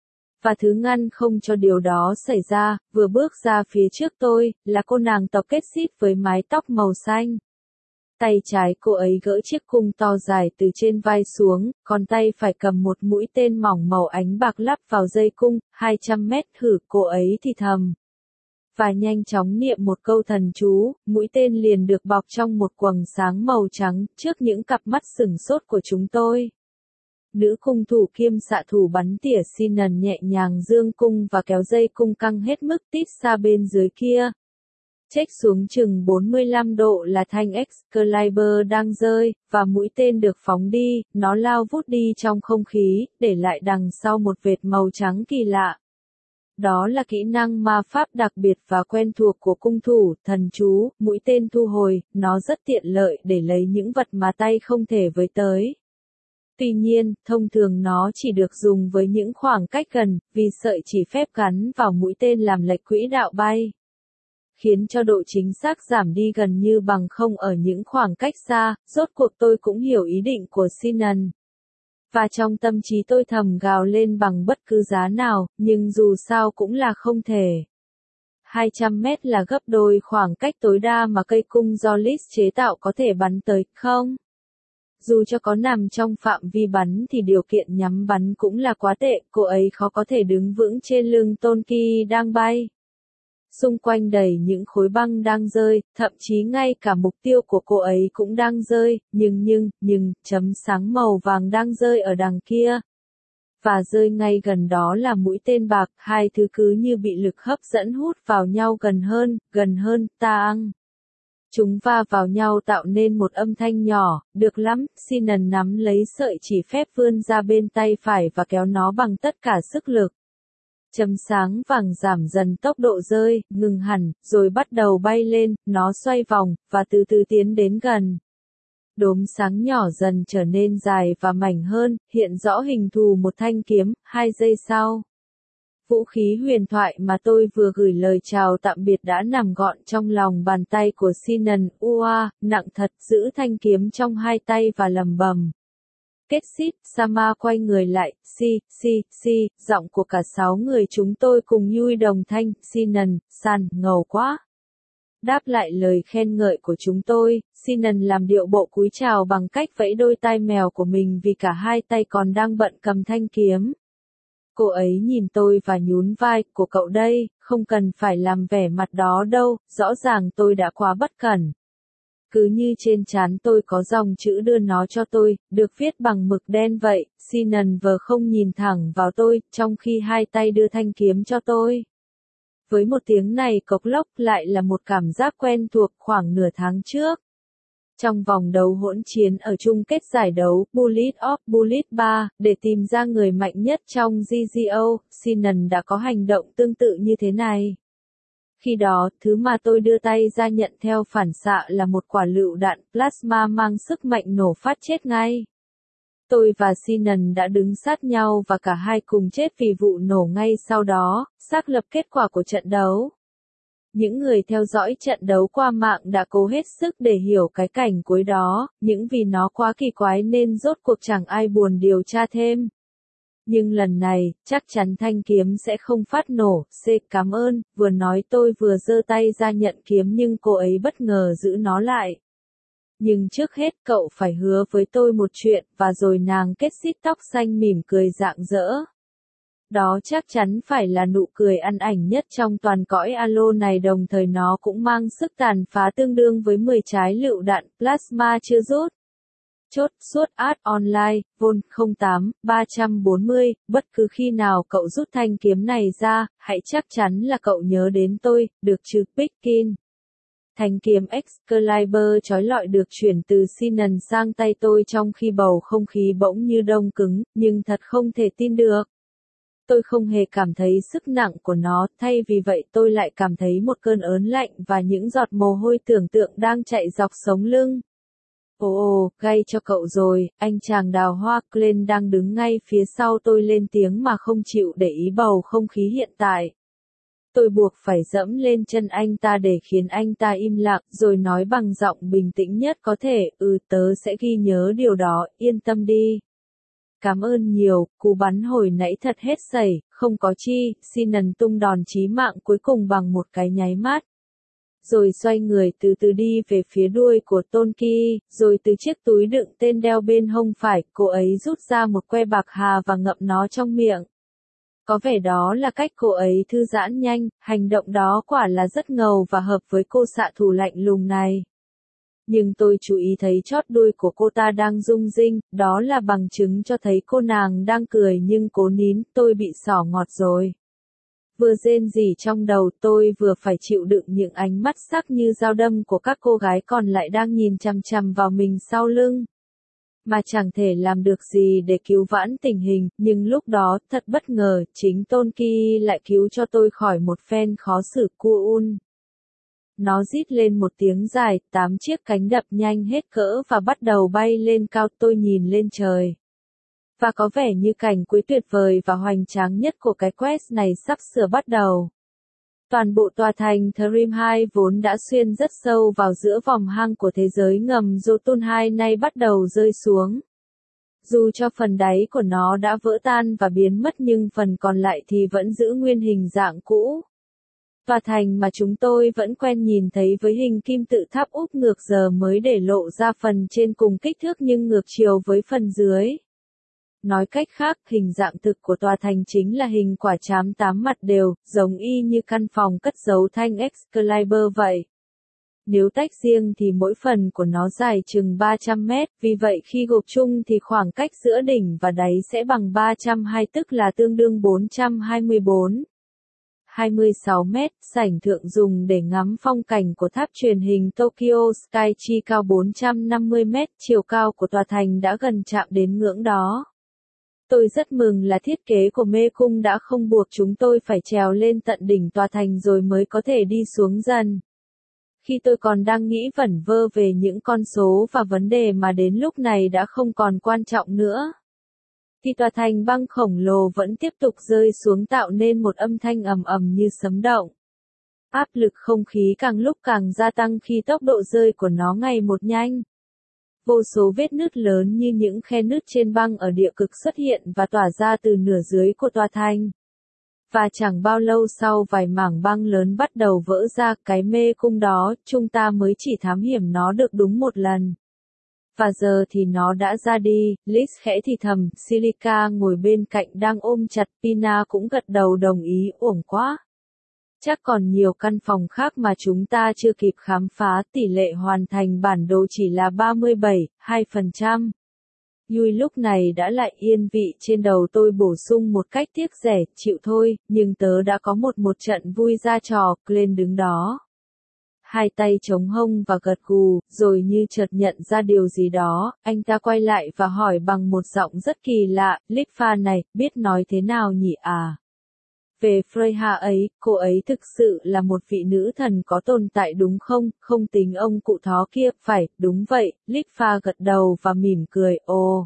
Và thứ ngăn không cho điều đó xảy ra, vừa bước ra phía trước tôi, là cô nàng tóc kết xít với mái tóc màu xanh. Tay trái cô ấy gỡ chiếc cung to dài từ trên vai xuống, còn tay phải cầm một mũi tên mỏng màu ánh bạc lắp vào dây cung, hai trăm mét hử, cô ấy thì thầm. Và nhanh chóng niệm một câu thần chú, mũi tên liền được bọc trong một quầng sáng màu trắng, trước những cặp mắt sửng sốt của chúng tôi. Nữ cung thủ kiêm xạ thủ bắn tỉa Sinan nhẹ nhàng dương cung và kéo dây cung căng hết mức tít xa bên dưới kia. Chếch xuống chừng bốn mươi lăm độ là thanh Excalibur đang rơi, và mũi tên được phóng đi, nó lao vút đi trong không khí, để lại đằng sau một vệt màu trắng kỳ lạ. Đó là kỹ năng ma pháp đặc biệt và quen thuộc của cung thủ, thần chú, mũi tên thu hồi, nó rất tiện lợi để lấy những vật mà tay không thể với tới. Tuy nhiên, thông thường nó chỉ được dùng với những khoảng cách gần, vì sợi chỉ phép gắn vào mũi tên làm lệch quỹ đạo bay, khiến cho độ chính xác giảm đi gần như bằng không ở những khoảng cách xa. Rốt cuộc tôi cũng hiểu ý định của Sinan. Và trong tâm trí tôi thầm gào lên bằng bất cứ giá nào, nhưng dù sao cũng là không thể. hai trăm mét là gấp đôi khoảng cách tối đa mà cây cung do Lis chế tạo có thể bắn tới, không? Dù cho có nằm trong phạm vi bắn thì điều kiện nhắm bắn cũng là quá tệ, cô ấy khó có thể đứng vững trên lưng Tôn Ki đang bay. Xung quanh đầy những khối băng đang rơi, thậm chí ngay cả mục tiêu của cô ấy cũng đang rơi, nhưng nhưng, nhưng, chấm sáng màu vàng đang rơi ở đằng kia. Và rơi ngay gần đó là mũi tên bạc, hai thứ cứ như bị lực hấp dẫn hút vào nhau gần hơn, gần hơn, tang. Chúng va vào nhau tạo nên một âm thanh nhỏ, được lắm, Sinan nắm lấy sợi chỉ phép vươn ra bên tay phải và kéo nó bằng tất cả sức lực. Chấm sáng vàng giảm dần tốc độ rơi, ngừng hẳn, rồi bắt đầu bay lên, nó xoay vòng, và từ từ tiến đến gần. Đốm sáng nhỏ dần trở nên dài và mảnh hơn, hiện rõ hình thù một thanh kiếm, hai giây sau. Vũ khí huyền thoại mà tôi vừa gửi lời chào tạm biệt đã nằm gọn trong lòng bàn tay của Sinan. Ua, nặng thật, giữ thanh kiếm trong hai tay và lầm bầm. Kết xít, Sama quay người lại, si, si, si, giọng của cả sáu người chúng tôi cùng nhui đồng thanh, Sinan, san, ngầu quá. Đáp lại lời khen ngợi của chúng tôi, Sinan làm điệu bộ cúi chào bằng cách vẫy đôi tai mèo của mình vì cả hai tay còn đang bận cầm thanh kiếm. Cô ấy nhìn tôi và nhún vai, của cậu đây, không cần phải làm vẻ mặt đó đâu, rõ ràng tôi đã quá bất cẩn. Cứ như trên trán tôi có dòng chữ đưa nó cho tôi, được viết bằng mực đen vậy, Sinan vờ không nhìn thẳng vào tôi, trong khi hai tay đưa thanh kiếm cho tôi. Với một tiếng này cộc lốc lại là một cảm giác quen thuộc khoảng nửa tháng trước. Trong vòng đấu hỗn chiến ở chung kết giải đấu Bullet of Bullet ba, để tìm ra người mạnh nhất trong giê giê o, Sinan đã có hành động tương tự như thế này. Khi đó, thứ mà tôi đưa tay ra nhận theo phản xạ là một quả lựu đạn plasma mang sức mạnh nổ phát chết ngay. Tôi và Sinan đã đứng sát nhau và cả hai cùng chết vì vụ nổ ngay sau đó, xác lập kết quả của trận đấu. Những người theo dõi trận đấu qua mạng đã cố hết sức để hiểu cái cảnh cuối đó, nhưng vì nó quá kỳ quái nên rốt cuộc chẳng ai buồn điều tra thêm. Nhưng lần này, chắc chắn thanh kiếm sẽ không phát nổ. C. Cảm ơn, vừa nói tôi vừa giơ tay ra nhận kiếm nhưng cô ấy bất ngờ giữ nó lại. Nhưng trước hết cậu phải hứa với tôi một chuyện, và rồi nàng kết xít tóc xanh mỉm cười rạng rỡ. Đó chắc chắn phải là nụ cười ăn ảnh nhất trong toàn cõi alo này, đồng thời nó cũng mang sức tàn phá tương đương với mười trái lựu đạn plasma chưa rút. Chốt suốt ad online, Vol không tám ba bốn không, bất cứ khi nào cậu rút thanh kiếm này ra, hãy chắc chắn là cậu nhớ đến tôi, được chứ Pickin. Thanh kiếm Excalibur chói lọi được chuyển từ Sinan sang tay tôi trong khi bầu không khí bỗng như đông cứng, nhưng thật không thể tin được. Tôi không hề cảm thấy sức nặng của nó, thay vì vậy tôi lại cảm thấy một cơn ớn lạnh và những giọt mồ hôi tưởng tượng đang chạy dọc sống lưng. Ồ ồ, gay cho cậu rồi, anh chàng đào hoa Glenn đang đứng ngay phía sau tôi lên tiếng mà không chịu để ý bầu không khí hiện tại. Tôi buộc phải dẫm lên chân anh ta để khiến anh ta im lặng, rồi nói bằng giọng bình tĩnh nhất có thể, ừ tớ sẽ ghi nhớ điều đó, yên tâm đi. Cảm ơn nhiều, cú bắn hồi nãy thật hết sẩy, không có chi, Sinan tung đòn chí mạng cuối cùng bằng một cái nháy mắt. Rồi xoay người từ từ đi về phía đuôi của Tonki, rồi từ chiếc túi đựng tên đeo bên hông phải, cô ấy rút ra một que bạc hà và ngậm nó trong miệng. Có vẻ đó là cách cô ấy thư giãn nhanh, hành động đó quả là rất ngầu và hợp với cô xạ thủ lạnh lùng này. Nhưng tôi chú ý thấy chót đuôi của cô ta đang rung rinh, đó là bằng chứng cho thấy cô nàng đang cười nhưng cố nín, tôi bị xỏ ngọt rồi. Vừa rên rỉ trong đầu tôi vừa phải chịu đựng những ánh mắt sắc như dao đâm của các cô gái còn lại đang nhìn chằm chằm vào mình sau lưng. Mà chẳng thể làm được gì để cứu vãn tình hình, nhưng lúc đó, thật bất ngờ, chính Tonki lại cứu cho tôi khỏi một phen khó xử cuun. Nó rít lên một tiếng dài, tám chiếc cánh đập nhanh hết cỡ và bắt đầu bay lên cao, tôi nhìn lên trời. Và có vẻ như cảnh cuối tuyệt vời và hoành tráng nhất của cái quest này sắp sửa bắt đầu. Toàn bộ tòa thành Thrim hai vốn đã xuyên rất sâu vào giữa vòng hang của thế giới ngầm Jotun hai nay bắt đầu rơi xuống. Dù cho phần đáy của nó đã vỡ tan và biến mất nhưng phần còn lại thì vẫn giữ nguyên hình dạng cũ. Tòa thành mà chúng tôi vẫn quen nhìn thấy với hình kim tự tháp úp ngược giờ mới để lộ ra phần trên cùng kích thước nhưng ngược chiều với phần dưới. Nói cách khác, hình dạng thực của tòa thành chính là hình quả trám tám mặt đều, giống y như căn phòng cất giấu thanh Excalibur vậy. Nếu tách riêng thì mỗi phần của nó dài chừng ba trăm mét, vì vậy khi gộp chung thì khoảng cách giữa đỉnh và đáy sẽ bằng ba trăm hai tức là tương đương bốn trăm hai mươi bốn phẩy hai mươi sáu mét. Sảnh thượng dùng để ngắm phong cảnh của tháp truyền hình Tokyo Skytree cao bốn trăm năm mươi mét, chiều cao của tòa thành đã gần chạm đến ngưỡng đó. Tôi rất mừng là thiết kế của mê cung đã không buộc chúng tôi phải trèo lên tận đỉnh tòa thành rồi mới có thể đi xuống dần. Khi tôi còn đang nghĩ vẩn vơ về những con số và vấn đề mà đến lúc này đã không còn quan trọng nữa, thì tòa thành băng khổng lồ vẫn tiếp tục rơi xuống tạo nên một âm thanh ầm ầm như sấm động. Áp lực không khí càng lúc càng gia tăng khi tốc độ rơi của nó ngày một nhanh. Vô số vết nứt lớn như những khe nứt trên băng ở địa cực xuất hiện và tỏa ra từ nửa dưới của tòa thành. Và chẳng bao lâu sau vài mảng băng lớn bắt đầu vỡ ra, cái mê cung đó, chúng ta mới chỉ thám hiểm nó được đúng một lần. Và giờ thì nó đã ra đi, Liz khẽ thì thầm, Silica ngồi bên cạnh đang ôm chặt Pina cũng gật đầu đồng ý, uổng quá. Chắc còn nhiều căn phòng khác mà chúng ta chưa kịp khám phá, tỷ lệ hoàn thành bản đồ chỉ là ba mươi bảy phẩy hai phần trăm. Yui lúc này đã lại yên vị trên đầu tôi bổ sung một cách tiếc rẻ, chịu thôi, nhưng tớ đã có một một trận vui ra trò, Glenn đứng đó. Hai tay chống hông và gật gù, rồi như chợt nhận ra điều gì đó, anh ta quay lại và hỏi bằng một giọng rất kỳ lạ, Litfa này, biết nói thế nào nhỉ à? Về Freya ấy, cô ấy thực sự là một vị nữ thần có tồn tại đúng không, không tính ông cụ thó kia, phải, đúng vậy, Litfa gật đầu và mỉm cười, ồ.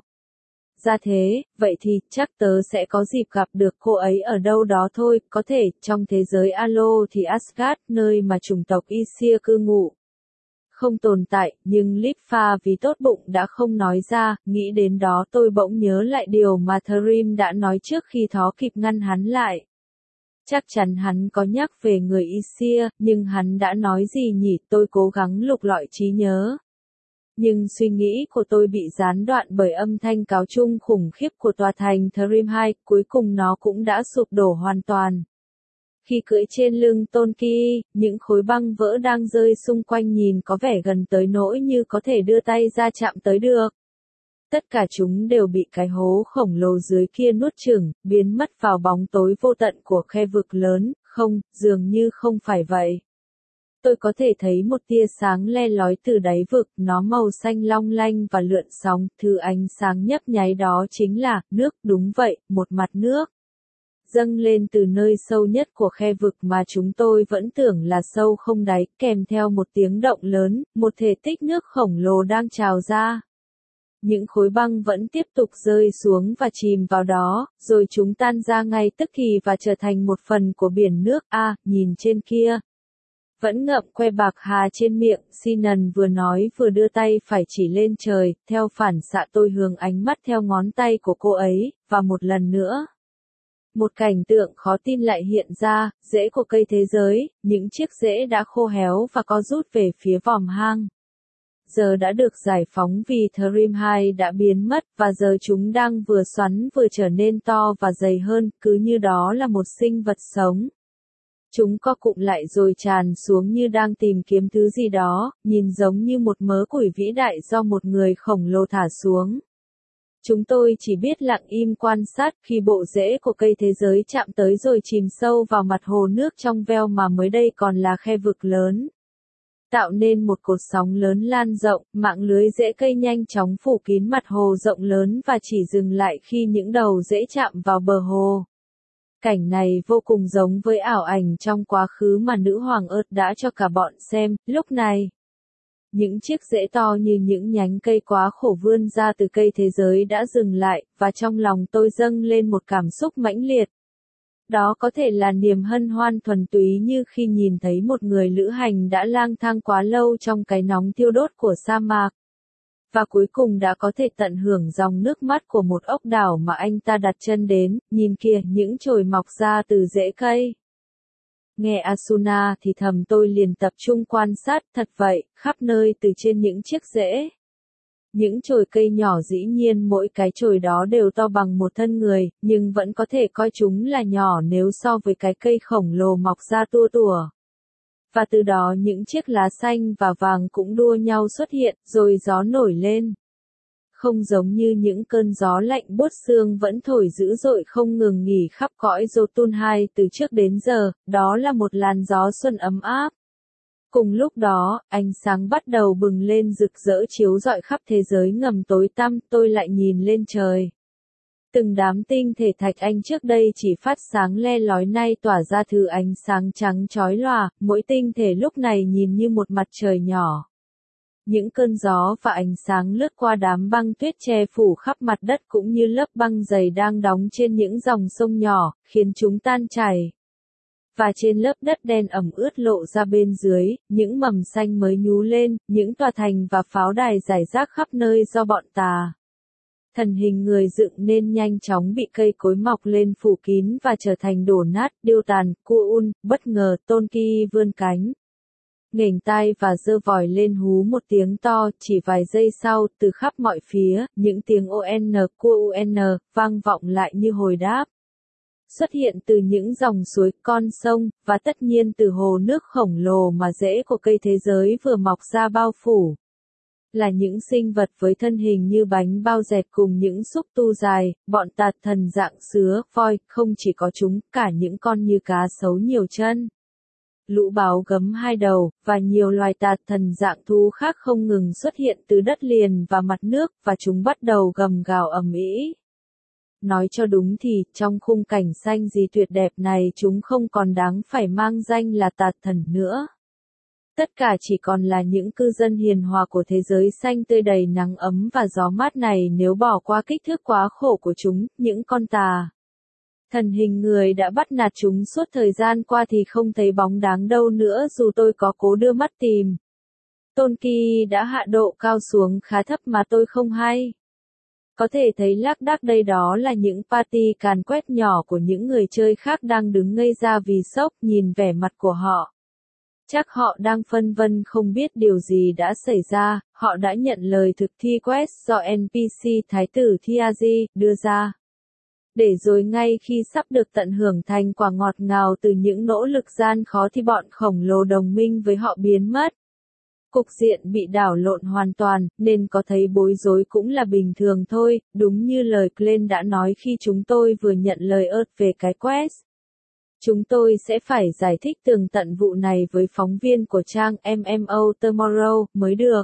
Ra thế, vậy thì, chắc tớ sẽ có dịp gặp được cô ấy ở đâu đó thôi, có thể, trong thế giới Alo thì Asgard, nơi mà chủng tộc Aesir cư ngụ. Không tồn tại, nhưng Litfa vì tốt bụng đã không nói ra, nghĩ đến đó tôi bỗng nhớ lại điều mà Thrim đã nói trước khi thó kịp ngăn hắn lại. Chắc chắn hắn có nhắc về người Aesir, nhưng hắn đã nói gì nhỉ, tôi cố gắng lục lọi trí nhớ. Nhưng suy nghĩ của tôi bị gián đoạn bởi âm thanh cáo chung khủng khiếp của tòa thành Thrim hai, cuối cùng nó cũng đã sụp đổ hoàn toàn. Khi cưỡi trên lưng Tolki, những khối băng vỡ đang rơi xung quanh nhìn có vẻ gần tới nỗi như có thể đưa tay ra chạm tới được. Tất cả chúng đều bị cái hố khổng lồ dưới kia nuốt chửng, biến mất vào bóng tối vô tận của khe vực lớn, không, dường như không phải vậy. Tôi có thể thấy một tia sáng le lói từ đáy vực, nó màu xanh long lanh và lượn sóng, thứ ánh sáng nhấp nháy đó chính là, nước, đúng vậy, một mặt nước. Dâng lên từ nơi sâu nhất của khe vực mà chúng tôi vẫn tưởng là sâu không đáy, kèm theo một tiếng động lớn, một thể tích nước khổng lồ đang trào ra. Những khối băng vẫn tiếp tục rơi xuống và chìm vào đó, rồi chúng tan ra ngay tức thì và trở thành một phần của biển nước. A, à, nhìn trên kia. Vẫn ngậm que bạc hà trên miệng, Sinan vừa nói vừa đưa tay phải chỉ lên trời, theo phản xạ tôi hướng ánh mắt theo ngón tay của cô ấy, và một lần nữa. Một cảnh tượng khó tin lại hiện ra, rễ của cây thế giới, những chiếc rễ đã khô héo và có rút về phía vòm hang. Giờ đã được giải phóng vì Thrim hai đã biến mất, và giờ chúng đang vừa xoắn vừa trở nên to và dày hơn, cứ như đó là một sinh vật sống. Chúng co cụm lại rồi tràn xuống như đang tìm kiếm thứ gì đó, nhìn giống như một mớ củi vĩ đại do một người khổng lồ thả xuống. Chúng tôi chỉ biết lặng im quan sát khi bộ rễ của cây thế giới chạm tới rồi chìm sâu vào mặt hồ nước trong veo mà mới đây còn là khe vực lớn. Tạo nên một cột sóng lớn lan rộng, mạng lưới rễ cây nhanh chóng phủ kín mặt hồ rộng lớn và chỉ dừng lại khi những đầu rễ chạm vào bờ hồ. Cảnh này vô cùng giống với ảo ảnh trong quá khứ mà nữ hoàng Earth đã cho cả bọn xem, lúc này. Những chiếc rễ to như những nhánh cây quá khổ vươn ra từ cây thế giới đã dừng lại, và trong lòng tôi dâng lên một cảm xúc mãnh liệt. Đó có thể là niềm hân hoan thuần túy như khi nhìn thấy một người lữ hành đã lang thang quá lâu trong cái nóng thiêu đốt của sa mạc. Và cuối cùng đã có thể tận hưởng dòng nước mắt của một ốc đảo mà anh ta đặt chân đến, nhìn kìa những chồi mọc ra từ rễ cây. Nghe Asuna thì thầm tôi liền tập trung quan sát, thật vậy, khắp nơi từ trên những chiếc rễ. Những chồi cây nhỏ dĩ nhiên mỗi cái chồi đó đều to bằng một thân người, nhưng vẫn có thể coi chúng là nhỏ nếu so với cái cây khổng lồ mọc ra tua tủa. Và từ đó những chiếc lá xanh và vàng cũng đua nhau xuất hiện, rồi gió nổi lên. Không giống như những cơn gió lạnh buốt xương vẫn thổi dữ dội không ngừng nghỉ khắp cõi Jotun hai từ trước đến giờ, đó là một làn gió xuân ấm áp. Cùng lúc đó, ánh sáng bắt đầu bừng lên rực rỡ chiếu rọi khắp thế giới ngầm tối tăm, tôi lại nhìn lên trời. Từng đám tinh thể thạch anh trước đây chỉ phát sáng le lói nay tỏa ra thứ ánh sáng trắng chói lòa, mỗi tinh thể lúc này nhìn như một mặt trời nhỏ. Những cơn gió và ánh sáng lướt qua đám băng tuyết che phủ khắp mặt đất cũng như lớp băng dày đang đóng trên những dòng sông nhỏ, khiến chúng tan chảy. Và trên lớp đất đen ẩm ướt lộ ra bên dưới, những mầm xanh mới nhú lên, những tòa thành và pháo đài rải rác khắp nơi do bọn tà thần hình người dựng nên nhanh chóng bị cây cối mọc lên phủ kín và trở thành đổ nát, điêu tàn. Ku-un, bất ngờ, Tôn Ki vươn cánh, nghềnh tai và giơ vòi lên hú một tiếng to, chỉ vài giây sau, từ khắp mọi phía, những tiếng on, Ku-un, vang vọng lại như hồi đáp. Xuất hiện từ những dòng suối, con sông, và tất nhiên từ hồ nước khổng lồ mà rễ của cây thế giới vừa mọc ra bao phủ. Là những sinh vật với thân hình như bánh bao dẹt cùng những xúc tu dài, bọn tà thần dạng sứa, voi, không chỉ có chúng, cả những con như cá sấu nhiều chân, lũ báo gấm hai đầu, và nhiều loài tà thần dạng thú khác không ngừng xuất hiện từ đất liền và mặt nước, và chúng bắt đầu gầm gào ầm ĩ. Nói cho đúng thì, trong khung cảnh xanh gì tuyệt đẹp này chúng không còn đáng phải mang danh là tà thần nữa. Tất cả chỉ còn là những cư dân hiền hòa của thế giới xanh tươi đầy nắng ấm và gió mát này nếu bỏ qua kích thước quá khổ của chúng, những con tà thần hình người đã bắt nạt chúng suốt thời gian qua thì không thấy bóng dáng đâu nữa dù tôi có cố đưa mắt tìm. Tôn Ki đã hạ độ cao xuống khá thấp mà tôi không hay. Có thể thấy lác đác đây đó là những party càn quét nhỏ của những người chơi khác đang đứng ngây ra vì sốc nhìn vẻ mặt của họ. Chắc họ đang phân vân không biết điều gì đã xảy ra, họ đã nhận lời thực thi quest do en pê xê Thái tử Thiazi đưa ra. Để rồi ngay khi sắp được tận hưởng thành quả ngọt ngào từ những nỗ lực gian khó thì bọn khổng lồ đồng minh với họ biến mất. Cục diện bị đảo lộn hoàn toàn, nên có thấy bối rối cũng là bình thường thôi, đúng như lời Glenn đã nói khi chúng tôi vừa nhận lời ớt về cái quest. Chúng tôi sẽ phải giải thích tường tận vụ này với phóng viên của trang em em o Tomorrow mới được.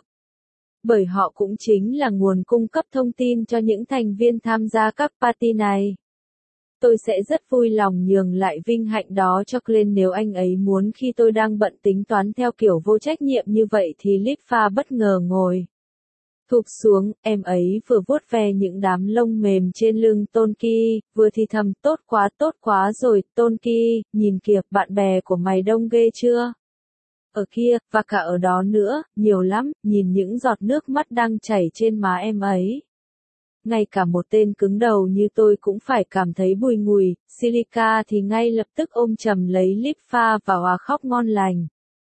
Bởi họ cũng chính là nguồn cung cấp thông tin cho những thành viên tham gia các party này. Tôi sẽ rất vui lòng nhường lại vinh hạnh đó cho Glenn nếu anh ấy muốn khi tôi đang bận tính toán theo kiểu vô trách nhiệm như vậy thì Lipha bất ngờ ngồi thụp xuống, em ấy vừa vuốt ve những đám lông mềm trên lưng Tôn Ki, vừa thì thầm tốt quá tốt quá rồi, Tôn Ki, nhìn kìa, bạn bè của mày đông ghê chưa? Ở kia, và cả ở đó nữa, nhiều lắm, nhìn những giọt nước mắt đang chảy trên má em ấy. Ngay cả một tên cứng đầu như tôi cũng phải cảm thấy bùi ngùi, Silica thì ngay lập tức ôm chầm lấy Lipha và hòa khóc ngon lành.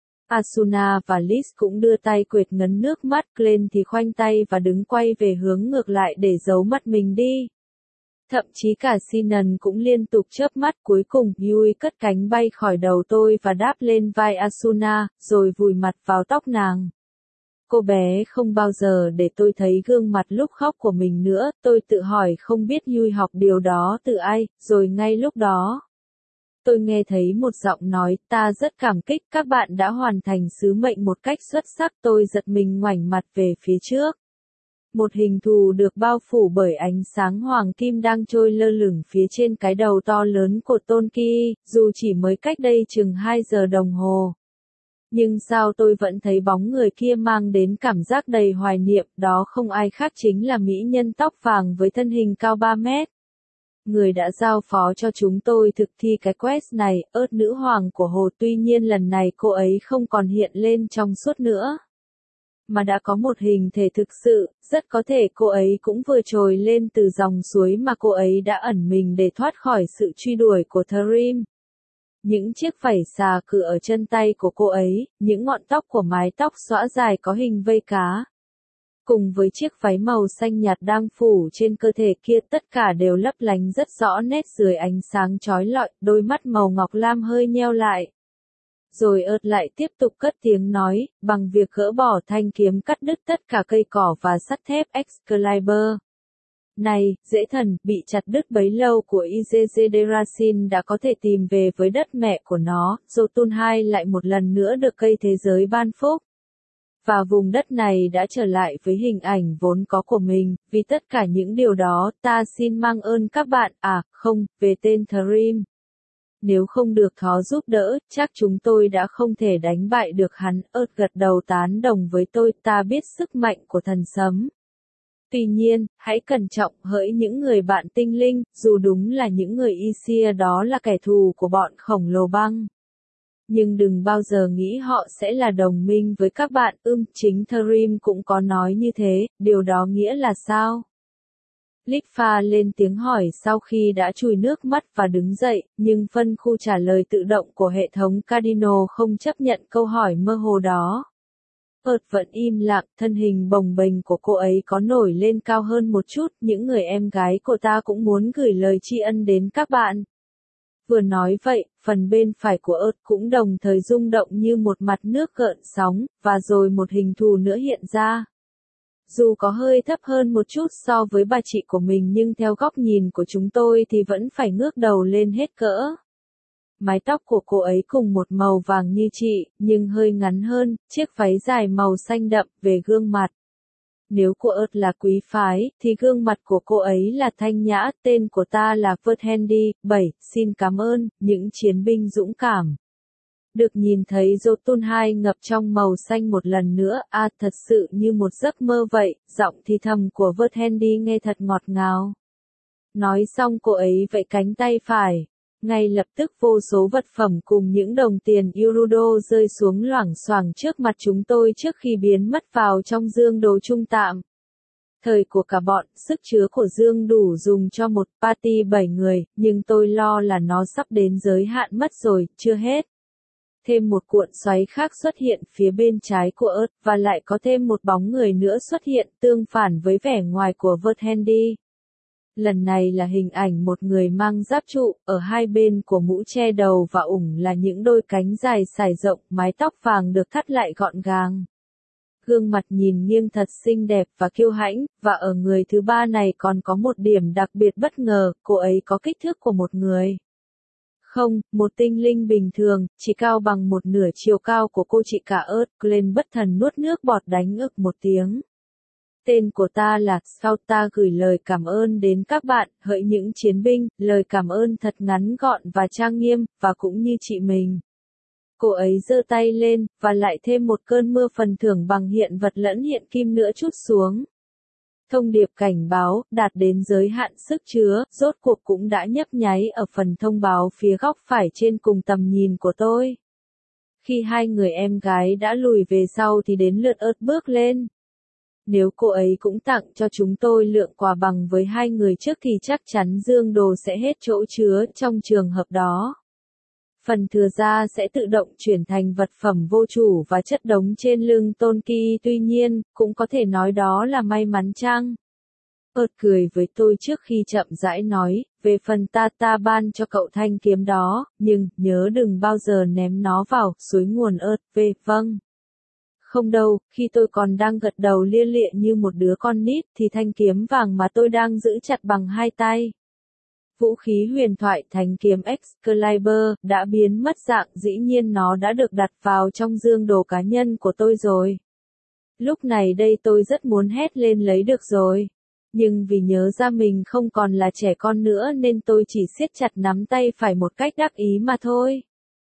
Asuna và Liz cũng đưa tay quệt ngấn nước mắt, Glenn thì khoanh tay và đứng quay về hướng ngược lại để giấu mắt mình đi. Thậm chí cả Sinan cũng liên tục chớp mắt, cuối cùng Yui cất cánh bay khỏi đầu tôi và đáp lên vai Asuna, rồi vùi mặt vào tóc nàng. Cô bé không bao giờ để tôi thấy gương mặt lúc khóc của mình nữa, tôi tự hỏi không biết Yui học điều đó từ ai, rồi ngay lúc đó tôi nghe thấy một giọng nói, ta rất cảm kích các bạn đã hoàn thành sứ mệnh một cách xuất sắc. Tôi giật mình ngoảnh mặt về phía trước. Một hình thù được bao phủ bởi ánh sáng hoàng kim đang trôi lơ lửng phía trên cái đầu to lớn của Tôn Ki, dù chỉ mới cách đây chừng hai giờ đồng hồ. Nhưng sao tôi vẫn thấy bóng người kia mang đến cảm giác đầy hoài niệm, đó không ai khác chính là mỹ nhân tóc vàng với thân hình cao ba mét. Người đã giao phó cho chúng tôi thực thi cái quest này, ớt nữ hoàng của hồ, tuy nhiên lần này cô ấy không còn hiện lên trong suốt nữa. Mà đã có một hình thể thực sự, rất có thể cô ấy cũng vừa trồi lên từ dòng suối mà cô ấy đã ẩn mình để thoát khỏi sự truy đuổi của Thrim. Những chiếc phẩy xà cừ ở chân tay của cô ấy, những ngọn tóc của mái tóc xõa dài có hình vây cá, cùng với chiếc váy màu xanh nhạt đang phủ trên cơ thể kia, tất cả đều lấp lánh rất rõ nét dưới ánh sáng chói lọi, đôi mắt màu ngọc lam hơi nheo lại. Rồi ớt lại tiếp tục cất tiếng nói, bằng việc gỡ bỏ thanh kiếm cắt đứt tất cả cây cỏ và sắt thép Excalibur. Này, dễ thần, bị chặt đứt bấy lâu của Izezederasin đã có thể tìm về với đất mẹ của nó, Jotun hai lại một lần nữa được cây thế giới ban phúc. Và vùng đất này đã trở lại với hình ảnh vốn có của mình, vì tất cả những điều đó, ta xin mang ơn các bạn, à, không, về tên Thrim. Nếu không được Thó giúp đỡ, chắc chúng tôi đã không thể đánh bại được hắn. Ớt gật đầu tán đồng với tôi, ta biết sức mạnh của thần sấm. Tuy nhiên, hãy cẩn trọng hỡi những người bạn tinh linh, dù đúng là những người Isia đó là kẻ thù của bọn khổng lồ băng. Nhưng đừng bao giờ nghĩ họ sẽ là đồng minh với các bạn. Ưm, chính Thrim cũng có nói như thế, điều đó nghĩa là sao? Litfa lên tiếng hỏi sau khi đã chùi nước mắt và đứng dậy, nhưng phân khu trả lời tự động của hệ thống Cardinal không chấp nhận câu hỏi mơ hồ đó. Ợt vẫn im lặng, thân hình bồng bềnh của cô ấy có nổi lên cao hơn một chút, những người em gái của ta cũng muốn gửi lời tri ân đến các bạn. Vừa nói vậy, phần bên phải của ớt cũng đồng thời rung động như một mặt nước gợn sóng, và rồi một hình thù nữa hiện ra. Dù có hơi thấp hơn một chút so với bà chị của mình nhưng theo góc nhìn của chúng tôi thì vẫn phải ngước đầu lên hết cỡ. Mái tóc của cô ấy cùng một màu vàng như chị, nhưng hơi ngắn hơn, chiếc váy dài màu xanh đậm. Về gương mặt. Nếu cô ớt là quý phái, thì gương mặt của cô ấy là thanh nhã. Tên của ta là Verthendy. bảy. Xin cảm ơn, những chiến binh dũng cảm. Được nhìn thấy Jotun hai ngập trong màu xanh một lần nữa, à thật sự như một giấc mơ vậy, giọng thì thầm của Verthendy nghe thật ngọt ngào. Nói xong cô ấy vẫy cánh tay phải. Ngay lập tức vô số vật phẩm cùng những đồng tiền Euro rơi xuống loảng xoảng trước mặt chúng tôi trước khi biến mất vào trong dương đồ trung tạm. Thời của cả bọn, sức chứa của dương đủ dùng cho một party bảy người, nhưng tôi lo là nó sắp đến giới hạn mất rồi, chưa hết. Thêm một cuộn xoáy khác xuất hiện phía bên trái của ớt, và lại có thêm một bóng người nữa xuất hiện tương phản với vẻ ngoài của Verthendy. Lần này là hình ảnh một người mang giáp trụ, ở hai bên của mũ che đầu và ủng là những đôi cánh dài sải rộng, mái tóc vàng được thắt lại gọn gàng. Gương mặt nhìn nghiêng thật xinh đẹp và kiêu hãnh, và ở người thứ ba này còn có một điểm đặc biệt bất ngờ, cô ấy có kích thước của một người. Không, một tinh linh bình thường, chỉ cao bằng một nửa chiều cao của cô chị cả ớt. Glenn bất thần nuốt nước bọt đánh ực một tiếng. Tên của ta là Scout, ta gửi lời cảm ơn đến các bạn, hỡi những chiến binh, lời cảm ơn thật ngắn gọn và trang nghiêm, và cũng như chị mình. Cô ấy giơ tay lên, và lại thêm một cơn mưa phần thưởng bằng hiện vật lẫn hiện kim nữa trút xuống. Thông điệp cảnh báo, đạt đến giới hạn sức chứa, rốt cuộc cũng đã nhấp nháy ở phần thông báo phía góc phải trên cùng tầm nhìn của tôi. Khi hai người em gái đã lùi về sau thì đến lượt ớt bước lên. Nếu cô ấy cũng tặng cho chúng tôi lượng quà bằng với hai người trước thì chắc chắn dương đồ sẽ hết chỗ chứa trong trường hợp đó. Phần thừa ra sẽ tự động chuyển thành vật phẩm vô chủ và chất đống trên lưng Tôn Kỳ, tuy nhiên, cũng có thể nói đó là may mắn chăng? Ớt cười với tôi trước khi chậm rãi nói, về phần ta ta ban cho cậu thanh kiếm đó, nhưng, nhớ đừng bao giờ ném nó vào, suối nguồn ớt, về, vâng. Không đâu, khi tôi còn đang gật đầu lia lịa như một đứa con nít thì thanh kiếm vàng mà tôi đang giữ chặt bằng hai tay. Vũ khí huyền thoại thánh kiếm Excalibur đã biến mất dạng, dĩ nhiên nó đã được đặt vào trong dương đồ cá nhân của tôi rồi. Lúc này đây tôi rất muốn hét lên lấy được rồi. Nhưng vì nhớ ra mình không còn là trẻ con nữa nên tôi chỉ siết chặt nắm tay phải một cách đắc ý mà thôi.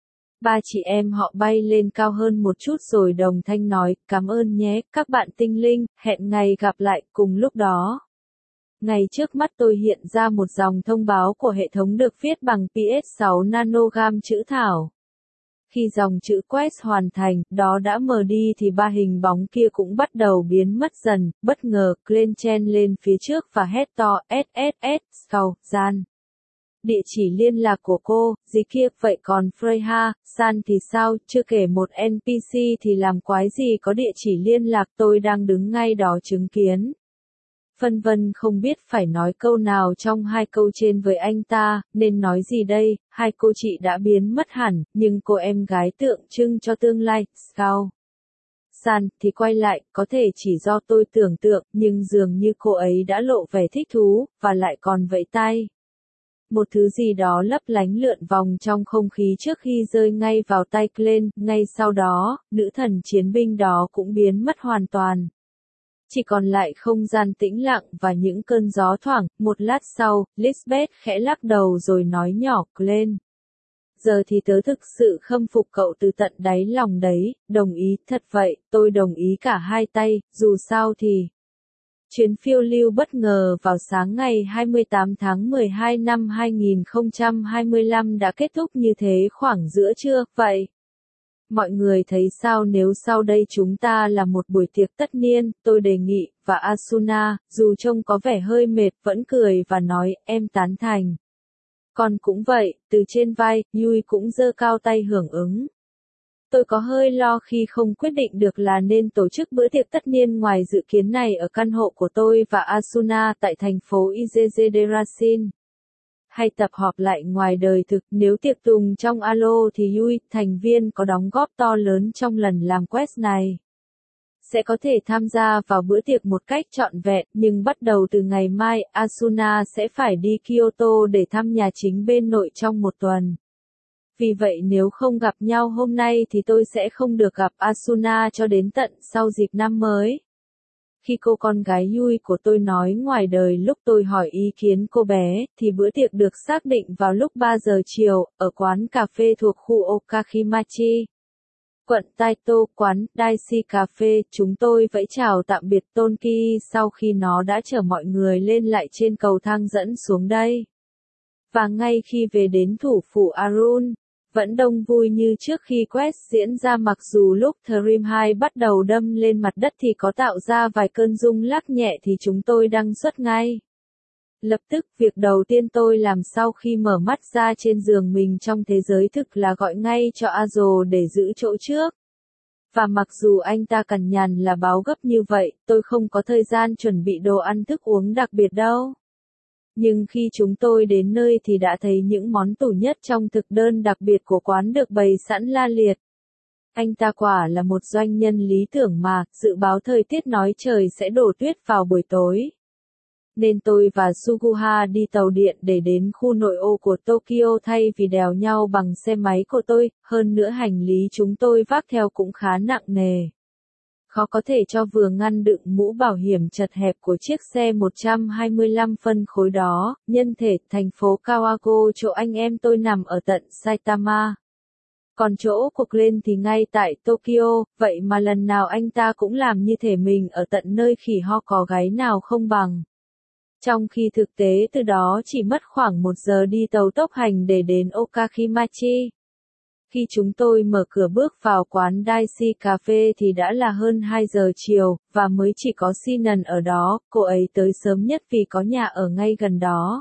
Ba chị em họ bay lên cao hơn một chút rồi đồng thanh nói, cảm ơn nhé, các bạn tinh linh, hẹn ngày gặp lại, cùng lúc đó. Ngay trước mắt tôi hiện ra một dòng thông báo của hệ thống được viết bằng pê ét sáu nanogam chữ thảo. Khi dòng chữ quest hoàn thành, đó đã mờ đi thì ba hình bóng kia cũng bắt đầu biến mất dần, bất ngờ, Glenn chen lên phía trước và hét to, ét ét ét, Scout, gian. Địa chỉ liên lạc của cô, gì kia, vậy còn Freya, San thì sao, chưa kể một en pê xê thì làm quái gì có địa chỉ liên lạc, tôi đang đứng ngay đó chứng kiến. Phân vân không biết phải nói câu nào trong hai câu trên với anh ta, nên nói gì đây, hai cô chị đã biến mất hẳn, nhưng cô em gái tượng trưng cho tương lai, Scout. San thì quay lại, có thể chỉ do tôi tưởng tượng, nhưng dường như cô ấy đã lộ vẻ thích thú, và lại còn vẫy tay. Một thứ gì đó lấp lánh lượn vòng trong không khí trước khi rơi ngay vào tay Glenn, ngay sau đó, nữ thần chiến binh đó cũng biến mất hoàn toàn. Chỉ còn lại không gian tĩnh lặng và những cơn gió thoảng, một lát sau, Lisbeth khẽ lắc đầu rồi nói nhỏ, Glenn. Giờ thì tớ thực sự khâm phục cậu từ tận đáy lòng đấy, đồng ý, thật vậy, tôi đồng ý cả hai tay, dù sao thì... Chuyến phiêu lưu bất ngờ vào sáng ngày hai mươi tám tháng mười hai năm hai nghìn không trăm hai mươi lăm đã kết thúc như thế khoảng giữa trưa, vậy. Mọi người thấy sao nếu sau đây chúng ta là một buổi tiệc tất niên, tôi đề nghị, và Asuna, dù trông có vẻ hơi mệt, vẫn cười và nói, em tán thành. Còn cũng vậy, từ trên vai, Yui cũng giơ cao tay hưởng ứng. Tôi có hơi lo khi không quyết định được là nên tổ chức bữa tiệc tất niên ngoài dự kiến này ở căn hộ của tôi và Asuna tại thành phố Izezederasin. Hay tập họp lại ngoài đời thực, nếu tiệc tùng trong Alo thì Yui, thành viên có đóng góp to lớn trong lần làm quest này, sẽ có thể tham gia vào bữa tiệc một cách trọn vẹn, nhưng bắt đầu từ ngày mai, Asuna sẽ phải đi Kyoto để thăm nhà chính bên nội trong một tuần. Vì vậy nếu không gặp nhau hôm nay thì tôi sẽ không được gặp Asuna cho đến tận sau dịp năm mới. Khi cô con gái Yui của tôi nói ngoài đời lúc tôi hỏi ý kiến cô bé, thì bữa tiệc được xác định vào lúc ba giờ chiều, ở quán cà phê thuộc khu Okakimachi. Quận Taito, quán Daishi Cafe, chúng tôi vẫy chào tạm biệt Tonki sau khi nó đã chở mọi người lên lại trên cầu thang dẫn xuống đây. Và ngay khi về đến thủ phủ Arun, vẫn đông vui như trước khi quest diễn ra, mặc dù lúc Dream hai bắt đầu đâm lên mặt đất thì có tạo ra vài cơn rung lắc nhẹ thì chúng tôi đăng xuất ngay. Lập tức, việc đầu tiên tôi làm sau khi mở mắt ra trên giường mình trong thế giới thực là gọi ngay cho Azo để giữ chỗ trước. Và mặc dù anh ta cằn nhằn là báo gấp như vậy, tôi không có thời gian chuẩn bị đồ ăn thức uống đặc biệt đâu. Nhưng khi chúng tôi đến nơi thì đã thấy những món tủ nhất trong thực đơn đặc biệt của quán được bày sẵn la liệt. Anh ta quả là một doanh nhân lý tưởng mà, dự báo thời tiết nói trời sẽ đổ tuyết vào buổi tối. Nên tôi và Suguha đi tàu điện để đến khu nội ô của Tokyo thay vì đèo nhau bằng xe máy của tôi, hơn nữa hành lý chúng tôi vác theo cũng khá nặng nề. Khó có thể cho vừa ngăn đựng mũ bảo hiểm chật hẹp của chiếc xe một trăm hai mươi lăm phân khối đó, nhân thể thành phố Kawago chỗ anh em tôi nằm ở tận Saitama. Còn chỗ của Glenn thì ngay tại Tokyo, vậy mà lần nào anh ta cũng làm như thể mình ở tận nơi khỉ ho có gáy nào không bằng. Trong khi thực tế từ đó chỉ mất khoảng một giờ đi tàu tốc hành để đến Okakimachi. Khi chúng tôi mở cửa bước vào quán Daishi Cafe thì đã là hơn hai giờ chiều, và mới chỉ có Sinan ở đó, cô ấy tới sớm nhất vì có nhà ở ngay gần đó.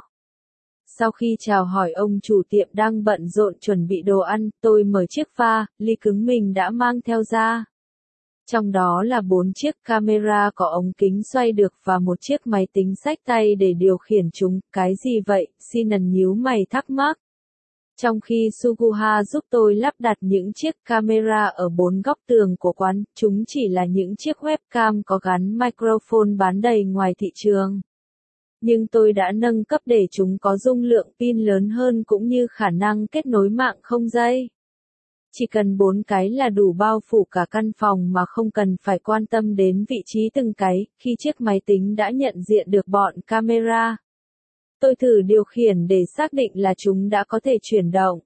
Sau khi chào hỏi ông chủ tiệm đang bận rộn chuẩn bị đồ ăn, tôi mở chiếc pha, ly cứng mình đã mang theo ra. Trong đó là bốn chiếc camera có ống kính xoay được và một chiếc máy tính xách tay để điều khiển chúng. Cái gì vậy? Sinan nhíu mày thắc mắc. Trong khi Suguha giúp tôi lắp đặt những chiếc camera ở bốn góc tường của quán, chúng chỉ là những chiếc webcam có gắn microphone bán đầy ngoài thị trường. Nhưng tôi đã nâng cấp để chúng có dung lượng pin lớn hơn cũng như khả năng kết nối mạng không dây. Chỉ cần bốn cái là đủ bao phủ cả căn phòng mà không cần phải quan tâm đến vị trí từng cái, khi chiếc máy tính đã nhận diện được bọn camera. Tôi thử điều khiển để xác định là chúng đã có thể chuyển động.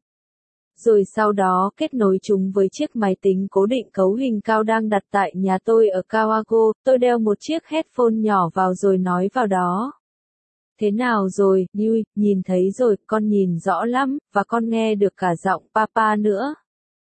Rồi sau đó kết nối chúng với chiếc máy tính cố định cấu hình cao đang đặt tại nhà tôi ở Kawago. Tôi đeo một chiếc headphone nhỏ vào rồi nói vào đó. Thế nào rồi, Yui, nhìn thấy rồi, con nhìn rõ lắm, và con nghe được cả giọng papa nữa.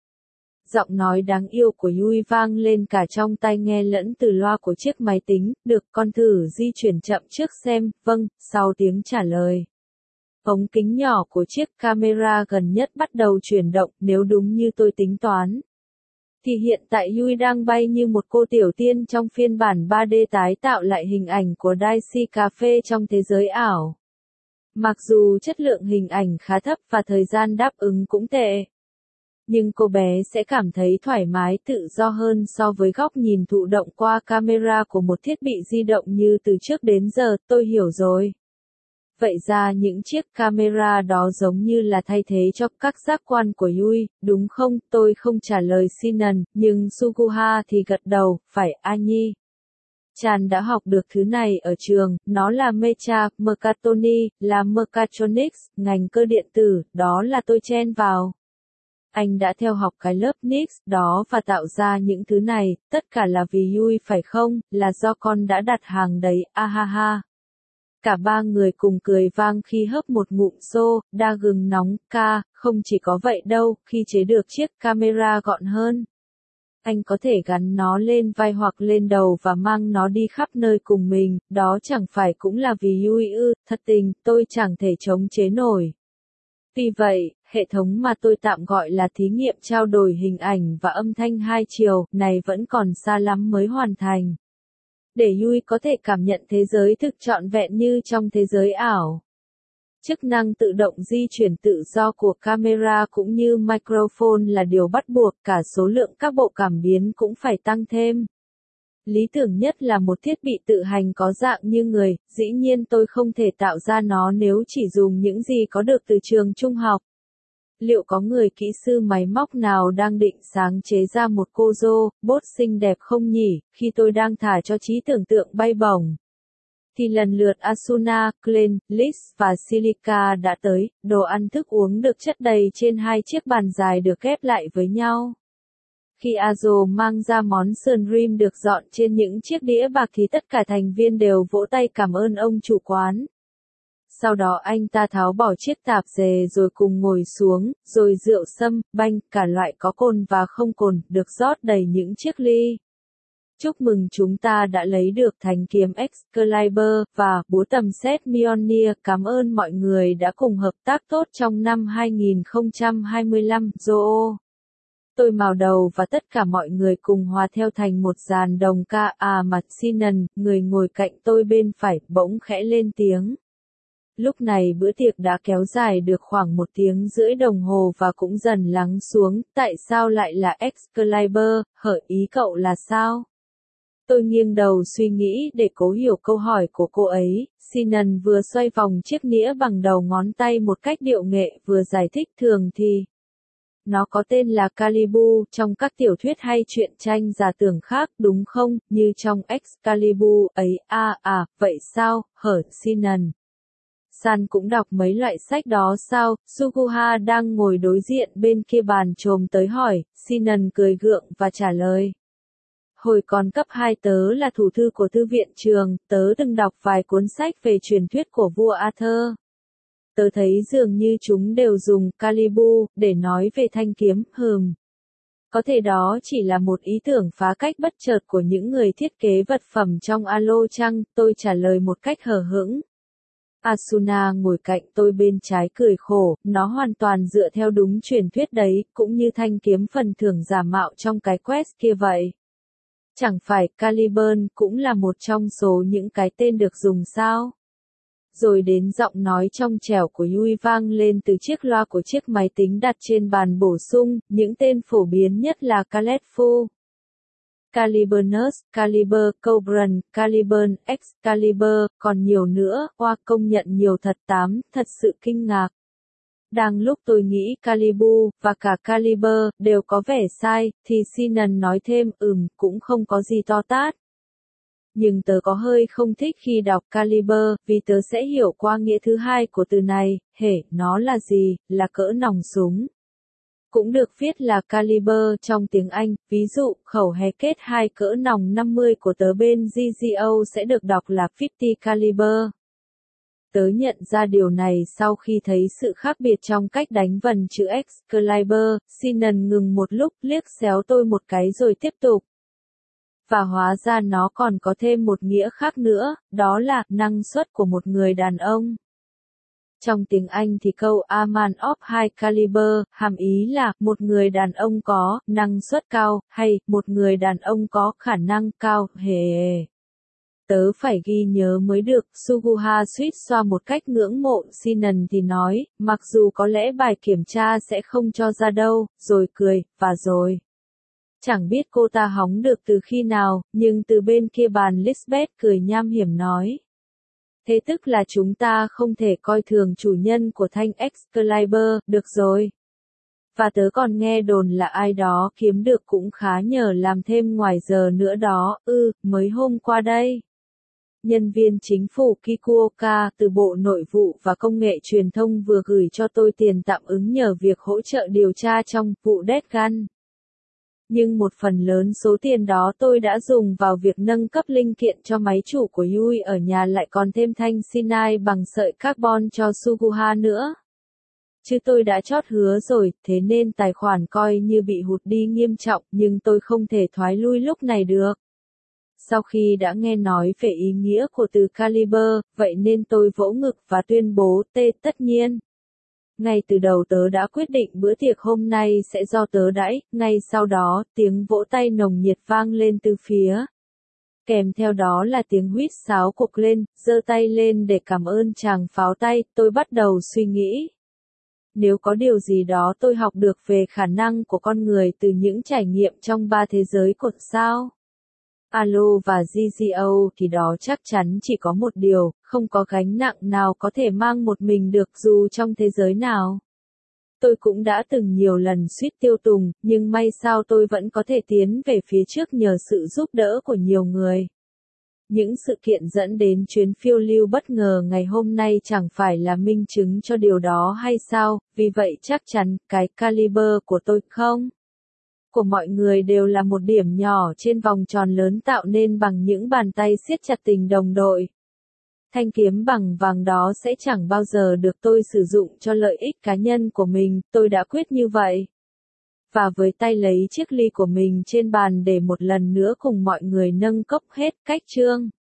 Giọng nói đáng yêu của Yui vang lên cả trong tai nghe lẫn từ loa của chiếc máy tính. Được, con thử di chuyển chậm trước xem. Vâng, sau tiếng trả lời. Ống kính nhỏ của chiếc camera gần nhất bắt đầu chuyển động. Nếu đúng như tôi tính toán, thì hiện tại Yui đang bay như một cô tiểu tiên trong phiên bản ba D tái tạo lại hình ảnh của Daishi Cafe trong thế giới ảo. Mặc dù chất lượng hình ảnh khá thấp và thời gian đáp ứng cũng tệ, nhưng cô bé sẽ cảm thấy thoải mái tự do hơn so với góc nhìn thụ động qua camera của một thiết bị di động như từ trước đến giờ. Tôi hiểu rồi. Vậy ra những chiếc camera đó giống như là thay thế cho các giác quan của Yui, đúng không? Tôi không trả lời Sinan, nhưng Suguha thì gật đầu, phải Anyi. Chan đã học được thứ này ở trường, nó là Mecha, Mechatronics, là Mechatronics, ngành cơ điện tử, đó là tôi chen vào. Anh đã theo học cái lớp Nix đó và tạo ra những thứ này, tất cả là vì Yui phải không, là do con đã đặt hàng đấy, a ha ha. Cả ba người cùng cười vang khi hớp một ngụm xô, đa gừng nóng, ca, không chỉ có vậy đâu, khi chế được chiếc camera gọn hơn. Anh có thể gắn nó lên vai hoặc lên đầu và mang nó đi khắp nơi cùng mình, đó chẳng phải cũng là vì Yui ư, thật tình, tôi chẳng thể chống chế nổi. Vì vậy, hệ thống mà tôi tạm gọi là thí nghiệm trao đổi hình ảnh và âm thanh hai chiều, này vẫn còn xa lắm mới hoàn thành. Để Yui có thể cảm nhận thế giới thực trọn vẹn như trong thế giới ảo. Chức năng tự động di chuyển tự do của camera cũng như microphone là điều bắt buộc, cả số lượng các bộ cảm biến cũng phải tăng thêm. Lý tưởng nhất là một thiết bị tự hành có dạng như người, dĩ nhiên tôi không thể tạo ra nó nếu chỉ dùng những gì có được từ trường trung học. Liệu có người kỹ sư máy móc nào đang định sáng chế ra một cô robot xinh đẹp không nhỉ, khi tôi đang thả cho trí tưởng tượng bay bổng? Thì lần lượt Asuna, Klein, Lis và Silica đã tới, đồ ăn thức uống được chất đầy trên hai chiếc bàn dài được ghép lại với nhau. Khi Azo mang ra món sườn rim được dọn trên những chiếc đĩa bạc thì tất cả thành viên đều vỗ tay cảm ơn ông chủ quán. Sau đó anh ta tháo bỏ chiếc tạp dề rồi cùng ngồi xuống, rồi rượu sâm, banh, cả loại có cồn và không cồn, được rót đầy những chiếc ly. Chúc mừng chúng ta đã lấy được thanh kiếm Excalibur, và búa tầm xét Mjolnir. Cảm ơn mọi người đã cùng hợp tác tốt trong năm hai nghìn không trăm hai mươi lăm, Joe. Tôi mào đầu và tất cả mọi người cùng hòa theo thành một dàn đồng ca. À mà Sinan, người ngồi cạnh tôi bên phải, bỗng khẽ lên tiếng. Lúc này bữa tiệc đã kéo dài được khoảng một tiếng rưỡi đồng hồ và cũng dần lắng xuống. Tại sao lại là Excalibur, hở ý cậu là sao? Tôi nghiêng đầu suy nghĩ để cố hiểu câu hỏi của cô ấy. Sinan vừa xoay vòng chiếc nĩa bằng đầu ngón tay một cách điệu nghệ vừa giải thích thường thì. Nó có tên là Calibur trong các tiểu thuyết hay truyện tranh giả tưởng khác đúng không, như trong Excalibur ấy. À à, vậy sao, hở Sinan? San cũng đọc mấy loại sách đó sao? Suguha đang ngồi đối diện bên kia bàn chồm tới hỏi, Sinan cười gượng và trả lời. Hồi còn cấp hai tớ là thủ thư của thư viện trường, tớ từng đọc vài cuốn sách về truyền thuyết của vua Arthur. Tớ thấy dường như chúng đều dùng Calibur để nói về thanh kiếm, hừm. Có thể đó chỉ là một ý tưởng phá cách bất chợt của những người thiết kế vật phẩm trong Alo chăng, tôi trả lời một cách hờ hững. Asuna ngồi cạnh tôi bên trái cười khổ, nó hoàn toàn dựa theo đúng truyền thuyết đấy, cũng như thanh kiếm phần thưởng giả mạo trong cái quest kia vậy. Chẳng phải Caliburn cũng là một trong số những cái tên được dùng sao? Rồi đến giọng nói trong trẻo của Yui vang lên từ chiếc loa của chiếc máy tính đặt trên bàn bổ sung, những tên phổ biến nhất là Caletfu, Caliburnus, Caliber, Cobran, Caliburn, Excalibur, còn nhiều nữa, oa công nhận nhiều thật tám, thật sự kinh ngạc. Đang lúc tôi nghĩ Calibur, và cả Caliber, đều có vẻ sai, thì Sinan nói thêm, ừm, cũng không có gì to tát. Nhưng tớ có hơi không thích khi đọc Caliber, vì tớ sẽ hiểu qua nghĩa thứ hai của từ này, hể, nó là gì, là cỡ nòng súng. Cũng được viết là Caliber trong tiếng Anh, ví dụ, khẩu hé kết hai cỡ nòng năm mươi của tớ bên giê giê o sẽ được đọc là năm mươi Caliber. Tớ nhận ra điều này sau khi thấy sự khác biệt trong cách đánh vần chữ Excalibur. Sinan ngừng một lúc, liếc xéo tôi một cái rồi tiếp tục. Và hóa ra nó còn có thêm một nghĩa khác nữa, đó là năng suất của một người đàn ông. Trong tiếng Anh thì câu A man of high caliber hàm ý là một người đàn ông có năng suất cao, hay một người đàn ông có khả năng cao, hề. Tớ phải ghi nhớ mới được. Suguha suýt xoa một cách ngưỡng mộ. Sinan thì nói, mặc dù có lẽ bài kiểm tra sẽ không cho ra đâu, rồi cười, và rồi. Chẳng biết cô ta hóng được từ khi nào, nhưng từ bên kia bàn Lisbeth cười nham hiểm nói. Thế tức là chúng ta không thể coi thường chủ nhân của thanh Excalibur, được rồi. Và tớ còn nghe đồn là ai đó kiếm được cũng khá nhờ làm thêm ngoài giờ nữa đó, ư, ừ, mới hôm qua đây. Nhân viên chính phủ Kikuoka từ Bộ Nội vụ và Công nghệ Truyền thông vừa gửi cho tôi tiền tạm ứng nhờ việc hỗ trợ điều tra trong vụ Death Gun. Nhưng một phần lớn số tiền đó tôi đã dùng vào việc nâng cấp linh kiện cho máy chủ của Yui ở nhà, lại còn thêm thanh Sinai bằng sợi carbon cho Suguha nữa. Chứ tôi đã chót hứa rồi, thế nên tài khoản coi như bị hụt đi nghiêm trọng, nhưng tôi không thể thoái lui lúc này được. Sau khi đã nghe nói về ý nghĩa của từ Caliber, vậy nên tôi vỗ ngực và tuyên bố tê tất nhiên. Ngay từ đầu tớ đã quyết định bữa tiệc hôm nay sẽ do tớ đãi, ngay sau đó, tiếng vỗ tay nồng nhiệt vang lên từ phía. Kèm theo đó là tiếng huýt sáo cục lên, giơ tay lên để cảm ơn chàng pháo tay, tôi bắt đầu suy nghĩ. Nếu có điều gì đó tôi học được về khả năng của con người từ những trải nghiệm trong ba thế giới cột sao, Alo và giê giê ô thì đó chắc chắn chỉ có một điều, không có gánh nặng nào có thể mang một mình được dù trong thế giới nào. Tôi cũng đã từng nhiều lần suýt tiêu tùng, nhưng may sao tôi vẫn có thể tiến về phía trước nhờ sự giúp đỡ của nhiều người. Những sự kiện dẫn đến chuyến phiêu lưu bất ngờ ngày hôm nay chẳng phải là minh chứng cho điều đó hay sao, vì vậy chắc chắn, cái caliber của tôi không? Của mọi người đều là một điểm nhỏ trên vòng tròn lớn tạo nên bằng những bàn tay siết chặt tình đồng đội. Thanh kiếm bằng vàng đó sẽ chẳng bao giờ được tôi sử dụng cho lợi ích cá nhân của mình, tôi đã quyết như vậy. Và với tay lấy chiếc ly của mình trên bàn để một lần nữa cùng mọi người nâng cốc hết cách chương.